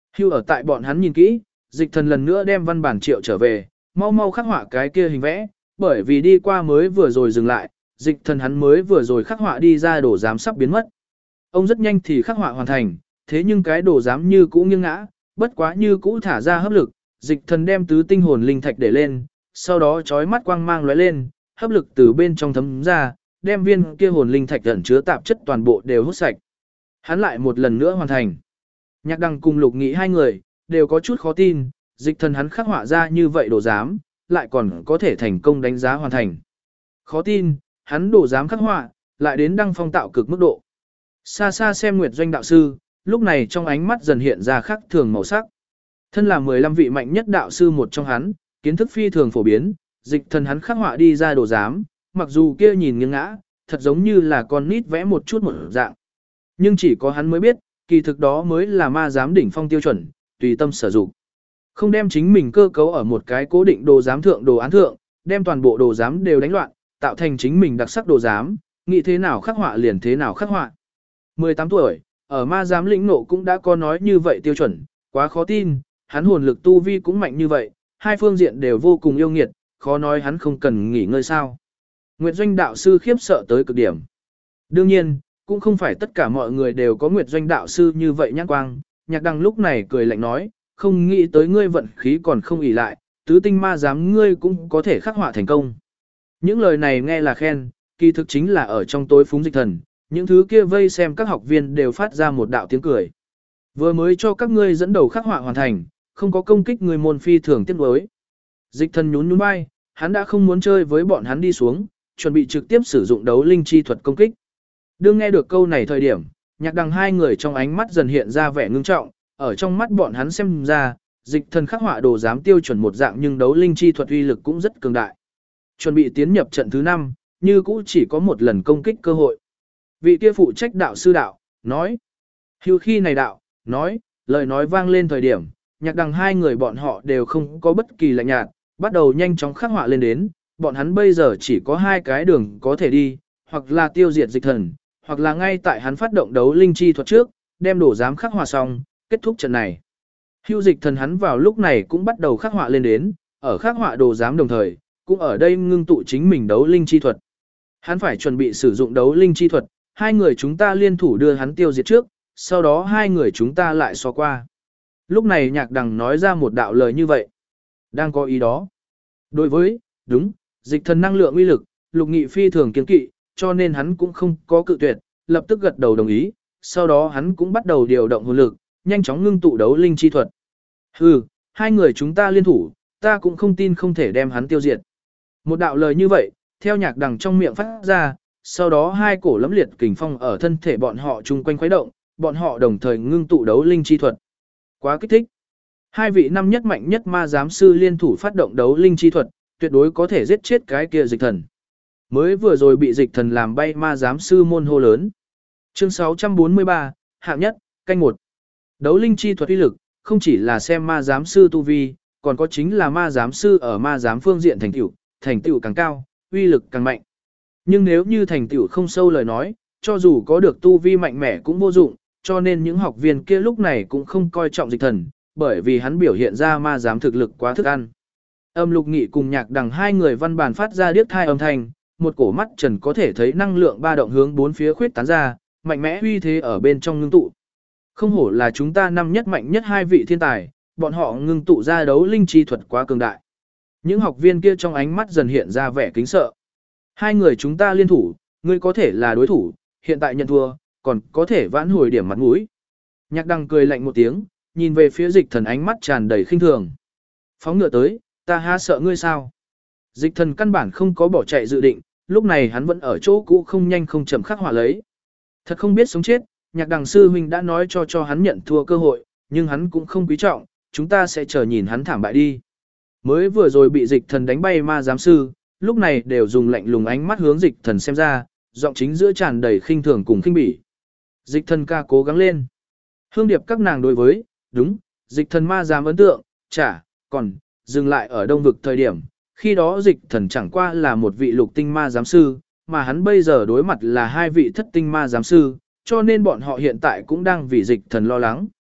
Hưu ở tại bọn hắn nhìn kỹ, dịch thần lần nữa đem văn bản triệu trở về, mau mau khắc họa cái kia hình vẽ, bởi vì đi qua mới vừa rồi dừng lại, dịch thần hắn mới vừa rồi khắc họa đi ra đồ giám sắp biến mất. Ông rất nhanh thì khắc họa hoàn thành, thế nhưng cái đồ giám như cũ nghiêng ngã, bất quá như cũ thả ra hấp lực, dịch thần đem tứ tinh hồn linh thạch để lên, sau đó chói mắt quang mang lóe lên, hấp lực từ bên trong thấm ra, đem viên kia hồn linh thạch ẩn chứa tạp chất toàn bộ đều hút sạch. Hắn lại một lần nữa hoàn thành. Nhạc Đằng cùng Lục Nghị hai người đều có chút khó tin, dịch thần hắn khắc họa ra như vậy đồ giám, lại còn có thể thành công đánh giá hoàn thành. Khó tin, hắn đồ giám khắc họa, lại đến đăng phong tạo cực mức độ. Xa xa xem Nguyệt Doanh đạo sư, lúc này trong ánh mắt dần hiện ra khác thường màu sắc. Thân là 15 vị mạnh nhất đạo sư một trong hắn, kiến thức phi thường phổ biến, dịch thần hắn khắc họa đi ra đồ giám, mặc dù kia nhìn nghiêng ngã, thật giống như là con nít vẽ một chút một dạng. Nhưng chỉ có hắn mới biết, kỳ thực đó mới là ma giám đỉnh phong tiêu chuẩn, tùy tâm sử dụng. Không đem chính mình cơ cấu ở một cái cố định đồ giám thượng đồ án thượng, đem toàn bộ đồ giám đều đánh loạn, tạo thành chính mình đặc sắc đồ giám, nghĩ thế nào khắc họa liền thế nào khắc họa. 18 tuổi, ở ma giám lĩnh nộ cũng đã có nói như vậy tiêu chuẩn, quá khó tin, hắn hồn lực tu vi cũng mạnh như vậy, hai phương diện đều vô cùng yêu nghiệt, khó nói hắn không cần nghỉ ngơi sao. Nguyệt Doanh đạo sư khiếp sợ tới cực điểm. Đương nhiên, cũng không phải tất cả mọi người đều có Nguyệt Doanh đạo sư như vậy nhãn quang, Nhạc Đằng lúc này cười lạnh nói, không nghĩ tới ngươi vận khí còn không ỷ lại, tứ tinh ma giám ngươi cũng có thể khắc họa thành công. Những lời này nghe là khen, kỳ thực chính là ở trong tối phúng dịch thần, những thứ kia vây xem các học viên đều phát ra một đạo tiếng cười. Vừa mới cho các ngươi dẫn đầu khắc họa hoàn thành, không có công kích người môn phi thường tiếc nuối. Dịch thần nhún nhún vai, hắn đã không muốn chơi với bọn hắn đi xuống, chuẩn bị trực tiếp sử dụng đấu linh chi thuật công kích. Đương nghe được câu này thời điểm, Nhạc Đằng hai người trong ánh mắt dần hiện ra vẻ ngưng trọng, ở trong mắt bọn hắn xem ra, dịch thần khắc họa đồ giám tiêu chuẩn một dạng nhưng đấu linh chi thuật uy lực cũng rất cường đại. Chuẩn bị tiến nhập trận thứ 5, như cũ chỉ có một lần công kích cơ hội. Vị kia phụ trách đạo sư đạo, nói. Hưu khi này đạo, nói, lời nói vang lên thời điểm, Nhạc Đằng hai người bọn họ đều không có bất kỳ lạnh nhạt, bắt đầu nhanh chóng khắc họa lên đến, bọn hắn bây giờ chỉ có hai cái đường có thể đi, hoặc là tiêu diệt dịch thần, hoặc là ngay tại hắn phát động đấu linh chi thuật trước, đem đổ giám khắc họa xong, kết thúc trận này. Hưu dịch thần hắn vào lúc này cũng bắt đầu khắc họa lên đến, ở khắc họa đồ giám đồng thời, cũng ở đây ngưng tụ chính mình đấu linh chi thuật. Hắn phải chuẩn bị sử dụng đấu linh chi thuật, hai người chúng ta liên thủ đưa hắn tiêu diệt trước, sau đó hai người chúng ta lại so qua. Lúc này Nhạc Đằng nói ra một đạo lời như vậy. Đang có ý đó. Đối với, đúng, dịch thần năng lượng uy lực, Lục Nghị phi thường kiên kỵ, cho nên hắn cũng không có cự tuyệt, lập tức gật đầu đồng ý, sau đó hắn cũng bắt đầu điều động hồn lực, nhanh chóng ngưng tụ đấu linh chi thuật. Hừ, hai người chúng ta liên thủ, ta cũng không tin không thể đem hắn tiêu diệt. Một đạo lời như vậy, theo Nhạc Đằng trong miệng phát ra, sau đó hai cổ lẫm liệt kình phong ở thân thể bọn họ chung quanh khuấy động, bọn họ đồng thời ngưng tụ đấu linh chi thuật. Quá kích thích. Hai vị năm nhất mạnh nhất ma giám sư liên thủ phát động đấu linh chi thuật, tuyệt đối có thể giết chết cái kia dịch thần. Mới vừa rồi bị dịch thần làm bay ma giám sư môn hô lớn. Chương 643, hạng nhất, canh 1. Đấu linh chi thuật uy lực, không chỉ là xem ma giám sư tu vi, còn có chính là ma giám sư ở ma giám phương diện thành tựu càng cao, uy lực càng mạnh. Nhưng nếu như thành tựu không sâu lời nói, cho dù có được tu vi mạnh mẽ cũng vô dụng, cho nên những học viên kia lúc này cũng không coi trọng dịch thần, bởi vì hắn biểu hiện ra ma giám thực lực quá thức ăn. Âm Lục Nghị cùng Nhạc Đằng hai người văn bản phát ra điếc thai âm thanh, một cổ mắt trần có thể thấy năng lượng ba động hướng bốn phía khuyết tán ra, mạnh mẽ uy thế ở bên trong ngưng tụ. Không hổ là chúng ta năm nhất mạnh nhất hai vị thiên tài, bọn họ ngưng tụ ra đấu linh chi thuật quá cường đại. Những học viên kia trong ánh mắt dần hiện ra vẻ kính sợ. Hai người chúng ta liên thủ, ngươi có thể là đối thủ, hiện tại nhận thua, còn có thể vãn hồi điểm mặt mũi. Nhạc Đằng cười lạnh một tiếng, nhìn về phía dịch thần ánh mắt tràn đầy khinh thường. Phóng ngựa tới, ta há sợ ngươi sao? Dịch thần căn bản không có bỏ chạy dự định, lúc này hắn vẫn ở chỗ cũ không nhanh không chậm khắc họa lấy. Thật không biết sống chết, Nhạc Đằng sư huynh đã nói cho hắn nhận thua cơ hội, nhưng hắn cũng không quý trọng, chúng ta sẽ chờ nhìn hắn thảm bại đi. Mới vừa rồi bị dịch thần đánh bay ma giám sư, lúc này đều dùng lạnh lùng ánh mắt hướng dịch thần xem ra, giọng chính giữa tràn đầy khinh thường cùng khinh bỉ. Dịch thần ca cố gắng lên. Hương điệp các nàng đối với, đúng, dịch thần ma giám ấn tượng, còn, dừng lại ở đông vực thời điểm, khi đó dịch thần chẳng qua là một vị lục tinh ma giám sư, mà hắn bây giờ đối mặt là hai vị thất tinh ma giám sư, cho nên bọn họ hiện tại cũng đang vì dịch thần lo lắng.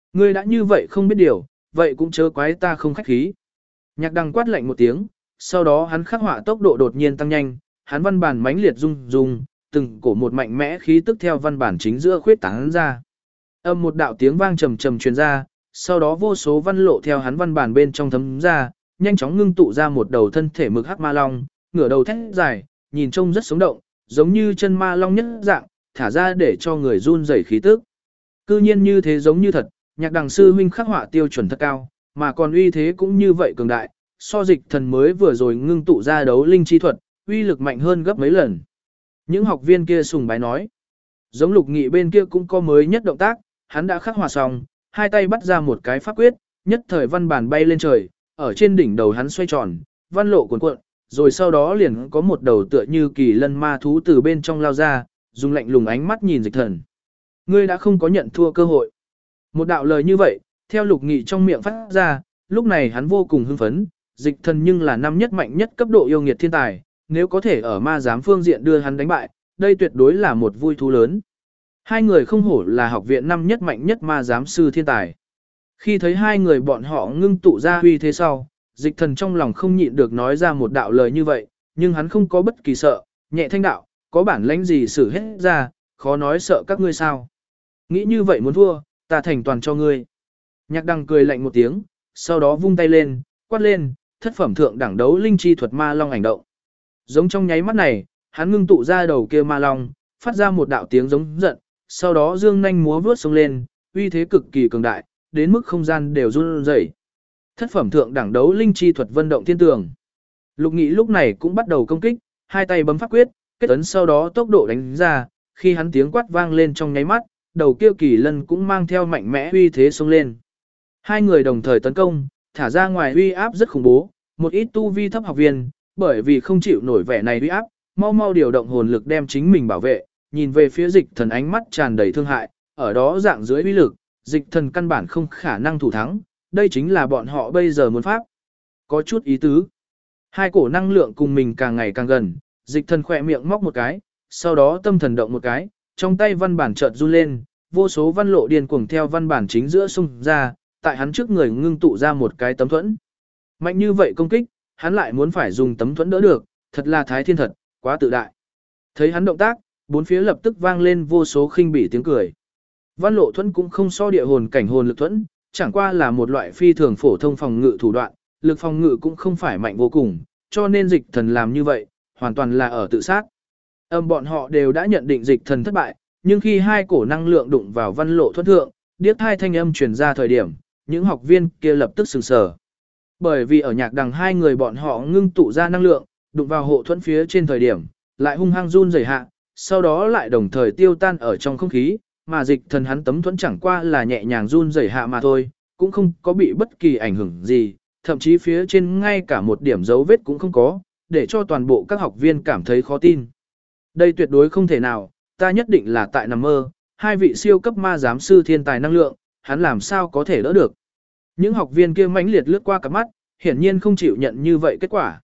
Ngươi đã như vậy không biết điều, vậy cũng chớ quái ta không khách khí. Nhạc đằng quát lạnh một tiếng, sau đó hắn khắc họa tốc độ đột nhiên tăng nhanh, hắn văn bản mãnh liệt rung rung, từng cổ một mạnh mẽ khí tức theo văn bản chính giữa khuyết tán ra. Âm một đạo tiếng vang trầm trầm truyền ra, sau đó vô số văn lộ theo hắn văn bản bên trong thấm ra, nhanh chóng ngưng tụ ra một đầu thân thể mực hắc ma long, ngửa đầu thét dài, nhìn trông rất sống động, giống như chân ma long nhất dạng, thả ra để cho người run rẩy khí tức. Cư nhiên như thế giống như thật, nhạc đằng sư huynh khắc họa tiêu chuẩn thật cao, mà còn uy thế cũng như vậy cường đại, so dịch thần mới vừa rồi ngưng tụ ra đấu linh chi thuật, uy lực mạnh hơn gấp mấy lần. Những học viên kia sùng bái nói, giống Lục Nghị bên kia cũng có mới nhất động tác, hắn đã khắc họa xong, hai tay bắt ra một cái pháp quyết, nhất thời văn bản bay lên trời, ở trên đỉnh đầu hắn xoay tròn, văn lộ cuồn cuộn, rồi sau đó liền có một đầu tựa như kỳ lân ma thú từ bên trong lao ra, dùng lạnh lùng ánh mắt nhìn dịch thần. Ngươi đã không có nhận thua cơ hội. Một đạo lời như vậy, theo Lục Nghị trong miệng phát ra, lúc này hắn vô cùng hưng phấn, dịch thần nhưng là năm nhất mạnh nhất cấp độ yêu nghiệt thiên tài, nếu có thể ở ma giám phương diện đưa hắn đánh bại, đây tuyệt đối là một vui thú lớn. Hai người không hổ là học viện năm nhất mạnh nhất ma giám sư thiên tài. Khi thấy hai người bọn họ ngưng tụ ra huy thế sau, dịch thần trong lòng không nhịn được nói ra một đạo lời như vậy, nhưng hắn không có bất kỳ sợ, nhẹ thanh đạo, có bản lãnh gì xử hết ra, khó nói sợ các ngươi sao. Nghĩ như vậy muốn thua, ta thành toàn cho ngươi. Nhạc đằng cười lạnh một tiếng, sau đó vung tay lên, quát lên, thất phẩm thượng đẳng đấu linh chi thuật ma long hành động. Giống trong nháy mắt này, hắn ngưng tụ ra đầu kia ma long, phát ra một đạo tiếng giống giận, sau đó dương nhanh múa vướt sông lên, uy thế cực kỳ cường đại, đến mức không gian đều run rẩy. Thất phẩm thượng đẳng đấu linh chi thuật vân động thiên tường. Lục Nghị lúc này cũng bắt đầu công kích, hai tay bấm pháp quyết, kết ấn sau đó tốc độ đánh ra, khi hắn tiếng quát vang lên trong nháy mắt, đầu kia kỳ lân cũng mang theo mạnh mẽ uy thế xông lên. Hai người đồng thời tấn công, thả ra ngoài uy áp rất khủng bố, một ít tu vi thấp học viên, bởi vì không chịu nổi vẻ này uy áp, mau mau điều động hồn lực đem chính mình bảo vệ, nhìn về phía dịch thần ánh mắt tràn đầy thương hại, ở đó dạng dưới uy lực, dịch thần căn bản không khả năng thủ thắng, đây chính là bọn họ bây giờ muốn pháp. Có chút ý tứ. Hai cổ năng lượng cùng mình càng ngày càng gần, dịch thần khỏe miệng móc một cái, sau đó tâm thần động một cái, trong tay văn bản chợt run lên, vô số văn lộ điên cuồng theo văn bản chính giữa xung ra, tại hắn trước người ngưng tụ ra một cái tấm thuẫn. Mạnh như vậy công kích, hắn lại muốn phải dùng tấm thuẫn đỡ được, thật là thái thiên thật, quá tự đại. Thấy hắn động tác, bốn phía lập tức vang lên vô số khinh bỉ tiếng cười. Văn lộ thuẫn cũng không so địa hồn cảnh hồn lực thuẫn, chẳng qua là một loại phi thường phổ thông phòng ngự thủ đoạn, lực phòng ngự cũng không phải mạnh vô cùng, cho nên dịch thần làm như vậy, hoàn toàn là ở tự sát. Bọn họ đều đã nhận định dịch thần thất bại, nhưng khi hai cổ năng lượng đụng vào văn lộ thuẫn thượng, điếc hai thanh âm truyền ra thời điểm, những học viên kia lập tức sửng sở. Bởi vì ở nhạc đằng hai người bọn họ ngưng tụ ra năng lượng, đụng vào hộ thuẫn phía trên thời điểm, lại hung hăng run rẩy hạ, sau đó lại đồng thời tiêu tan ở trong không khí, mà dịch thần hắn tấm thuẫn chẳng qua là nhẹ nhàng run rẩy hạ mà thôi, cũng không có bị bất kỳ ảnh hưởng gì, thậm chí phía trên ngay cả một điểm dấu vết cũng không có, để cho toàn bộ các học viên cảm thấy khó tin. Đây tuyệt đối không thể nào, ta nhất định là tại nằm mơ, hai vị siêu cấp ma giám sư thiên tài năng lượng, hắn làm sao có thể đỡ được. Những học viên kia mãnh liệt lướt qua cặp mắt, hiển nhiên không chịu nhận như vậy kết quả.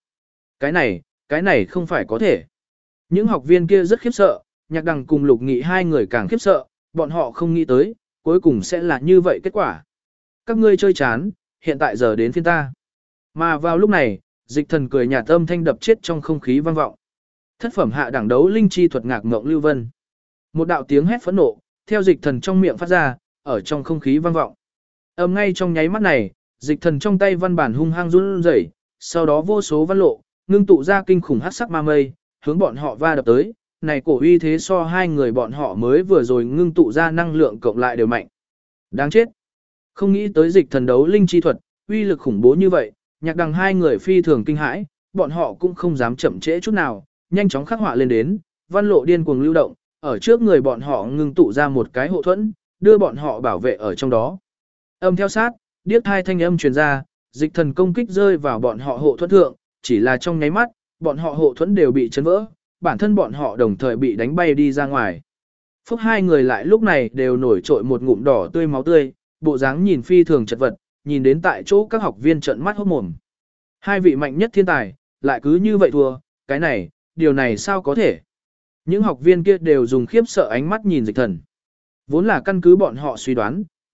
Cái này không phải có thể. Những học viên kia rất khiếp sợ, nhạc đằng cùng Lục Nghị hai người càng khiếp sợ, bọn họ không nghĩ tới, cuối cùng sẽ là như vậy kết quả. Các ngươi chơi chán, hiện tại giờ đến phiên ta. Mà vào lúc này, dịch thần cười nhạt âm thanh đập chết trong không khí vang vọng. Thất phẩm hạ đẳng đấu linh chi thuật ngạc ngộng lưu vân. Một đạo tiếng hét phẫn nộ, theo dịch thần trong miệng phát ra, ở trong không khí vang vọng. Ngay trong nháy mắt này, dịch thần trong tay văn bản hung hăng run rẩy, sau đó vô số văn lộ, ngưng tụ ra kinh khủng hắc sắc ma mây, hướng bọn họ va đập tới. Này cổ uy thế so hai người bọn họ mới vừa rồi ngưng tụ ra năng lượng cộng lại đều mạnh. Đáng chết. Không nghĩ tới dịch thần đấu linh chi thuật, uy lực khủng bố như vậy, nhạc đằng hai người phi thường kinh hãi, bọn họ cũng không dám chậm trễ chút nào, nhanh chóng khắc họa lên đến, văn lộ điên cuồng lưu động, ở trước người bọn họ ngưng tụ ra một cái hộ thuẫn, đưa bọn họ bảo vệ ở trong đó. Theo sát, điếc hai thanh âm truyền ra, dịch thần công kích rơi vào bọn họ hộ thuẫn thượng, chỉ là trong nháy mắt, bọn họ hộ thuẫn đều bị chấn vỡ, bản thân bọn họ đồng thời bị đánh bay đi ra ngoài. Phúc hai người lại lúc này đều nổi trội một ngụm đỏ tươi máu tươi, bộ dáng nhìn phi thường chật vật, nhìn đến tại chỗ các học viên trợn mắt hốt mồm. Hai vị mạnh nhất thiên tài, lại cứ như vậy thua, điều này sao có thể? Những học viên kia đều dùng khiếp sợ ánh mắt nhìn dịch thần. Vốn là căn cứ bọn họ suy đoán,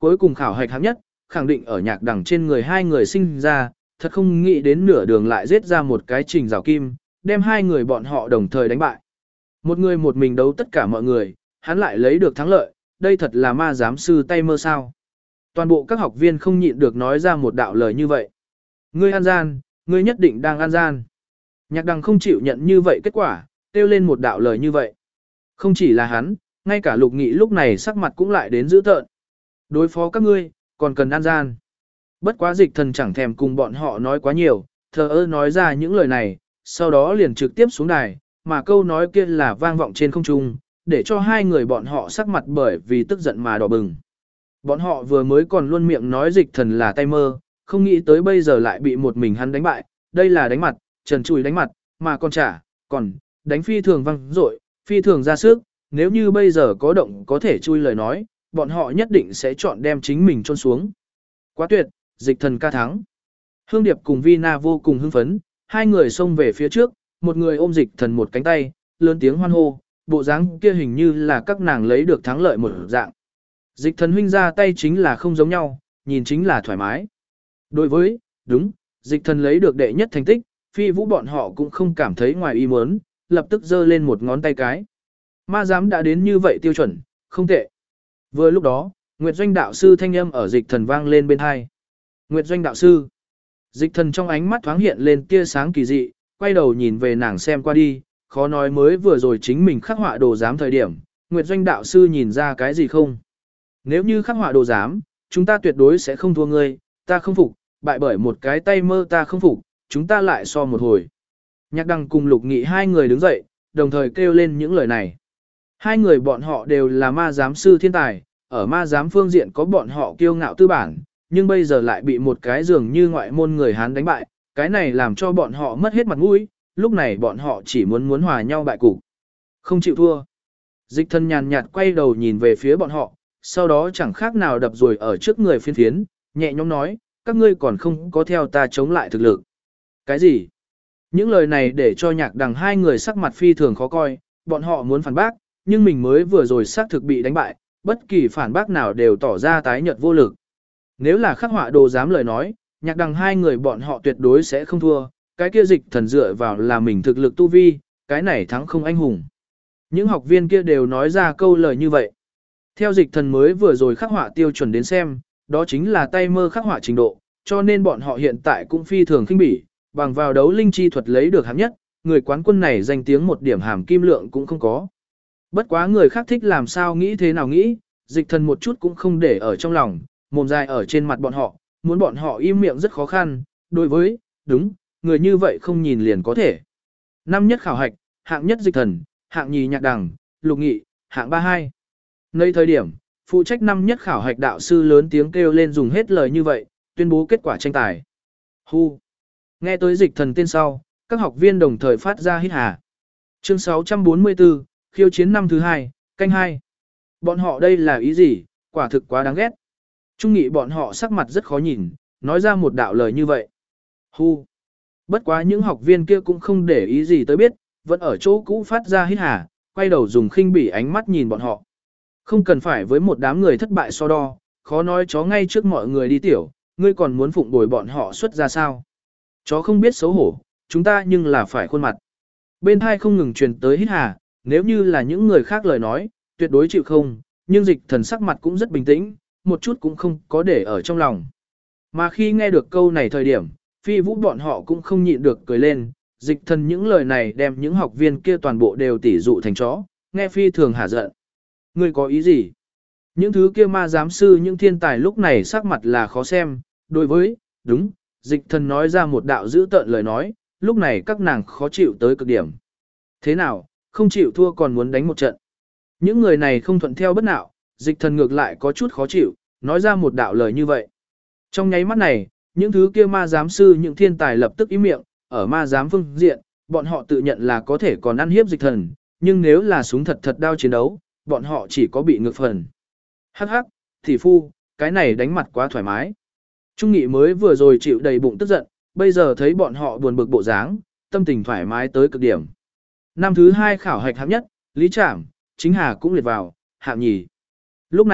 cuối cùng khảo hạch hạng nhất, khẳng định ở Nhạc Đằng trên người hai người sinh ra, thật không nghĩ đến nửa đường lại giết ra một cái Trình Giảo Kim, đem hai người bọn họ đồng thời đánh bại. Một người một mình đấu tất cả mọi người, hắn lại lấy được thắng lợi, đây thật là ma giám sư tay mơ sao. Toàn bộ các học viên không nhịn được nói ra một đạo lời như vậy. Ngươi ăn gian, ngươi nhất định đang ăn gian. Nhạc Đằng không chịu nhận như vậy kết quả, kêu lên một đạo lời như vậy. Không chỉ là hắn, ngay cả Lục Nghị lúc này sắc mặt cũng lại đến dữ tợn. Đối phó các ngươi, còn cần ăn gian. Bất quá Dịch Thần chẳng thèm cùng bọn họ nói quá nhiều, thờ ơ nói ra những lời này, sau đó liền trực tiếp xuống đài, mà câu nói kia là vang vọng trên không trung, để cho hai người bọn họ sắc mặt bởi vì tức giận mà đỏ bừng. Bọn họ vừa mới còn luôn miệng nói Dịch Thần là tay mơ, không nghĩ tới bây giờ lại bị một mình hắn đánh bại, đây là đánh mặt, trần trùi đánh mặt, mà còn đánh phi thường văng dội, phi thường ra sức, nếu như bây giờ có động có thể chui lời nói, bọn họ nhất định sẽ chọn đem chính mình chôn xuống. Quá tuyệt, Dịch Thần ca thắng. Hương Điệp cùng Vina vô cùng hưng phấn, hai người xông về phía trước, một người ôm Dịch Thần một cánh tay, lớn tiếng hoan hô, bộ dáng kia hình như là các nàng lấy được thắng lợi một dạng. Dịch Thần huynh ra tay chính là không giống nhau, nhìn chính là thoải mái. Đối với, đúng, Dịch Thần lấy được đệ nhất thành tích, Phi Vũ bọn họ cũng không cảm thấy ngoài ý muốn, lập tức giơ lên một ngón tay cái. Ma giám đã đến như vậy tiêu chuẩn, không tệ. Vừa lúc đó, Nguyệt Doanh đạo sư thanh âm ở Dịch Thần vang lên bên hai. Nguyệt Doanh đạo sư. Dịch Thần trong ánh mắt thoáng hiện lên tia sáng kỳ dị, quay đầu nhìn về nàng xem qua đi, khó nói mới vừa rồi chính mình khắc họa đồ giám thời điểm, Nguyệt Doanh đạo sư nhìn ra cái gì không? Nếu như khắc họa đồ giám, chúng ta tuyệt đối sẽ không thua ngươi, ta không phục, bại bởi một cái tay mơ ta không phục, chúng ta lại so một hồi. Nhạc Đằng cùng Lục Nghị hai người đứng dậy, đồng thời kêu lên những lời này. Hai người bọn họ đều là ma giám sư thiên tài, ở ma giám phương diện có bọn họ kiêu ngạo tư bản, nhưng bây giờ lại bị một cái dường như ngoại môn người Hán đánh bại, cái này làm cho bọn họ mất hết mặt mũi, lúc này bọn họ chỉ muốn hòa nhau bại cục. Không chịu thua. Dịch Thần nhàn nhạt quay đầu nhìn về phía bọn họ, sau đó chẳng khác nào đập rồi ở trước người phiên phiến, nhẹ nhõm nói, các ngươi còn không có theo ta chống lại thực lực. Cái gì? Những lời này để cho Nhạc Đằng hai người sắc mặt phi thường khó coi, bọn họ muốn phản bác, nhưng mình mới vừa rồi xác thực bị đánh bại, bất kỳ phản bác nào đều tỏ ra tái nhợt vô lực. Nếu là khắc họa đồ dám lời nói, Nhạc Đằng hai người bọn họ tuyệt đối sẽ không thua, cái kia Dịch Thần dựa vào là mình thực lực tu vi, cái này thắng không anh hùng. Những học viên kia đều nói ra câu lời như vậy. Theo Dịch Thần mới vừa rồi khắc họa tiêu chuẩn đến xem, đó chính là tay mơ khắc họa trình độ, cho nên bọn họ hiện tại cũng phi thường khinh bỉ, bằng vào đấu linh chi thuật lấy được hạng nhất, người quán quân này danh tiếng một điểm hàm kim lượng cũng không có. Bất quá người khác thích làm sao nghĩ thế nào nghĩ, Dịch Thần một chút cũng không để ở trong lòng, mồm dài ở trên mặt bọn họ, muốn bọn họ im miệng rất khó khăn, đối với, đúng, người như vậy không nhìn liền có thể. Năm nhất khảo hạch, hạng nhất Dịch Thần, hạng nhì Nhạc Đằng, Lục Nghị, hạng 32. Nơi thời điểm, phụ trách năm nhất khảo hạch đạo sư lớn tiếng kêu lên dùng hết lời như vậy, tuyên bố kết quả tranh tài. Hu. Nghe tới Dịch Thần tên sau, các học viên đồng thời phát ra hít hà. Chương 644, khiêu chiến năm thứ 2, canh 2. Bọn họ đây là ý gì, quả thực quá đáng ghét. Trung Nghị bọn họ sắc mặt rất khó nhìn, nói ra một đạo lời như vậy. Hu. Bất quá những học viên kia cũng không để ý gì tới biết, vẫn ở chỗ cũ phát ra hít hà, quay đầu dùng khinh bỉ ánh mắt nhìn bọn họ. Không cần phải với một đám người thất bại so đo, khó nói chó ngay trước mọi người đi tiểu, ngươi còn muốn phụng bồi bọn họ xuất ra sao. Chó không biết xấu hổ, chúng ta nhưng là phải khuôn mặt. Bên hai không ngừng truyền tới hít hà, nếu như là những người khác lời nói, tuyệt đối chịu không, nhưng Dịch Thần sắc mặt cũng rất bình tĩnh, một chút cũng không có để ở trong lòng. Mà khi nghe được câu này thời điểm, Phi Vũ bọn họ cũng không nhịn được cười lên, Dịch Thần những lời này đem những học viên kia toàn bộ đều tỉ dụ thành chó, nghe phi thường hả giận. Ngươi có ý gì? Những thứ kia ma giám sư những thiên tài lúc này sắc mặt là khó xem, đối với, đúng, Dịch Thần nói ra một đạo dữ tợn lời nói, lúc này các nàng khó chịu tới cực điểm. Thế nào, không chịu thua còn muốn đánh một trận. Những người này không thuận theo bất nạo, Dịch Thần ngược lại có chút khó chịu, nói ra một đạo lời như vậy. Trong nháy mắt này, những thứ kia ma giám sư những thiên tài lập tức im miệng, ở ma giám phương diện, bọn họ tự nhận là có thể còn ăn hiếp Dịch Thần, nhưng nếu là súng thật thật đao chiến đấu, bọn họ chỉ có bị ngược phần. Hắc hắc, thị phu, cái này đánh mặt quá thoải mái. Trung Nghị mới vừa rồi chịu đầy bụng tức giận, bây giờ thấy bọn họ buồn bực bộ dáng, tâm tình thoải mái tới cực điểm. Năm thứ 2 khảo hạch hạng nhất, Lý Trảm, Chính Hà cũng liệt vào, hạng nhì. Lúc này,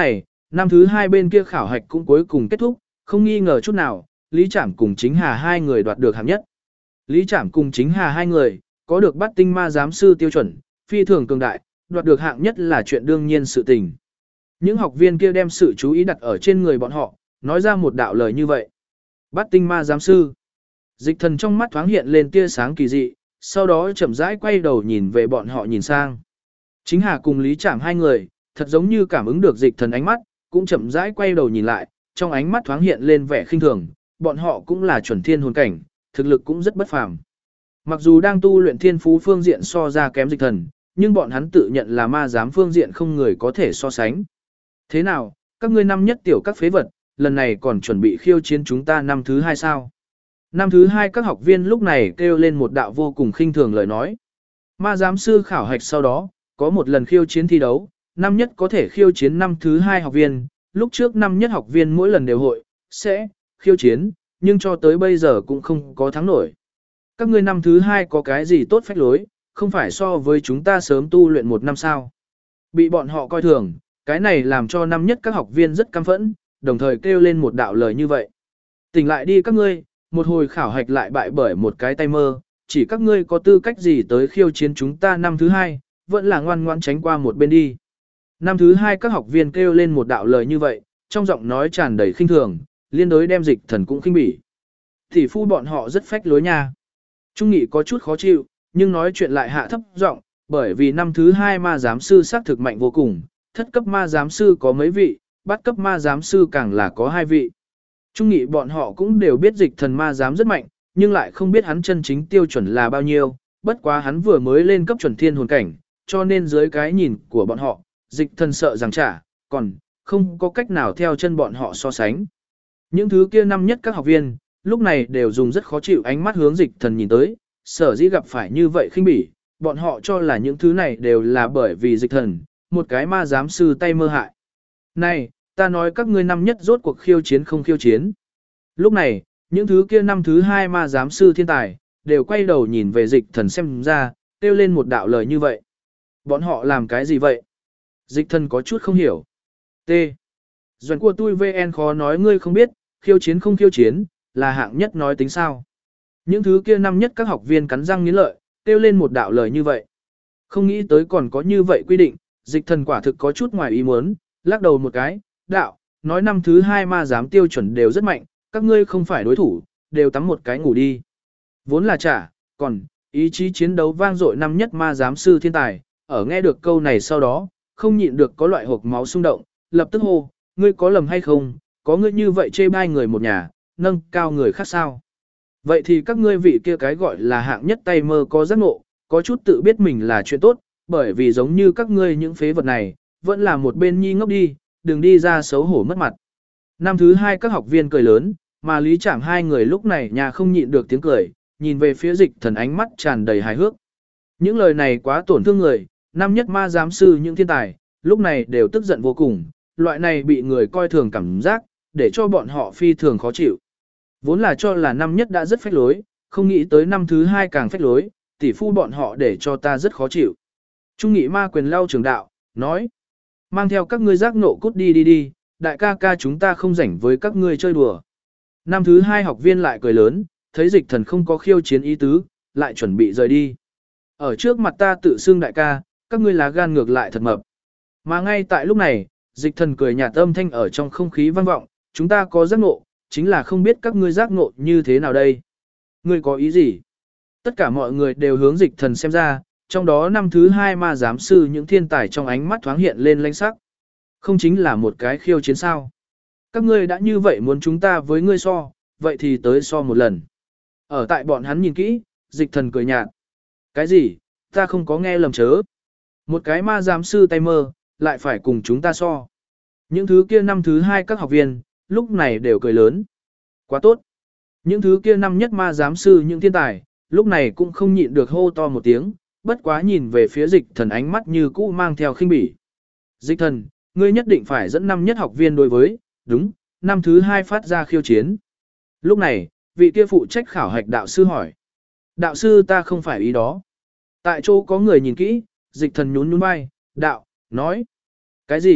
năm thứ hai bên kia khảo hạch cũng cuối cùng kết thúc, không nghi ngờ chút nào, Lý Trảm cùng Chính Hà hai người đoạt được hạng nhất. Lý Trảm cùng Chính Hà hai người, có được bắt tinh ma giám sư tiêu chuẩn, phi thường cường đại, đoạt được hạng nhất là chuyện đương nhiên sự tình. Những học viên kia đem sự chú ý đặt ở trên người bọn họ, nói ra một đạo lời như vậy. Bắt tinh ma giám sư. Dịch thần trong mắt thoáng hiện lên tia sáng kỳ dị, sau đó chậm rãi quay đầu nhìn về bọn họ nhìn sang. Chính Hà cùng Lý Trảm hai người, thật giống như cảm ứng được dịch thần ánh mắt, cũng chậm rãi quay đầu nhìn lại, trong ánh mắt thoáng hiện lên vẻ khinh thường, bọn họ cũng là chuẩn thiên hồn cảnh, thực lực cũng rất bất phàm. Mặc dù đang tu luyện thiên phú phương diện so ra kém dịch thần, nhưng bọn hắn tự nhận là ma giám phương diện không người có thể so sánh. Thế nào, các ngươi năm nhất tiểu các phế vật, lần này còn chuẩn bị khiêu chiến chúng ta năm thứ hai sao? Năm thứ hai các học viên lúc này kêu lên một đạo vô cùng khinh thường lời nói. Ma giám sư khảo hạch sau đó, có một lần khiêu chiến thi đấu, năm nhất có thể khiêu chiến năm thứ hai học viên, lúc trước năm nhất học viên mỗi lần đều hội, sẽ, khiêu chiến, nhưng cho tới bây giờ cũng không có thắng nổi. Các ngươi năm thứ hai có cái gì tốt phách lối, không phải so với chúng ta sớm tu luyện một năm sao. Bị bọn họ coi thường, cái này làm cho năm nhất các học viên rất căm phẫn, đồng thời kêu lên một đạo lời như vậy. Tỉnh lại đi các ngươi, một hồi khảo hạch lại bại bởi một cái tay mơ, chỉ các ngươi có tư cách gì tới khiêu chiến chúng ta năm thứ hai, vẫn là ngoan ngoãn tránh qua một bên đi. Năm thứ hai các học viên kêu lên một đạo lời như vậy, trong giọng nói tràn đầy khinh thường, liên đối đem dịch thần cũng khinh bỉ. Tỷ phu bọn họ rất phách lối nha. Trung Nghị có chút khó chịu, nhưng nói chuyện lại hạ thấp giọng, bởi vì năm thứ hai ma giám sư xác thực mạnh vô cùng, thất cấp ma giám sư có mấy vị, bát cấp ma giám sư càng là có 2 vị. Trung Nghị bọn họ cũng đều biết dịch thần ma giám rất mạnh, nhưng lại không biết hắn chân chính tiêu chuẩn là bao nhiêu, bất quá hắn vừa mới lên cấp chuẩn thiên hồn cảnh, cho nên dưới cái nhìn của bọn họ, dịch thần sợ rằng trả, còn không có cách nào theo chân bọn họ so sánh. Những thứ kia năm nhất các học viên, lúc này đều dùng rất khó chịu ánh mắt hướng dịch thần nhìn tới, sở dĩ gặp phải như vậy khinh bỉ, bọn họ cho là những thứ này đều là bởi vì dịch thần, một cái ma giám sư tay mơ hại. Này, ta nói các ngươi năm nhất rốt cuộc khiêu chiến không khiêu chiến. Lúc này, những thứ kia năm thứ hai ma giám sư thiên tài, đều quay đầu nhìn về dịch thần xem ra, kêu lên một đạo lời như vậy. Bọn họ làm cái gì vậy? Dịch thần có chút không hiểu. T. Doãn của tôi VN khó nói ngươi không biết, khiêu chiến không khiêu chiến, là hạng nhất nói tính sao. Những thứ kia năm nhất các học viên cắn răng nghiến lợi, kêu lên một đạo lời như vậy. Không nghĩ tới còn có như vậy quy định, dịch thần quả thực có chút ngoài ý muốn, lắc đầu một cái, đạo, nói năm thứ hai ma giám tiêu chuẩn đều rất mạnh, các ngươi không phải đối thủ, đều tắm một cái ngủ đi. Vốn là trả, còn, ý chí chiến đấu vang dội năm nhất ma giám sư thiên tài, ở nghe được câu này sau đó, không nhịn được có loại hộp máu xung động, lập tức hô, ngươi có lầm hay không, có ngươi như vậy chê bai người một nhà, nâng cao người khác sao. Vậy thì các ngươi vị kia cái gọi là hạng nhất tay mơ có giác ngộ, có chút tự biết mình là chuyện tốt, bởi vì giống như các ngươi những phế vật này, vẫn là một bên nhi ngốc đi, đừng đi ra xấu hổ mất mặt. Năm thứ hai các học viên cười lớn, mà Lý Trảm hai người lúc này nhà không nhịn được tiếng cười, nhìn về phía dịch thần ánh mắt tràn đầy hài hước. Những lời này quá tổn thương người, năm nhất ma giám sư những thiên tài, lúc này đều tức giận vô cùng, loại này bị người coi thường cảm giác, để cho bọn họ phi thường khó chịu. Vốn là cho là năm nhất đã rất phách lối, không nghĩ tới năm thứ hai càng phách lối, tỷ phu bọn họ để cho ta rất khó chịu. Trung Nghị ma quyền lao trường đạo, nói, mang theo các ngươi giác nộ cút đi đi đi, đại ca ca chúng ta không rảnh với các ngươi chơi đùa. Năm thứ hai học viên lại cười lớn, thấy dịch thần không có khiêu chiến ý tứ, lại chuẩn bị rời đi. Ở trước mặt ta tự xưng đại ca, các ngươi lá gan ngược lại thật mập. Mà ngay tại lúc này, dịch thần cười nhạt âm thanh ở trong không khí vang vọng, chúng ta có giác ngộ, chính là không biết các ngươi giác ngộ như thế nào đây. Ngươi có ý gì? Tất cả mọi người đều hướng dịch thần xem ra, trong đó năm thứ hai ma giám sư những thiên tài trong ánh mắt thoáng hiện lên lãnh sắc. Không chính là một cái khiêu chiến sao. Các ngươi đã như vậy muốn chúng ta với ngươi so, vậy thì tới so một lần. Ở tại bọn hắn nhìn kỹ, dịch thần cười nhạt. Cái gì, ta không có nghe lầm chớ. Một cái ma giám sư tay mơ, lại phải cùng chúng ta so. Những thứ kia năm thứ hai các học viên, lúc này đều cười lớn. Quá tốt. Những thứ kia năm nhất ma giám sư những thiên tài, lúc này cũng không nhịn được hô to một tiếng, bất quá nhìn về phía dịch thần ánh mắt như cũ mang theo khinh bỉ. Dịch thần, ngươi nhất định phải dẫn năm nhất học viên đối với, đúng, năm thứ hai phát ra khiêu chiến. Lúc này, vị kia phụ trách khảo hạch đạo sư hỏi. Đạo sư ta không phải ý đó. Tại chỗ có người nhìn kỹ, dịch thần nhún nhún vai, đạo, nói. Cái gì,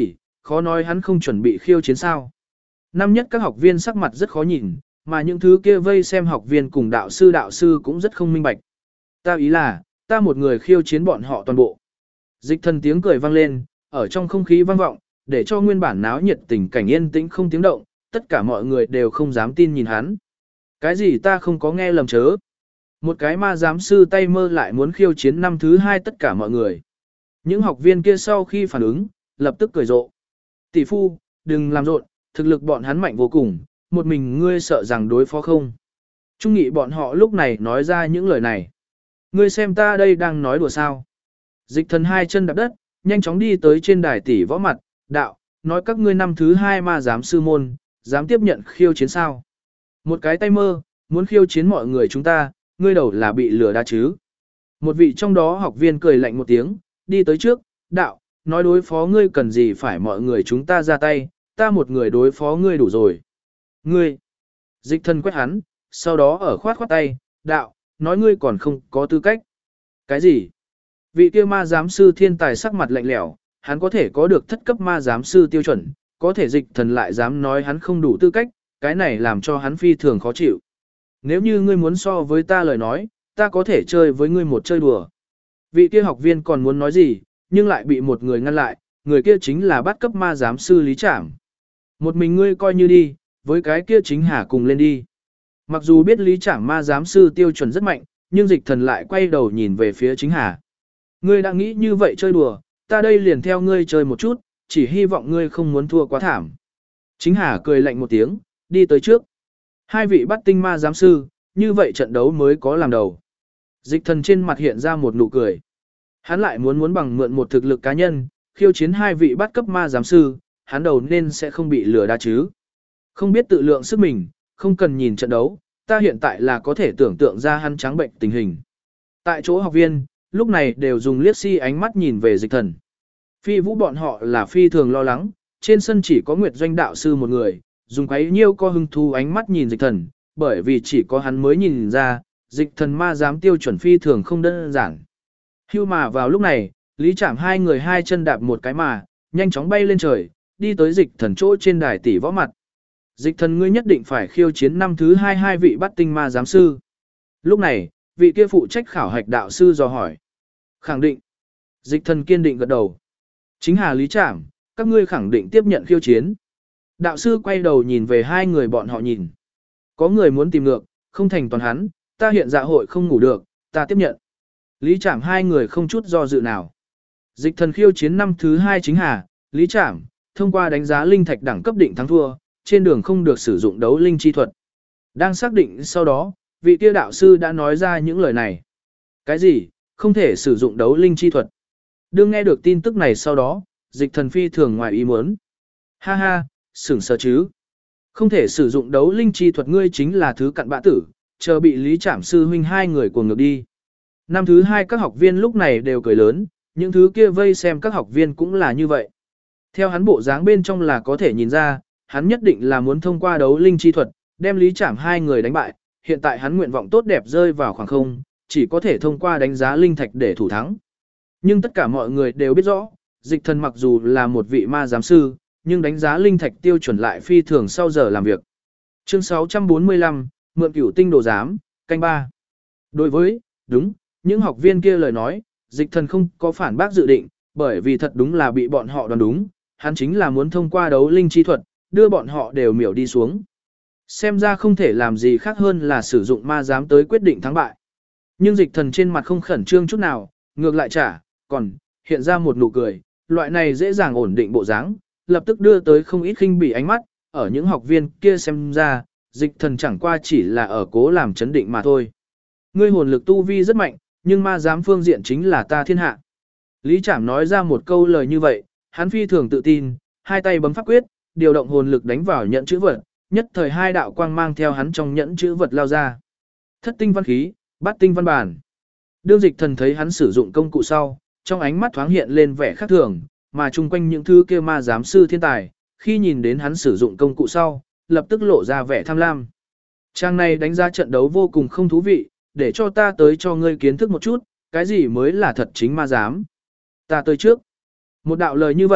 khó nói hắn không chuẩn bị khiêu chiến sao. Năm nhất các học viên sắc mặt rất khó nhìn, mà những thứ kia vây xem học viên cùng đạo sư cũng rất không minh bạch. Ta ý là, ta một người khiêu chiến bọn họ toàn bộ. Dịch thần tiếng cười vang lên, ở trong không khí vang vọng, để cho nguyên bản náo nhiệt tình cảnh yên tĩnh không tiếng động, tất cả mọi người đều không dám tin nhìn hắn. Cái gì ta không có nghe lầm chớ. Một cái ma giám sư tay mơ lại muốn khiêu chiến năm thứ 2 tất cả mọi người. Những học viên kia sau khi phản ứng, lập tức cười rộ. Tỷ phu, đừng làm rộn, thực lực bọn hắn mạnh vô cùng, một mình ngươi sợ rằng đối phó không. Trung nghị bọn họ lúc này nói ra những lời này. Ngươi xem ta đây đang nói đùa sao. Dịch thần hai chân đạp đất, nhanh chóng đi tới trên đài tỷ võ mặt, đạo, nói các ngươi năm thứ 2 ma giám sư môn, dám tiếp nhận khiêu chiến sao. Một cái tay mơ, muốn khiêu chiến mọi người chúng ta, ngươi đầu là bị lừa đá chứ. Một vị trong đó học viên cười lạnh một tiếng, đi tới trước, đạo, nói đối phó ngươi cần gì phải mọi người chúng ta ra tay, ta một người đối phó ngươi đủ rồi. Ngươi, dịch thần quét hắn, sau đó ở khoát khoát tay, đạo, nói ngươi còn không có tư cách. Cái gì? Vị kia ma giám sư thiên tài sắc mặt lạnh lẽo, hắn có thể có được thất cấp ma giám sư tiêu chuẩn, có thể dịch thần lại dám nói hắn không đủ tư cách, cái này làm cho hắn phi thường khó chịu. Nếu như ngươi muốn so với ta lời nói, ta có thể chơi với ngươi một chơi đùa. Vị kia học viên còn muốn nói gì, nhưng lại bị một người ngăn lại, người kia chính là bắt cấp ma giám sư Lý Trảm. Một mình ngươi coi như đi, với cái kia chính Hà cùng lên đi. Mặc dù biết Lý Trảm ma giám sư tiêu chuẩn rất mạnh, nhưng dịch thần lại quay đầu nhìn về phía chính Hà. Ngươi đã nghĩ như vậy chơi đùa, ta đây liền theo ngươi chơi một chút, chỉ hy vọng ngươi không muốn thua quá thảm. Chính Hà cười lạnh một tiếng, đi tới trước. Hai vị bắt tinh ma giám sư, như vậy trận đấu mới có làm đầu. Dịch thần trên mặt hiện ra một nụ cười. Hắn lại muốn bằng mượn một thực lực cá nhân, khiêu chiến hai vị bắt cấp ma giám sư, hắn đầu nên sẽ không bị lừa đá chứ. Không biết tự lượng sức mình, không cần nhìn trận đấu, ta hiện tại là có thể tưởng tượng ra hắn trắng bệnh tình hình. Tại chỗ học viên, lúc này đều dùng liếc si ánh mắt nhìn về dịch thần. Phi vũ bọn họ là phi thường lo lắng, trên sân chỉ có Nguyệt Doanh đạo sư một người, dùng quấy nhiêu co hưng thu ánh mắt nhìn dịch thần, bởi vì chỉ có hắn mới nhìn ra, dịch thần ma giám tiêu chuẩn phi thường không đơn giản. Hưu mà vào lúc này, Lý Trảm hai người hai chân đạp một cái mà, nhanh chóng bay lên trời, đi tới dịch thần chỗ trên đài tỷ võ mặt. Dịch thần ngươi nhất định phải khiêu chiến năm thứ 2 hai vị bắt tinh ma giám sư. Lúc này, vị kia phụ trách khảo hạch đạo sư dò hỏi. Khẳng định. Dịch thần kiên định gật đầu. Chính Hà Lý Trảm, các ngươi khẳng định tiếp nhận khiêu chiến. Đạo sư quay đầu nhìn về hai người bọn họ nhìn. Có người muốn tìm ngược, không thành toàn hắn, ta hiện dạ hội không ngủ được, ta tiếp nhận. Lý Trảm hai người không chút do dự nào. Dịch thần khiêu chiến năm thứ 2 chính Hà, Lý Trảm, thông qua đánh giá linh thạch đẳng cấp định thắng thua, trên đường không được sử dụng đấu linh chi thuật. Đang xác định sau đó, vị kia đạo sư đã nói ra những lời này. Cái gì, không thể sử dụng đấu linh chi thuật? Đương nghe được tin tức này sau đó, dịch thần phi thường ngoài ý muốn. Ha ha, sửng sờ chứ. Không thể sử dụng đấu linh chi thuật ngươi chính là thứ cặn bã tử, chờ bị Lý Trảm sư huynh hai người cuồng ngược đi. Năm thứ 2 các học viên lúc này đều cười lớn, những thứ kia vây xem các học viên cũng là như vậy. Theo hắn bộ dáng bên trong là có thể nhìn ra, hắn nhất định là muốn thông qua đấu linh chi thuật, đem Lý Trảm hai người đánh bại, hiện tại hắn nguyện vọng tốt đẹp rơi vào khoảng không, chỉ có thể thông qua đánh giá linh thạch để thủ thắng. Nhưng tất cả mọi người đều biết rõ, dịch thần mặc dù là một vị ma giám sư, nhưng đánh giá linh thạch tiêu chuẩn lại phi thường sau giờ làm việc. Chương 645, mượn cửu tinh đồ giám, canh 3. Đối với, đúng, những học viên kia lời nói, dịch thần không có phản bác dự định, bởi vì thật đúng là bị bọn họ đoán đúng, hắn chính là muốn thông qua đấu linh chi thuật, đưa bọn họ đều miểu đi xuống. Xem ra không thể làm gì khác hơn là sử dụng ma giám tới quyết định thắng bại. Nhưng dịch thần trên mặt không khẩn trương chút nào, ngược lại còn hiện ra một nụ cười, loại này dễ dàng ổn định bộ dáng, lập tức đưa tới không ít khinh bỉ ánh mắt, ở những học viên kia xem ra, dịch thần chẳng qua chỉ là ở cố làm chấn định mà thôi. Ngươi hồn lực tu vi rất mạnh, nhưng ma giám phương diện chính là ta thiên hạ. Lý Trảm nói ra một câu lời như vậy, hắn phi thường tự tin, hai tay bấm pháp quyết, điều động hồn lực đánh vào nhẫn chữ vật, nhất thời hai đạo quang mang theo hắn trong nhẫn chữ vật lao ra. Thất tinh văn khí, bát tinh văn bản. Đương dịch thần thấy hắn sử dụng công cụ sau, trong ánh mắt thoáng hiện lên vẻ khác thường, mà chung quanh những thứ kia ma giám sư thiên tài, khi nhìn đến hắn sử dụng công cụ sau, lập tức lộ ra vẻ tham lam. Trang này đánh ra trận đấu vô cùng không thú vị, để cho ta tới cho ngươi kiến thức một chút, cái gì mới là thật chính ma giám. Ta tới trước. Một đạo lời như vậy,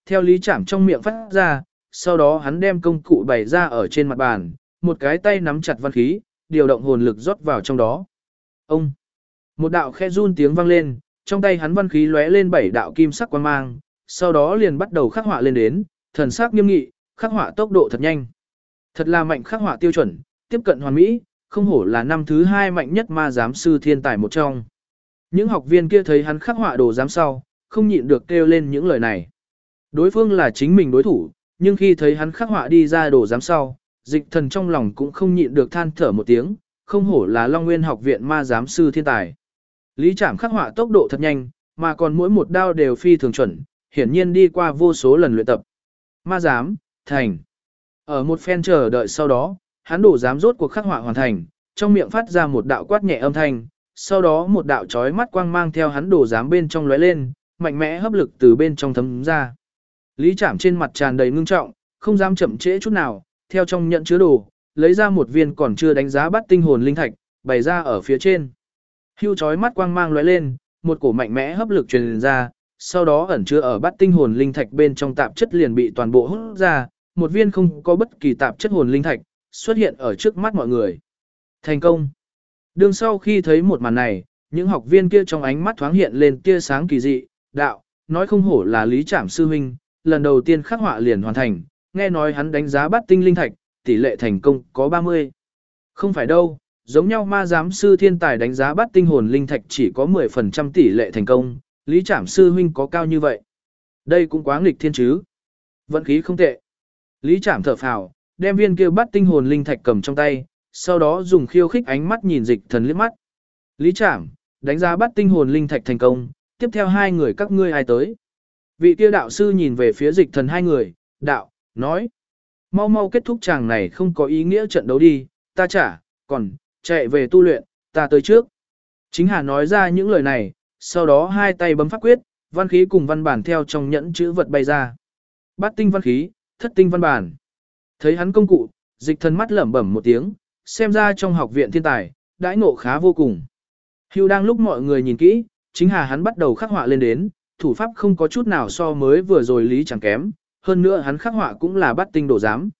theo Lý Trảm trong miệng phát ra, sau đó hắn đem công cụ bày ra ở trên mặt bàn, một cái tay nắm chặt văn khí, điều động hồn lực rót vào trong đó. Ông! Một đạo khe run tiếng vang lên, trong tay hắn văn khí lóe lên 7 đạo kim sắc quang mang, sau đó liền bắt đầu khắc họa lên đến, thần sắc nghiêm nghị, khắc họa tốc độ thật nhanh. Thật là mạnh khắc họa tiêu chuẩn, tiếp cận hoàn mỹ, không hổ là năm thứ 2 mạnh nhất ma giám sư thiên tài một trong. Những học viên kia thấy hắn khắc họa đồ giám sau, không nhịn được kêu lên những lời này. Đối phương là chính mình đối thủ, nhưng khi thấy hắn khắc họa đi ra đồ giám sau, Dịch Thần trong lòng cũng không nhịn được than thở một tiếng, không hổ là Long Nguyên học viện ma giám sư thiên tài. Lý Trảm khắc họa tốc độ thật nhanh, mà còn mỗi một đao đều phi thường chuẩn, hiển nhiên đi qua vô số lần luyện tập. Ma giám, thành. Ở một phen chờ đợi sau đó, hắn đồ giám rốt cuộc khắc họa hoàn thành, trong miệng phát ra một đạo quát nhẹ âm thanh, sau đó một đạo chói mắt quang mang theo hắn đồ giám bên trong lóe lên, mạnh mẽ hấp lực từ bên trong thấm ra. Lý Trảm trên mặt tràn đầy ngưng trọng, không dám chậm trễ chút nào, theo trong nhận chứa đồ, lấy ra một viên còn chưa đánh giá bắt tinh hồn linh thạch, bày ra ở phía trên. Hưu chói mắt quang mang lóe lên, một cổ mạnh mẽ hấp lực truyền ra, sau đó ẩn chứa ở bắt tinh hồn linh thạch bên trong tạp chất liền bị toàn bộ hút ra, một viên không có bất kỳ tạp chất hồn linh thạch xuất hiện ở trước mắt mọi người. Thành công. Đương sau khi thấy một màn này, những học viên kia trong ánh mắt thoáng hiện lên tia sáng kỳ dị, đạo, nói không hổ là Lý Trảm sư huynh, lần đầu tiên khắc họa liền hoàn thành, nghe nói hắn đánh giá bắt tinh linh thạch, tỷ lệ thành công có 30. Không phải đâu, giống nhau ma giám sư thiên tài đánh giá bắt tinh hồn linh thạch chỉ có 10% tỷ lệ thành công, Lý Trảm sư huynh có cao như vậy. Đây cũng quá nghịch thiên chứ. Vận khí không tệ. Lý Trảm thở phào, đem viên kia bắt tinh hồn linh thạch cầm trong tay, sau đó dùng khiêu khích ánh mắt nhìn Dịch Thần liếc mắt. Lý Trảm, đánh giá bắt tinh hồn linh thạch thành công, tiếp theo hai người các ngươi ai tới? Vị kia đạo sư nhìn về phía Dịch Thần hai người, đạo, nói. Mau mau kết thúc chàng này không có ý nghĩa trận đấu đi, ta trả, còn, chạy về tu luyện, ta tới trước. Chính Hà nói ra những lời này, sau đó hai tay bấm pháp quyết, văn khí cùng văn bản theo trong nhẫn chữ vật bay ra. Bát tinh văn khí, thất tinh văn bản. Thấy hắn công cụ, Dịch Thần mắt lẩm bẩm một tiếng, xem ra trong học viện thiên tài, đãi ngộ khá vô cùng. Hưu đang lúc mọi người nhìn kỹ, Chính Hà hắn bắt đầu khắc họa lên đến, thủ pháp không có chút nào so mới vừa rồi Lý chẳng kém, hơn nữa hắn khắc họa cũng là bát tinh độ giám.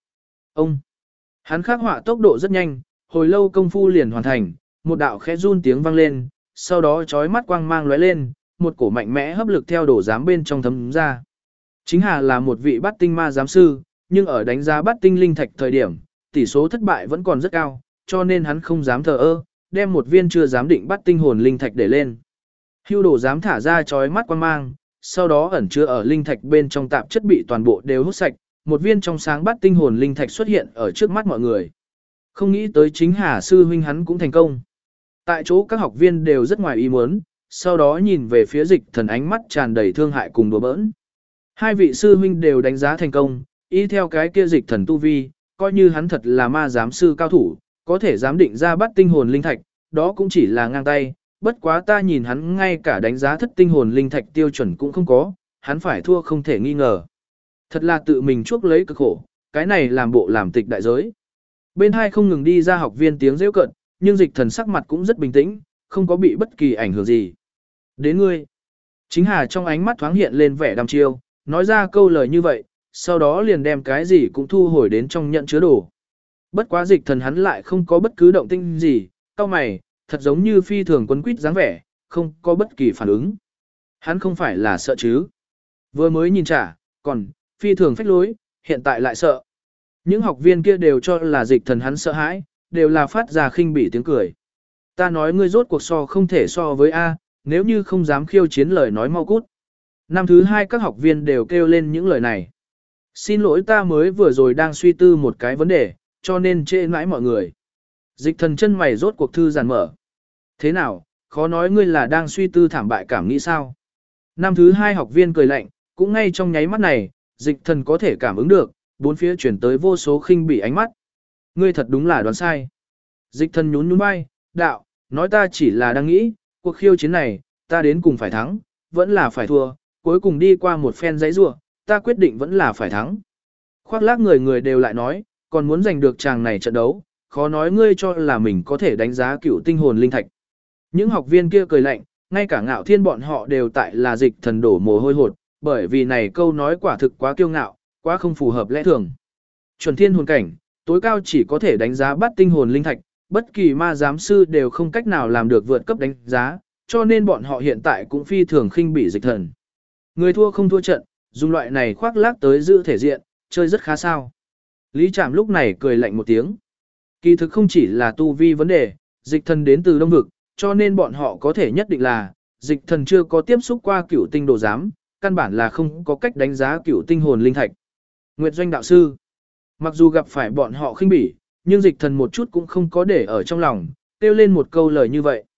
Hắn khắc họa tốc độ rất nhanh, hồi lâu công phu liền hoàn thành, một đạo khẽ run tiếng vang lên, sau đó chói mắt quang mang lóe lên, một cổ mạnh mẽ hấp lực theo đổ giám bên trong thấm ra. Chính Hà là một vị bát tinh ma giám sư, nhưng ở đánh giá bát tinh linh thạch thời điểm, tỷ số thất bại vẫn còn rất cao, cho nên hắn không dám thờ ơ, đem một viên chưa dám định bát tinh hồn linh thạch để lên. Hưu đổ dám thả ra chói mắt quang mang, sau đó ẩn chứa ở linh thạch bên trong tạp chất bị toàn bộ đều hút sạch, một viên trong sáng bát tinh hồn linh thạch xuất hiện ở trước mắt mọi người. Không nghĩ tới Chính Hà sư huynh hắn cũng thành công. Tại chỗ các học viên đều rất ngoài ý muốn, sau đó nhìn về phía Dịch Thần ánh mắt tràn đầy thương hại cùng đùa bỡn. Hai vị sư huynh đều đánh giá thành công, y theo cái kia Dịch Thần tu vi, coi như hắn thật là ma giám sư cao thủ, có thể giám định ra bát tinh hồn linh thạch, đó cũng chỉ là ngang tay, bất quá ta nhìn hắn ngay cả đánh giá thất tinh hồn linh thạch tiêu chuẩn cũng không có, hắn phải thua không thể nghi ngờ. Thật là tự mình chuốc lấy cực khổ, cái này làm bộ làm tịch đại giới. Bên hai không ngừng đi ra học viên tiếng rêu cận, nhưng Dịch Thần sắc mặt cũng rất bình tĩnh, không có bị bất kỳ ảnh hưởng gì. Đến ngươi. Chính Hà trong ánh mắt thoáng hiện lên vẻ đăm chiêu, nói ra câu lời như vậy, sau đó liền đem cái gì cũng thu hồi đến trong nhận chứa đồ. Bất quá Dịch Thần hắn lại không có bất cứ động tĩnh gì, cau mày, thật giống như phi thường quấn quýt dáng vẻ, không có bất kỳ phản ứng. Hắn không phải là sợ chứ. Vừa mới nhìn trả, còn, phi thường phách lối, hiện tại lại sợ. Những học viên kia đều cho là Dịch Thần hắn sợ hãi, đều là phát ra khinh bỉ tiếng cười. Ta nói ngươi rốt cuộc so không thể so với A, nếu như không dám khiêu chiến lời nói mau cút. Năm thứ hai các học viên đều kêu lên những lời này. Xin lỗi ta mới vừa rồi đang suy tư một cái vấn đề, cho nên trễ mãi mọi người. Dịch Thần chân mày rốt cuộc thư giàn mở. Thế nào, khó nói ngươi là đang suy tư thảm bại cảm nghĩ sao? Năm thứ hai học viên cười lạnh, cũng ngay trong nháy mắt này, Dịch Thần có thể cảm ứng được, bốn phía chuyển tới vô số khinh bỉ ánh mắt. Ngươi thật đúng là đoán sai. Dịch Thần nhún nhún vai, đạo, nói ta chỉ là đang nghĩ, cuộc khiêu chiến này, ta đến cùng phải thắng, vẫn là phải thua, cuối cùng đi qua một phen giãy giụa, ta quyết định vẫn là phải thắng. Khoác lác người người đều lại nói, còn muốn giành được chàng này trận đấu, khó nói ngươi cho là mình có thể đánh giá cựu tinh hồn linh thạch. Những học viên kia cười lạnh, ngay cả Ngạo Thiên bọn họ đều tại là Dịch Thần đổ mồ hôi hột, bởi vì này câu nói quả thực quá kiêu ngạo, quá không phù hợp lẽ thường. Chuẩn thiên hồn cảnh, tối cao chỉ có thể đánh giá bắt tinh hồn linh thạch, bất kỳ ma giám sư đều không cách nào làm được vượt cấp đánh giá, cho nên bọn họ hiện tại cũng phi thường khinh bỉ dịch thần. Người thua không thua trận, dùng loại này khoác lác tới giữ thể diện, chơi rất khá sao. Lý Trạm lúc này cười lạnh một tiếng. Kỳ thực không chỉ là tu vi vấn đề, dịch thần đến từ Đông Vực, cho nên bọn họ có thể nhất định là, dịch thần chưa có tiếp xúc qua cửu tinh đồ giám, căn bản là không có cách đánh giá cửu tinh hồn linh thạch. Nguyệt Doanh đạo sư, mặc dù gặp phải bọn họ khinh bỉ, nhưng dịch thần một chút cũng không có để ở trong lòng, kêu lên một câu lời như vậy.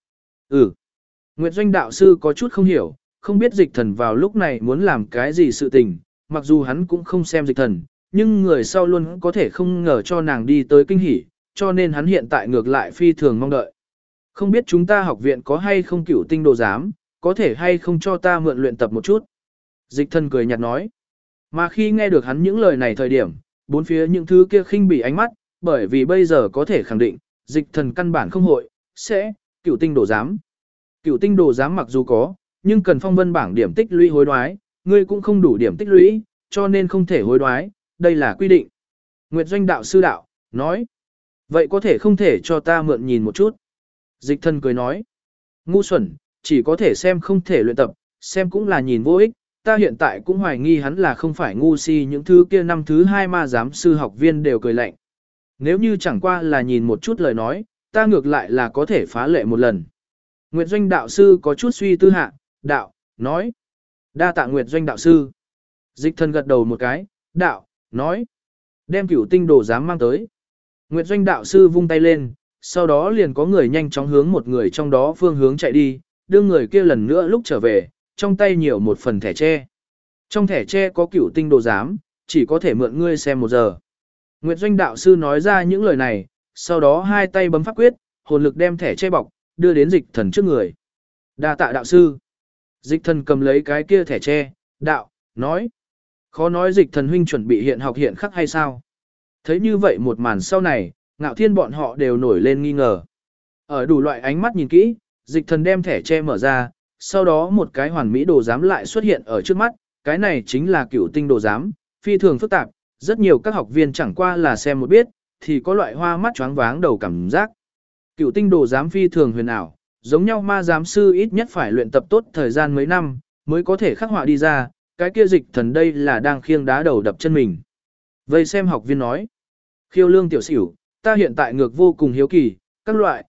Nguyệt Doanh đạo sư có chút không hiểu, không biết dịch thần vào lúc này muốn làm cái gì sự tình, mặc dù hắn cũng không xem dịch thần, nhưng người sau luôn có thể không ngờ cho nàng đi tới kinh hỉ, cho nên hắn hiện tại ngược lại phi thường mong đợi. Không biết chúng ta học viện có hay không cửu tinh đồ giám, có thể hay không cho ta mượn luyện tập một chút. Dịch thần cười nhạt nói. Mà khi nghe được hắn những lời này thời điểm, bốn phía những thứ kia khinh bỉ ánh mắt, bởi vì bây giờ có thể khẳng định, dịch thần căn bản không hội, sẽ, cửu tinh đồ giám. Cửu tinh đồ giám mặc dù có, nhưng cần phong vân bảng điểm tích lũy hối đoái, ngươi cũng không đủ điểm tích lũy, cho nên không thể hối đoái, đây là quy định. Nguyệt Doanh đạo sư đạo, nói. Vậy có thể không thể cho ta mượn nhìn một chút. Dịch thần cười nói. Ngu xuẩn, chỉ có thể xem không thể luyện tập, xem cũng là nhìn vô ích. Ta hiện tại cũng hoài nghi hắn là không phải ngu si, những thứ kia năm thứ 2 ma giám sư học viên đều cười lạnh. Nếu như chẳng qua là nhìn một chút lời nói, ta ngược lại là có thể phá lệ một lần. Nguyệt Doanh đạo sư có chút suy tư hạ, đạo, nói. Đa tạ Nguyệt Doanh đạo sư. Dịch thần gật đầu một cái, đạo, nói. Đem cửu tinh đồ giám mang tới. Nguyệt Doanh đạo sư vung tay lên, sau đó liền có người nhanh chóng hướng một người trong đó phương hướng chạy đi, đưa người kia lần nữa lúc trở về, trong tay nhiều một phần thẻ tre. Trong thẻ tre có cửu tinh đồ giám, chỉ có thể mượn ngươi xem 1 giờ. Nguyệt Doanh đạo sư nói ra những lời này, sau đó hai tay bấm pháp quyết, hồn lực đem thẻ che bọc, đưa đến dịch thần trước người. Đa tạ đạo sư. Dịch thần cầm lấy cái kia thẻ che, đạo, nói. Khó nói dịch thần huynh chuẩn bị hiện học hiện khắc hay sao? Thấy như vậy một màn sau này, Ngạo Thiên bọn họ đều nổi lên nghi ngờ. Ở đủ loại ánh mắt nhìn kỹ, dịch thần đem thẻ che mở ra, sau đó một cái hoàn mỹ đồ giám lại xuất hiện ở trước mắt, cái này chính là cửu tinh đồ giám, phi thường phức tạp, rất nhiều các học viên chẳng qua là xem một biết, thì có loại hoa mắt choáng váng đầu cảm giác. Cửu tinh đồ giám phi thường huyền ảo, giống nhau ma giám sư ít nhất phải luyện tập tốt thời gian mấy năm, mới có thể khắc họa đi ra, cái kia dịch thần đây là đang khiêng đá đầu đập chân mình. Vây xem học viên nói, Khiêu Lương tiểu xỉu, ta hiện tại ngược vô cùng hiếu kỳ, các loại,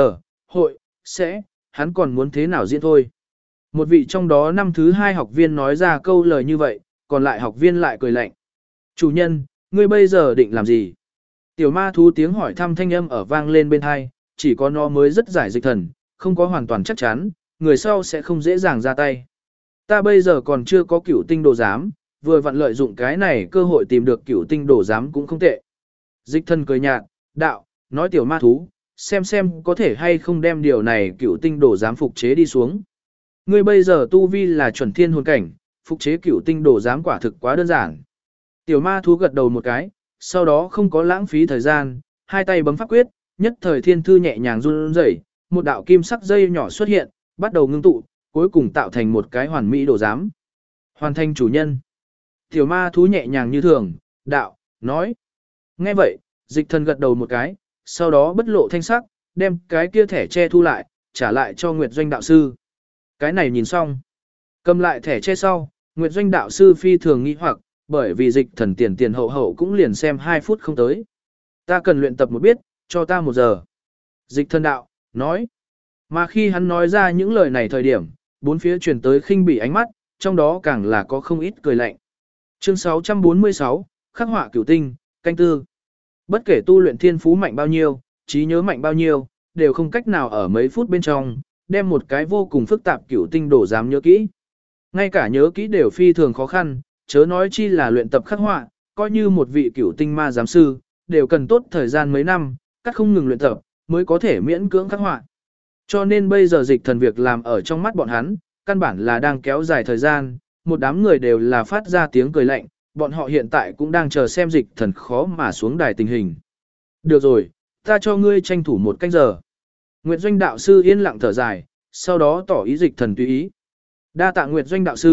hội, sẽ, hắn còn muốn thế nào diễn thôi. Một vị trong đó năm thứ 2 học viên nói ra câu lời như vậy, còn lại học viên lại cười lạnh. Chủ nhân, ngươi bây giờ định làm gì? Tiểu ma thú tiếng hỏi thăm thanh âm ở vang lên bên tai, chỉ có nó mới rất giải dịch thần, không có hoàn toàn chắc chắn, người sau sẽ không dễ dàng ra tay. Ta bây giờ còn chưa có cửu tinh đồ giám, vừa vặn lợi dụng cái này cơ hội tìm được cửu tinh đồ giám cũng không tệ. Dịch thần cười nhạt, đạo, nói tiểu ma thú, xem có thể hay không đem điều này cửu tinh đồ giám phục chế đi xuống. Ngươi bây giờ tu vi là chuẩn thiên hồn cảnh, phục chế cửu tinh đồ giám quả thực quá đơn giản. Tiểu ma thú gật đầu một cái, sau đó không có lãng phí thời gian, hai tay bấm pháp quyết, nhất thời thiên thư nhẹ nhàng run rẩy, một đạo kim sắc dây nhỏ xuất hiện, bắt đầu ngưng tụ, cuối cùng tạo thành một cái hoàn mỹ đồ giám. Hoàn thành chủ nhân. Tiểu ma thú nhẹ nhàng như thường, đạo, nói. Nghe vậy, dịch thần gật đầu một cái, sau đó bất lộ thanh sắc, đem cái kia thẻ che thu lại, trả lại cho Nguyệt Doanh đạo sư. Cái này nhìn xong. Cầm lại thẻ che sau, Nguyệt Doanh đạo sư phi thường nghi hoặc, bởi vì dịch thần tiền hậu cũng liền xem 2 phút không tới. Ta cần luyện tập một biết, cho ta 1 giờ. Dịch thần đạo, nói. Mà khi hắn nói ra những lời này thời điểm, bốn phía truyền tới khinh bỉ ánh mắt, trong đó càng là có không ít cười lạnh. Chương 646, khắc họa cửu tinh, canh tư. Bất kể tu luyện thiên phú mạnh bao nhiêu, trí nhớ mạnh bao nhiêu, đều không cách nào ở mấy phút bên trong, đem một cái vô cùng phức tạp cửu tinh đồ giám nhớ kỹ. Ngay cả nhớ kỹ đều phi thường khó khăn, chớ nói chi là luyện tập khắc họa, coi như một vị cửu tinh ma giám sư, đều cần tốt thời gian mấy năm, cắt không ngừng luyện tập, mới có thể miễn cưỡng khắc họa. Cho nên bây giờ dịch thần việc làm ở trong mắt bọn hắn, căn bản là đang kéo dài thời gian, một đám người đều là phát ra tiếng cười lạnh, bọn họ hiện tại cũng đang chờ xem dịch thần khó mà xuống đài tình hình. Được rồi, ta cho ngươi tranh thủ 1 canh giờ. Nguyệt Doanh đạo sư yên lặng thở dài, sau đó tỏ ý dịch thần tùy ý. Đa tạ Nguyệt Doanh đạo sư,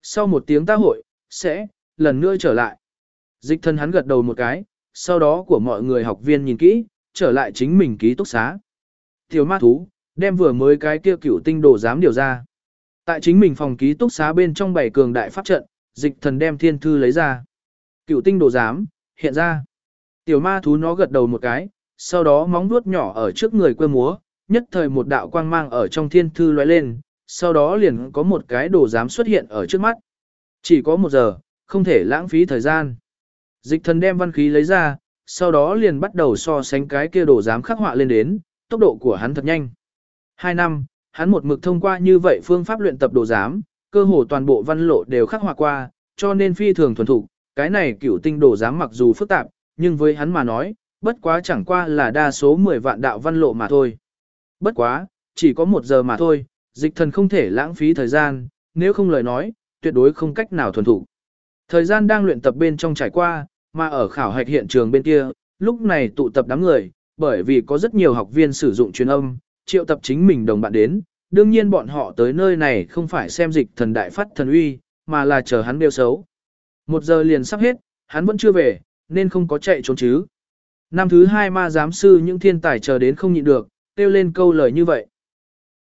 sau một tiếng ta hội, sẽ, lần nữa trở lại. Dịch thần hắn gật đầu một cái, sau đó của mọi người học viên nhìn kỹ, trở lại chính mình ký túc xá. Tiểu ma thú, đem vừa mới cái kia cửu tinh đồ giám điều ra. Tại chính mình phòng ký túc xá bên trong bảy cường đại pháp trận, dịch thần đem thiên thư lấy ra. Cửu tinh đồ giám, hiện ra. Tiểu ma thú nó gật đầu một cái, sau đó móng vuốt nhỏ ở trước người quơ múa, nhất thời một đạo quang mang ở trong thiên thư lóe lên, sau đó liền có một cái đồ giám xuất hiện ở trước mắt. Chỉ có 1 giờ, không thể lãng phí thời gian. Dịch thần đem văn khí lấy ra, sau đó liền bắt đầu so sánh cái kia đồ giám khắc họa lên đến, tốc độ của hắn thật nhanh. 2 năm, hắn một mực thông qua như vậy phương pháp luyện tập đồ giám, cơ hồ toàn bộ văn lộ đều khắc họa qua, cho nên phi thường thuần thục. Cái này cửu tinh đồ giám mặc dù phức tạp, nhưng với hắn mà nói, bất quá chẳng qua là đa số 10 vạn đạo văn lộ mà thôi. Bất quá, chỉ có 1 giờ mà thôi, dịch thần không thể lãng phí thời gian, nếu không lời nói, tuyệt đối không cách nào thuần thục. Thời gian đang luyện tập bên trong trải qua, mà ở khảo hạch hiện trường bên kia, lúc này tụ tập đám người, bởi vì có rất nhiều học viên sử dụng truyền âm, triệu tập chính mình đồng bạn đến, đương nhiên bọn họ tới nơi này không phải xem dịch thần đại phát thần uy, mà là chờ hắn đeo xấu. 1 giờ liền sắp hết, hắn vẫn chưa về, nên không có chạy trốn chứ. Năm thứ 2 ma giám sư những thiên tài chờ đến không nhịn được, kêu lên câu lời như vậy.